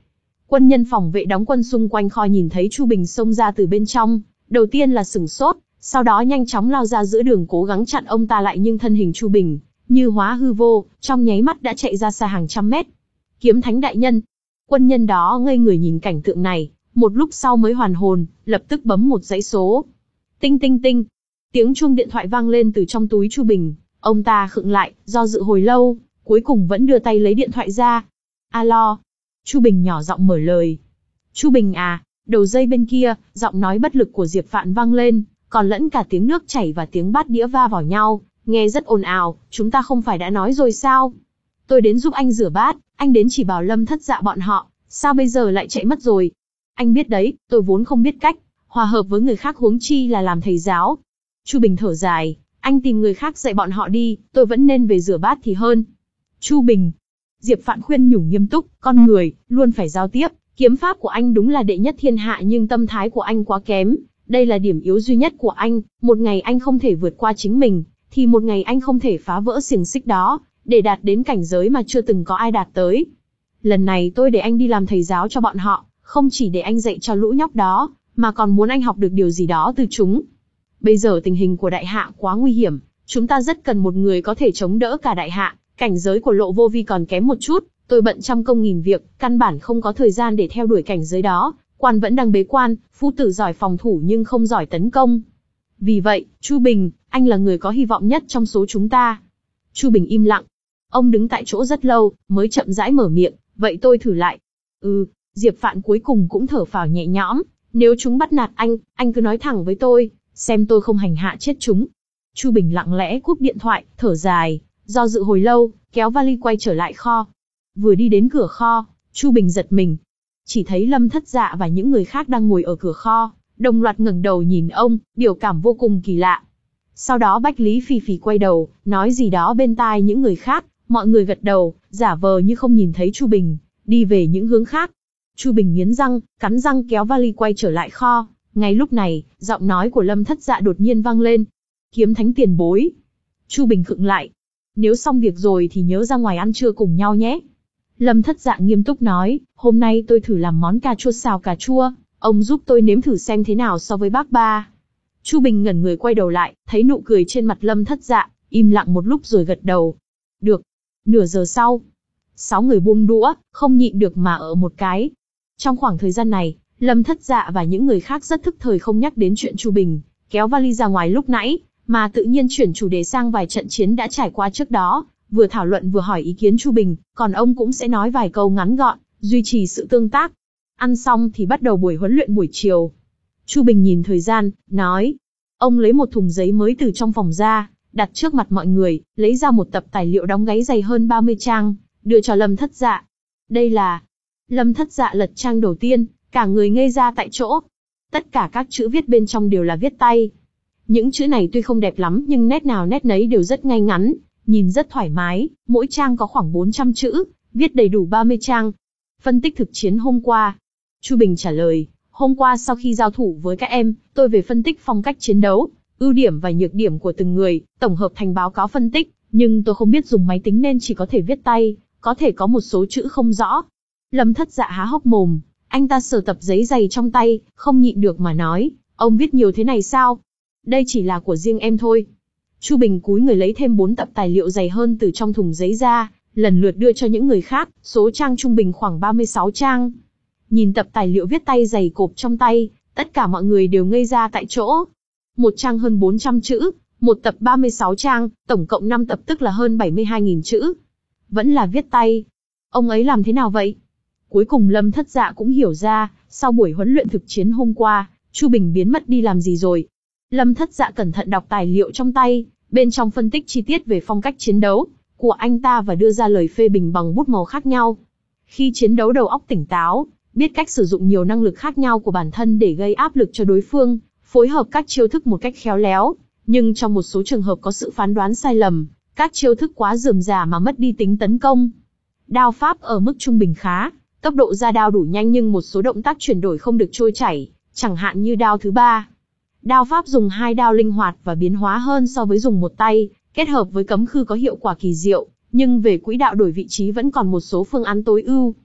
Quân nhân phòng vệ đóng quân xung quanh kho nhìn thấy Chu Bình xông ra từ bên trong, đầu tiên là sửng sốt, sau đó nhanh chóng lao ra giữa đường cố gắng chặn ông ta lại, nhưng thân hình Chu Bình như hóa hư vô, trong nháy mắt đã chạy ra xa hàng trăm mét. Kiếm Thánh đại nhân. Quân nhân đó ngây người nhìn cảnh tượng này, một lúc sau mới hoàn hồn, lập tức bấm một dãy số. Tinh tinh tinh. Tiếng chuông điện thoại vang lên từ trong túi Chu Bình, ông ta khựng lại, do dự hồi lâu, cuối cùng vẫn đưa tay lấy điện thoại ra. Alo. Chu Bình nhỏ giọng mở lời. Chu Bình à, đầu dây bên kia, giọng nói bất lực của Diệp Phạn vang lên, còn lẫn cả tiếng nước chảy và tiếng bát đĩa va vào nhau, nghe rất ồn ào. Chúng ta không phải đã nói rồi sao? Tôi đến giúp anh rửa bát, anh đến chỉ bảo Lâm Thất Dạ bọn họ, sao bây giờ lại chạy mất rồi? Anh biết đấy, tôi vốn không biết cách hòa hợp với người khác, huống chi là làm thầy giáo. Chu Bình thở dài, anh tìm người khác dạy bọn họ đi, tôi vẫn nên về rửa bát thì hơn. Chu Bình. Diệp Phạn khuyên nhủ nghiêm túc, con người, luôn phải giao tiếp, kiếm pháp của anh đúng là đệ nhất thiên hạ nhưng tâm thái của anh quá kém, đây là điểm yếu duy nhất của anh, một ngày anh không thể vượt qua chính mình, thì một ngày anh không thể phá vỡ xiềng xích đó, để đạt đến cảnh giới mà chưa từng có ai đạt tới. Lần này tôi để anh đi làm thầy giáo cho bọn họ, không chỉ để anh dạy cho lũ nhóc đó, mà còn muốn anh học được điều gì đó từ chúng. Bây giờ tình hình của đại hạ quá nguy hiểm, chúng ta rất cần một người có thể chống đỡ cả đại hạ, cảnh giới của Lộ Vô Vi còn kém một chút, tôi bận trăm công nghìn việc, căn bản không có thời gian để theo đuổi cảnh giới đó, quan vẫn đang bế quan, phu tử giỏi phòng thủ nhưng không giỏi tấn công. Vì vậy, Chu Bình, anh là người có hy vọng nhất trong số chúng ta. Chu Bình im lặng. Ông đứng tại chỗ rất lâu, mới chậm rãi mở miệng, vậy tôi thử lại. Ừ, Diệp Phạn cuối cùng cũng thở phào nhẹ nhõm, nếu chúng bắt nạt anh, anh cứ nói thẳng với tôi, xem tôi không hành hạ chết chúng. Chu Bình lặng lẽ cúp điện thoại, thở dài, do dự hồi lâu, kéo vali quay trở lại kho. Vừa đi đến cửa kho, Chu Bình giật mình. Chỉ thấy Lâm Thất Dạ và những người khác đang ngồi ở cửa kho, đồng loạt ngẩng đầu nhìn ông, biểu cảm vô cùng kỳ lạ. Sau đó Bách Lý Phì Phì quay đầu, nói gì đó bên tai những người khác, mọi người gật đầu, giả vờ như không nhìn thấy Chu Bình, đi về những hướng khác. Chu Bình nghiến răng, cắn răng kéo vali quay trở lại kho. Ngay lúc này, giọng nói của Lâm Thất Dạ đột nhiên vang lên. Kiếm Thánh tiền bối. Chu Bình khựng lại. Nếu xong việc rồi thì nhớ ra ngoài ăn trưa cùng nhau nhé. Lâm Thất Dạ nghiêm túc nói, hôm nay tôi thử làm món cà chua xào cà chua, ông giúp tôi nếm thử xem thế nào so với bác ba. Chu Bình ngẩn người quay đầu lại, thấy nụ cười trên mặt Lâm Thất Dạ, im lặng một lúc rồi gật đầu. Được. Nửa giờ sau, sáu người buông đũa, không nhịn được mà ở một cái. Trong khoảng thời gian này, Lâm Thất Dạ và những người khác rất thức thời không nhắc đến chuyện Chu Bình kéo vali ra ngoài lúc nãy, mà tự nhiên chuyển chủ đề sang vài trận chiến đã trải qua trước đó, vừa thảo luận vừa hỏi ý kiến Chu Bình, còn ông cũng sẽ nói vài câu ngắn gọn, duy trì sự tương tác. Ăn xong thì bắt đầu buổi huấn luyện buổi chiều. Chu Bình nhìn thời gian, nói. Ông lấy một thùng giấy mới từ trong phòng ra, đặt trước mặt mọi người, lấy ra một tập tài liệu đóng gáy dày hơn ba mươi trang, đưa cho Lâm Thất Dạ. Đây là... Lâm Thất Dạ lật trang đầu tiên, cả người ngây ra tại chỗ. Tất cả các chữ viết bên trong đều là viết tay. Những chữ này tuy không đẹp lắm nhưng nét nào nét nấy đều rất ngay ngắn, nhìn rất thoải mái, mỗi trang có khoảng bốn trăm chữ, viết đầy đủ ba mươi trang. Phân tích thực chiến hôm qua. Chu Bình trả lời, hôm qua sau khi giao thủ với các em, tôi về phân tích phong cách chiến đấu, ưu điểm và nhược điểm của từng người, tổng hợp thành báo cáo phân tích, nhưng tôi không biết dùng máy tính nên chỉ có thể viết tay, có thể có một số chữ không rõ. Lâm Thất Dạ há hốc mồm, anh ta sờ tập giấy dày trong tay, không nhịn được mà nói, ông viết nhiều thế này sao? Đây chỉ là của riêng em thôi. Chu Bình cúi người lấy thêm bốn tập tài liệu dày hơn từ trong thùng giấy ra, lần lượt đưa cho những người khác, số trang trung bình khoảng ba mươi sáu trang. Nhìn tập tài liệu viết tay dày cộp trong tay, tất cả mọi người đều ngây ra tại chỗ. Một trang hơn bốn trăm chữ, một tập ba mươi sáu trang, tổng cộng năm tập tức là hơn bảy mươi hai nghìn chữ. Vẫn là viết tay. Ông ấy làm thế nào vậy? Cuối cùng Lâm Thất Dạ cũng hiểu ra, sau buổi huấn luyện thực chiến hôm qua, Chu Bình biến mất đi làm gì rồi. Lâm Thất Dạ cẩn thận đọc tài liệu trong tay, bên trong phân tích chi tiết về phong cách chiến đấu của anh ta và đưa ra lời phê bình bằng bút màu khác nhau. Khi chiến đấu đầu óc tỉnh táo, biết cách sử dụng nhiều năng lực khác nhau của bản thân để gây áp lực cho đối phương, phối hợp các chiêu thức một cách khéo léo, nhưng trong một số trường hợp có sự phán đoán sai lầm, các chiêu thức quá rườm rà mà mất đi tính tấn công. Đao pháp ở mức trung bình khá, tốc độ ra đao đủ nhanh nhưng một số động tác chuyển đổi không được trôi chảy, chẳng hạn như đao thứ ba. Đao pháp dùng hai đao linh hoạt và biến hóa hơn so với dùng một tay, kết hợp với cấm khư có hiệu quả kỳ diệu, nhưng về quỹ đạo đổi vị trí vẫn còn một số phương án tối ưu.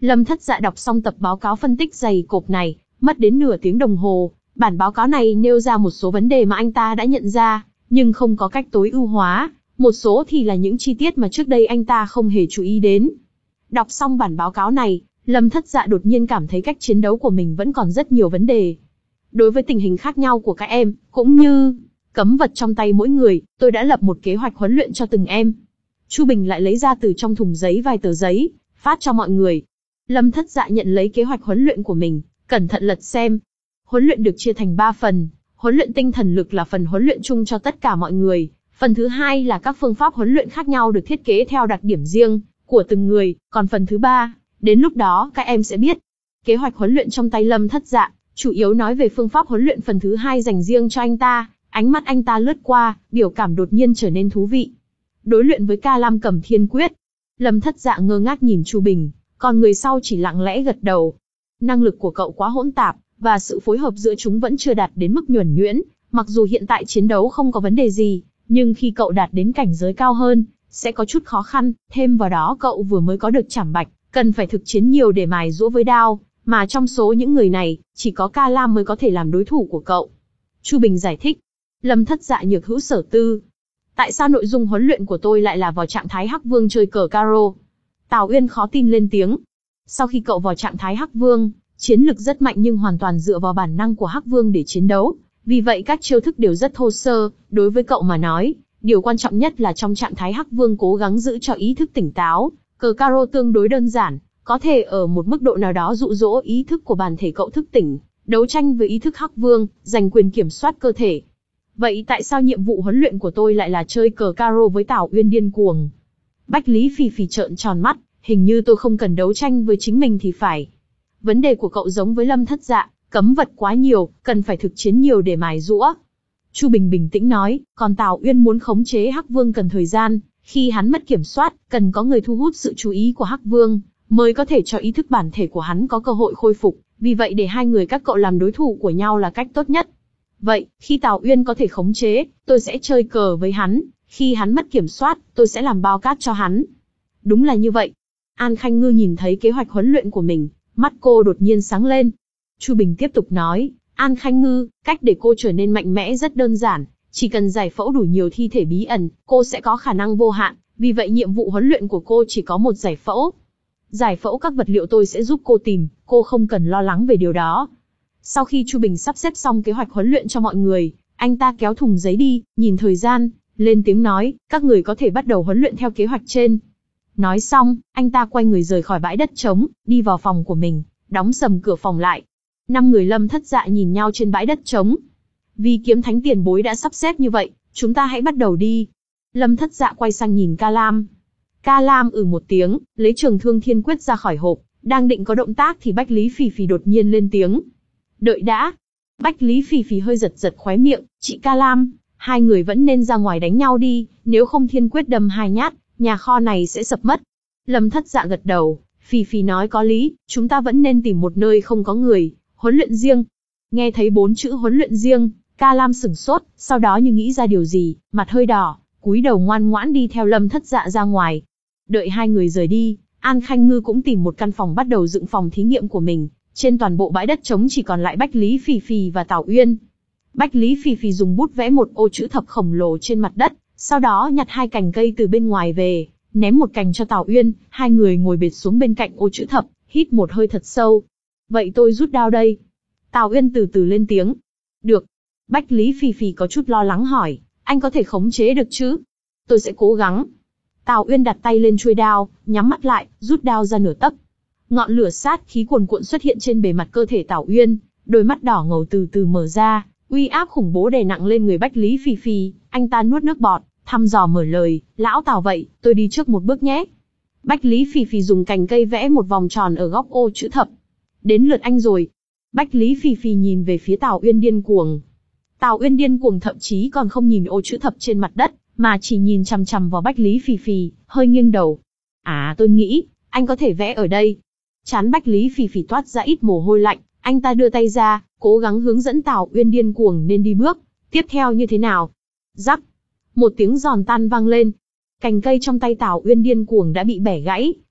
Lâm Thất Dạ đọc xong tập báo cáo phân tích dày cộp này, mất đến nửa tiếng đồng hồ. Bản báo cáo này nêu ra một số vấn đề mà anh ta đã nhận ra, nhưng không có cách tối ưu hóa. Một số thì là những chi tiết mà trước đây anh ta không hề chú ý đến. Đọc xong bản báo cáo này, Lâm Thất Dạ đột nhiên cảm thấy cách chiến đấu của mình vẫn còn rất nhiều vấn đề. Đối với tình hình khác nhau của các em, cũng như cấm vật trong tay mỗi người, tôi đã lập một kế hoạch huấn luyện cho từng em. Chu Bình lại lấy ra từ trong thùng giấy vài tờ giấy, phát cho mọi người. Lâm Thất Dạ nhận lấy kế hoạch huấn luyện của mình, cẩn thận lật xem. Huấn luyện được chia thành ba phần. Huấn luyện tinh thần lực là phần huấn luyện chung cho tất cả mọi người. Phần thứ hai là các phương pháp huấn luyện khác nhau được thiết kế theo đặc điểm riêng của từng người. Còn phần thứ ba, đến lúc đó các em sẽ biết. Kế hoạch huấn luyện trong tay Lâm Thất Dạ, chủ yếu nói về phương pháp huấn luyện phần thứ hai dành riêng cho anh ta. Ánh mắt anh ta lướt qua, biểu cảm đột nhiên trở nên thú vị. Đối luyện với Ca Lam Cầm Thiên Quyết. Lâm Thất Dạ ngơ ngác nhìn Chu Bình, còn người sau chỉ lặng lẽ gật đầu. Năng lực của cậu quá hỗn tạp, và sự phối hợp giữa chúng vẫn chưa đạt đến mức nhuần nhuyễn. Mặc dù hiện tại chiến đấu không có vấn đề gì, nhưng khi cậu đạt đến cảnh giới cao hơn, sẽ có chút khó khăn. Thêm vào đó cậu vừa mới có được Trảm Bạch, cần phải thực chiến nhiều để mài giũa với đao, mà trong số những người này, chỉ có Ca Lam mới có thể làm đối thủ của cậu. Chu Bình giải thích. Lâm Thất Dạ nhược hữu sở tư. Tại sao nội dung huấn luyện của tôi lại là vào trạng thái Hắc Vương chơi cờ caro? Tào Uyên khó tin lên tiếng. Sau khi cậu vào trạng thái Hắc Vương, chiến lực rất mạnh nhưng hoàn toàn dựa vào bản năng của Hắc Vương để chiến đấu. Vì vậy các chiêu thức đều rất thô sơ, đối với cậu mà nói, điều quan trọng nhất là trong trạng thái Hắc Vương cố gắng giữ cho ý thức tỉnh táo. Cờ caro tương đối đơn giản, có thể ở một mức độ nào đó dụ dỗ ý thức của bản thể cậu thức tỉnh, đấu tranh với ý thức Hắc Vương, giành quyền kiểm soát cơ thể. Vậy tại sao nhiệm vụ huấn luyện của tôi lại là chơi cờ caro với Tào Uyên điên cuồng? Bách Lý Phì Phì trợn tròn mắt, hình như tôi không cần đấu tranh với chính mình thì phải. Vấn đề của cậu giống với Lâm Thất Dạ, cấm vật quá nhiều, cần phải thực chiến nhiều để mài giũa. Chu Bình bình tĩnh nói, còn Tào Uyên muốn khống chế Hắc Vương cần thời gian, khi hắn mất kiểm soát, cần có người thu hút sự chú ý của Hắc Vương, mới có thể cho ý thức bản thể của hắn có cơ hội khôi phục, vì vậy để hai người các cậu làm đối thủ của nhau là cách tốt nhất. Vậy, khi Tào Uyên có thể khống chế, tôi sẽ chơi cờ với hắn, khi hắn mất kiểm soát, tôi sẽ làm bao cát cho hắn. Đúng là như vậy. An Khanh Ngư nhìn thấy kế hoạch huấn luyện của mình, mắt cô đột nhiên sáng lên. Chu Bình tiếp tục nói, An Khanh Ngư, cách để cô trở nên mạnh mẽ rất đơn giản, chỉ cần giải phẫu đủ nhiều thi thể bí ẩn, cô sẽ có khả năng vô hạn, vì vậy nhiệm vụ huấn luyện của cô chỉ có một giải phẫu. Giải phẫu các vật liệu tôi sẽ giúp cô tìm, cô không cần lo lắng về điều đó. Sau khi Chu Bình sắp xếp xong kế hoạch huấn luyện cho mọi người, anh ta kéo thùng giấy đi, nhìn thời gian, lên tiếng nói, các người có thể bắt đầu huấn luyện theo kế hoạch trên. Nói xong, anh ta quay người rời khỏi bãi đất trống, đi vào phòng của mình, đóng sầm cửa phòng lại. Năm người Lâm Thất Dạ nhìn nhau trên bãi đất trống. Vì Kiếm Thánh tiền bối đã sắp xếp như vậy, chúng ta hãy bắt đầu đi. Lâm Thất Dạ quay sang nhìn Ca Lam. Ca Lam ừ một tiếng, lấy Trường Thương Thiên Quyết ra khỏi hộp, đang định có động tác thì Bách Lý Phì Phì đột nhiên lên tiếng. Đợi đã. Bách Lý Phì Phì hơi giật giật khóe miệng, chị Ca Lam, hai người vẫn nên ra ngoài đánh nhau đi, nếu không Thiên Quyết đâm hai nhát, nhà kho này sẽ sập mất. Lâm Thất Dạ gật đầu, Phì Phì nói có lý, chúng ta vẫn nên tìm một nơi không có người, huấn luyện riêng. Nghe thấy bốn chữ huấn luyện riêng, Ca Lam sửng sốt, sau đó như nghĩ ra điều gì, mặt hơi đỏ, cúi đầu ngoan ngoãn đi theo Lâm Thất Dạ ra ngoài. Đợi hai người rời đi, An Khanh Ngư cũng tìm một căn phòng bắt đầu dựng phòng thí nghiệm của mình. Trên toàn bộ bãi đất trống chỉ còn lại Bách Lý Phì Phì và Tào Uyên. Bách Lý Phì Phì dùng bút vẽ một ô chữ thập khổng lồ trên mặt đất, sau đó nhặt hai cành cây từ bên ngoài về, ném một cành cho Tào Uyên. Hai người ngồi bệt xuống bên cạnh ô chữ thập, hít một hơi thật sâu. Vậy tôi rút đao đây. Tào Uyên từ từ lên tiếng. Được. Bách Lý Phì Phì có chút lo lắng hỏi, anh có thể khống chế được chứ? Tôi sẽ cố gắng. Tào Uyên đặt tay lên chuôi đao, nhắm mắt lại, rút đao ra nửa tấc. Ngọn lửa sát khí cuồn cuộn xuất hiện trên bề mặt cơ thể Tào Uyên, đôi mắt đỏ ngầu từ từ mở ra, uy áp khủng bố đè nặng lên người Bách Lý Phì Phì. Anh ta nuốt nước bọt, thăm dò mở lời, lão Tào vậy, tôi đi trước một bước nhé. Bách Lý Phì Phì dùng cành cây vẽ một vòng tròn ở góc ô chữ thập. Đến lượt anh rồi. Bách Lý Phì Phì nhìn về phía Tào Uyên điên cuồng. Tào Uyên điên cuồng thậm chí còn không nhìn ô chữ thập trên mặt đất, mà chỉ nhìn chằm chằm vào Bách Lý Phì Phì, hơi nghiêng đầu. À, tôi nghĩ, anh có thể vẽ ở đây. Trán Bách Lý Phì Phì toát ra ít mồ hôi lạnh, anh ta đưa tay ra, cố gắng hướng dẫn Tào Uyên điên cuồng nên đi bước. Tiếp theo như thế nào? Rắc. Một tiếng giòn tan vang lên. Cành cây trong tay Tào Uyên điên cuồng đã bị bẻ gãy,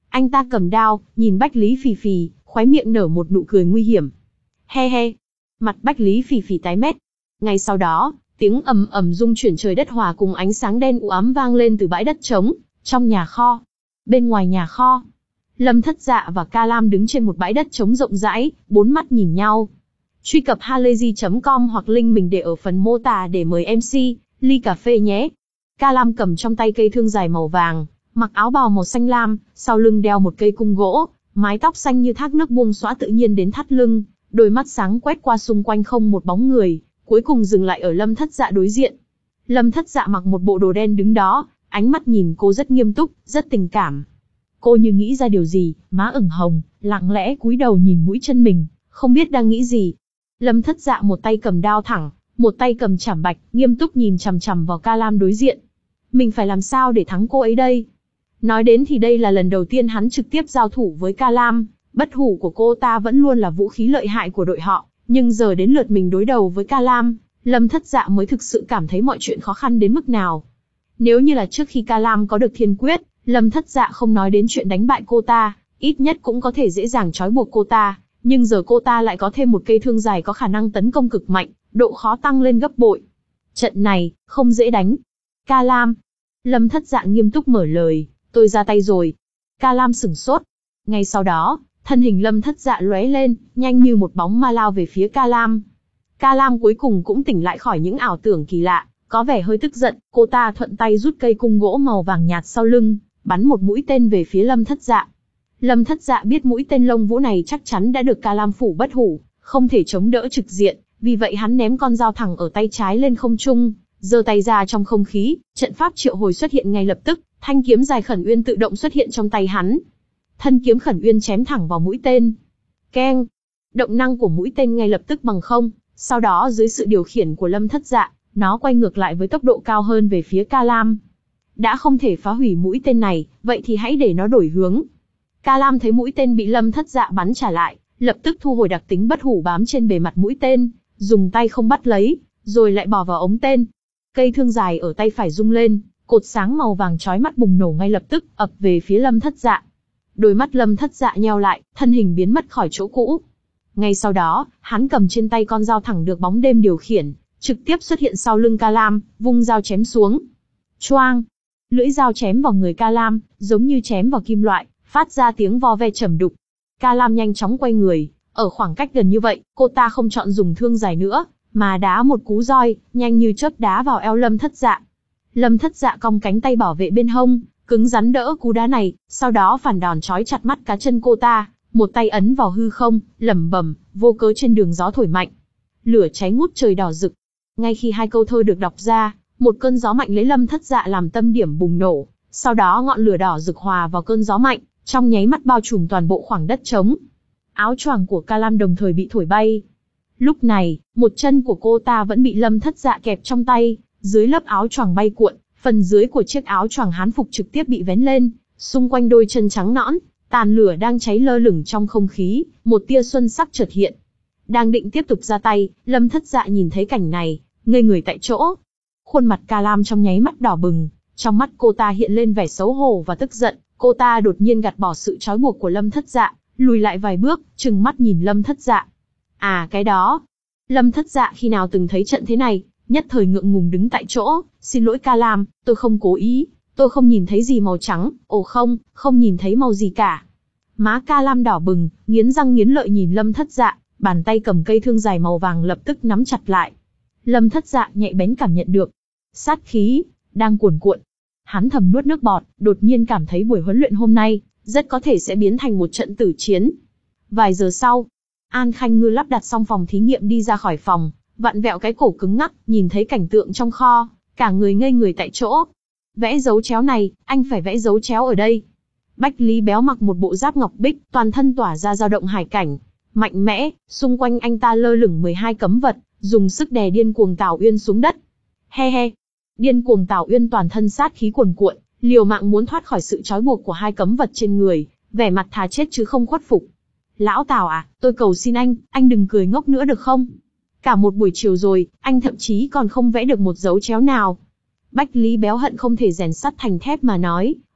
Anh ta cầm đao, nhìn Bách Lý Phì Phì, khóe miệng nở một nụ cười nguy hiểm. He he. Mặt Bách Lý Phì Phì tái mét. Ngay sau đó, tiếng ầm ầm rung chuyển trời đất hòa cùng ánh sáng đen u ám vang lên từ bãi đất trống, trong nhà kho. Bên ngoài nhà kho, Lâm Thất Dạ và Ca Lam đứng trên một bãi đất trống rộng rãi, bốn mắt nhìn nhau. Truy cập halayzi chấm com hoặc link mình để ở phần mô tả để mời em xê, ly cà phê nhé. Ca Lam cầm trong tay cây thương dài màu vàng, mặc áo bào màu xanh lam, sau lưng đeo một cây cung gỗ, mái tóc xanh như thác nước buông xõa tự nhiên đến thắt lưng, đôi mắt sáng quét qua xung quanh không một bóng người, cuối cùng dừng lại ở Lâm Thất Dạ đối diện. Lâm Thất Dạ mặc một bộ đồ đen đứng đó, ánh mắt nhìn cô rất nghiêm túc, rất tình cảm. Cô như nghĩ ra điều gì, má ửng hồng, lặng lẽ cúi đầu nhìn mũi chân mình, không biết đang nghĩ gì. Lâm Thất Dạ một tay cầm đao thẳng, một tay cầm chảm bạch, nghiêm túc nhìn chằm chằm vào Ca Lam đối diện. Mình phải làm sao để thắng cô ấy đây? Nói đến thì đây là lần đầu tiên hắn trực tiếp giao thủ với Ca Lam, bất hủ của cô ta vẫn luôn là vũ khí lợi hại của đội họ, nhưng giờ đến lượt mình đối đầu với Ca Lam, Lâm Thất Dạ mới thực sự cảm thấy mọi chuyện khó khăn đến mức nào. Nếu như là trước khi Ca Lam có được thiên quyết, Lâm Thất Dạ không nói đến chuyện đánh bại cô ta, ít nhất cũng có thể dễ dàng trói buộc cô ta, nhưng giờ cô ta lại có thêm một cây thương dài có khả năng tấn công cực mạnh, độ khó tăng lên gấp bội. Trận này, không dễ đánh. Ca Lam. Lâm Thất Dạ nghiêm túc mở lời, tôi ra tay rồi. Ca Lam sửng sốt. Ngay sau đó, thân hình Lâm Thất Dạ lóe lên, nhanh như một bóng ma lao về phía Ca Lam. Ca Lam cuối cùng cũng tỉnh lại khỏi những ảo tưởng kỳ lạ, có vẻ hơi tức giận, cô ta thuận tay rút cây cung gỗ màu vàng nhạt sau lưng, bắn một mũi tên về phía Lâm Thất Dạ. Lâm Thất Dạ biết mũi tên lông vũ này chắc chắn đã được Ca Lam phủ bất hủ, không thể chống đỡ trực diện, vì vậy hắn ném con dao thẳng ở tay trái lên không trung, giơ tay ra trong không khí, trận pháp triệu hồi xuất hiện ngay lập tức, thanh kiếm dài Khẩn Uyên tự động xuất hiện trong tay hắn. Thân kiếm Khẩn Uyên chém thẳng vào mũi tên. Keng! Động năng của mũi tên ngay lập tức bằng không, sau đó dưới sự điều khiển của Lâm Thất Dạ, nó quay ngược lại với tốc độ cao hơn về phía Ca Lam. Đã không thể phá hủy mũi tên này, vậy thì hãy để nó đổi hướng. Ca Lam thấy mũi tên bị Lâm Thất Dạ bắn trả lại, lập tức thu hồi đặc tính bất hủ bám trên bề mặt mũi tên, dùng tay không bắt lấy, rồi lại bỏ vào ống tên. Cây thương dài ở tay phải rung lên, cột sáng màu vàng chói mắt bùng nổ ngay lập tức, ập về phía Lâm Thất Dạ. Đôi mắt Lâm Thất Dạ nheo lại, thân hình biến mất khỏi chỗ cũ. Ngay sau đó, hắn cầm trên tay con dao thẳng được bóng đêm điều khiển, trực tiếp xuất hiện sau lưng Ca Lam, vung dao chém xuống. Choang! Lưỡi dao chém vào người Ca Lam, giống như chém vào kim loại, phát ra tiếng vo ve trầm đục. Ca Lam nhanh chóng quay người, ở khoảng cách gần như vậy, cô ta không chọn dùng thương dài nữa, mà đá một cú roi, nhanh như chớp đá vào eo Lâm Thất Dạ. Lâm Thất Dạ cong cánh tay bảo vệ bên hông, cứng rắn đỡ cú đá này, sau đó phản đòn trói chặt mắt cá chân cô ta, một tay ấn vào hư không, lẩm bẩm, vô cớ trên đường gió thổi mạnh. Lửa cháy ngút trời đỏ rực. Ngay khi hai câu thơ được đọc ra, một cơn gió mạnh lấy Lâm Thất Dạ làm tâm điểm bùng nổ, sau đó ngọn lửa đỏ rực hòa vào cơn gió mạnh, trong nháy mắt bao trùm toàn bộ khoảng đất trống. Áo choàng của Ca Lam đồng thời bị thổi bay. Lúc này, một chân của cô ta vẫn bị Lâm Thất Dạ kẹp trong tay, dưới lớp áo choàng bay cuộn, phần dưới của chiếc áo choàng hán phục trực tiếp bị vén lên, xung quanh đôi chân trắng nõn, tàn lửa đang cháy lơ lửng trong không khí, một tia xuân sắc chợt hiện. Đang định tiếp tục ra tay, Lâm Thất Dạ nhìn thấy cảnh này, ngây người tại chỗ. Khuôn mặt Ca Lam trong nháy mắt đỏ bừng, trong mắt cô ta hiện lên vẻ xấu hổ và tức giận, cô ta đột nhiên gạt bỏ sự trói buộc của Lâm Thất Dạ, lùi lại vài bước, trừng mắt nhìn Lâm Thất Dạ. À cái đó, Lâm Thất Dạ khi nào từng thấy trận thế này, nhất thời ngượng ngùng đứng tại chỗ, xin lỗi Ca Lam, tôi không cố ý, tôi không nhìn thấy gì màu trắng, ồ không, không nhìn thấy màu gì cả. Má Ca Lam đỏ bừng, nghiến răng nghiến lợi nhìn Lâm Thất Dạ, bàn tay cầm cây thương dài màu vàng lập tức nắm chặt lại. Lâm Thất Dạ nhạy bén cảm nhận được sát khí đang cuồn cuộn. Hắn thầm nuốt nước bọt, đột nhiên cảm thấy buổi huấn luyện hôm nay rất có thể sẽ biến thành một trận tử chiến. Vài giờ sau, An Khanh Ngư lắp đặt xong phòng thí nghiệm đi ra khỏi phòng, vặn vẹo cái cổ cứng ngắc, nhìn thấy cảnh tượng trong kho, cả người ngây người tại chỗ. Vẽ dấu chéo này, anh phải vẽ dấu chéo ở đây. Bách Lý Béo mặc một bộ giáp ngọc bích, toàn thân tỏa ra dao động hải cảnh, mạnh mẽ, xung quanh anh ta lơ lửng mười hai cấm vật, dùng sức đè điên cuồng Tào Uyên xuống đất. He he. Điên cuồng Tào Uyên toàn thân sát khí cuồn cuộn, liều mạng muốn thoát khỏi sự trói buộc của hai cấm vật trên người, vẻ mặt thà chết chứ không khuất phục. Lão Tào à, tôi cầu xin anh, anh đừng cười ngốc nữa được không? Cả một buổi chiều rồi, anh thậm chí còn không vẽ được một dấu chéo nào. Bách Lý Béo hận không thể rèn sắt thành thép mà nói,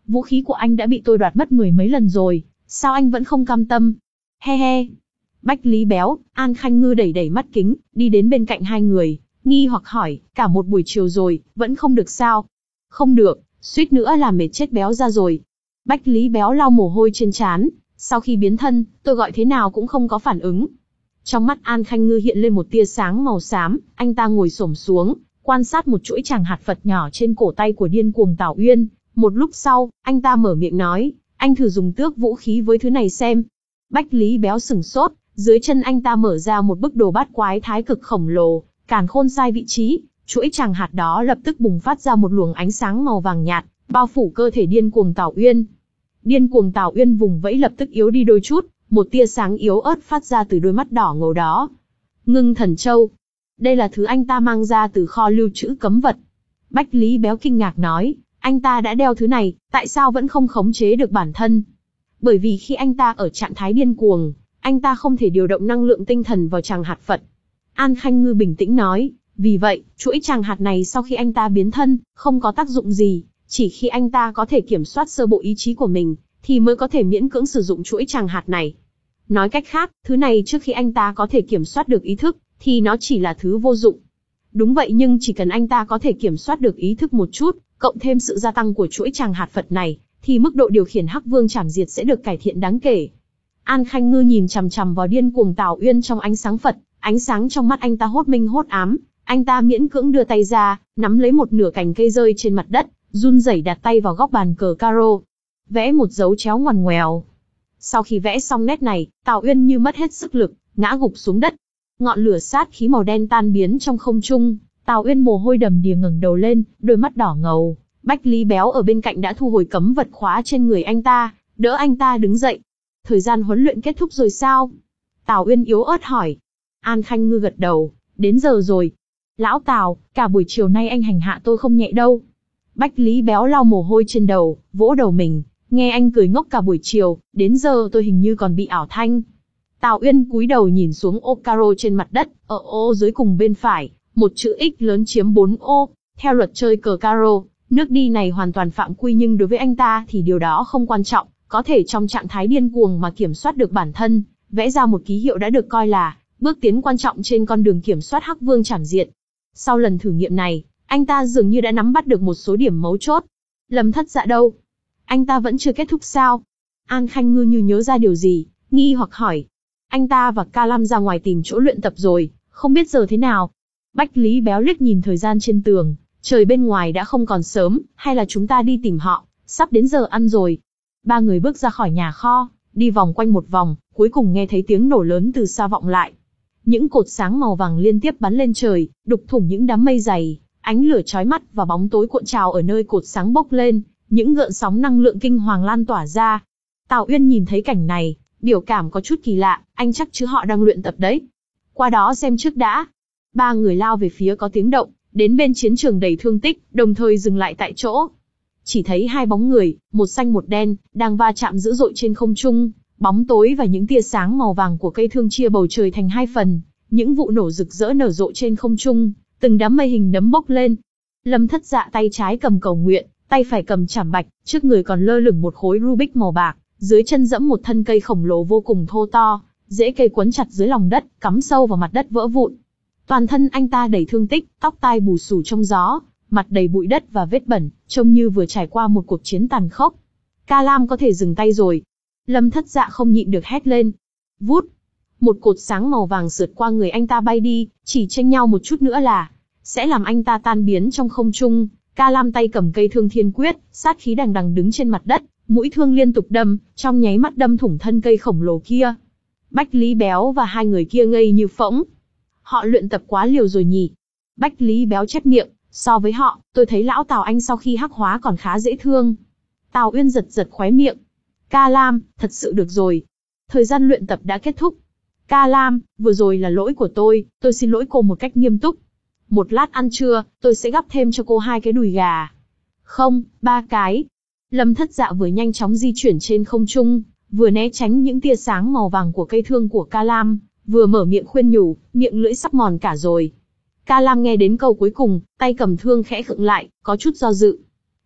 vũ khí của anh đã bị tôi đoạt mất mười mấy lần rồi, sao anh vẫn không cam tâm? He he. Bách Lý Béo, An Khanh Ngư đẩy đẩy mắt kính, đi đến bên cạnh hai người, nghi hoặc hỏi, cả một buổi chiều rồi, vẫn không được sao? Không được, suýt nữa là mệt chết Béo ra rồi. Bách Lý Béo lau mồ hôi trên trán, sau khi biến thân, tôi gọi thế nào cũng không có phản ứng. Trong mắt An Khanh Ngư hiện lên một tia sáng màu xám, anh ta ngồi xổm xuống, quan sát một chuỗi tràng hạt Phật nhỏ trên cổ tay của điên cuồng Tào Uyên. Một lúc sau, anh ta mở miệng nói, anh thử dùng tước vũ khí với thứ này xem. Bách Lý Béo sừng sốt, dưới chân anh ta mở ra một bức đồ bát quái thái cực khổng lồ, càn khôn sai vị trí, chuỗi tràng hạt đó lập tức bùng phát ra một luồng ánh sáng màu vàng nhạt, bao phủ cơ thể điên cuồng Tào Uyên. Điên cuồng Tào Uyên vùng vẫy lập tức yếu đi đôi chút, một tia sáng yếu ớt phát ra từ đôi mắt đỏ ngầu đó. Ngưng Thần Châu. Đây là thứ anh ta mang ra từ kho lưu trữ cấm vật. Bách Lý Béo kinh ngạc nói, anh ta đã đeo thứ này, tại sao vẫn không khống chế được bản thân? Bởi vì khi anh ta ở trạng thái điên cuồng, anh ta không thể điều động năng lượng tinh thần vào tràng hạt Phật. An Khanh Ngư bình tĩnh nói, vì vậy, chuỗi tràng hạt này sau khi anh ta biến thân, không có tác dụng gì, chỉ khi anh ta có thể kiểm soát sơ bộ ý chí của mình, thì mới có thể miễn cưỡng sử dụng chuỗi tràng hạt này. Nói cách khác, thứ này trước khi anh ta có thể kiểm soát được ý thức, thì nó chỉ là thứ vô dụng. Đúng vậy, nhưng chỉ cần anh ta có thể kiểm soát được ý thức một chút, cộng thêm sự gia tăng của chuỗi tràng hạt Phật này, thì mức độ điều khiển Hắc Vương Trảm Diệt sẽ được cải thiện đáng kể. An Khanh Ngư nhìn chằm chằm vào điên cuồng Tào Uyên trong ánh sáng Phật, ánh sáng trong mắt anh ta hốt minh hốt ám, anh ta miễn cưỡng đưa tay ra, nắm lấy một nửa cành cây rơi trên mặt đất, run rẩy đặt tay vào góc bàn cờ caro, vẽ một dấu chéo ngoằn ngoèo. Sau khi vẽ xong nét này, Tào Uyên như mất hết sức lực, ngã gục xuống đất. Ngọn lửa sát khí màu đen tan biến trong không trung, Tào Uyên mồ hôi đầm đìa ngẩng đầu lên, đôi mắt đỏ ngầu. Bách Lý Béo ở bên cạnh đã thu hồi cấm vật khóa trên người anh ta, đỡ anh ta đứng dậy. Thời gian huấn luyện kết thúc rồi sao? Tào Uyên yếu ớt hỏi. An Khanh Ngư gật đầu, đến giờ rồi. Lão Tào, cả buổi chiều nay anh hành hạ tôi không nhẹ đâu. Bách Lý Béo lau mồ hôi trên đầu, vỗ đầu mình, nghe anh cười ngốc cả buổi chiều, đến giờ tôi hình như còn bị ảo thanh. Tào Uyên cúi đầu nhìn xuống ô caro trên mặt đất, ở ô dưới cùng bên phải, một chữ X lớn chiếm bốn ô. Theo luật chơi cờ caro, nước đi này hoàn toàn phạm quy, nhưng đối với anh ta thì điều đó không quan trọng, có thể trong trạng thái điên cuồng mà kiểm soát được bản thân, vẽ ra một ký hiệu đã được coi là bước tiến quan trọng trên con đường kiểm soát Hắc Vương Trảm Diệt. Sau lần thử nghiệm này, anh ta dường như đã nắm bắt được một số điểm mấu chốt. Lâm Thất Dạ đâu? Anh ta vẫn chưa kết thúc sao? An Khanh Ngư như nhớ ra điều gì, nghi hoặc hỏi. Anh ta và Ca Lam ra ngoài tìm chỗ luyện tập rồi, không biết giờ thế nào. Bách Lý Béo liếc nhìn thời gian trên tường, trời bên ngoài đã không còn sớm, hay là chúng ta đi tìm họ, sắp đến giờ ăn rồi. Ba người bước ra khỏi nhà kho, đi vòng quanh một vòng, cuối cùng nghe thấy tiếng nổ lớn từ xa vọng lại. Những cột sáng màu vàng liên tiếp bắn lên trời, đục thủng những đám mây dày, ánh lửa chói mắt và bóng tối cuộn trào ở nơi cột sáng bốc lên, những gợn sóng năng lượng kinh hoàng lan tỏa ra. Tào Uyên nhìn thấy cảnh này, biểu cảm có chút kỳ lạ, anh chắc chứ họ đang luyện tập đấy. Qua đó xem trước đã. Ba người lao về phía có tiếng động, đến bên chiến trường đầy thương tích, đồng thời dừng lại tại chỗ. Chỉ thấy hai bóng người, một xanh một đen, đang va chạm dữ dội trên không trung. Bóng tối và những tia sáng màu vàng của cây thương chia bầu trời thành hai phần, những vụ nổ rực rỡ nở rộ trên không trung, từng đám mây hình nấm bốc lên. Lâm Thất Dạ tay trái cầm cầu nguyện, tay phải cầm chảm bạch, trước người còn lơ lửng một khối Rubik màu bạc, dưới chân dẫm một thân cây khổng lồ vô cùng thô to, rễ cây quấn chặt dưới lòng đất, cắm sâu vào mặt đất vỡ vụn. Toàn thân anh ta đầy thương tích, tóc tai bù xù trong gió, mặt đầy bụi đất và vết bẩn, trông như vừa trải qua một cuộc chiến tàn khốc. Ca Lam có thể dừng tay rồi. Lâm Thất Dạ không nhịn được hét lên. Vút! Một cột sáng màu vàng sượt qua người anh ta bay đi, chỉ chênh nhau một chút nữa là sẽ làm anh ta tan biến trong không trung. Ca Lam tay cầm cây thương thiên quyết, sát khí đằng đằng đứng trên mặt đất, mũi thương liên tục đâm, trong nháy mắt đâm thủng thân cây khổng lồ kia. Bách Lý Béo và hai người kia ngây như phỗng. Họ luyện tập quá liều rồi nhỉ? Bách Lý Béo chép miệng, so với họ, tôi thấy lão Tào anh sau khi hắc hóa còn khá dễ thương. Tào Uyên giật giật khóe miệng. Ca Lam, thật sự được rồi. Thời gian luyện tập đã kết thúc. Ca Lam, vừa rồi là lỗi của tôi, tôi xin lỗi cô một cách nghiêm túc. Một lát ăn trưa, tôi sẽ gắp thêm cho cô hai cái đùi gà. Không, ba cái. Lâm Thất Dạ vừa nhanh chóng di chuyển trên không trung, vừa né tránh những tia sáng màu vàng của cây thương của Ca Lam, vừa mở miệng khuyên nhủ, miệng lưỡi sắp mòn cả rồi. Ca Lam nghe đến câu cuối cùng, tay cầm thương khẽ khựng lại, có chút do dự.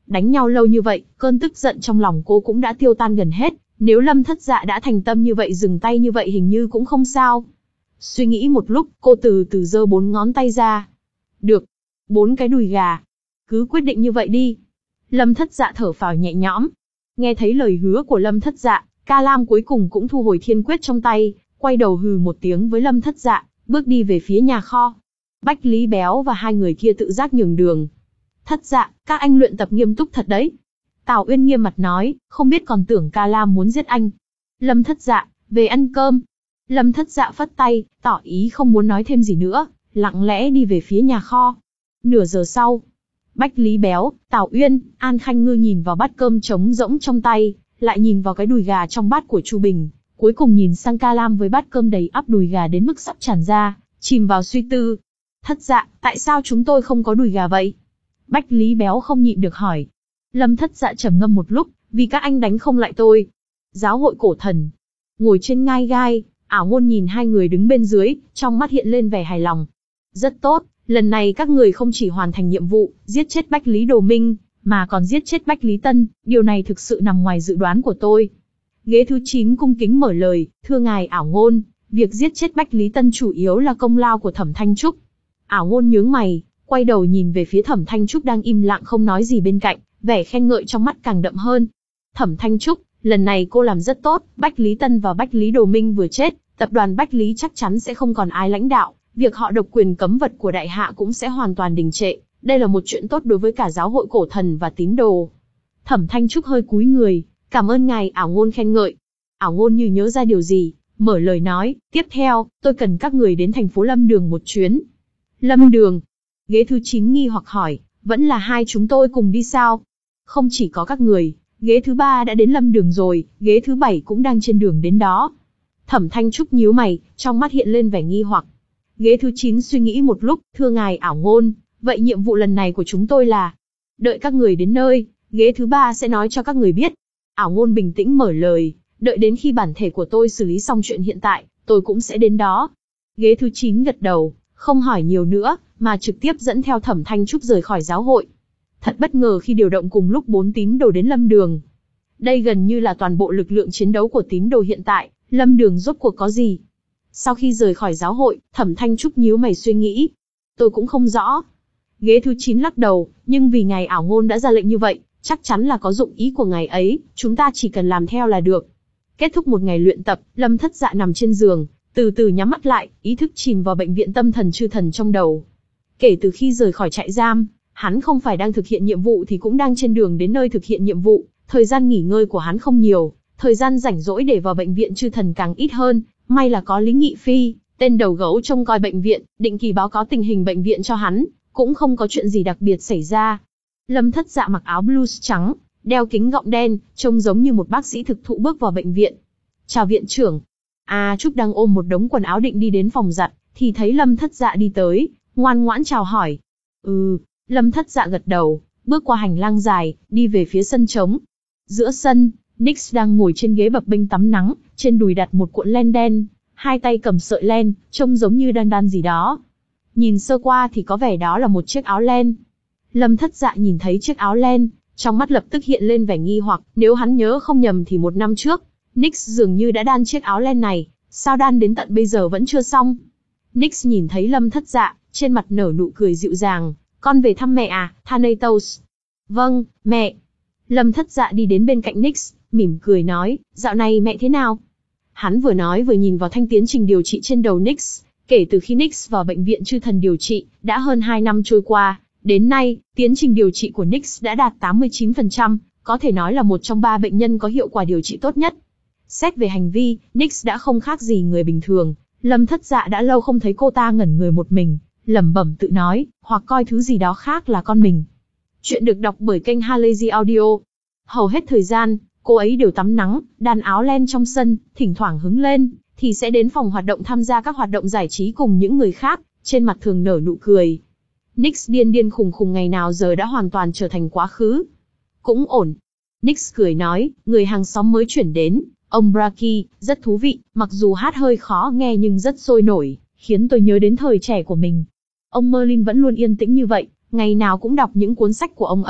Đánh nhau lâu như vậy, cơn tức giận trong lòng cô cũng đã tiêu tan gần hết, nếu Lâm Thất Dạ đã thành tâm như vậy dừng tay như vậy hình như cũng không sao. Suy nghĩ một lúc, cô từ từ giơ bốn ngón tay ra. Được, bốn cái đùi gà. Cứ quyết định như vậy đi. Lâm Thất Dạ thở phào nhẹ nhõm. Nghe thấy lời hứa của Lâm Thất Dạ, Ca Lam cuối cùng cũng thu hồi thiên quyết trong tay, quay đầu hừ một tiếng với Lâm Thất Dạ, bước đi về phía nhà kho. Bách Lý Béo và hai người kia tự giác nhường đường. Thất Dạ, các anh luyện tập nghiêm túc thật đấy. Tào Uyên nghiêm mặt nói, không biết còn tưởng Ca Lam muốn giết anh. Lâm Thất Dạ, về ăn cơm. Lâm Thất Dạ phất tay, tỏ ý không muốn nói thêm gì nữa, lặng lẽ đi về phía nhà kho. Nửa giờ sau, Bách Lý Béo, Tào Uyên, An Khanh Ngư nhìn vào bát cơm trống rỗng trong tay, lại nhìn vào cái đùi gà trong bát của Chu Bình, cuối cùng nhìn sang Ca Lam với bát cơm đầy ắp đùi gà đến mức sắp tràn ra, chìm vào suy tư. Thất Dạ, tại sao chúng tôi không có đùi gà vậy? Bách Lý Béo không nhịn được hỏi. Lâm Thất Dạ trầm ngâm một lúc, vì các anh đánh không lại tôi. Giáo hội cổ thần. Ngồi trên ngai gai, Ảo Ngôn nhìn hai người đứng bên dưới, trong mắt hiện lên vẻ hài lòng. Rất tốt, lần này các người không chỉ hoàn thành nhiệm vụ, giết chết Bách Lý Đồ Minh, mà còn giết chết Bách Lý Tân, điều này thực sự nằm ngoài dự đoán của tôi. Ghế thứ chín cung kính mở lời, thưa ngài Ảo Ngôn, việc giết chết Bách Lý Tân chủ yếu là công lao của Thẩm Thanh Trúc. Ảo Ngôn nhướng mày, quay đầu nhìn về phía Thẩm Thanh Trúc đang im lặng không nói gì bên cạnh, vẻ khen ngợi trong mắt càng đậm hơn. Thẩm Thanh Trúc, lần này cô làm rất tốt, Bách Lý Tân và Bách Lý Đồ Minh vừa chết, tập đoàn Bách Lý chắc chắn sẽ không còn ai lãnh đạo, việc họ độc quyền cấm vật của đại hạ cũng sẽ hoàn toàn đình trệ, đây là một chuyện tốt đối với cả giáo hội cổ thần và tín đồ. Thẩm Thanh Trúc hơi cúi người, cảm ơn ngài Ảo Ngôn khen ngợi. Ảo Ngôn như nhớ ra điều gì, mở lời nói, tiếp theo, tôi cần các người đến thành phố Lâm Đường một chuyến. Lâm Đường? Ghế thứ chín nghi hoặc hỏi, vẫn là hai chúng tôi cùng đi sao? Không chỉ có các người, ghế thứ ba đã đến Lâm Đường rồi, ghế thứ bảy cũng đang trên đường đến đó. Thẩm Thanh Trúc nhíu mày, trong mắt hiện lên vẻ nghi hoặc. Ghế thứ chín suy nghĩ một lúc, thưa ngài Ảo Ngôn, vậy nhiệm vụ lần này của chúng tôi là đợi các người đến nơi, ghế thứ ba sẽ nói cho các người biết. Ảo Ngôn bình tĩnh mở lời, đợi đến khi bản thể của tôi xử lý xong chuyện hiện tại, tôi cũng sẽ đến đó. Ghế thứ chín gật đầu, không hỏi nhiều nữa, mà trực tiếp dẫn theo Thẩm Thanh Trúc rời khỏi giáo hội. Thật bất ngờ khi điều động cùng lúc bốn tín đồ đến Lâm Đường. Đây gần như là toàn bộ lực lượng chiến đấu của tín đồ hiện tại, Lâm Đường rốt cuộc có gì? Sau khi rời khỏi giáo hội, Thẩm Thanh Trúc nhíu mày suy nghĩ. Tôi cũng không rõ. Ghế thứ chín lắc đầu, nhưng vì ngài Ảo Ngôn đã ra lệnh như vậy, chắc chắn là có dụng ý của ngài ấy, chúng ta chỉ cần làm theo là được. Kết thúc một ngày luyện tập, Lâm Thất Dạ nằm trên giường, từ từ nhắm mắt lại, ý thức chìm vào bệnh viện tâm thần chư thần trong đầu. Kể từ khi rời khỏi trại giam, hắn không phải đang thực hiện nhiệm vụ thì cũng đang trên đường đến nơi thực hiện nhiệm vụ, thời gian nghỉ ngơi của hắn không nhiều, thời gian rảnh rỗi để vào bệnh viện chư thần càng ít hơn, may là có Lý Nghị Phi, tên đầu gấu trông coi bệnh viện, định kỳ báo cáo tình hình bệnh viện cho hắn, cũng không có chuyện gì đặc biệt xảy ra. Lâm Thất Dạ mặc áo blues trắng, đeo kính gọng đen, trông giống như một bác sĩ thực thụ bước vào bệnh viện. Chào viện trưởng. A Trúc đang ôm một đống quần áo định đi đến phòng giặt, thì thấy Lâm Thất Dạ đi tới, ngoan ngoãn chào hỏi. Ừ, Lâm Thất Dạ gật đầu, bước qua hành lang dài, đi về phía sân trống. Giữa sân, Nix đang ngồi trên ghế bập bênh tắm nắng, trên đùi đặt một cuộn len đen, hai tay cầm sợi len, trông giống như đang đan gì đó. Nhìn sơ qua thì có vẻ đó là một chiếc áo len. Lâm Thất Dạ nhìn thấy chiếc áo len, trong mắt lập tức hiện lên vẻ nghi hoặc, nếu hắn nhớ không nhầm thì một năm trước, Nix dường như đã đan chiếc áo len này, sao đan đến tận bây giờ vẫn chưa xong? Nix nhìn thấy Lâm Thất Dạ, trên mặt nở nụ cười dịu dàng, con về thăm mẹ à, Thanatos? Vâng, mẹ. Lâm Thất Dạ đi đến bên cạnh Nix, mỉm cười nói, dạo này mẹ thế nào? Hắn vừa nói vừa nhìn vào thanh tiến trình điều trị trên đầu Nix, kể từ khi Nix vào bệnh viện chư thần điều trị, đã hơn hai năm trôi qua, đến nay, tiến trình điều trị của Nix đã đạt tám mươi chín phần trăm, có thể nói là một trong ba bệnh nhân có hiệu quả điều trị tốt nhất. Xét về hành vi, Nix đã không khác gì người bình thường, Lâm Thất Dạ đã lâu không thấy cô ta ngẩn người một mình, lẩm bẩm tự nói, hoặc coi thứ gì đó khác là con mình. Chuyện được đọc bởi kênh Halazy Audio. Hầu hết thời gian, cô ấy đều tắm nắng, đan áo len trong sân, thỉnh thoảng hứng lên, thì sẽ đến phòng hoạt động tham gia các hoạt động giải trí cùng những người khác, trên mặt thường nở nụ cười. Nix điên điên khùng khùng ngày nào giờ đã hoàn toàn trở thành quá khứ. Cũng ổn. Nix cười nói, người hàng xóm mới chuyển đến, ông Braki, rất thú vị, mặc dù hát hơi khó nghe nhưng rất sôi nổi, khiến tôi nhớ đến thời trẻ của mình. Ông Merlin vẫn luôn yên tĩnh như vậy, ngày nào cũng đọc những cuốn sách của ông ấy,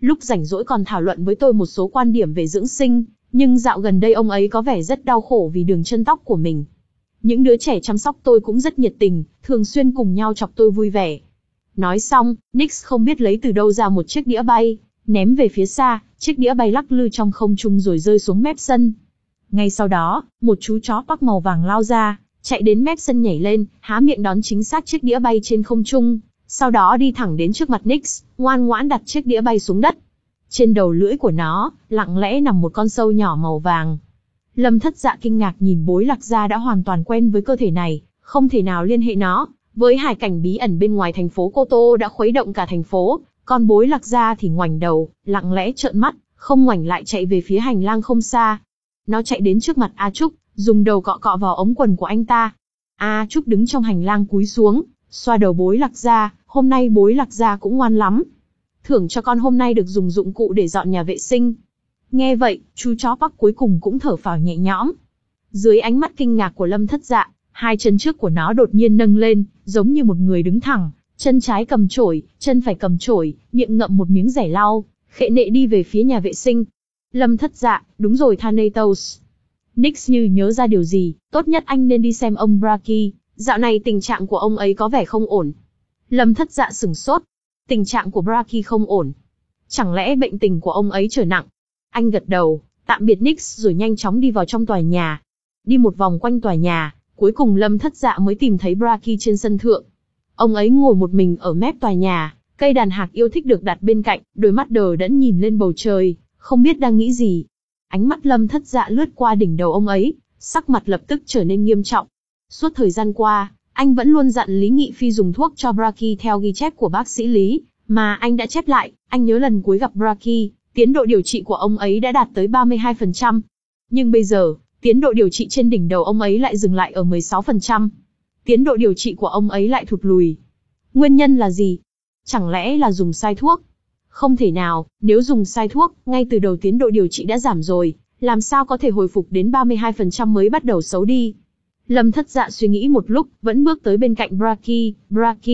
Lúc rảnh rỗi còn thảo luận với tôi một số quan điểm về dưỡng sinh, nhưng dạo gần đây ông ấy có vẻ rất đau khổ vì đường chân tóc của mình. Những đứa trẻ chăm sóc tôi cũng rất nhiệt tình, thường xuyên cùng nhau chọc tôi vui vẻ. Nói xong, Nix không biết lấy từ đâu ra một chiếc đĩa bay, ném về phía xa, chiếc đĩa bay lắc lư trong không trung rồi rơi xuống mép sân. Ngay sau đó, một chú chó Park màu vàng lao ra, chạy đến mép sân nhảy lên, há miệng đón chính xác chiếc đĩa bay trên không trung, sau đó đi thẳng đến trước mặt Nix, ngoan ngoãn đặt chiếc đĩa bay xuống đất. Trên đầu lưỡi của nó, lặng lẽ nằm một con sâu nhỏ màu vàng. Lâm Thất Dạ kinh ngạc nhìn Bối Lạc Gia đã hoàn toàn quen với cơ thể này, không thể nào liên hệ nó với hải cảnh bí ẩn bên ngoài thành phố Cô Tô đã khuấy động cả thành phố, còn Bối Lạc Gia thì ngoảnh đầu, lặng lẽ trợn mắt, không ngoảnh lại chạy về phía hành lang không xa. Nó chạy đến trước mặt A Trúc, dùng đầu cọ cọ vào ống quần của anh ta. A Trúc đứng trong hành lang cúi xuống, xoa đầu Bối Lạc Gia, hôm nay Bối Lạc Gia cũng ngoan lắm. Thưởng cho con hôm nay được dùng dụng cụ để dọn nhà vệ sinh. Nghe vậy, chú chó Park cuối cùng cũng thở phào nhẹ nhõm. Dưới ánh mắt kinh ngạc của Lâm Thất Dạ, hai chân trước của nó đột nhiên nâng lên, giống như một người đứng thẳng, chân trái cầm chổi, chân phải cầm chổi, miệng ngậm một miếng rẻ lau, khệ nệ đi về phía nhà vệ sinh. Lâm Thất Dạ, đúng rồi Thanatos. Nix như nhớ ra điều gì, tốt nhất anh nên đi xem ông Braki, dạo này tình trạng của ông ấy có vẻ không ổn. Lâm Thất Dạ sửng sốt. Tình trạng của Braki không ổn. Chẳng lẽ bệnh tình của ông ấy trở nặng? Anh gật đầu, tạm biệt Nix rồi nhanh chóng đi vào trong tòa nhà. Đi một vòng quanh tòa nhà, cuối cùng Lâm Thất Dạ mới tìm thấy Braki trên sân thượng. Ông ấy ngồi một mình ở mép tòa nhà, cây đàn hạc yêu thích được đặt bên cạnh, đôi mắt đờ đẫn nhìn lên bầu trời, không biết đang nghĩ gì. Ánh mắt Lâm Thất Dạ lướt qua đỉnh đầu ông ấy, sắc mặt lập tức trở nên nghiêm trọng. Suốt thời gian qua, anh vẫn luôn dặn Lý Nghị Phi dùng thuốc cho Braki theo ghi chép của bác sĩ Lý, mà anh đã chép lại. Anh nhớ lần cuối gặp Braki, tiến độ điều trị của ông ấy đã đạt tới ba mươi hai phần trăm. Nhưng bây giờ, tiến độ điều trị trên đỉnh đầu ông ấy lại dừng lại ở mười sáu phần trăm. Tiến độ điều trị của ông ấy lại thụt lùi. Nguyên nhân là gì? Chẳng lẽ là dùng sai thuốc? Không thể nào, nếu dùng sai thuốc, ngay từ đầu tiến độ điều trị đã giảm rồi, làm sao có thể hồi phục đến ba mươi hai phần trăm mới bắt đầu xấu đi? Lâm Thất Dạ suy nghĩ một lúc, vẫn bước tới bên cạnh Braki. Braki.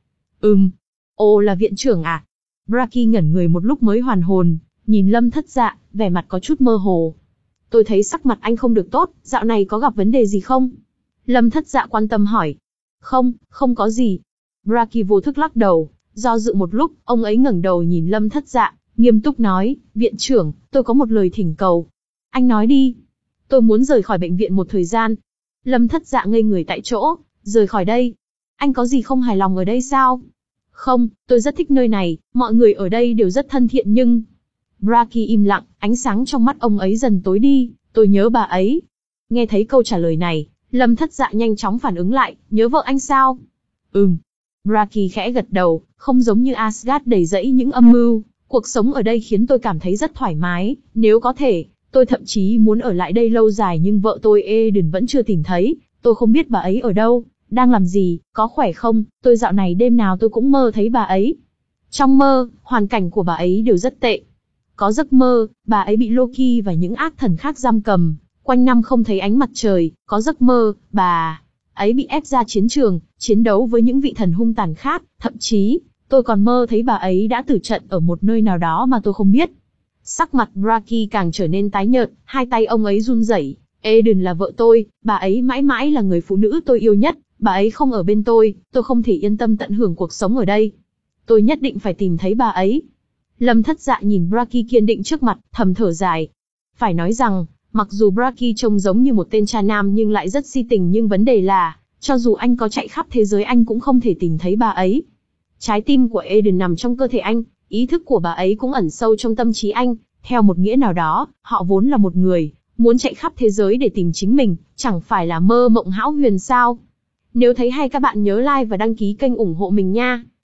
Ừm. Ồ, là viện trưởng à? Braki ngẩn người một lúc mới hoàn hồn, nhìn Lâm Thất Dạ, vẻ mặt có chút mơ hồ. Tôi thấy sắc mặt anh không được tốt, dạo này có gặp vấn đề gì không? Lâm Thất Dạ quan tâm hỏi. Không, không có gì. Braki vô thức lắc đầu, do dự một lúc, ông ấy ngẩng đầu nhìn Lâm Thất Dạ, nghiêm túc nói, viện trưởng, tôi có một lời thỉnh cầu. Anh nói đi. Tôi muốn rời khỏi bệnh viện một thời gian. Lâm Thất Dạ ngây người tại chỗ, rời khỏi đây. Anh có gì không hài lòng ở đây sao? Không, tôi rất thích nơi này, mọi người ở đây đều rất thân thiện nhưng... Braki im lặng, ánh sáng trong mắt ông ấy dần tối đi, tôi nhớ bà ấy. Nghe thấy câu trả lời này, Lâm Thất Dạ nhanh chóng phản ứng lại, nhớ vợ anh sao? Ừm. Braki khẽ gật đầu, không giống như Asgard đầy rẫy những âm mưu, cuộc sống ở đây khiến tôi cảm thấy rất thoải mái, nếu có thể, tôi thậm chí muốn ở lại đây lâu dài nhưng vợ tôi Eden vẫn chưa tìm thấy, tôi không biết bà ấy ở đâu, đang làm gì, có khỏe không, tôi dạo này đêm nào tôi cũng mơ thấy bà ấy. Trong mơ, hoàn cảnh của bà ấy đều rất tệ. Có giấc mơ, bà ấy bị Loki và những ác thần khác giam cầm, quanh năm không thấy ánh mặt trời, có giấc mơ, bà ấy bị ép ra chiến trường, chiến đấu với những vị thần hung tàn khác, thậm chí, tôi còn mơ thấy bà ấy đã tử trận ở một nơi nào đó mà tôi không biết. Sắc mặt Braki càng trở nên tái nhợt, hai tay ông ấy run rẩy. Eden là vợ tôi, bà ấy mãi mãi là người phụ nữ tôi yêu nhất, bà ấy không ở bên tôi, tôi không thể yên tâm tận hưởng cuộc sống ở đây. Tôi nhất định phải tìm thấy bà ấy. Lâm Thất Dạ nhìn Braki kiên định trước mặt, thầm thở dài. Phải nói rằng, mặc dù Braki trông giống như một tên cha nam nhưng lại rất si tình nhưng vấn đề là, cho dù anh có chạy khắp thế giới anh cũng không thể tìm thấy bà ấy. Trái tim của Eden nằm trong cơ thể anh, ý thức của bà ấy cũng ẩn sâu trong tâm trí anh, theo một nghĩa nào đó, họ vốn là một người, muốn chạy khắp thế giới để tìm chính mình, chẳng phải là mơ mộng hão huyền sao? Nếu thấy hay các bạn nhớ like và đăng ký kênh ủng hộ mình nha.